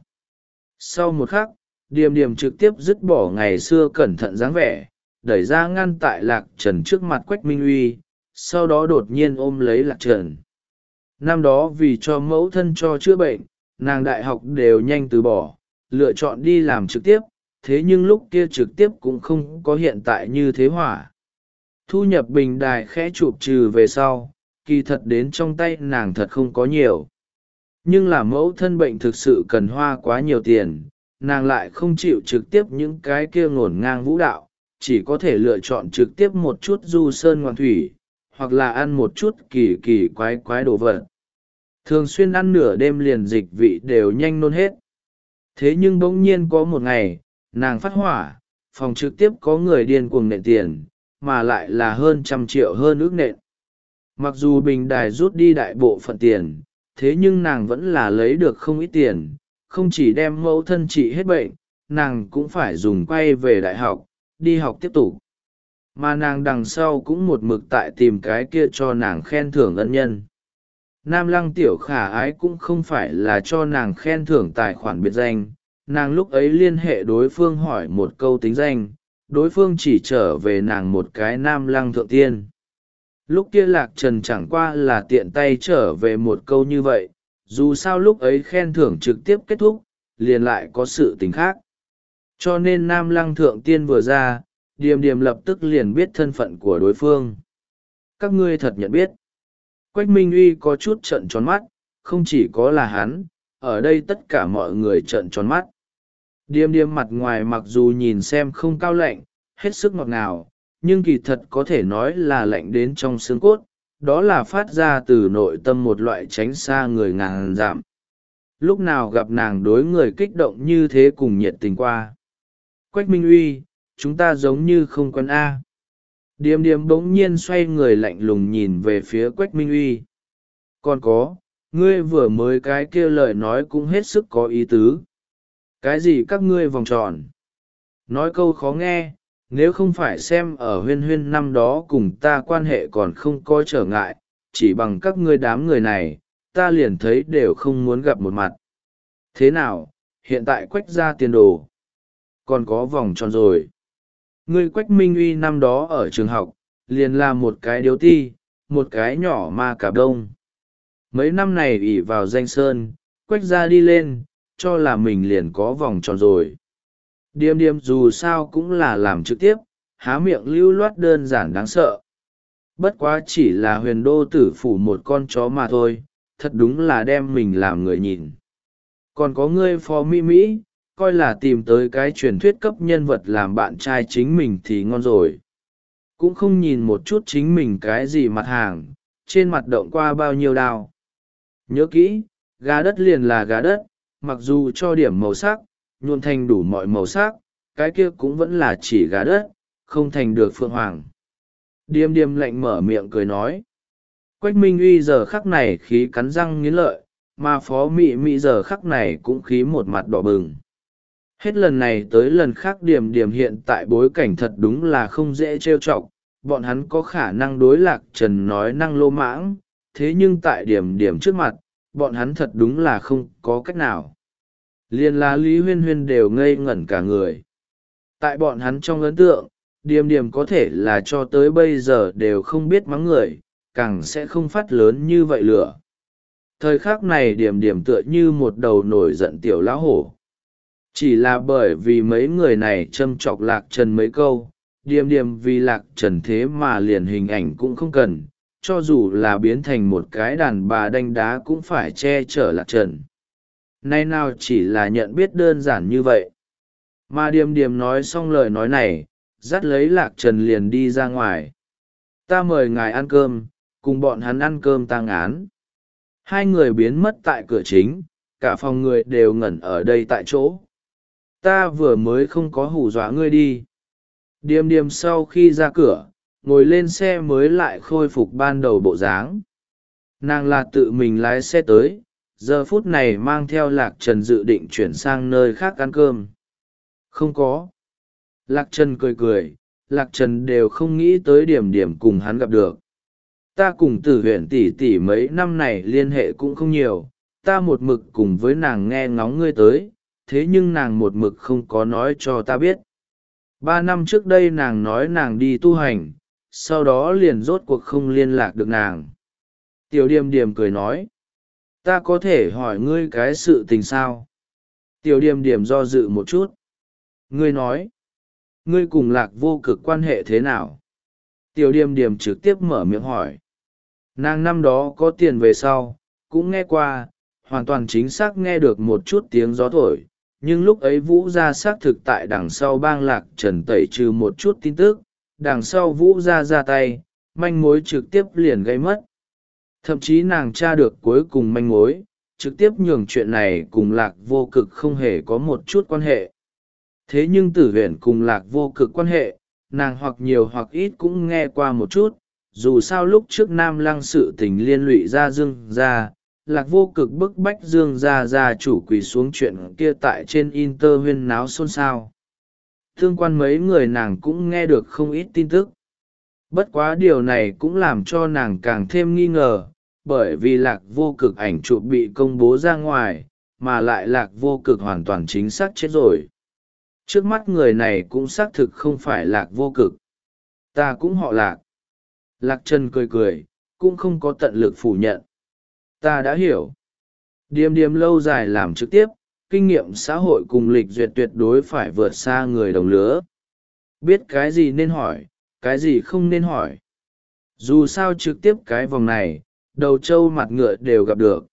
Sau một khắc, Điềm Điềm trực tiếp dứt bỏ ngày xưa cẩn thận dáng vẻ, đẩy ra ngăn tại Lạc Trần trước mặt Quách Minh Uy, sau đó đột nhiên ôm lấy Lạc Trần. Năm đó vì cho mẫu thân cho chữa bệnh, nàng đại học đều nhanh từ bỏ, lựa chọn đi làm trực tiếp, thế nhưng lúc kia trực tiếp cũng không có hiện tại như thế hỏa. Thu nhập bình đài khẽ chụp trừ về sau, kỳ thật đến trong tay nàng thật không có nhiều. Nhưng là mẫu thân bệnh thực sự cần hoa quá nhiều tiền, nàng lại không chịu trực tiếp những cái kia ngổn ngang vũ đạo, chỉ có thể lựa chọn trực tiếp một chút du sơn ngoạn thủy, hoặc là ăn một chút kỳ kỳ quái quái đồ vật. Thường xuyên ăn nửa đêm liền dịch vị đều nhanh nôn hết. Thế nhưng bỗng nhiên có một ngày, nàng phát hỏa, phòng trực tiếp có người điên cuồng nện tiền, mà lại là hơn trăm triệu hơn ước nện. Mặc dù bình đài rút đi đại bộ phận tiền, thế nhưng nàng vẫn là lấy được không ít tiền, không chỉ đem mẫu thân trị hết bệnh, nàng cũng phải dùng quay về đại học, đi học tiếp tục. Mà nàng đằng sau cũng một mực tại tìm cái kia cho nàng khen thưởng ân nhân. Nam Lăng tiểu khả ái cũng không phải là cho nàng khen thưởng tài khoản biệt danh, nàng lúc ấy liên hệ đối phương hỏi một câu tính danh, đối phương chỉ trở về nàng một cái Nam Lăng thượng tiên. Lúc kia Lạc Trần chẳng qua là tiện tay trở về một câu như vậy, dù sao lúc ấy khen thưởng trực tiếp kết thúc, liền lại có sự tình khác. Cho nên Nam Lăng thượng tiên vừa ra, điềm điềm lập tức liền biết thân phận của đối phương. Các ngươi thật nhận biết. Quách Minh Uy có chút trợn tròn mắt, không chỉ có là hắn, ở đây tất cả mọi người trợn tròn mắt. Điềm điềm mặt ngoài mặc dù nhìn xem không cao lạnh, hết sức ngọt ngào, nhưng kỳ thật có thể nói là lạnh đến trong xương cốt, đó là phát ra từ nội tâm một loại tránh xa người ngàn dặm. Lúc nào gặp nàng đối người kích động như thế cùng nhiệt tình qua. Quách Minh Uy, chúng ta giống như không quen A. Điềm điềm bỗng nhiên xoay người lạnh lùng nhìn về phía Quách Minh Uy. Còn có, ngươi vừa mới cái kia lời nói cũng hết sức có ý tứ. Cái gì các ngươi vòng tròn? Nói câu khó nghe, nếu không phải xem ở huyên huyên năm đó cùng ta quan hệ còn không có trở ngại, chỉ bằng các ngươi đám người này, ta liền thấy đều không muốn gặp một mặt. Thế nào, hiện tại Quách ra tiền đồ, còn có vòng tròn rồi. Ngươi Quách Minh Uy năm đó ở trường học, liền là một cái điếu ti, một cái nhỏ ma cạp đông. Mấy năm này ỷ vào danh sơn, Quách ra đi lên, cho là mình liền có vòng tròn rồi. Điềm điềm dù sao cũng là làm trực tiếp, há miệng lưu loát đơn giản đáng sợ. Bất quá chỉ là huyền đô tử phủ một con chó mà thôi, thật đúng là đem mình làm người nhìn. Còn có ngươi phó mỹ mỹ, coi là tìm tới cái truyền thuyết cấp nhân vật làm bạn trai chính mình thì ngon rồi. Cũng không nhìn một chút chính mình cái gì mặt hàng, trên mặt động qua bao nhiêu đao. Nhớ kỹ, gà đất liền là gà đất, mặc dù cho điểm màu sắc, nhuộm thành đủ mọi màu sắc, cái kia cũng vẫn là chỉ gà đất, không thành được phượng hoàng. Điềm điềm lạnh mở miệng cười nói. Quách Minh Uy giờ khắc này khí cắn răng nghiến lợi, mà phó mị mị giờ khắc này cũng khí một mặt đỏ bừng. Hết lần này tới lần khác điềm điềm hiện tại bối cảnh thật đúng là không dễ trêu chọc, bọn hắn có khả năng đối lạc trần nói năng lô mãng, thế nhưng tại điểm điểm trước mặt, bọn hắn thật đúng là không có cách nào. Liên là Lý Huyên Huyên đều ngây ngẩn cả người. Tại bọn hắn trong ấn tượng, điềm điềm có thể là cho tới bây giờ đều không biết mắng người, càng sẽ không phát lớn như vậy lửa. Thời khắc này điềm điềm tựa như một đầu nổi giận tiểu lão hổ. Chỉ là bởi vì mấy người này châm chọc lạc trần mấy câu, điềm điềm vì lạc trần thế mà liền hình ảnh cũng không cần, cho dù là biến thành một cái đàn bà đanh đá cũng phải che chở lạc trần. Nay nào chỉ là nhận biết đơn giản như vậy. Mà điềm điềm nói xong lời nói này, dắt lấy lạc trần liền đi ra ngoài. Ta mời ngài ăn cơm, cùng bọn hắn ăn cơm tang án. Hai người biến mất tại cửa chính, cả phòng người đều ngẩn ở đây tại chỗ. Ta vừa mới không có hù dọa ngươi đi. Điềm điềm sau khi ra cửa, ngồi lên xe mới lại khôi phục ban đầu bộ dáng. Nàng là tự mình lái xe tới, giờ phút này mang theo lạc trần dự định chuyển sang nơi khác ăn cơm. Không có. Lạc trần cười cười, lạc trần đều không nghĩ tới điểm điểm cùng hắn gặp được. Ta cùng tử huyện tỷ tỷ mấy năm này liên hệ cũng không nhiều, ta một mực cùng với nàng nghe ngóng ngươi tới, thế nhưng nàng một mực không có nói cho ta biết. Ba năm trước đây nàng nói nàng đi tu hành, sau đó liền rốt cuộc không liên lạc được nàng. Tiểu điềm điềm cười nói, ta có thể hỏi ngươi cái sự tình sao? Tiểu điềm điềm do dự một chút. Ngươi nói, ngươi cùng lạc vô cực quan hệ thế nào? Tiểu điềm điềm trực tiếp mở miệng hỏi. Nàng năm đó có tiền về sau, cũng nghe qua, hoàn toàn chính xác nghe được một chút tiếng gió thổi, nhưng lúc ấy vũ gia xác thực tại đằng sau bang lạc trần tẩy trừ một chút tin tức, đằng sau vũ gia ra tay, manh mối trực tiếp liền gây mất. Thậm chí nàng tra được cuối cùng manh mối, trực tiếp nhường chuyện này cùng lạc vô cực không hề có một chút quan hệ. Thế nhưng tử huyền cùng lạc vô cực quan hệ, nàng hoặc nhiều hoặc ít cũng nghe qua một chút, dù sao lúc trước nam lăng sự tình liên lụy ra dương ra, lạc vô cực bức bách dương ra ra chủ quỳ xuống chuyện kia tại trên inter huyên náo xôn xao. Thương quan mấy người nàng cũng nghe được không ít tin tức. Bất quá điều này cũng làm cho nàng càng thêm nghi ngờ, bởi vì lạc vô cực ảnh chụp bị công bố ra ngoài, mà lại lạc vô cực hoàn toàn chính xác chết rồi. Trước mắt người này cũng xác thực không phải lạc vô cực. Ta cũng họ lạc. Lạc Trần cười cười, cũng không có tận lực phủ nhận. Ta đã hiểu. Điềm điềm lâu dài làm trực tiếp, kinh nghiệm xã hội cùng lịch duyệt tuyệt đối phải vượt xa người đồng lứa. biết cái gì nên hỏi, cái gì không nên hỏi. Dù sao trực tiếp cái vòng này, đầu trâu mặt ngựa đều gặp được.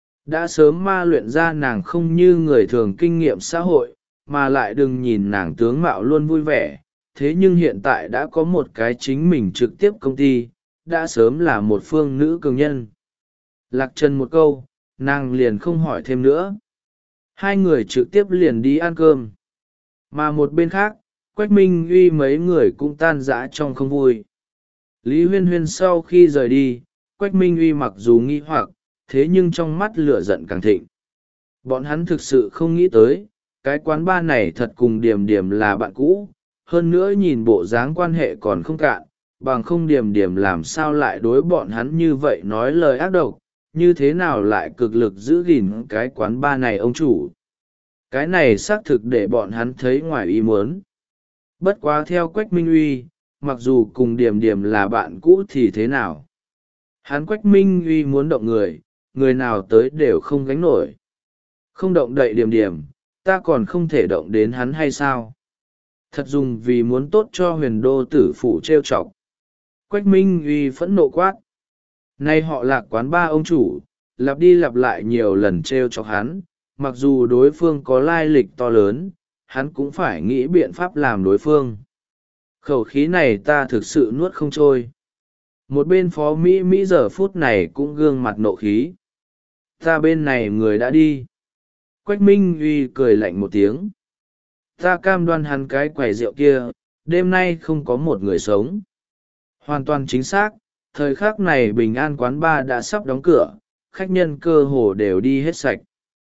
Đã sớm ma luyện ra nàng không như người thường kinh nghiệm xã hội, mà lại đừng nhìn nàng tướng mạo luôn vui vẻ, thế nhưng hiện tại đã có một cái chính mình trực tiếp công ty, đã sớm là một phương nữ cường nhân. Lạc Trần một câu, nàng liền không hỏi thêm nữa. Hai người trực tiếp liền đi ăn cơm. Mà một bên khác, Quách Minh Uy mấy người cũng tan rã trong không vui. Lý Huyên Huyên sau khi rời đi, Quách Minh Uy mặc dù nghi hoặc, thế nhưng trong mắt lửa giận càng thịnh. Bọn hắn thực sự không nghĩ tới, cái quán bar này thật cùng Điềm Điềm là bạn cũ, hơn nữa nhìn bộ dáng quan hệ còn không cạn, bằng không Điềm Điềm làm sao lại đối bọn hắn như vậy nói lời ác độc, như thế nào lại cực lực giữ gìn cái quán bar này ông chủ. Cái này xác thực để bọn hắn thấy ngoài ý muốn. Bất quá theo Quách Minh Uy, mặc dù cùng Điềm Điềm là bạn cũ thì thế nào? Hắn Quách Minh Uy muốn động người, người nào tới đều không gánh nổi. Không động đậy Điềm Điềm, ta còn không thể động đến hắn hay sao? Thật dùng vì muốn tốt cho huyền đô tử phụ trêu chọc. Quách Minh Uy phẫn nộ quát. Nay họ Lạc quán ba ông chủ, lặp đi lặp lại nhiều lần trêu chọc hắn, mặc dù đối phương có lai lịch to lớn, hắn cũng phải nghĩ biện pháp làm đối phương. Khẩu khí này ta thực sự nuốt không trôi. Một bên phó Mỹ Mỹ giờ phút này cũng gương mặt nộ khí. Ta bên này người đã đi. Quách Minh Uy cười lạnh một tiếng. Ta cam đoan hắn cái quầy rượu kia, đêm nay không có một người sống. Hoàn toàn chính xác, thời khắc này Bình An quán bar đã sắp đóng cửa, khách nhân cơ hồ đều đi hết sạch.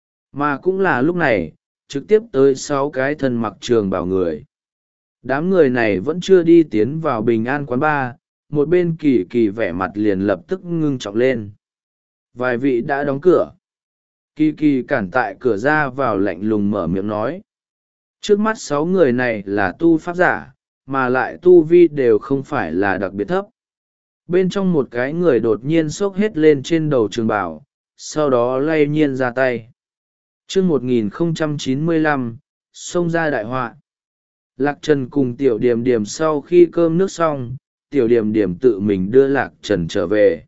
Mà cũng là lúc này, trực tiếp tới sáu cái thân mặc trường bảo người. Đám người này vẫn chưa đi tiến vào Bình An quán bar, một bên kỳ kỳ vẻ mặt liền lập tức ngưng trọng lên. Vài vị đã đóng cửa. Kỳ kỳ cản tại cửa ra vào lạnh lùng mở miệng nói. Trước mắt sáu người này là tu pháp giả, mà lại tu vi đều không phải là đặc biệt thấp. Bên trong một cái người đột nhiên xốc hết lên trên đầu trường bảo, sau đó lay nhiên ra tay. chương một nghìn không trăm chín mươi lăm, xông ra đại họa. Lạc Trần cùng Tiểu Điềm Điềm sau khi cơm nước xong, Tiểu Điềm Điềm tự mình đưa Lạc Trần trở về.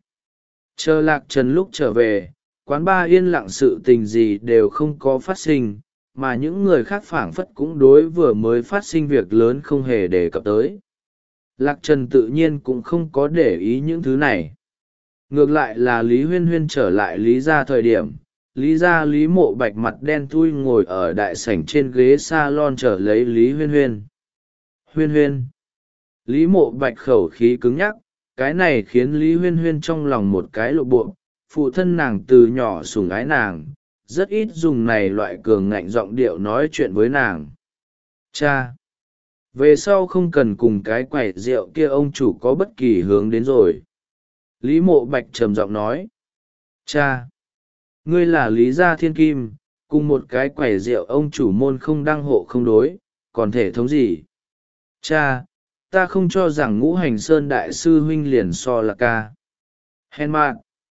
Chờ Lạc Trần lúc trở về, quán bar yên lặng, sự tình gì đều không có phát sinh, mà những người khác phảng phất cũng đối vừa mới phát sinh việc lớn không hề đề cập tới. Lạc Trần tự nhiên cũng không có để ý những thứ này. Ngược lại là Lý Huyên Huyên trở lại Lý ra thời điểm, Lý ra Lý Mộ Bạch mặt đen thui ngồi ở đại sảnh trên ghế salon chờ lấy Lý Huyên Huyên. Huyên Huyên. Lý Mộ Bạch khẩu khí cứng nhắc, cái này khiến Lý Huyên Huyên trong lòng một cái lộ bộ. Phụ thân nàng từ nhỏ sủng ái nàng, rất ít dùng này loại cường ngạnh giọng điệu nói chuyện với nàng. Cha! Về sau không cần cùng cái quầy rượu kia ông chủ có bất kỳ hướng đến rồi. Lý Mộ Bạch trầm giọng nói. Cha! Ngươi là Lý Gia Thiên Kim, cùng một cái quầy rượu ông chủ môn không đăng hộ không đối, còn thể thống gì? Cha! Ta không cho rằng Ngũ Hành Sơn Đại sư huynh liền so là ca. Hèn mạn!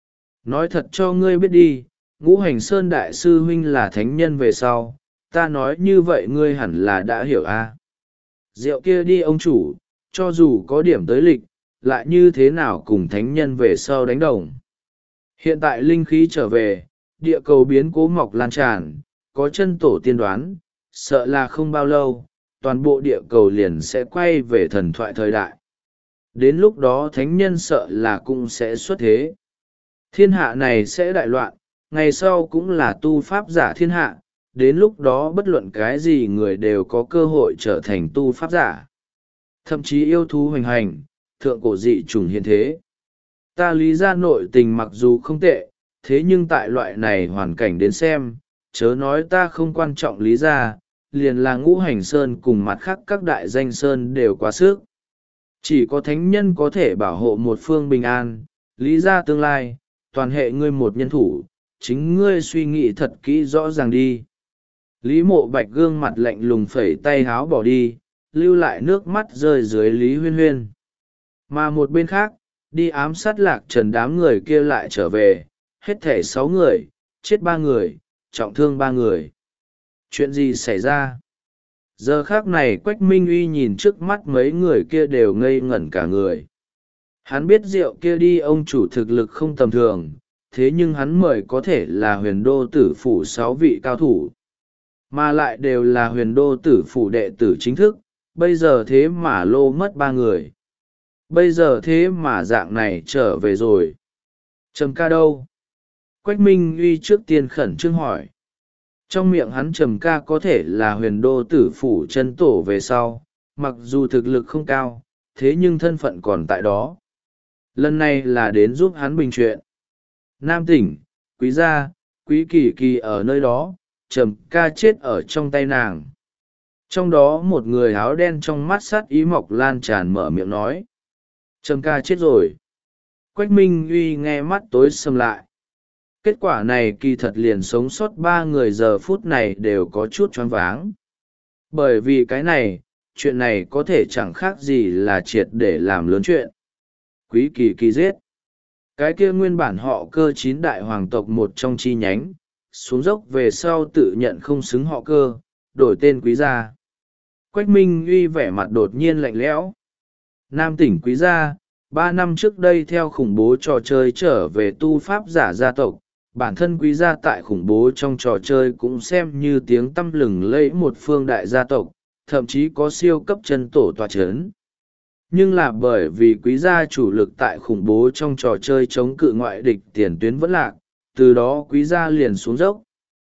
Nói thật cho ngươi biết đi, Ngũ Hành Sơn Đại sư huynh là thánh nhân về sau, ta nói như vậy ngươi hẳn là đã hiểu a. À? Rượu kia đi ông chủ, cho dù có điểm tới lịch, lại như thế nào cùng thánh nhân về sau đánh đồng. Hiện tại linh khí trở về, địa cầu biến cố mọc lan tràn, có chân tổ tiên đoán, sợ là không bao lâu, toàn bộ địa cầu liền sẽ quay về thần thoại thời đại. Đến lúc đó thánh nhân sợ là cũng sẽ xuất thế. Thiên hạ này sẽ đại loạn, ngày sau cũng là tu pháp giả thiên hạ, đến lúc đó bất luận cái gì người đều có cơ hội trở thành tu pháp giả. Thậm chí yêu thú hoành hành, thượng cổ dị trùng hiện thế. Ta Lý ra nội tình mặc dù không tệ, thế nhưng tại loại này hoàn cảnh đến xem, chớ nói ta không quan trọng Lý ra, liền là Ngũ Hành Sơn cùng mặt khác các đại danh sơn đều quá sức. Chỉ có thánh nhân có thể bảo hộ một phương bình an, Lý ra tương lai, toàn hệ ngươi một nhân thủ, chính ngươi suy nghĩ thật kỹ rõ ràng đi. Lý Mộ Bạch gương mặt lạnh lùng phẩy tay háo bỏ đi, lưu lại nước mắt rơi dưới Lý Huyên Huyên. Mà một bên khác, đi ám sát Lạc Trần đám người kia lại trở về, hết thể sáu người, chết ba người, trọng thương ba người. Chuyện gì xảy ra? Giờ khác này Quách Minh Uy nhìn trước mắt mấy người kia đều ngây ngẩn cả người. Hắn biết rượu kia đi ông chủ thực lực không tầm thường, thế nhưng hắn mời có thể là huyền đô tử phủ sáu vị cao thủ, mà lại đều là huyền đô tử phủ đệ tử chính thức, bây giờ thế mà lô mất ba người. Bây giờ thế mà dạng này trở về rồi. Trầm ca đâu? Quách Minh Uy trước tiên khẩn trương hỏi. Trong miệng hắn Trầm ca có thể là huyền đô tử phủ chân tổ về sau, mặc dù thực lực không cao, thế nhưng thân phận còn tại đó. Lần này là đến giúp hắn bình chuyện. Nam tỉnh, quý gia, quý kỳ kỳ ở nơi đó, Trầm ca chết ở trong tay nàng. Trong đó một người áo đen trong mắt sát ý mọc lan tràn mở miệng nói. Trầm ca chết rồi. Quách Minh Uy nghe mắt tối sầm lại. Kết quả này kỳ thật liền sống sót ba người giờ phút này đều có chút choáng váng. Bởi vì cái này, chuyện này có thể chẳng khác gì là triệt để làm lớn chuyện. Quý kỳ kỳ giết. Cái kia nguyên bản họ cơ chín đại hoàng tộc một trong chi nhánh, xuống dốc về sau tự nhận không xứng họ cơ, đổi tên quý gia. Quách Minh Uy vẻ mặt đột nhiên lạnh lẽo. Nam tỉnh quý gia, ba năm trước đây theo khủng bố trò chơi trở về tu pháp giả gia tộc, bản thân quý gia tại khủng bố trong trò chơi cũng xem như tiếng tăm lừng lẫy một phương đại gia tộc, thậm chí có siêu cấp chân tổ tọa chấn. Nhưng là bởi vì quý gia chủ lực tại khủng bố trong trò chơi chống cự ngoại địch tiền tuyến vẫn lạc, từ đó quý gia liền xuống dốc.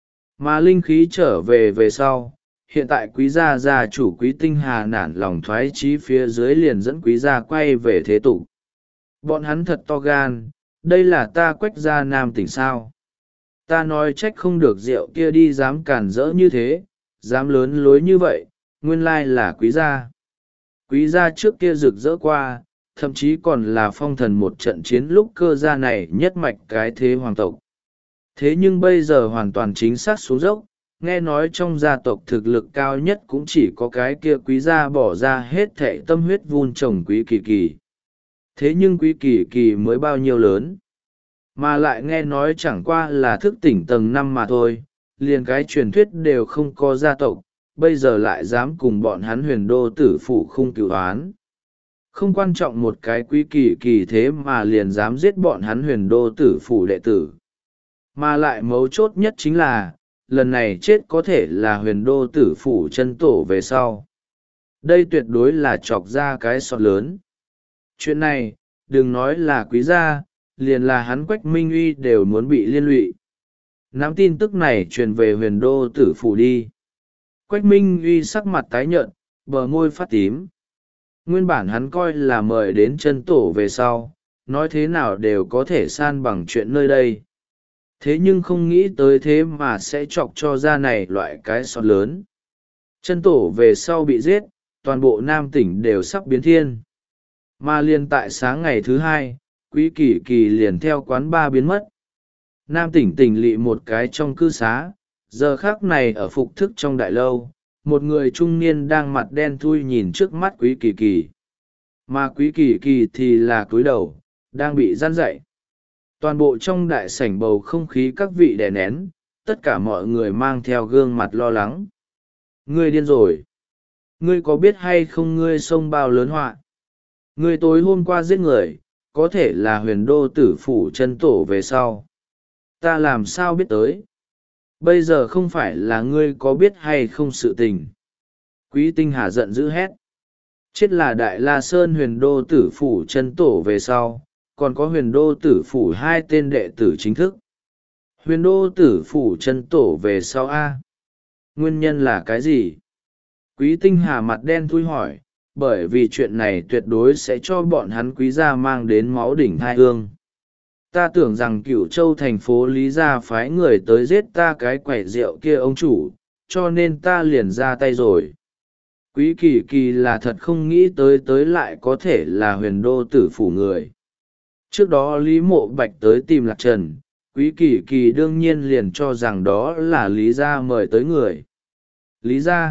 Mà linh khí trở về về sau, hiện tại quý gia gia chủ quý tinh hà nản lòng thoái chí phía dưới liền dẫn quý gia quay về thế tục. Bọn hắn thật to gan, đây là ta Quách gia Nam tỉnh sao. Ta nói trách không được rượu kia đi dám cản rỡ như thế, dám lớn lối như vậy, nguyên lai là quý gia. Quý gia trước kia rực rỡ qua, thậm chí còn là phong thần một trận chiến lúc cơ gia này nhất mạch cái thế hoàng tộc. Thế nhưng bây giờ hoàn toàn chính xác xuống dốc, nghe nói trong gia tộc thực lực cao nhất cũng chỉ có cái kia quý gia bỏ ra hết thệ tâm huyết vun trồng quý kỳ kỳ. Thế nhưng quý kỳ kỳ mới bao nhiêu lớn, mà lại nghe nói chẳng qua là thức tỉnh tầng năm mà thôi, liền cái truyền thuyết đều không có gia tộc, bây giờ lại dám cùng bọn hắn huyền đô tử phủ khung cửu oán. Không quan trọng một cái quý kỳ kỳ thế mà liền dám giết bọn hắn huyền đô tử phủ đệ tử. Mà lại mấu chốt nhất chính là, lần này chết có thể là huyền đô tử phủ chân tổ về sau. Đây tuyệt đối là chọc ra cái sọt lớn. Chuyện này, đừng nói là quý gia, liền là hắn Quách Minh Uy đều muốn bị liên lụy. Nắm tin tức này truyền về huyền đô tử phủ đi. Quách Minh Uy sắc mặt tái nhợt, bờ môi phát tím. Nguyên bản hắn coi là mời đến chân tổ về sau, nói thế nào đều có thể san bằng chuyện nơi đây. Thế nhưng không nghĩ tới thế mà sẽ chọc cho ra này loại cái sọt lớn. Chân tổ về sau bị giết, toàn bộ Nam tỉnh đều sắp biến thiên. Mà liền tại sáng ngày thứ hai, quý kỳ kỳ liền theo quán ba biến mất. Nam tỉnh tỉnh lỵ một cái trong cư xá, giờ khác này ở phục thức trong đại lâu, một người trung niên đang mặt đen thui nhìn trước mắt quý kỳ kỳ. Mà quý kỳ kỳ thì là cúi đầu, đang bị giăn dậy. Toàn bộ trong đại sảnh bầu không khí các vị đè nén, tất cả mọi người mang theo gương mặt lo lắng. Ngươi điên rồi. Ngươi có biết hay không ngươi xông bao lớn họa? Ngươi tối hôm qua giết người, có thể là huyền đô tử phủ chân tổ về sau. Ta làm sao biết tới? Bây giờ không phải là ngươi có biết hay không sự tình. Quý tinh hà giận dữ hét. Chết là Đại La Sơn huyền đô tử phủ chân tổ về sau, còn có huyền đô tử phủ hai tên đệ tử chính thức. Huyền đô tử phủ chân tổ về sau A. Nguyên nhân là cái gì? Quý tinh hà mặt đen thui hỏi, bởi vì chuyện này tuyệt đối sẽ cho bọn hắn quý gia mang đến máu đỉnh thai hương. Ta tưởng rằng Cửu Châu thành phố Lý gia phái người tới giết ta cái quẻ rượu kia ông chủ, cho nên ta liền ra tay rồi. Quý kỳ kỳ là thật không nghĩ tới tới lại có thể là huyền đô tử phủ người. Trước đó Lý Mộ Bạch tới tìm Lạc Trần, quý kỳ kỳ đương nhiên liền cho rằng đó là Lý gia mời tới người. Lý gia?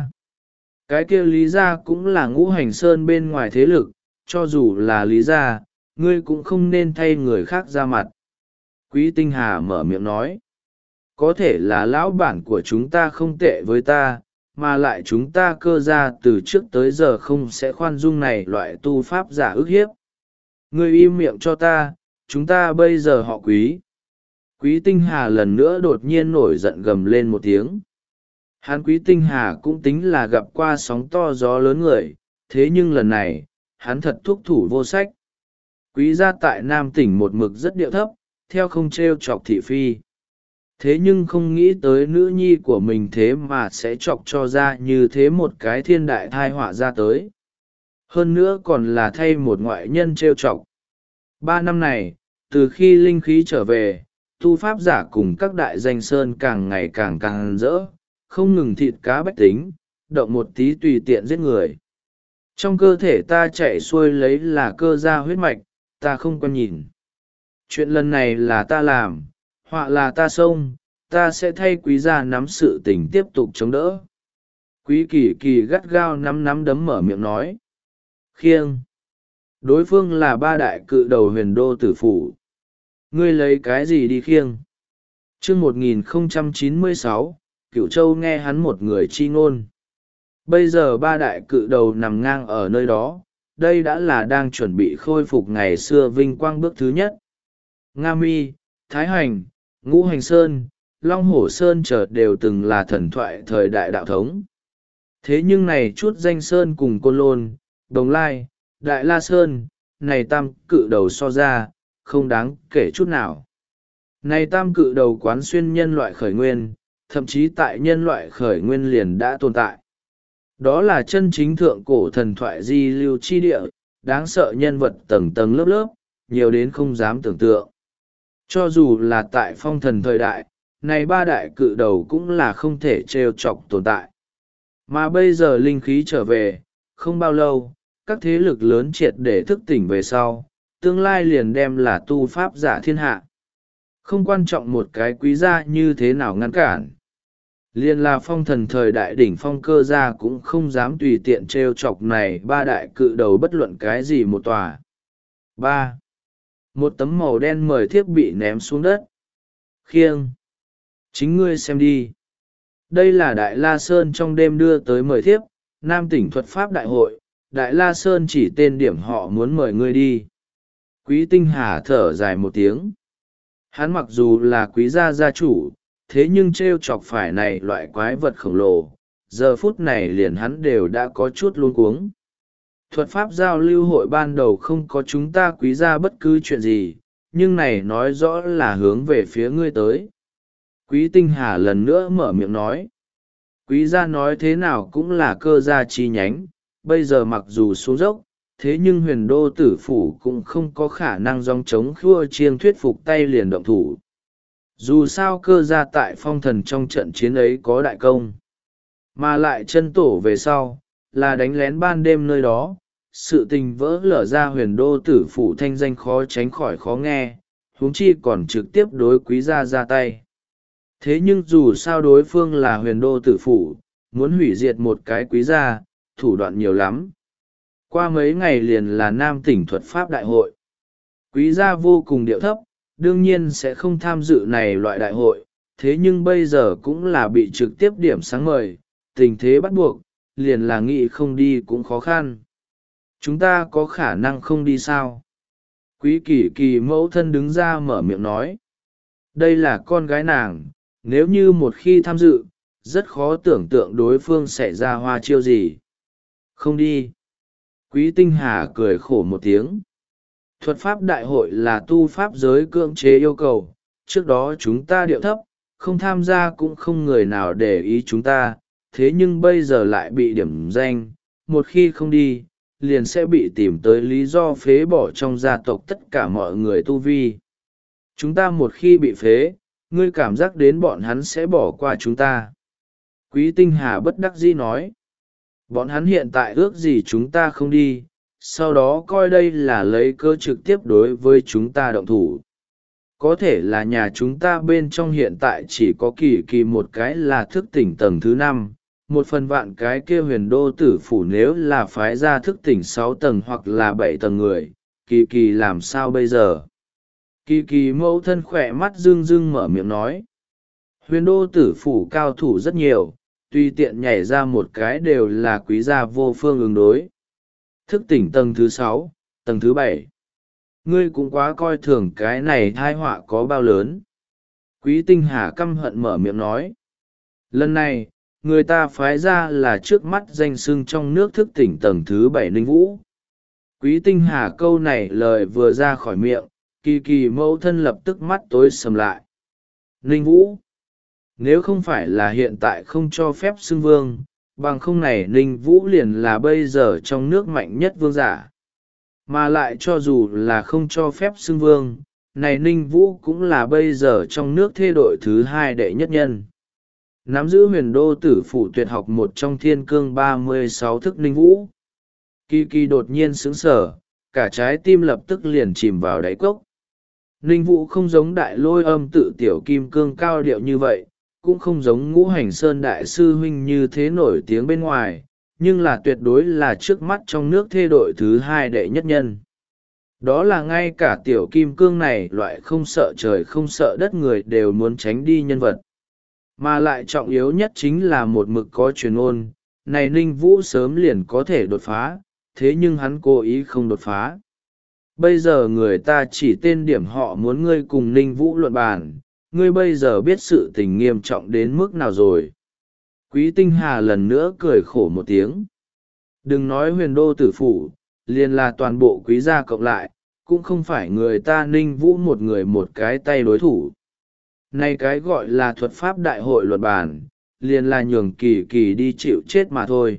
Cái kia Lý gia cũng là Ngũ Hành Sơn bên ngoài thế lực, cho dù là Lý gia, ngươi cũng không nên thay người khác ra mặt. Quý tinh hà mở miệng nói. Có thể là lão bản của chúng ta không tệ với ta, mà lại chúng ta cơ gia từ trước tới giờ không sẽ khoan dung này loại tu pháp giả ức hiếp. Ngươi im miệng cho ta, chúng ta bây giờ họ Quý. Quý Tinh Hà lần nữa đột nhiên nổi giận gầm lên một tiếng. Hắn Quý Tinh Hà cũng tính là gặp qua sóng to gió lớn người, thế nhưng lần này, hắn thật thúc thủ vô sách. Quý gia tại Nam tỉnh một mực rất điệu thấp, theo không t r e o chọc thị phi. Thế nhưng không nghĩ tới nữ nhi của mình thế mà sẽ chọc cho ra như thế một cái thiên đại thai họa ra tới. Hơn nữa còn là thay một ngoại nhân t r e o chọc. Ba năm này, từ khi linh khí trở về, tu pháp giả cùng các đại danh sơn càng ngày càng càng rỡ, không ngừng thịt cá bách tính, động một tí tùy tiện giết người. Trong cơ thể ta chạy xuôi lấy là cơ gia huyết mạch, ta không còn nhìn. Chuyện lần này là ta làm, họa là ta xông, ta sẽ thay quý gia nắm sự tình tiếp tục chống đỡ. Quý kỳ kỳ gắt gao nắm nắm đấm mở miệng nói. Khiêng! Đối phương là ba đại cự đầu huyền đô tử phủ. Ngươi lấy cái gì đi khiêng? Chương một nghìn không trăm chín mươi sáu, Cửu Châu nghe hắn một người chi ngôn. Bây giờ ba đại cự đầu nằm ngang ở nơi đó, đây đã là đang chuẩn bị khôi phục ngày xưa vinh quang bước thứ nhất. Nga Mi, Thái Hành, Ngũ Hành Sơn, Long Hổ Sơn chợt đều từng là thần thoại thời đại đạo thống. Thế nhưng này chút danh sơn cùng Côn Lôn, Đồng Lai, Đại La Sơn, này tam cự đầu so ra, không đáng kể chút nào. Này tam cự đầu quán xuyên nhân loại khởi nguyên, thậm chí tại nhân loại khởi nguyên liền đã tồn tại. Đó là chân chính thượng cổ thần thoại di lưu chi địa, đáng sợ nhân vật tầng tầng lớp lớp, nhiều đến không dám tưởng tượng. Cho dù là tại phong thần thời đại, này ba đại cự đầu cũng là không thể trêu chọc tồn tại. Mà bây giờ linh khí trở về, không bao lâu, các thế lực lớn triệt để thức tỉnh về sau, tương lai liền đem là tu pháp giả thiên hạ. Không quan trọng một cái quý gia như thế nào ngăn cản. Liên là phong thần thời đại đỉnh phong cơ gia cũng không dám tùy tiện trêu chọc này ba đại cự đầu bất luận cái gì một tòa. Ba. Một tấm màu đen mời thiếp bị ném xuống đất. Khiêng! Chính ngươi xem đi. Đây là Đại La Sơn trong đêm đưa tới mời thiếp, Nam tỉnh thuật pháp đại hội, Đại La Sơn chỉ tên điểm họ muốn mời ngươi đi. Quý Tinh Hà thở dài một tiếng. Hắn mặc dù là quý gia gia chủ, thế nhưng t r e o chọc phải này loại quái vật khổng lồ, giờ phút này liền hắn đều đã có chút luống cuống. Thuật pháp giao lưu hội ban đầu không có chúng ta quý gia bất cứ chuyện gì, nhưng này nói rõ là hướng về phía ngươi tới. Quý Tinh Hà lần nữa mở miệng nói. Quý gia nói thế nào cũng là cơ gia chi nhánh, bây giờ mặc dù xuống dốc, thế nhưng huyền đô tử phủ cũng không có khả năng dòng chống khua chiêng thuyết phục tay liền động thủ. Dù sao cơ gia tại phong thần trong trận chiến ấy có đại công, mà lại chân tổ về sau, là đánh lén ban đêm nơi đó, sự tình vỡ lở ra huyền đô tử phủ thanh danh khó tránh khỏi khó nghe, huống chi còn trực tiếp đối quý gia ra tay. Thế nhưng dù sao đối phương là huyền đô tử phủ, muốn hủy diệt một cái quý gia, thủ đoạn nhiều lắm. Qua mấy ngày liền là Nam tỉnh thuật pháp đại hội. Quý gia vô cùng điệu thấp, đương nhiên sẽ không tham dự này loại đại hội, thế nhưng bây giờ cũng là bị trực tiếp điểm sáng mời, tình thế bắt buộc, liền là nghĩ không đi cũng khó khăn. Chúng ta có khả năng không đi sao? Quý kỳ kỳ mẫu thân đứng ra mở miệng nói. Đây là con gái nàng, nếu như một khi tham dự, rất khó tưởng tượng đối phương sẽ ra hoa chiêu gì. Không đi. Quý Tinh Hà cười khổ một tiếng. Thuật pháp đại hội là tu pháp giới cưỡng chế yêu cầu, trước đó chúng ta điệu thấp, không tham gia cũng không người nào để ý chúng ta, thế nhưng bây giờ lại bị điểm danh, một khi không đi, liền sẽ bị tìm tới lý do phế bỏ trong gia tộc tất cả mọi người tu vi. Chúng ta một khi bị phế, ngươi cảm giác đến bọn hắn sẽ bỏ qua chúng ta. Quý Tinh Hà bất đắc dĩ nói. Bọn hắn hiện tại ước gì chúng ta không đi, sau đó coi đây là lấy cơ trực tiếp đối với chúng ta động thủ. Có thể là nhà chúng ta bên trong hiện tại chỉ có kỳ kỳ một cái là thức tỉnh tầng thứ năm, một phần vạn cái kia huyền đô tử phủ nếu là phái ra thức tỉnh sáu tầng hoặc là bảy tầng người, kỳ kỳ làm sao bây giờ? Kỳ kỳ mẫu thân khỏe mắt rưng rưng mở miệng nói. Huyền đô tử phủ cao thủ rất nhiều, tùy tiện nhảy ra một cái đều là quý gia vô phương ứng đối. Thức tỉnh tầng thứ sáu, tầng thứ bảy. Ngươi cũng quá coi thường cái này thai họa có bao lớn. Quý Tinh Hà căm hận mở miệng nói. Lần này, người ta phái ra là trước mắt danh sưng trong nước thức tỉnh tầng thứ bảy Ninh Vũ. Quý Tinh Hà câu này lời vừa ra khỏi miệng, kỳ kỳ mẫu thân lập tức mắt tối sầm lại. Ninh Vũ. Nếu không phải là hiện tại không cho phép xưng vương, bằng không này Ninh Vũ liền là bây giờ trong nước mạnh nhất vương giả. Mà lại cho dù là không cho phép xưng vương, này Ninh Vũ cũng là bây giờ trong nước thê đội thứ hai đệ nhất nhân. Nắm giữ huyền đô tử phủ tuyệt học một trong thiên cương ba mươi sáu thức Ninh Vũ. Kỳ kỳ đột nhiên sững sờ, cả trái tim lập tức liền chìm vào đáy cốc. Ninh Vũ không giống đại lôi âm tự tiểu kim cương cao điệu như vậy, cũng không giống ngũ hành sơn đại sư huynh như thế nổi tiếng bên ngoài, nhưng là tuyệt đối là trước mắt trong nước thê đội thứ hai đệ nhất nhân. Đó là ngay cả tiểu kim cương này loại không sợ trời không sợ đất người đều muốn tránh đi nhân vật. Mà lại trọng yếu nhất chính là một mực có truyền ôn, này Ninh Vũ sớm liền có thể đột phá, thế nhưng hắn cố ý không đột phá. Bây giờ người ta chỉ tên điểm họ muốn ngươi cùng Ninh Vũ luận bàn, ngươi bây giờ biết sự tình nghiêm trọng đến mức nào rồi. Quý Tinh Hà lần nữa cười khổ một tiếng. Đừng nói huyền đô tử phủ, liền là toàn bộ quý gia cộng lại, cũng không phải người ta Ninh Vũ một người một cái tay đối thủ. Này cái gọi là thuật pháp đại hội luận bàn, liền là nhường kỳ kỳ đi chịu chết mà thôi.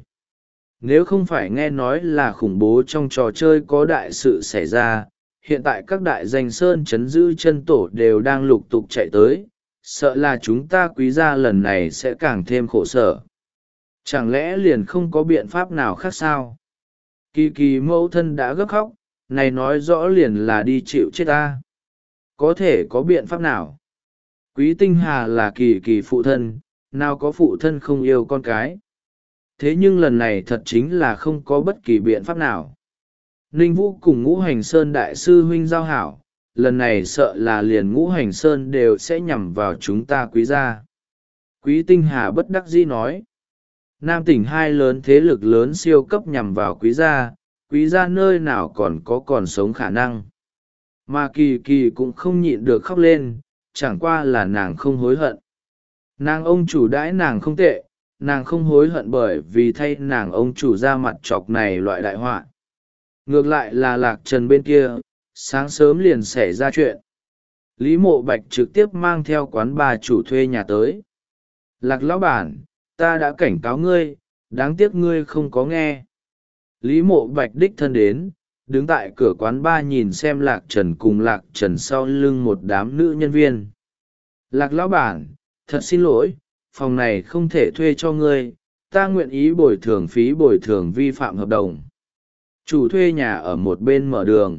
Nếu không phải nghe nói là khủng bố trong trò chơi có đại sự xảy ra, hiện tại các đại danh sơn chấn giữ chân tổ đều đang lục tục chạy tới, sợ là chúng ta quý gia lần này sẽ càng thêm khổ sở. Chẳng lẽ liền không có biện pháp nào khác sao? Kỳ kỳ mẫu thân đã gấp khóc, này nói rõ liền là đi chịu chết ta. Có thể có biện pháp nào? Quý Tinh Hà là kỳ kỳ phụ thân, nào có phụ thân không yêu con cái. Thế nhưng lần này thật chính là không có bất kỳ biện pháp nào. Ninh Vũ cùng ngũ hành sơn đại sư huynh giao hảo, lần này sợ là liền ngũ hành sơn đều sẽ nhằm vào chúng ta quý gia. Quý Tinh Hà bất đắc dĩ nói. Nam tỉnh hai lớn thế lực lớn siêu cấp nhằm vào quý gia, quý gia nơi nào còn có còn sống khả năng. Mà kỳ kỳ cũng không nhịn được khóc lên, chẳng qua là nàng không hối hận. Nàng ông chủ đãi nàng không tệ, nàng không hối hận bởi vì thay nàng ông chủ ra mặt chọc này loại đại họa. Ngược lại là Lạc Trần bên kia, sáng sớm liền xảy ra chuyện. Lý Mộ Bạch trực tiếp mang theo quán bà chủ thuê nhà tới. Lạc lão bản, ta đã cảnh cáo ngươi, đáng tiếc ngươi không có nghe. Lý Mộ Bạch đích thân đến, đứng tại cửa quán ba nhìn xem Lạc Trần cùng Lạc Trần sau lưng một đám nữ nhân viên. Lạc lão bản, thật xin lỗi, phòng này không thể thuê cho ngươi, ta nguyện ý bồi thường phí bồi thường vi phạm hợp đồng. Chủ thuê nhà ở một bên mở đường.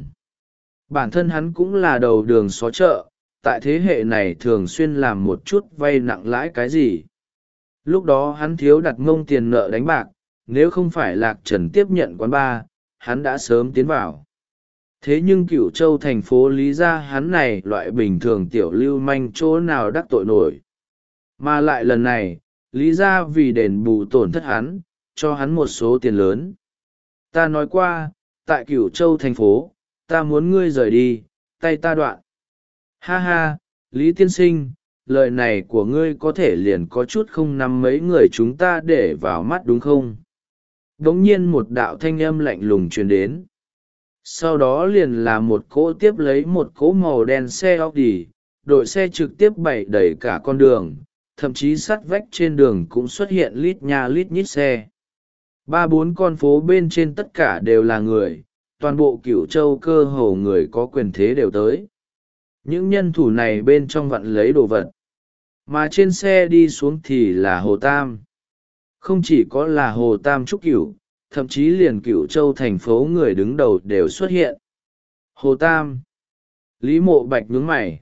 Bản thân hắn cũng là đầu đường xó chợ, tại thế hệ này thường xuyên làm một chút vay nặng lãi cái gì. Lúc đó hắn thiếu đặt mông tiền nợ đánh bạc, nếu không phải Lạc Trần tiếp nhận quán bar, hắn đã sớm tiến vào. Thế nhưng Cửu Châu thành phố Lý gia hắn này loại bình thường tiểu lưu manh chỗ nào đắc tội nổi. Mà lại lần này, Lý gia vì đền bù tổn thất hắn, cho hắn một số tiền lớn. Ta nói qua, tại Cửu Châu thành phố, ta muốn ngươi rời đi, tay ta đoạn. Ha ha, Lý tiên sinh, lời này của ngươi có thể liền có chút không nắm mấy người chúng ta để vào mắt đúng không? Đống nhiên một đạo thanh âm lạnh lùng truyền đến. Sau đó liền là một cỗ tiếp lấy một cỗ màu đen xe Audi, đội xe trực tiếp bày đầy cả con đường, thậm chí sắt vách trên đường cũng xuất hiện lít nha lít nhít xe. Ba bốn con phố bên trên tất cả đều là người, toàn bộ Cửu Châu cơ hồ người có quyền thế đều tới. Những nhân thủ này bên trong vặn lấy đồ vật. Mà trên xe đi xuống thì là Hồ Tam. Không chỉ có là Hồ Tam Trúc Cửu, thậm chí liền Cửu Châu thành phố người đứng đầu đều xuất hiện. Hồ Tam. Lý Mộ Bạch nhướng mày.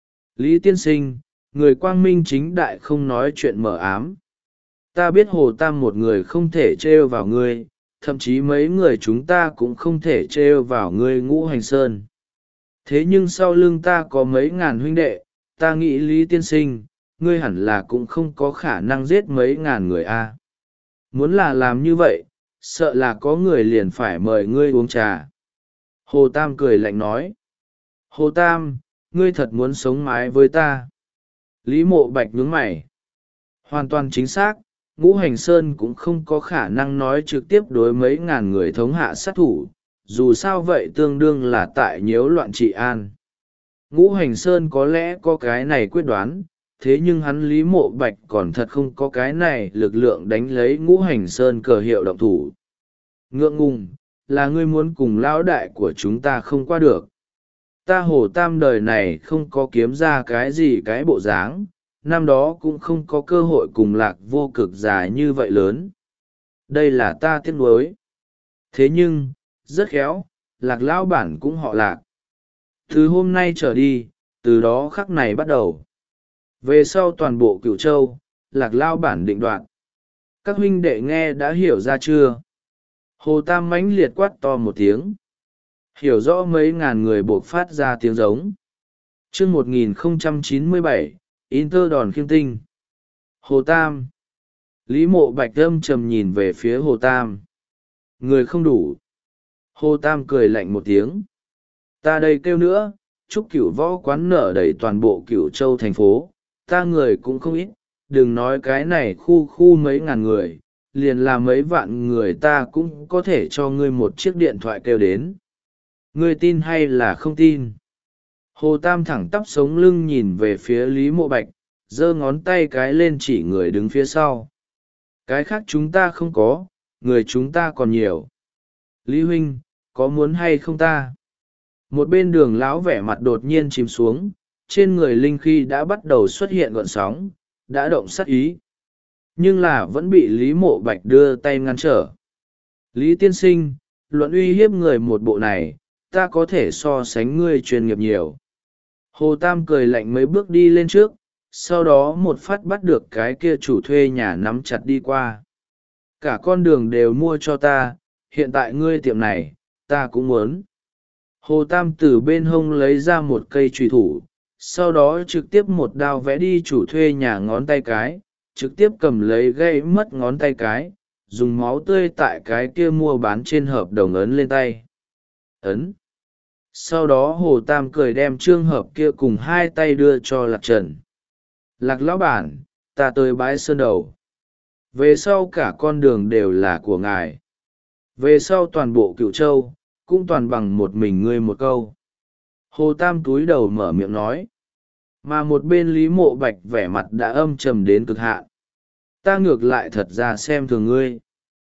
Lý tiên sinh, người quang minh chính đại không nói chuyện mờ ám. Ta biết Hồ Tam một người không thể trêu vào ngươi, thậm chí mấy người chúng ta cũng không thể trêu vào ngươi Ngũ Hành Sơn. Thế nhưng sau lưng ta có mấy ngàn huynh đệ, ta nghĩ Lý tiên sinh, ngươi hẳn là cũng không có khả năng giết mấy ngàn người a. Muốn là làm như vậy, sợ là có người liền phải mời ngươi uống trà. Hồ Tam cười lạnh nói. Hồ Tam, ngươi thật muốn sống mái với ta. Lý Mộ Bạch nhướng mày. Hoàn toàn chính xác, Ngũ Hành Sơn cũng không có khả năng nói trực tiếp đối mấy ngàn người thống hạ sát thủ, dù sao vậy tương đương là tại nhiễu loạn trị an. Ngũ Hành Sơn có lẽ có cái này quyết đoán, thế nhưng hắn Lý Mộ Bạch còn thật không có cái này lực lượng đánh lấy Ngũ Hành Sơn cờ hiệu động thủ. Ngượng ngùng, là ngươi muốn cùng lão đại của chúng ta không qua được. Ta Hồ Tam đời này không có kiếm ra cái gì cái bộ dáng, năm đó cũng không có cơ hội cùng Lạc Vô Cực dài như vậy lớn. Đây là ta tiếc nuối. Thế nhưng, rất khéo, Lạc lão bản cũng họ Lạc. Từ hôm nay trở đi, từ đó khắc này bắt đầu. Về sau toàn bộ Cửu Châu, Lạc lão bản định đoạt. Các huynh đệ nghe đã hiểu ra chưa? Hồ Tam mãnh liệt quát to một tiếng. Hiểu rõ mấy ngàn người buộc phát ra tiếng giống. Chương một nghìn không trăm chín mươi bảy, Inter đòn khiêm tinh. Hồ Tam. Lý Mộ Bạch âm trầm nhìn về phía Hồ Tam. Người không đủ. Hồ Tam cười lạnh một tiếng. Ta đây kêu nữa, chúc Cửu võ quán nở đầy toàn bộ Cửu Châu thành phố. Ta người cũng không ít, đừng nói cái này khu khu mấy ngàn người, liền là mấy vạn người ta cũng có thể cho ngươi một chiếc điện thoại kêu đến. Ngươi tin hay là không tin? Hồ Tam thẳng tắp sống lưng nhìn về phía Lý Mộ Bạch, giơ ngón tay cái lên chỉ người đứng phía sau. Cái khác chúng ta không có, người chúng ta còn nhiều. Lý huynh, có muốn hay không ta? Một bên đường lão vẻ mặt đột nhiên chìm xuống, trên người linh khí đã bắt đầu xuất hiện gợn sóng, đã động sát ý. Nhưng là vẫn bị Lý Mộ Bạch đưa tay ngăn trở. Lý tiên sinh, luận uy hiếp người một bộ này, ta có thể so sánh ngươi chuyên nghiệp nhiều. Hồ Tam cười lạnh mấy bước đi lên trước, sau đó một phát bắt được cái kia chủ thuê nhà nắm chặt đi qua. Cả con đường đều mua cho ta, hiện tại ngươi tiệm này, ta cũng muốn. Hồ Tam từ bên hông lấy ra một cây chùy thủ, sau đó trực tiếp một đao vẽ đi chủ thuê nhà ngón tay cái, trực tiếp cầm lấy gây mất ngón tay cái, dùng máu tươi tại cái kia mua bán trên hợp đồng ấn lên tay. Ấn. Sau đó Hồ Tam cười đem trương hợp kia cùng hai tay đưa cho Lạc Trần. Lạc lão bản, ta tới bái sơn đầu. Về sau cả con đường đều là của ngài. Về sau toàn bộ Cửu Châu, cũng toàn bằng một mình ngươi một câu. Hồ Tam túi đầu mở miệng nói. Mà một bên Lý Mộ Bạch vẻ mặt đã âm trầm đến cực hạn. Ta ngược lại thật ra xem thường ngươi.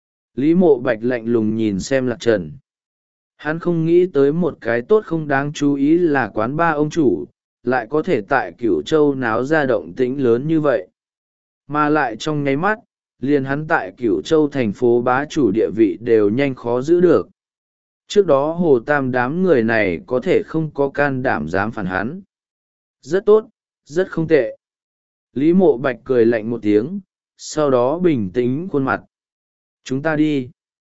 Lý Mộ Bạch lạnh lùng nhìn xem Lạc Trần. Hắn không nghĩ tới một cái tốt không đáng chú ý là quán ba ông chủ, lại có thể tại Cửu Châu náo ra động tĩnh lớn như vậy. Mà lại trong nháy mắt, liền hắn tại Cửu Châu thành phố bá chủ địa vị đều nhanh khó giữ được. Trước đó Hồ Tam đám người này có thể không có can đảm dám phản hắn. Rất tốt, rất không tệ. Lý Mộ Bạch cười lạnh một tiếng, sau đó bình tĩnh khuôn mặt. Chúng ta đi.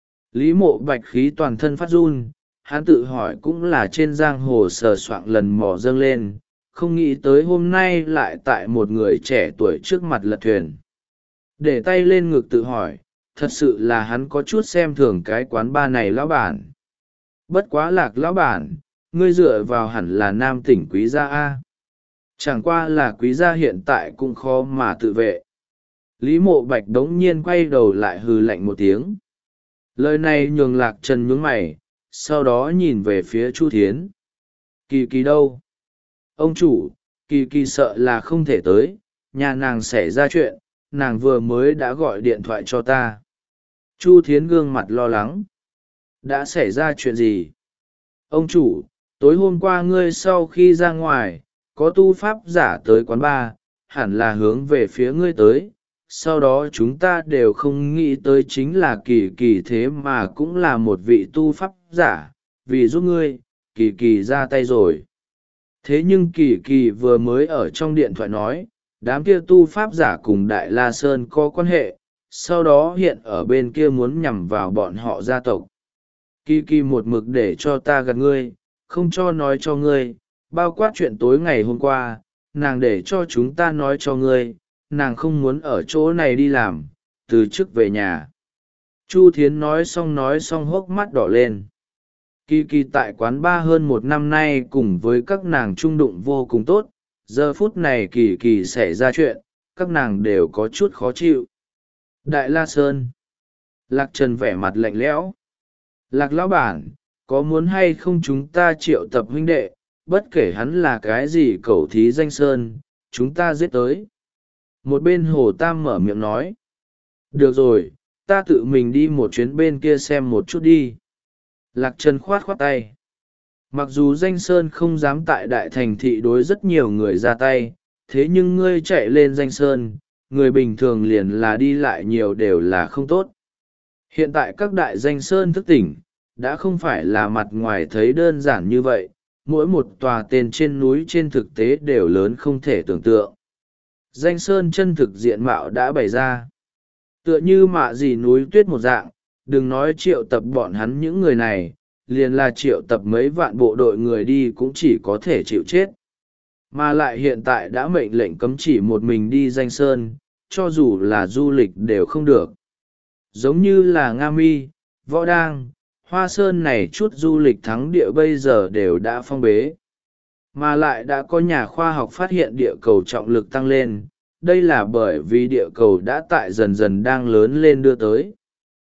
Lý Mộ Bạch khí toàn thân phát run, hắn tự hỏi cũng là trên giang hồ sờ soạng lần mò dâng lên, không nghĩ tới hôm nay lại tại một người trẻ tuổi trước mặt lật thuyền. Để tay lên ngực tự hỏi, thật sự là hắn có chút xem thường cái quán ba này lão bản. Bất quá Lạc lão bản, ngươi dựa vào hẳn là nam tỉnh quý gia A. Chẳng qua là quý gia hiện tại cũng khó mà tự vệ. Lý Mộ Bạch đống nhiên quay đầu lại hừ lạnh một tiếng. Lời này nhường Lạc Trần nhướng mày, sau đó nhìn về phía Chu Thiến. Kỳ kỳ đâu? Ông chủ, kỳ kỳ sợ là không thể tới, nhà nàng xảy ra chuyện, nàng vừa mới đã gọi điện thoại cho ta. Chu Thiến gương mặt lo lắng. Đã xảy ra chuyện gì? Ông chủ, tối hôm qua ngươi sau khi ra ngoài, có tu pháp giả tới quán bar, hẳn là hướng về phía ngươi tới. Sau đó chúng ta đều không nghĩ tới chính là kỳ kỳ thế mà cũng là một vị tu pháp giả, vì giúp ngươi, kỳ kỳ ra tay rồi. Thế nhưng kỳ kỳ vừa mới ở trong điện thoại nói, đám kia tu pháp giả cùng Đại La Sơn có quan hệ, sau đó hiện ở bên kia muốn nhằm vào bọn họ gia tộc. Kỳ kỳ một mực để cho ta gạt ngươi, không cho nói cho ngươi, bao quát chuyện tối ngày hôm qua, nàng để cho chúng ta nói cho ngươi, nàng không muốn ở chỗ này đi làm, từ chức về nhà. Chu Thiến nói xong nói xong hốc mắt đỏ lên. Kỳ kỳ tại quán bar hơn một năm nay cùng với các nàng trung đụng vô cùng tốt, giờ phút này kỳ kỳ xảy ra chuyện, các nàng đều có chút khó chịu. Đại La Sơn. Lạc Trần vẻ mặt lạnh lẽo. Lạc lão bản, có muốn hay không chúng ta triệu tập huynh đệ, bất kể hắn là cái gì cẩu thí danh sơn, chúng ta giết tới. Một bên Hồ Tam mở miệng nói. Được rồi, ta tự mình đi một chuyến bên kia xem một chút đi. Lạc Trần khoát khoát tay. Mặc dù danh sơn không dám tại đại thành thị đối rất nhiều người ra tay, thế nhưng ngươi chạy lên danh sơn, người bình thường liền là đi lại nhiều đều là không tốt. Hiện tại các đại danh sơn thức tỉnh, đã không phải là mặt ngoài thấy đơn giản như vậy, mỗi một tòa tên trên núi trên thực tế đều lớn không thể tưởng tượng. Danh sơn chân thực diện mạo đã bày ra. Tựa như mạ gì núi tuyết một dạng, đừng nói triệu tập bọn hắn những người này, liền là triệu tập mấy vạn bộ đội người đi cũng chỉ có thể chịu chết. Mà lại hiện tại đã mệnh lệnh cấm chỉ một mình đi danh sơn, cho dù là du lịch đều không được. Giống như là Nga Mi, Võ Đang, Hoa Sơn này chút du lịch thắng địa bây giờ đều đã phong bế. Mà lại đã có nhà khoa học phát hiện địa cầu trọng lực tăng lên, đây là bởi vì địa cầu đã tại dần dần đang lớn lên đưa tới.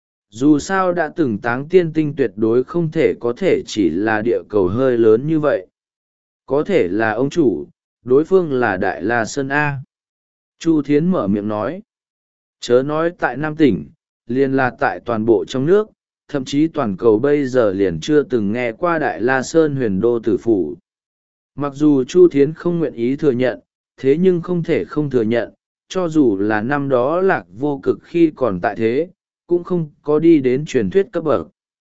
Dù sao đã từng táng tiên tinh tuyệt đối không thể có thể chỉ là địa cầu hơi lớn như vậy. Có thể là ông chủ, đối phương là Đại La Sơn A. Chu Thiến mở miệng nói. Chớ nói tại Nam tỉnh, liền là tại toàn bộ trong nước, thậm chí toàn cầu bây giờ liền chưa từng nghe qua Đại La Sơn huyền đô tử phủ. Mặc dù Chu Thiến không nguyện ý thừa nhận, thế nhưng không thể không thừa nhận, cho dù là năm đó Lạc Vô Cực khi còn tại thế, cũng không có đi đến truyền thuyết cấp bậc.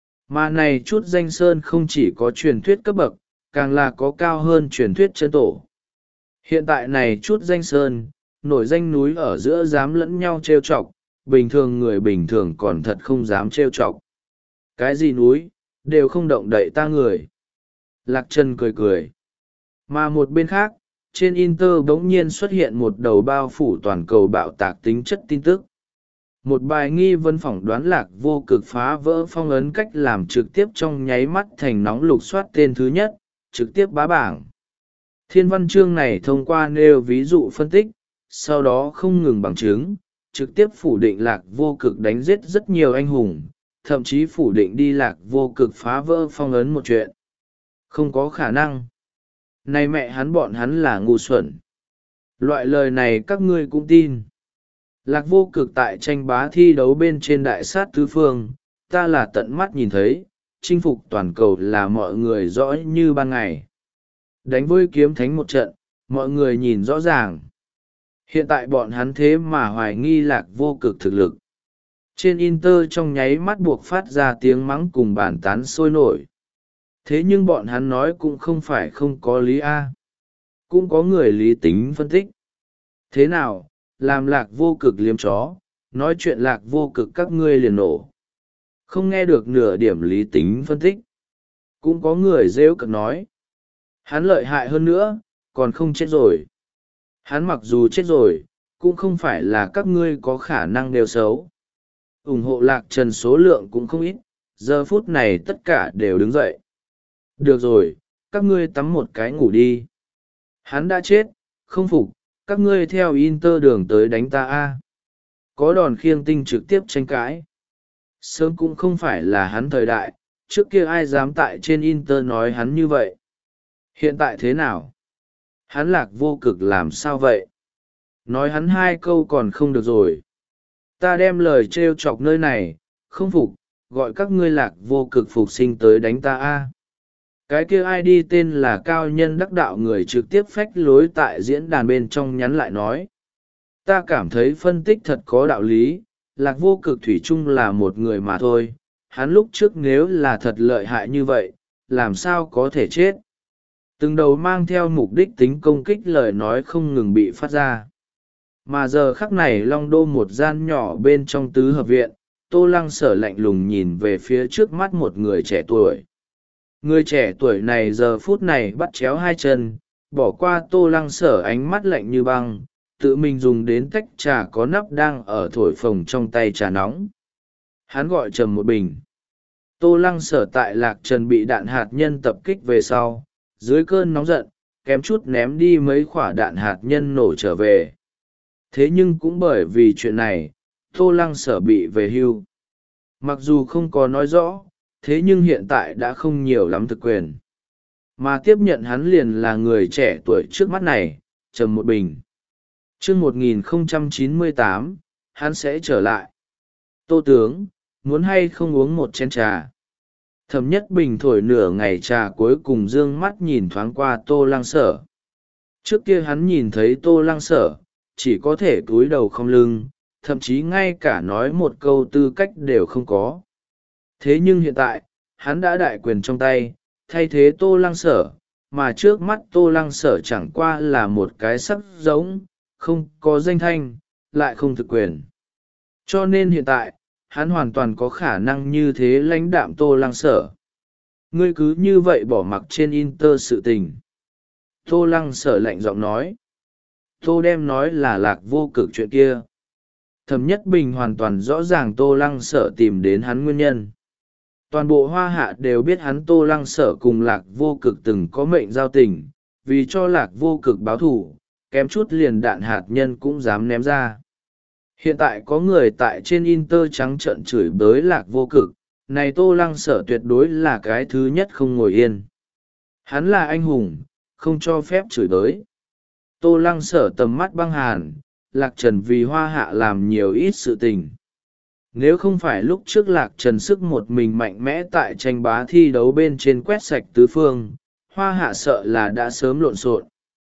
Mà này chút danh sơn không chỉ có truyền thuyết cấp bậc, càng là có cao hơn truyền thuyết chân tổ. Hiện tại này chút danh sơn, nổi danh núi ở giữa dám lẫn nhau trêu chọc, bình thường người bình thường còn thật không dám trêu chọc. Cái gì núi, đều không động đậy ta người. Lạc Trần cười cười. Mà một bên khác, trên Inter bỗng nhiên xuất hiện một đầu bao phủ toàn cầu bạo tạc tính chất tin tức. Một bài nghi vấn phỏng đoán Lạc Vô Cực phá vỡ phong ấn cách làm trực tiếp trong nháy mắt thành nóng lục soát tên thứ nhất, trực tiếp bá bảng. Thiên văn chương này thông qua nêu ví dụ phân tích, sau đó không ngừng bằng chứng, trực tiếp phủ định Lạc Vô Cực đánh giết rất nhiều anh hùng, thậm chí phủ định đi Lạc Vô Cực phá vỡ phong ấn một chuyện. Không có khả năng. Này mẹ hắn bọn hắn là ngu xuẩn. Loại lời này các ngươi cũng tin. Lạc Vô Cực tại tranh bá thi đấu bên trên đại sát tứ phương, ta là tận mắt nhìn thấy, chinh phục toàn cầu là mọi người rõ như ban ngày. Đánh với kiếm thánh một trận, mọi người nhìn rõ ràng. Hiện tại bọn hắn thế mà hoài nghi Lạc Vô Cực thực lực. Trên Inter trong nháy mắt buộc phát ra tiếng mắng cùng bàn tán sôi nổi. Thế nhưng bọn hắn nói cũng không phải không có lý A. Cũng có người lý tính phân tích. Thế nào, làm Lạc Vô Cực liếm chó, nói chuyện Lạc Vô Cực các ngươi liền nổ. Không nghe được nửa điểm lý tính phân tích. Cũng có người rêu cực nói. Hắn lợi hại hơn nữa, còn không chết rồi. Hắn mặc dù chết rồi, cũng không phải là các ngươi có khả năng đều xấu. ủng hộ Lạc Trần số lượng cũng không ít, giờ phút này tất cả đều đứng dậy. Được rồi, các ngươi tắm một cái ngủ đi. Hắn đã chết, không phục, các ngươi theo Inter đường tới đánh ta a. Có đòn khiêng tinh trực tiếp tranh cãi. Sớm cũng không phải là hắn thời đại, trước kia ai dám tại trên Inter nói hắn như vậy. Hiện tại thế nào? Hắn Lạc Vô Cực làm sao vậy? Nói hắn hai câu còn không được rồi. Ta đem lời trêu chọc nơi này, không phục, gọi các ngươi Lạc Vô Cực phục sinh tới đánh ta a. Cái kia ai đi tên là cao nhân đắc đạo người trực tiếp phách lối tại diễn đàn bên trong nhắn lại nói. Ta cảm thấy phân tích thật có đạo lý, Lạc Vô Cực thủy chung là một người mà thôi, hắn lúc trước nếu là thật lợi hại như vậy, làm sao có thể chết. Từng đầu mang theo mục đích tính công kích lời nói không ngừng bị phát ra. Mà giờ khắc này Long Đô một gian nhỏ bên trong tứ hợp viện, Tô Lăng Sở lạnh lùng nhìn về phía trước mắt một người trẻ tuổi. Người trẻ tuổi này giờ phút này bắt chéo hai chân, bỏ qua Tô Lăng Sở ánh mắt lạnh như băng, tự mình dùng đến tách trà có nắp đang ở thổi phồng trong tay trà nóng. Hắn gọi trầm một bình. Tô Lăng Sở tại Lạc Trần bị đạn hạt nhân tập kích về sau, dưới cơn nóng giận, kém chút ném đi mấy quả đạn hạt nhân nổ trở về. Thế nhưng cũng bởi vì chuyện này, Tô Lăng Sở bị về hưu. Mặc dù không có nói rõ, thế nhưng hiện tại đã không nhiều lắm thực quyền. Mà tiếp nhận hắn liền là người trẻ tuổi trước mắt này, Trầm Một Bình. Chương một nghìn không trăm chín mươi tám, hắn sẽ trở lại. Tô tướng, muốn hay không uống một chén trà? Thẩm Nhất Bình thổi nửa ngày trà cuối cùng dương mắt nhìn thoáng qua Tô Lăng Sở. Trước kia hắn nhìn thấy Tô Lăng Sở, chỉ có thể cúi đầu không lưng, thậm chí ngay cả nói một câu tư cách đều không có. Thế nhưng hiện tại, hắn đã đại quyền trong tay, thay thế Tô Lăng Sở, mà trước mắt Tô Lăng Sở chẳng qua là một cái sắc giống, không có danh thanh, lại không thực quyền. Cho nên hiện tại, hắn hoàn toàn có khả năng như thế lãnh đạm Tô Lăng Sở. Ngươi cứ như vậy bỏ mặc trên Inter sự tình. Tô Lăng Sở lạnh giọng nói. Tô đem nói là Lạc Vô Cực chuyện kia. Thẩm Nhất Bình hoàn toàn rõ ràng Tô Lăng Sở tìm đến hắn nguyên nhân. Toàn bộ Hoa Hạ đều biết hắn Tô Lăng Sở cùng Lạc Vô Cực từng có mệnh giao tình, vì cho Lạc Vô Cực báo thù, kém chút liền đạn hạt nhân cũng dám ném ra. Hiện tại có người tại trên Inter trắng trợn chửi bới Lạc Vô Cực, này Tô Lăng Sở tuyệt đối là cái thứ nhất không ngồi yên. Hắn là anh hùng, không cho phép chửi bới. Tô Lăng Sở tầm mắt băng hàn, Lạc Trần vì Hoa Hạ làm nhiều ít sự tình. Nếu không phải lúc trước Lạc Trần sức một mình mạnh mẽ tại tranh bá thi đấu bên trên quét sạch tứ phương, Hoa Hạ sợ là đã sớm lộn xộn.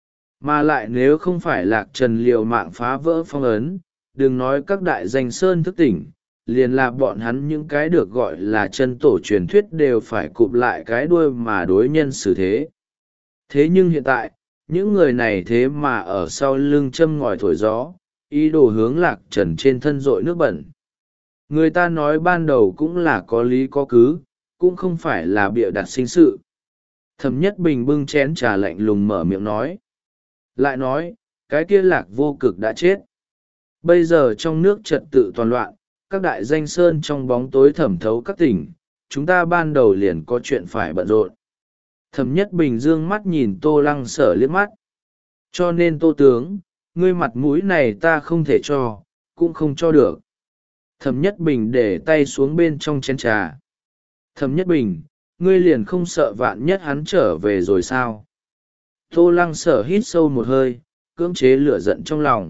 Mà lại nếu không phải Lạc Trần liều mạng phá vỡ phong ấn, đừng nói các đại danh sơn thức tỉnh, liền là bọn hắn những cái được gọi là chân tổ truyền thuyết đều phải cụp lại cái đuôi mà đối nhân xử thế. Thế nhưng hiện tại, những người này thế mà ở sau lưng châm ngòi thổi gió, ý đồ hướng Lạc Trần trên thân rội nước bẩn. Người ta nói ban đầu cũng là có lý có cứ, cũng không phải là bịa đặt sinh sự. Thẩm Nhất Bình bưng chén trà lạnh lùng mở miệng nói. Lại nói, cái kia Lạc Vô Cực đã chết. Bây giờ trong nước trật tự toàn loạn, các đại danh sơn trong bóng tối thẩm thấu các tỉnh, chúng ta ban đầu liền có chuyện phải bận rộn. Thẩm Nhất Bình dương mắt nhìn Tô Lăng Sở liếc mắt. Cho nên Tô tướng, ngươi mặt mũi này ta không thể cho, cũng không cho được. Thẩm Nhất Bình để tay xuống bên trong chén trà. Thẩm Nhất Bình, ngươi liền không sợ vạn nhất hắn trở về rồi sao? Tô Lăng Sở hít sâu một hơi, cưỡng chế lửa giận trong lòng.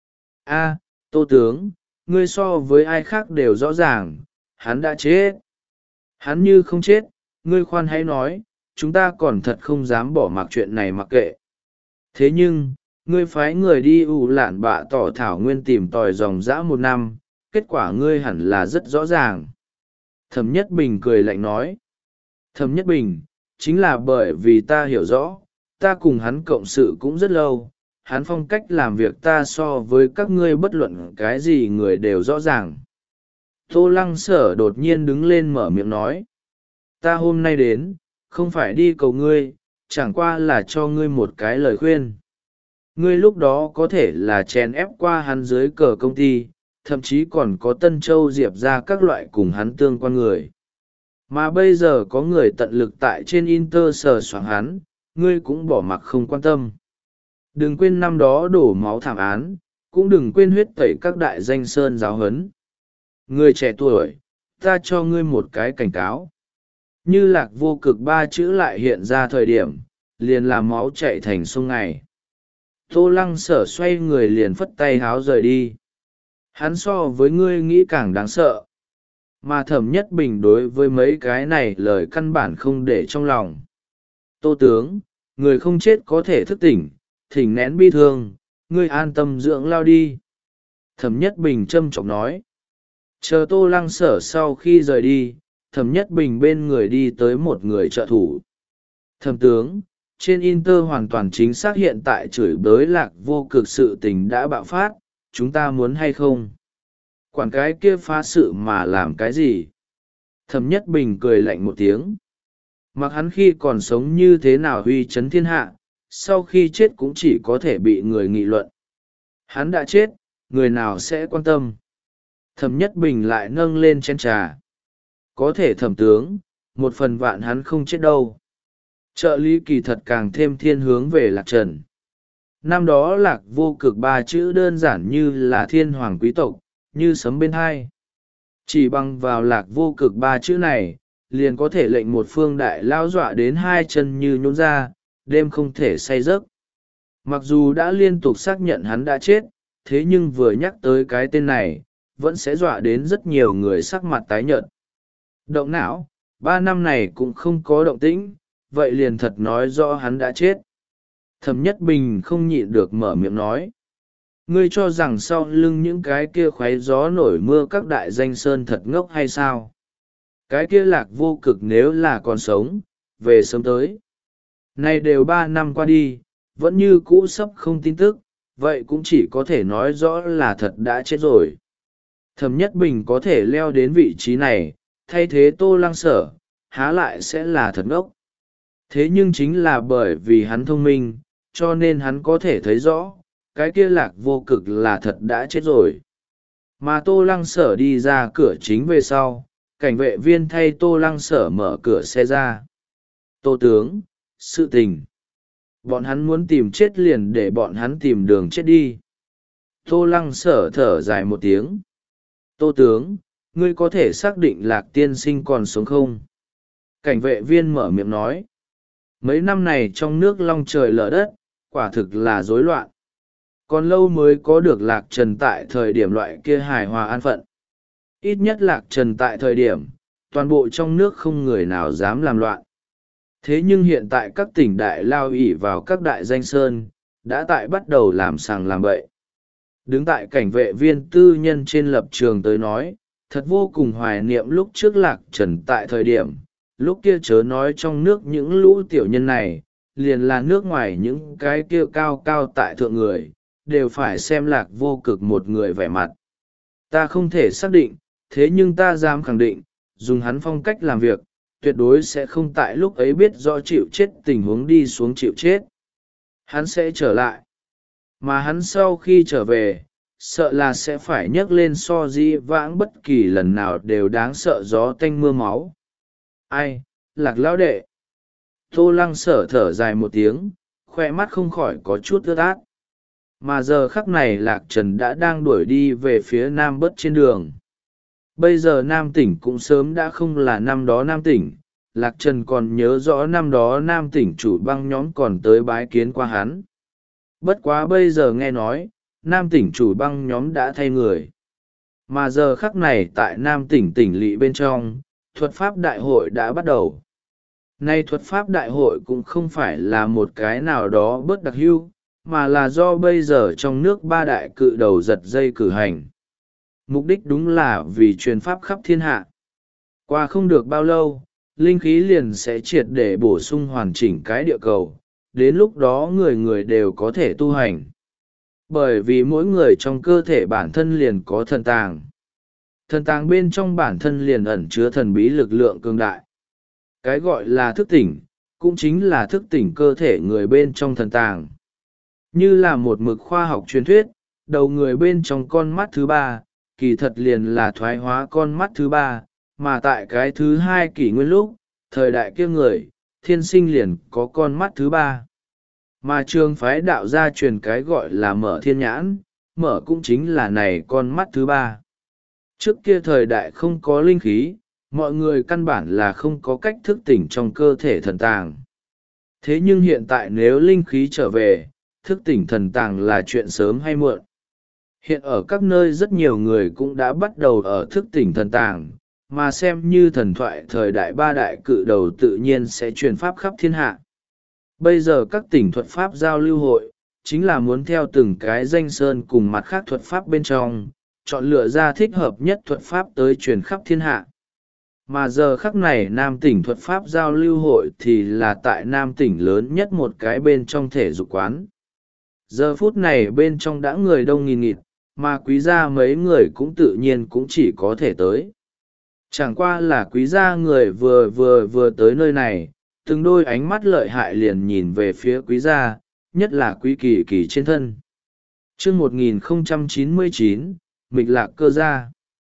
A, Tô tướng, ngươi so với ai khác đều rõ ràng, hắn đã chết. Hắn như không chết, ngươi khoan hãy nói, chúng ta còn thật không dám bỏ mặc chuyện này mặc kệ. Thế nhưng, ngươi phái người đi ù lạn bạ tỏ thảo nguyên tìm tòi dòng dã một năm, kết quả ngươi hẳn là rất rõ ràng. Thẩm Nhất Bình cười lạnh nói. Thẩm Nhất Bình, chính là bởi vì ta hiểu rõ, ta cùng hắn cộng sự cũng rất lâu, hắn phong cách làm việc ta so với các ngươi bất luận cái gì người đều rõ ràng. Tô Lăng Sở đột nhiên đứng lên mở miệng nói. Ta hôm nay đến, không phải đi cầu ngươi, chẳng qua là cho ngươi một cái lời khuyên. Ngươi lúc đó có thể là chèn ép qua hắn dưới cờ công ty, thậm chí còn có Tân Châu Diệp ra các loại cùng hắn tương quan người. Mà bây giờ có người tận lực tại trên Inter sờ soạng hắn, ngươi cũng bỏ mặc không quan tâm. Đừng quên năm đó đổ máu thảm án, cũng đừng quên huyết tẩy các đại danh sơn giáo huấn. Người trẻ tuổi, ta cho ngươi một cái cảnh cáo. Như Lạc Vô Cực ba chữ lại hiện ra thời điểm, liền làm máu chạy thành sông ngày. Tô Lăng Sở xoay người liền phất tay háo rời đi. Hắn so với ngươi nghĩ càng đáng sợ. Mà Thẩm Nhất Bình đối với mấy cái này lời căn bản không để trong lòng. Tô tướng, người không chết có thể thức tỉnh, thỉnh nén bi thương, ngươi an tâm dưỡng lao đi. Thẩm Nhất Bình trâm trọng nói. Chờ Tô Lăng Sở sau khi rời đi, Thẩm Nhất Bình bên người đi tới một người trợ thủ. Thẩm tướng, trên Inter hoàn toàn chính xác hiện tại chửi bới Lạc Vô Cực sự tình đã bạo phát, chúng ta muốn hay không? Quản cái kia phá sự mà làm cái gì? Thẩm Nhất Bình cười lạnh một tiếng. Mặc hắn khi còn sống như thế nào huy chấn thiên hạ, sau khi chết cũng chỉ có thể bị người nghị luận. Hắn đã chết, người nào sẽ quan tâm? Thẩm Nhất Bình lại nâng lên chén trà. Có thể Thẩm tướng, một phần vạn hắn không chết đâu. Trợ lý kỳ thật càng thêm thiên hướng về Lạc Trần. Năm đó Lạc Vô Cực ba chữ đơn giản như là thiên hoàng quý tộc, như sấm bên hai. Chỉ bằng vào Lạc Vô Cực ba chữ này, liền có thể lệnh một phương đại lao dọa đến hai chân như nhũn ra, đêm không thể say giấc. Mặc dù đã liên tục xác nhận hắn đã chết, thế nhưng vừa nhắc tới cái tên này, vẫn sẽ dọa đến rất nhiều người sắc mặt tái nhợt. Động não, ba năm này cũng không có động tĩnh, vậy liền thật nói rõ hắn đã chết. Thẩm Nhất Bình không nhịn được mở miệng nói. Ngươi cho rằng sau lưng những cái kia khoáy gió nổi mưa các đại danh sơn thật ngốc hay sao? Cái kia Lạc Vô Cực nếu là còn sống, về sớm tới. Nay đều ba năm qua đi, vẫn như cũ sắp không tin tức, vậy cũng chỉ có thể nói rõ là thật đã chết rồi. Thẩm Nhất Bình có thể leo đến vị trí này, thay thế Tô Lăng Sở, há lại sẽ là thật ngốc. Thế nhưng chính là bởi vì hắn thông minh, cho nên hắn có thể thấy rõ, cái kia Lạc Vô Cực là thật đã chết rồi. Mà Tô Lăng Sở đi ra cửa chính về sau, cảnh vệ viên thay Tô Lăng Sở mở cửa xe ra. Tô tướng, sự tình. Bọn hắn muốn tìm chết liền để bọn hắn tìm đường chết đi. Tô Lăng Sở thở dài một tiếng. Tô tướng, ngươi có thể xác định Lạc tiên sinh còn sống không? Cảnh vệ viên mở miệng nói. Mấy năm này trong nước long trời lở đất, quả thực là rối loạn. Còn lâu mới có được Lạc Trần tại thời điểm loại kia hài hòa an phận. Ít nhất Lạc Trần tại thời điểm, toàn bộ trong nước không người nào dám làm loạn. Thế nhưng hiện tại các tỉnh đại lao ỷ vào các đại danh sơn, đã tại bắt đầu làm sàng làm bậy. Đứng tại cảnh vệ viên tư nhân trên lập trường tới nói, thật vô cùng hoài niệm lúc trước Lạc Trần tại thời điểm, lúc kia chớ nói trong nước những lũ tiểu nhân này, liền là nước ngoài những cái kia cao cao tại thượng người, đều phải xem Lạc Vô Cực một người vẻ mặt. Ta không thể xác định, thế nhưng ta dám khẳng định, dùng hắn phong cách làm việc, tuyệt đối sẽ không tại lúc ấy biết rõ chịu chết tình huống đi xuống chịu chết. Hắn sẽ trở lại. Mà hắn sau khi trở về, sợ là sẽ phải nhấc lên so di vãng bất kỳ lần nào đều đáng sợ gió tanh mưa máu. Ai, Lạc lão đệ. Tô Lăng Sở thở dài một tiếng, khoe mắt không khỏi có chút ướt át. Mà giờ khắc này Lạc Trần đã đang đuổi đi về phía Nam Bất trên đường. Bây giờ Nam tỉnh cũng sớm đã không là năm đó Nam tỉnh, Lạc Trần còn nhớ rõ năm đó Nam tỉnh chủ băng nhóm còn tới bái kiến qua hắn. Bất quá bây giờ nghe nói, Nam tỉnh chủ băng nhóm đã thay người. Mà giờ khắc này tại Nam tỉnh tỉnh lỵ bên trong, thuật pháp đại hội đã bắt đầu. Nay thuật pháp đại hội cũng không phải là một cái nào đó bớt đặc hưu, mà là do bây giờ trong nước ba đại cự đầu giật dây cử hành. Mục đích đúng là vì truyền pháp khắp thiên hạ. Qua không được bao lâu, linh khí liền sẽ triệt để bổ sung hoàn chỉnh cái địa cầu, đến lúc đó người người đều có thể tu hành. Bởi vì mỗi người trong cơ thể bản thân liền có thần tàng. Thần tàng bên trong bản thân liền ẩn chứa thần bí lực lượng cường đại. Cái gọi là thức tỉnh, cũng chính là thức tỉnh cơ thể người bên trong thần tàng. Như là một mực khoa học truyền thuyết, đầu người bên trong con mắt thứ ba, kỳ thật liền là thoái hóa con mắt thứ ba, mà tại cái thứ hai kỷ nguyên lúc, thời đại kia người, thiên sinh liền có con mắt thứ ba. Mà trường phái đạo gia truyền cái gọi là mở thiên nhãn, mở cũng chính là này con mắt thứ ba. Trước kia thời đại không có linh khí, mọi người căn bản là không có cách thức tỉnh trong cơ thể thần tàng. Thế nhưng hiện tại nếu linh khí trở về, thức tỉnh thần tàng là chuyện sớm hay muộn. Hiện ở các nơi rất nhiều người cũng đã bắt đầu ở thức tỉnh thần tàng, mà xem như thần thoại thời đại ba đại cự đầu tự nhiên sẽ truyền pháp khắp thiên hạ. Bây giờ các tỉnh thuật pháp giao lưu hội, chính là muốn theo từng cái danh sơn cùng mặt khác thuật pháp bên trong, chọn lựa ra thích hợp nhất thuật pháp tới truyền khắp thiên hạ. Mà giờ khắc này Nam tỉnh thuật pháp giao lưu hội thì là tại Nam tỉnh lớn nhất một cái bên trong thể dục quán. Giờ phút này bên trong đã người đông nghìn nghịt, mà quý gia mấy người cũng tự nhiên cũng chỉ có thể tới. Chẳng qua là quý gia người vừa vừa vừa tới nơi này, từng đôi ánh mắt lợi hại liền nhìn về phía quý gia, nhất là quý kỳ kỳ trên thân. chương một nghìn không trăm chín mươi chín, mịch lạc cơ gia.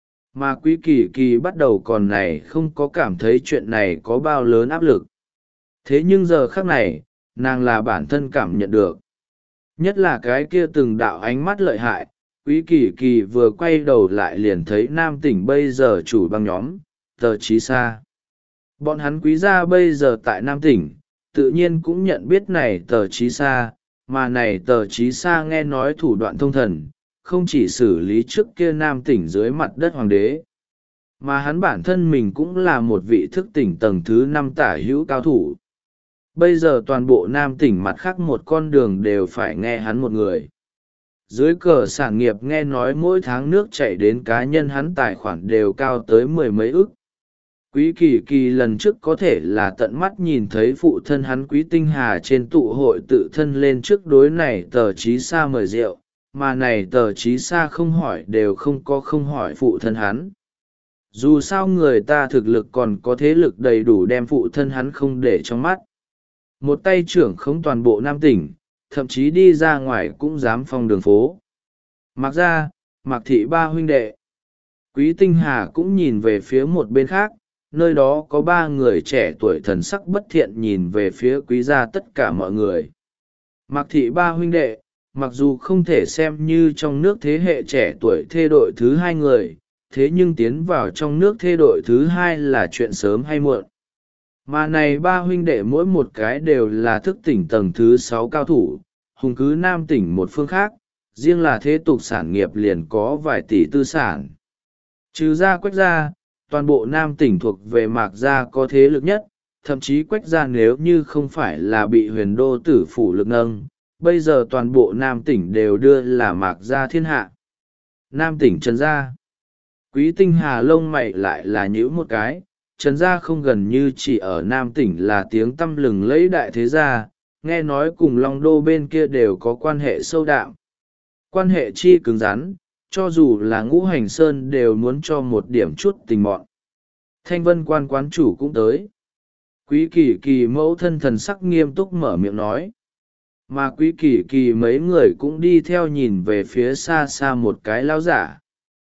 Mà quý kỳ kỳ bắt đầu còn này không có cảm thấy chuyện này có bao lớn áp lực. Thế nhưng giờ khắc này, nàng là bản thân cảm nhận được. Nhất là cái kia từng đạo ánh mắt lợi hại, quý kỳ kỳ vừa quay đầu lại liền thấy Nam Tỉnh bây giờ chủ băng nhóm, tờ Chí Sa. Bọn hắn quý gia bây giờ tại Nam Tỉnh, tự nhiên cũng nhận biết này tờ Chí Sa, mà này tờ Chí Sa nghe nói thủ đoạn thông thần, không chỉ xử lý trước kia Nam Tỉnh dưới mặt đất hoàng đế, mà hắn bản thân mình cũng là một vị thức tỉnh tầng thứ năm tả hữu cao thủ. Bây giờ toàn bộ Nam Tỉnh mặt khác một con đường đều phải nghe hắn một người. Dưới cờ sản nghiệp nghe nói mỗi tháng nước chảy đến cá nhân hắn tài khoản đều cao tới mười mấy ức. Quý kỳ kỳ lần trước có thể là tận mắt nhìn thấy phụ thân hắn Quý Tinh Hà trên tụ hội tự thân lên trước đối này tờ Chí Sa mời rượu, mà này tờ Chí Sa không hỏi đều không có không hỏi phụ thân hắn. Dù sao người ta thực lực còn có thế lực đầy đủ đem phụ thân hắn không để trong mắt. Một tay trưởng khống toàn bộ Nam Tỉnh, thậm chí đi ra ngoài cũng dám phong đường phố. Mạc gia, Mạc thị ba huynh đệ. Quý Tinh Hà cũng nhìn về phía một bên khác, nơi đó có ba người trẻ tuổi thần sắc bất thiện nhìn về phía quý gia tất cả mọi người. Mạc thị ba huynh đệ, mặc dù không thể xem như trong nước thế hệ trẻ tuổi thê đội thứ hai người, thế nhưng tiến vào trong nước thê đội thứ hai là chuyện sớm hay muộn. Mà này ba huynh đệ mỗi một cái đều là thức tỉnh tầng thứ sáu cao thủ, hùng cứ Nam Tỉnh một phương khác, riêng là thế tục sản nghiệp liền có vài tỷ tư sản. Trừ ra Quách gia, toàn bộ Nam Tỉnh thuộc về Mạc gia có thế lực nhất, thậm chí Quách gia nếu như không phải là bị huyền đô tử phủ lực nâng, bây giờ toàn bộ Nam Tỉnh đều đưa là Mạc gia thiên hạ. Nam Tỉnh Trần gia. Quý Tinh Hà lông mày lại là nhíu một cái, Trần gia không gần như chỉ ở Nam Tỉnh là tiếng tăm lừng lẫy đại thế gia, nghe nói cùng Long Đô bên kia đều có quan hệ sâu đậm. Quan hệ chi cứng rắn, cho dù là Ngũ Hành Sơn đều muốn cho một điểm chút tình mọn. Thanh Vân quan quán chủ cũng tới. Quý kỳ kỳ mẫu thân thần sắc nghiêm túc mở miệng nói. Mà quý kỳ kỳ mấy người cũng đi theo nhìn về phía xa xa một cái lão giả.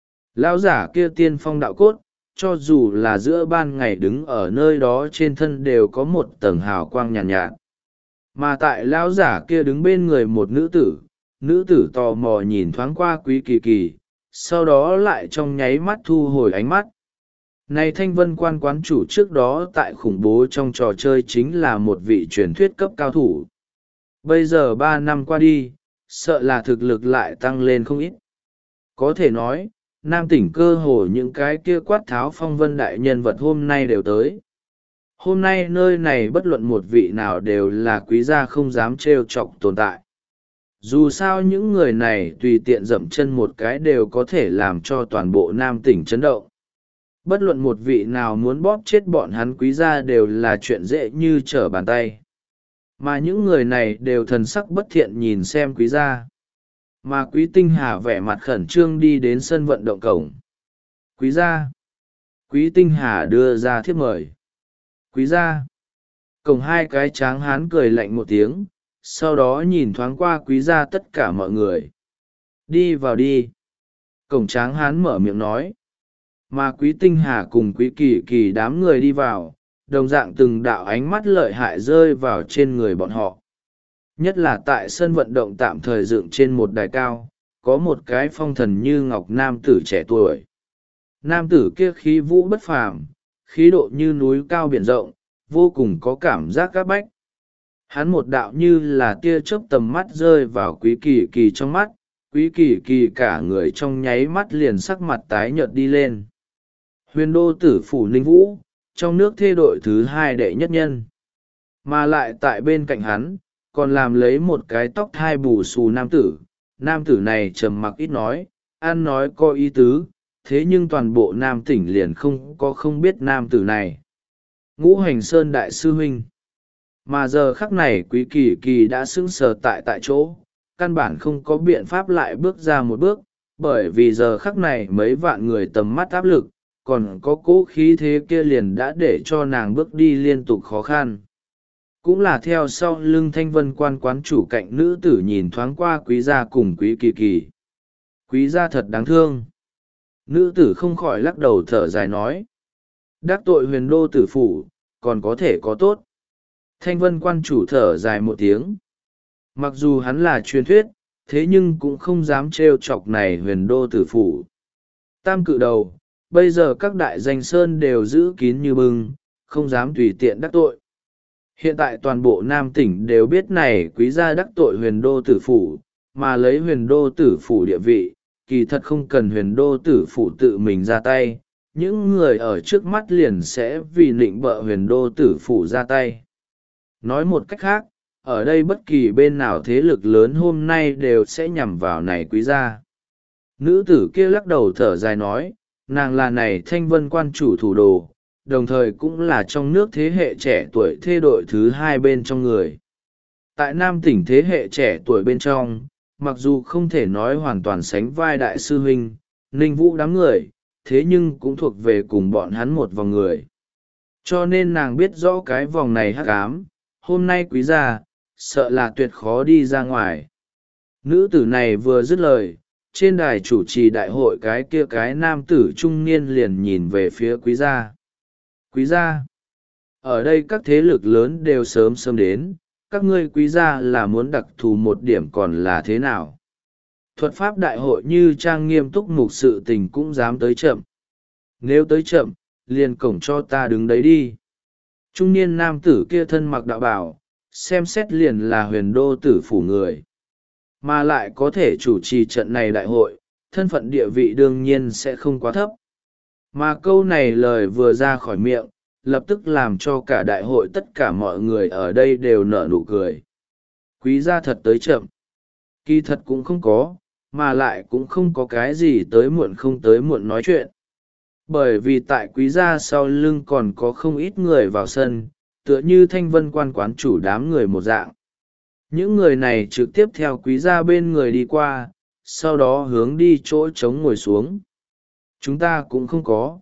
Lão giả kia tiên phong đạo cốt, cho dù là giữa ban ngày đứng ở nơi đó trên thân đều có một tầng hào quang nhàn nhạt, nhạt. Mà tại lão giả kia đứng bên người một nữ tử, nữ tử tò mò nhìn thoáng qua quý kỳ kỳ, sau đó lại trong nháy mắt thu hồi ánh mắt. Này Thanh Vân quan quán chủ trước đó tại khủng bố trong trò chơi chính là một vị truyền thuyết cấp cao thủ. Bây giờ ba năm qua đi, sợ là thực lực lại tăng lên không ít. Có thể nói, Nam Tỉnh cơ hồ những cái kia quát tháo phong vân đại nhân vật hôm nay đều tới. Hôm nay nơi này bất luận một vị nào đều là quý gia không dám trêu chọc tồn tại. Dù sao những người này tùy tiện dậm chân một cái đều có thể làm cho toàn bộ Nam Tỉnh chấn động. Bất luận một vị nào muốn bóp chết bọn hắn quý gia đều là chuyện dễ như trở bàn tay. Mà những người này đều thần sắc bất thiện nhìn xem quý gia. Mà quý Tinh Hà vẻ mặt khẩn trương đi đến sân vận động cổng. Quý gia. Quý Tinh Hà đưa ra thiếp mời. Quý gia. Cổng hai cái tráng hán cười lạnh một tiếng, sau đó nhìn thoáng qua quý gia tất cả mọi người. Đi vào đi. Cổng tráng hán mở miệng nói. Mà quý Tinh Hà cùng quý kỳ kỳ đám người đi vào, đồng dạng từng đạo ánh mắt lợi hại rơi vào trên người bọn họ. Nhất là tại sân vận động tạm thời dựng trên một đài cao, có một cái phong thần như ngọc nam tử trẻ tuổi. Nam tử kia khí vũ bất phàm, khí độ như núi cao biển rộng, vô cùng có cảm giác áp bách. Hắn một đạo như là tia chớp tầm mắt rơi vào quý kỳ kỳ trong mắt, quý kỳ kỳ cả người trong nháy mắt liền sắc mặt tái nhợt đi lên. Huyền đô tử phủ Ninh Vũ, trong nước thê đội thứ hai đệ nhất nhân. Mà lại tại bên cạnh hắn, còn làm lấy một cái tóc thai bù xù nam tử. Nam tử này trầm mặc ít nói, ăn nói có ý tứ, thế nhưng toàn bộ Nam Tỉnh liền không có không biết nam tử này. Ngũ Hành Sơn đại sư huynh. Mà giờ khắc này quý kỳ kỳ đã sững sờ tại tại chỗ, căn bản không có biện pháp lại bước ra một bước, bởi vì giờ khắc này mấy vạn người tầm mắt áp lực, còn có cố khí thế kia liền đã để cho nàng bước đi liên tục khó khăn. cũng là theo sau lưng thanh vân quan quán chủ cạnh nữ tử nhìn thoáng qua quý gia cùng quý kỳ kỳ. Quý gia thật đáng thương. Nữ tử không khỏi lắc đầu thở dài nói. Đắc tội huyền đô tử phủ, còn có thể có tốt. Thanh vân quan chủ thở dài một tiếng. Mặc dù hắn là truyền thuyết, thế nhưng cũng không dám trêu chọc này huyền đô tử phủ. Tam cự đầu, bây giờ các đại danh sơn đều giữ kín như bưng, không dám tùy tiện đắc tội. Hiện tại toàn bộ Nam tỉnh đều biết này quý gia đắc tội huyền đô tử phủ, mà lấy huyền đô tử phủ địa vị, kỳ thật không cần huyền đô tử phủ tự mình ra tay, những người ở trước mắt liền sẽ vì nịnh bợ huyền đô tử phủ ra tay. Nói một cách khác, ở đây bất kỳ bên nào thế lực lớn hôm nay đều sẽ nhằm vào này quý gia. Nữ tử kia lắc đầu thở dài nói, nàng là này thanh vân quan chủ thủ đồ, đồng thời cũng là trong nước thế hệ trẻ tuổi thê đội thứ hai bên trong người. Tại Nam tỉnh thế hệ trẻ tuổi bên trong, mặc dù không thể nói hoàn toàn sánh vai đại sư huynh, Ninh Vũ đám người, thế nhưng cũng thuộc về cùng bọn hắn một vòng người. Cho nên nàng biết rõ cái vòng này hắc ám, hôm nay quý gia, sợ là tuyệt khó đi ra ngoài. Nữ tử này vừa dứt lời, trên đài chủ trì đại hội cái kia cái nam tử trung niên liền nhìn về phía quý gia. Quý gia, ở đây các thế lực lớn đều sớm sớm đến, các ngươi quý gia là muốn đặc thù một điểm còn là thế nào? Thuật pháp đại hội như trang nghiêm túc mục sự tình cũng dám tới chậm. Nếu tới chậm, liền cổng cho ta đứng đấy đi. Trung niên nam tử kia thân mặc đạo bào, xem xét liền là huyền đô tử phủ người. Mà lại có thể chủ trì trận này đại hội, thân phận địa vị đương nhiên sẽ không quá thấp. Mà câu này lời vừa ra khỏi miệng, lập tức làm cho cả đại hội tất cả mọi người ở đây đều nở nụ cười. Quý gia thật tới chậm. Kỳ thật cũng không có, mà lại cũng không có cái gì tới muộn không tới muộn nói chuyện. Bởi vì tại quý gia sau lưng còn có không ít người vào sân, tựa như thanh vân quan quán chủ đám người một dạng. Những người này trực tiếp theo quý gia bên người đi qua, sau đó hướng đi chỗ trống ngồi xuống. Chúng ta cũng không có.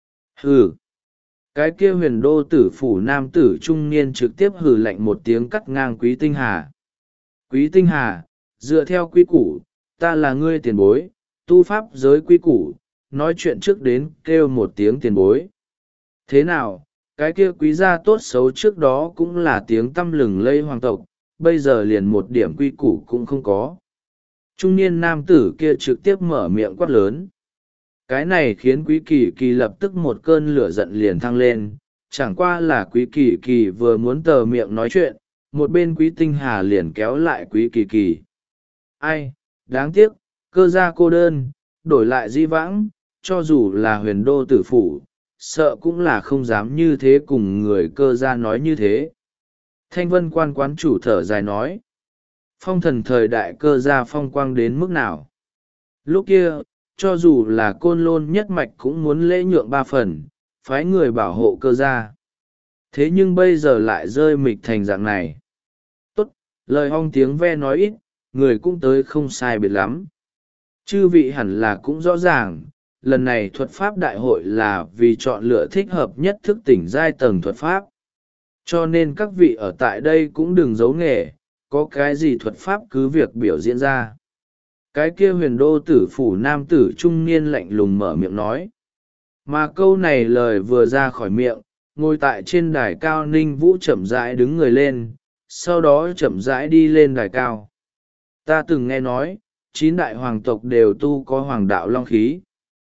Hừ. Cái kia huyền đô tử phủ nam tử trung niên trực tiếp hừ lạnh một tiếng cắt ngang quý tinh hà. Quý tinh hà, dựa theo quy củ, ta là ngươi tiền bối, tu pháp giới quy củ, nói chuyện trước đến kêu một tiếng tiền bối. Thế nào, cái kia quý gia tốt xấu trước đó cũng là tiếng tăm lừng lây hoàng tộc, bây giờ liền một điểm quy củ cũng không có. Trung niên nam tử kia trực tiếp mở miệng quát lớn. Cái này khiến quý kỳ kỳ lập tức một cơn lửa giận liền thăng lên, chẳng qua là quý kỳ kỳ vừa muốn tờ miệng nói chuyện, một bên quý tinh hà liền kéo lại quý kỳ kỳ. Ai, đáng tiếc, cơ gia cô đơn, đổi lại di vãng, cho dù là huyền đô tử phủ, sợ cũng là không dám như thế cùng người cơ gia nói như thế. Thanh vân quan quán chủ thở dài nói, phong thần thời đại cơ gia phong quang đến mức nào. Lúc kia, cho dù là côn lôn nhất mạch cũng muốn lễ nhượng ba phần, phái người bảo hộ cơ gia. Thế nhưng bây giờ lại rơi mịch thành dạng này. Tốt, lời hong tiếng ve nói ít, người cũng tới không sai biệt lắm. Chư vị hẳn là cũng rõ ràng, lần này thuật pháp đại hội là vì chọn lựa thích hợp nhất thức tỉnh giai tầng thuật pháp. Cho nên các vị ở tại đây cũng đừng giấu nghề, có cái gì thuật pháp cứ việc biểu diễn ra. Cái kia huyền đô tử phủ nam tử trung niên lạnh lùng mở miệng nói. Mà câu này lời vừa ra khỏi miệng, ngồi tại trên đài cao Ninh Vũ chậm rãi đứng người lên, sau đó chậm rãi đi lên đài cao. Ta từng nghe nói, chín đại hoàng tộc đều tu có hoàng đạo long khí.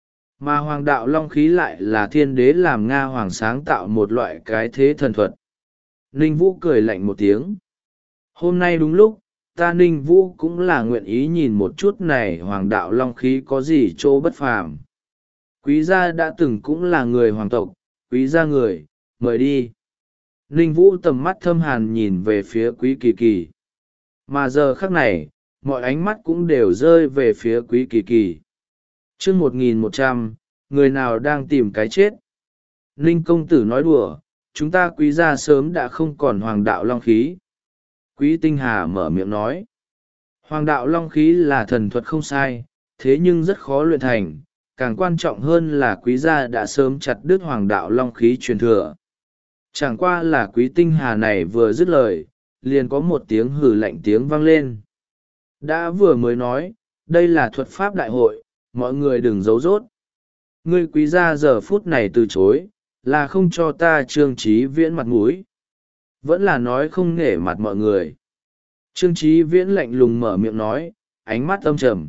Mà hoàng đạo long khí lại là thiên đế làm Nga hoàng sáng tạo một loại cái thế thần thuật. Ninh Vũ cười lạnh một tiếng. Hôm nay đúng lúc, ta Ninh Vũ cũng là nguyện ý nhìn một chút này hoàng đạo long khí có gì chỗ bất phàm. Quý gia đã từng cũng là người hoàng tộc, quý gia người, mời đi. Ninh Vũ tầm mắt thâm hàn nhìn về phía quý kỳ kỳ. Mà giờ khắc này, mọi ánh mắt cũng đều rơi về phía quý kỳ kỳ. chương một nghìn một trăm, người nào đang tìm cái chết? Ninh công tử nói đùa, chúng ta quý gia sớm đã không còn hoàng đạo long khí. Quý tinh hà mở miệng nói. Hoàng đạo long khí là thần thuật không sai, thế nhưng rất khó luyện thành, càng quan trọng hơn là quý gia đã sớm chặt đứt hoàng đạo long khí truyền thừa. Chẳng qua là Quý Tinh Hà này vừa dứt lời, liền có một tiếng hừ lạnh tiếng vang lên. Đã vừa mới nói, đây là thuật pháp đại hội, mọi người đừng giấu dốt. Ngươi Quý gia giờ phút này từ chối, là không cho ta Trương Chí Viễn mặt mũi. Vẫn là nói không nể mặt mọi người. Trương Chí Viễn lạnh lùng mở miệng nói, ánh mắt âm trầm.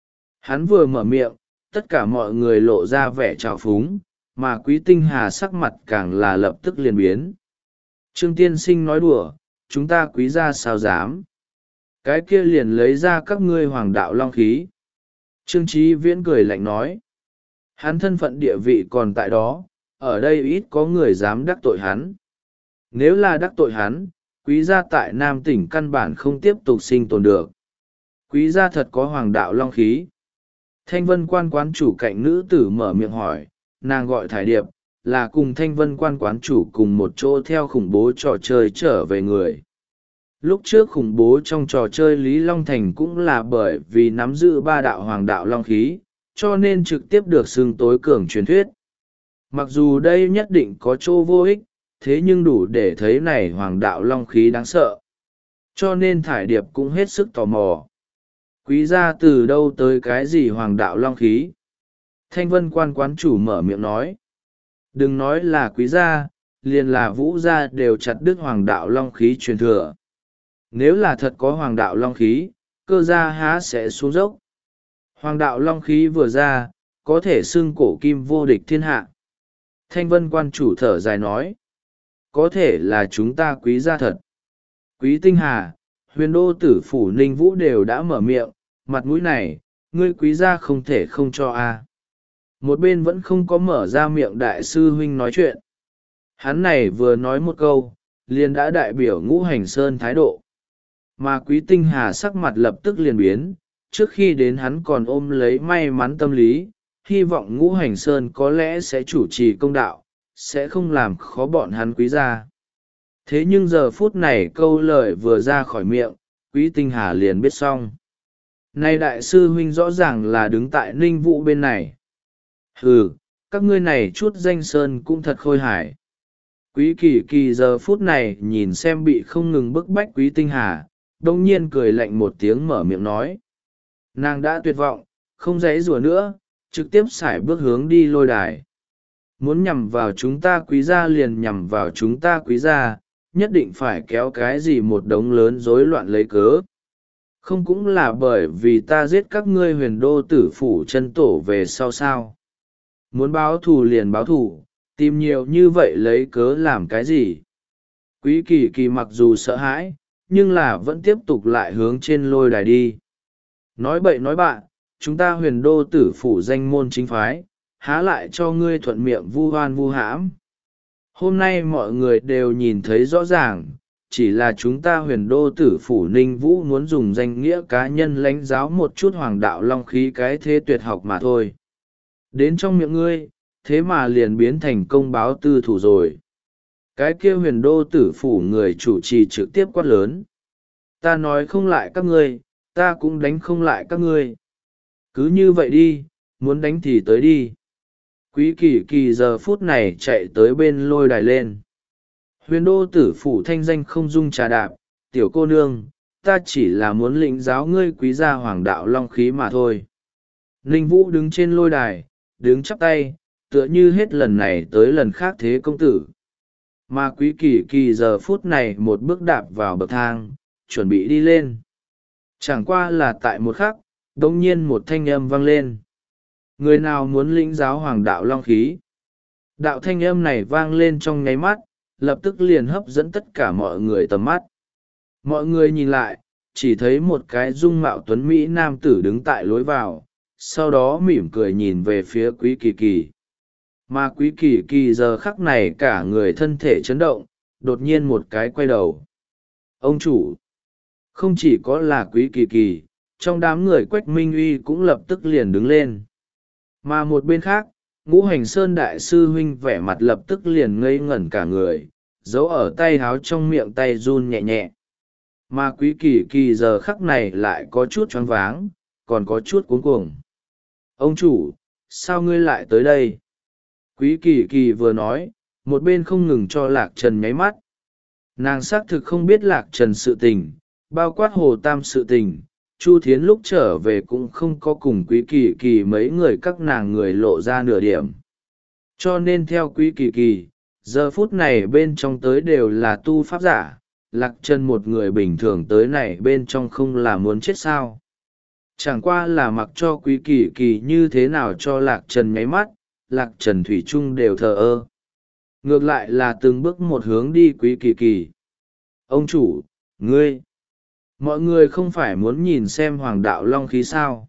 Hắn vừa mở miệng, tất cả mọi người lộ ra vẻ trào phúng, mà Quý Tinh Hà sắc mặt càng là lập tức liền biến. Trương tiên sinh nói đùa, chúng ta Quý gia sao dám. Cái kia liền lấy ra các ngươi hoàng đạo long khí. Trương Chí Viễn cười lạnh nói. Hắn thân phận địa vị còn tại đó, ở đây ít có người dám đắc tội hắn. Nếu là đắc tội hắn, Quý gia tại Nam tỉnh căn bản không tiếp tục sinh tồn được. Quý gia thật có hoàng đạo long khí. Thanh Vân quan quán chủ cạnh nữ tử mở miệng hỏi, nàng gọi Thải Điệp, là cùng Thanh Vân quan quán chủ cùng một chỗ theo khủng bố trò chơi trở về người. Lúc trước khủng bố trong trò chơi Lý Long Thành cũng là bởi vì nắm giữ ba đạo hoàng đạo long khí, cho nên trực tiếp được xưng tối cường truyền thuyết. Mặc dù đây nhất định có chỗ vô ích, thế nhưng đủ để thấy này hoàng đạo long khí đáng sợ. Cho nên Thải Điệp cũng hết sức tò mò. Quý gia từ đâu tới cái gì hoàng đạo long khí? Thanh Vân quan quán chủ mở miệng nói. Đừng nói là Quý gia, liền là Vũ gia đều chặt đứt hoàng đạo long khí truyền thừa. Nếu là thật có hoàng đạo long khí, cơ gia há sẽ xuống dốc. Hoàng đạo long khí vừa ra, có thể xưng cổ kim vô địch thiên hạ. Thanh Vân quan chủ thở dài nói. Có thể là chúng ta Quý gia thật. Quý Tinh Hà, Huyền Đô tử phủ Ninh Vũ đều đã mở miệng, mặt mũi này, ngươi Quý gia không thể không cho a. Một bên vẫn không có mở ra miệng đại sư huynh nói chuyện. Hắn này vừa nói một câu, liền đã đại biểu Ngũ Hành Sơn thái độ. Mà Quý Tinh Hà sắc mặt lập tức liền biến, trước khi đến hắn còn ôm lấy may mắn tâm lý, hy vọng Ngũ Hành Sơn có lẽ sẽ chủ trì công đạo, sẽ không làm khó bọn hắn Quý gia. Thế nhưng giờ phút này câu lời vừa ra khỏi miệng, Quý Tinh Hà liền biết xong. Này đại sư huynh rõ ràng là đứng tại Ninh Vũ bên này. Hừ, các ngươi này chút danh sơn cũng thật khôi hài. Quý Kỳ Kỳ giờ phút này nhìn xem bị không ngừng bức bách Quý Tinh Hà, đông nhiên cười lạnh một tiếng mở miệng nói. Nàng đã tuyệt vọng, không dãy rủa nữa, trực tiếp xài bước hướng đi lôi đài. Muốn nhằm vào chúng ta Quý gia liền nhằm vào chúng ta Quý gia, nhất định phải kéo cái gì một đống lớn rối loạn lấy cớ. Không cũng là bởi vì ta giết các ngươi Huyền Đô tử phủ chân tổ về sau sao. Muốn báo thù liền báo thù, tìm nhiều như vậy lấy cớ làm cái gì. Quý Kỳ Kỳ mặc dù sợ hãi, nhưng là vẫn tiếp tục lại hướng trên lôi đài đi. Nói bậy nói bạ, chúng ta Huyền Đô tử phủ danh môn chính phái, há lại cho ngươi thuận miệng vu hoan vu hãm. Hôm nay mọi người đều nhìn thấy rõ ràng, chỉ là chúng ta Huyền Đô tử phủ Ninh Vũ muốn dùng danh nghĩa cá nhân lãnh giáo một chút hoàng đạo long khí cái thế tuyệt học mà thôi. Đến trong miệng ngươi, thế mà liền biến thành công báo tư thủ rồi. Cái kia Huyền Đô tử phủ người chủ trì trực tiếp quát lớn. Ta nói không lại các ngươi, ta cũng đánh không lại các ngươi. Cứ như vậy đi, muốn đánh thì tới đi. Quý Kỳ Kỳ giờ phút này chạy tới bên lôi đài lên. Huyền Đô tử phủ thanh danh không dung trà đạp, tiểu cô nương, ta chỉ là muốn lĩnh giáo ngươi Quý gia hoàng đạo long khí mà thôi. Ninh Vũ đứng trên lôi đài, đứng chắp tay, tựa như hết lần này tới lần khác thế công tử. Mà Quý Kỳ Kỳ giờ phút này một bước đạp vào bậc thang, chuẩn bị đi lên. Chẳng qua là tại một khắc, đột nhiên một thanh âm vang lên. Người nào muốn lĩnh giáo hoàng đạo long khí? Đạo thanh âm này vang lên trong nháy mắt, lập tức liền hấp dẫn tất cả mọi người tầm mắt. Mọi người nhìn lại, chỉ thấy một cái dung mạo tuấn mỹ nam tử đứng tại lối vào, sau đó mỉm cười nhìn về phía Quý Kỳ Kỳ. Mà Quý Kỳ Kỳ giờ khắc này cả người thân thể chấn động, đột nhiên một cái quay đầu. Ông chủ! Không chỉ có là Quý Kỳ Kỳ, trong đám người Quách Minh Uy cũng lập tức liền đứng lên. Mà một bên khác, Ngũ Hành Sơn đại sư huynh vẻ mặt lập tức liền ngây ngẩn cả người, giấu ở tay háo trong miệng tay run nhẹ nhẹ. Mà Quý Kỳ Kỳ giờ khắc này lại có chút choáng váng, còn có chút cuống cuồng. Ông chủ, sao ngươi lại tới đây? Quý Kỳ Kỳ vừa nói, một bên không ngừng cho lạc trần nháy mắt. Nàng xác thực không biết lạc trần sự tình, bao quát hồ tam sự tình. Chu Thiến lúc trở về cũng không có cùng quý kỳ kỳ mấy người các nàng người lộ ra nửa điểm. Cho nên theo quý kỳ kỳ, giờ phút này bên trong tới đều là tu pháp giả, lạc trần một người bình thường tới này bên trong không là muốn chết sao. Chẳng qua là mặc cho quý kỳ kỳ như thế nào cho lạc trần nháy mắt, lạc trần thủy chung đều thờ ơ. Ngược lại là từng bước một hướng đi quý kỳ kỳ. Ông chủ, ngươi, mọi người không phải muốn nhìn xem hoàng đạo long khí sao.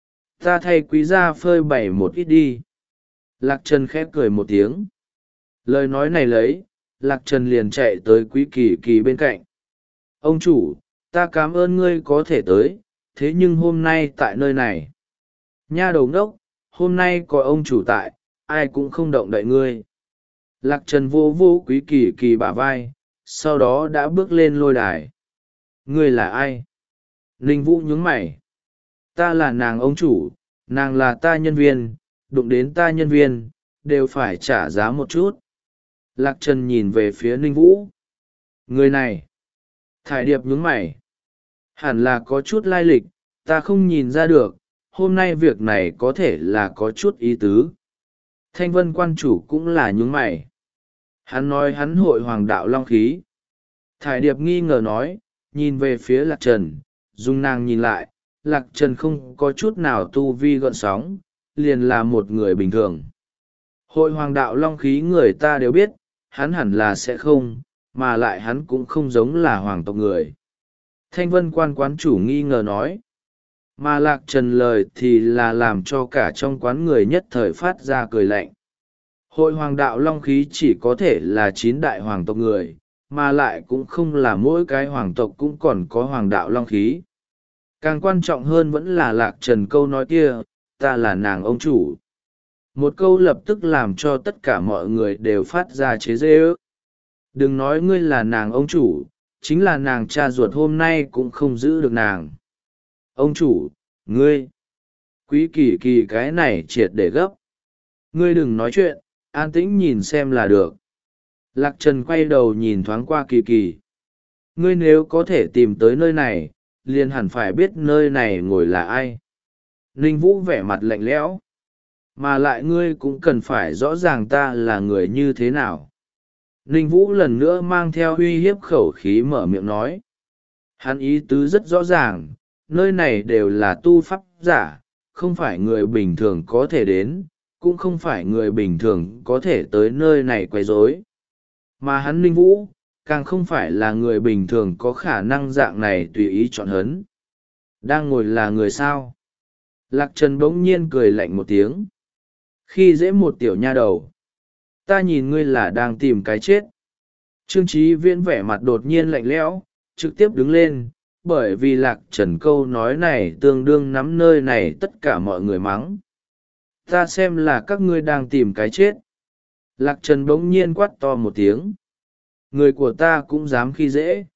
Ta thay quý gia phơi bày một ít đi. Lạc trần khép cười một tiếng. Lời nói này lấy, lạc trần liền chạy tới quý kỳ kỳ bên cạnh. Ông chủ, ta cảm ơn ngươi có thể tới, thế nhưng hôm nay tại nơi này. Nha đầu ngốc, hôm nay có ông chủ tại, ai cũng không động đậy ngươi. Lạc trần vô vô quý kỳ kỳ bả vai, sau đó đã bước lên lôi đài. Ngươi là ai? Ninh Vũ nhướng mày. Ta là nàng ông chủ, nàng là ta nhân viên, đụng đến ta nhân viên, đều phải trả giá một chút. Lạc trần nhìn về phía Ninh Vũ. Người này. Thải Điệp nhướng mày. Hẳn là có chút lai lịch, ta không nhìn ra được, hôm nay việc này có thể là có chút ý tứ. Thanh Vân quan chủ cũng là nhướng mày. Hắn nói hắn hội hoàng đạo long khí. Thải Điệp nghi ngờ nói, nhìn về phía Lạc Trần, dùng nàng nhìn lại, Lạc Trần không có chút nào tu vi gợn sóng, liền là một người bình thường. Hội hoàng đạo long khí người ta đều biết, hắn hẳn là sẽ không, mà lại hắn cũng không giống là hoàng tộc người. Thanh Vân quan quán chủ nghi ngờ nói, mà Lạc Trần lời thì là làm cho cả trong quán người nhất thời phát ra cười lạnh. Hội hoàng đạo long khí chỉ có thể là chín đại hoàng tộc người, mà lại cũng không là mỗi cái hoàng tộc cũng còn có hoàng đạo long khí. Càng quan trọng hơn vẫn là Lạc Trần câu nói kia, ta là nàng ông chủ. Một câu lập tức làm cho tất cả mọi người đều phát ra chế giễu ước. Đừng nói ngươi là nàng ông chủ, chính là nàng cha ruột hôm nay cũng không giữ được nàng. Ông chủ, ngươi, quý kỳ kỳ cái này triệt để gấp. Ngươi đừng nói chuyện, an tĩnh nhìn xem là được. Lạc Trần quay đầu nhìn thoáng qua kỳ kỳ. Ngươi nếu có thể tìm tới nơi này, liền hẳn phải biết nơi này ngồi là ai. Ninh Vũ vẻ mặt lạnh lẽo. Mà lại ngươi cũng cần phải rõ ràng ta là người như thế nào. Ninh Vũ lần nữa mang theo uy hiếp khẩu khí mở miệng nói. Hắn ý tứ rất rõ ràng, nơi này đều là tu pháp giả, không phải người bình thường có thể đến, cũng không phải người bình thường có thể tới nơi này quấy rối. Mà hắn Ninh Vũ, càng không phải là người bình thường có khả năng dạng này tùy ý chọn hấn. Đang ngồi là người sao? Lạc Trần bỗng nhiên cười lạnh một tiếng. Khi dễ một tiểu nha đầu, ta nhìn ngươi là đang tìm cái chết. Trương Chí Viễn vẻ mặt đột nhiên lạnh lẽo, trực tiếp đứng lên, bởi vì Lạc Trần câu nói này tương đương nắm nơi này tất cả mọi người mắng. Ta xem là các ngươi đang tìm cái chết. Lạc Trần bỗng nhiên quát to một tiếng. Người của ta cũng dám khi dễ.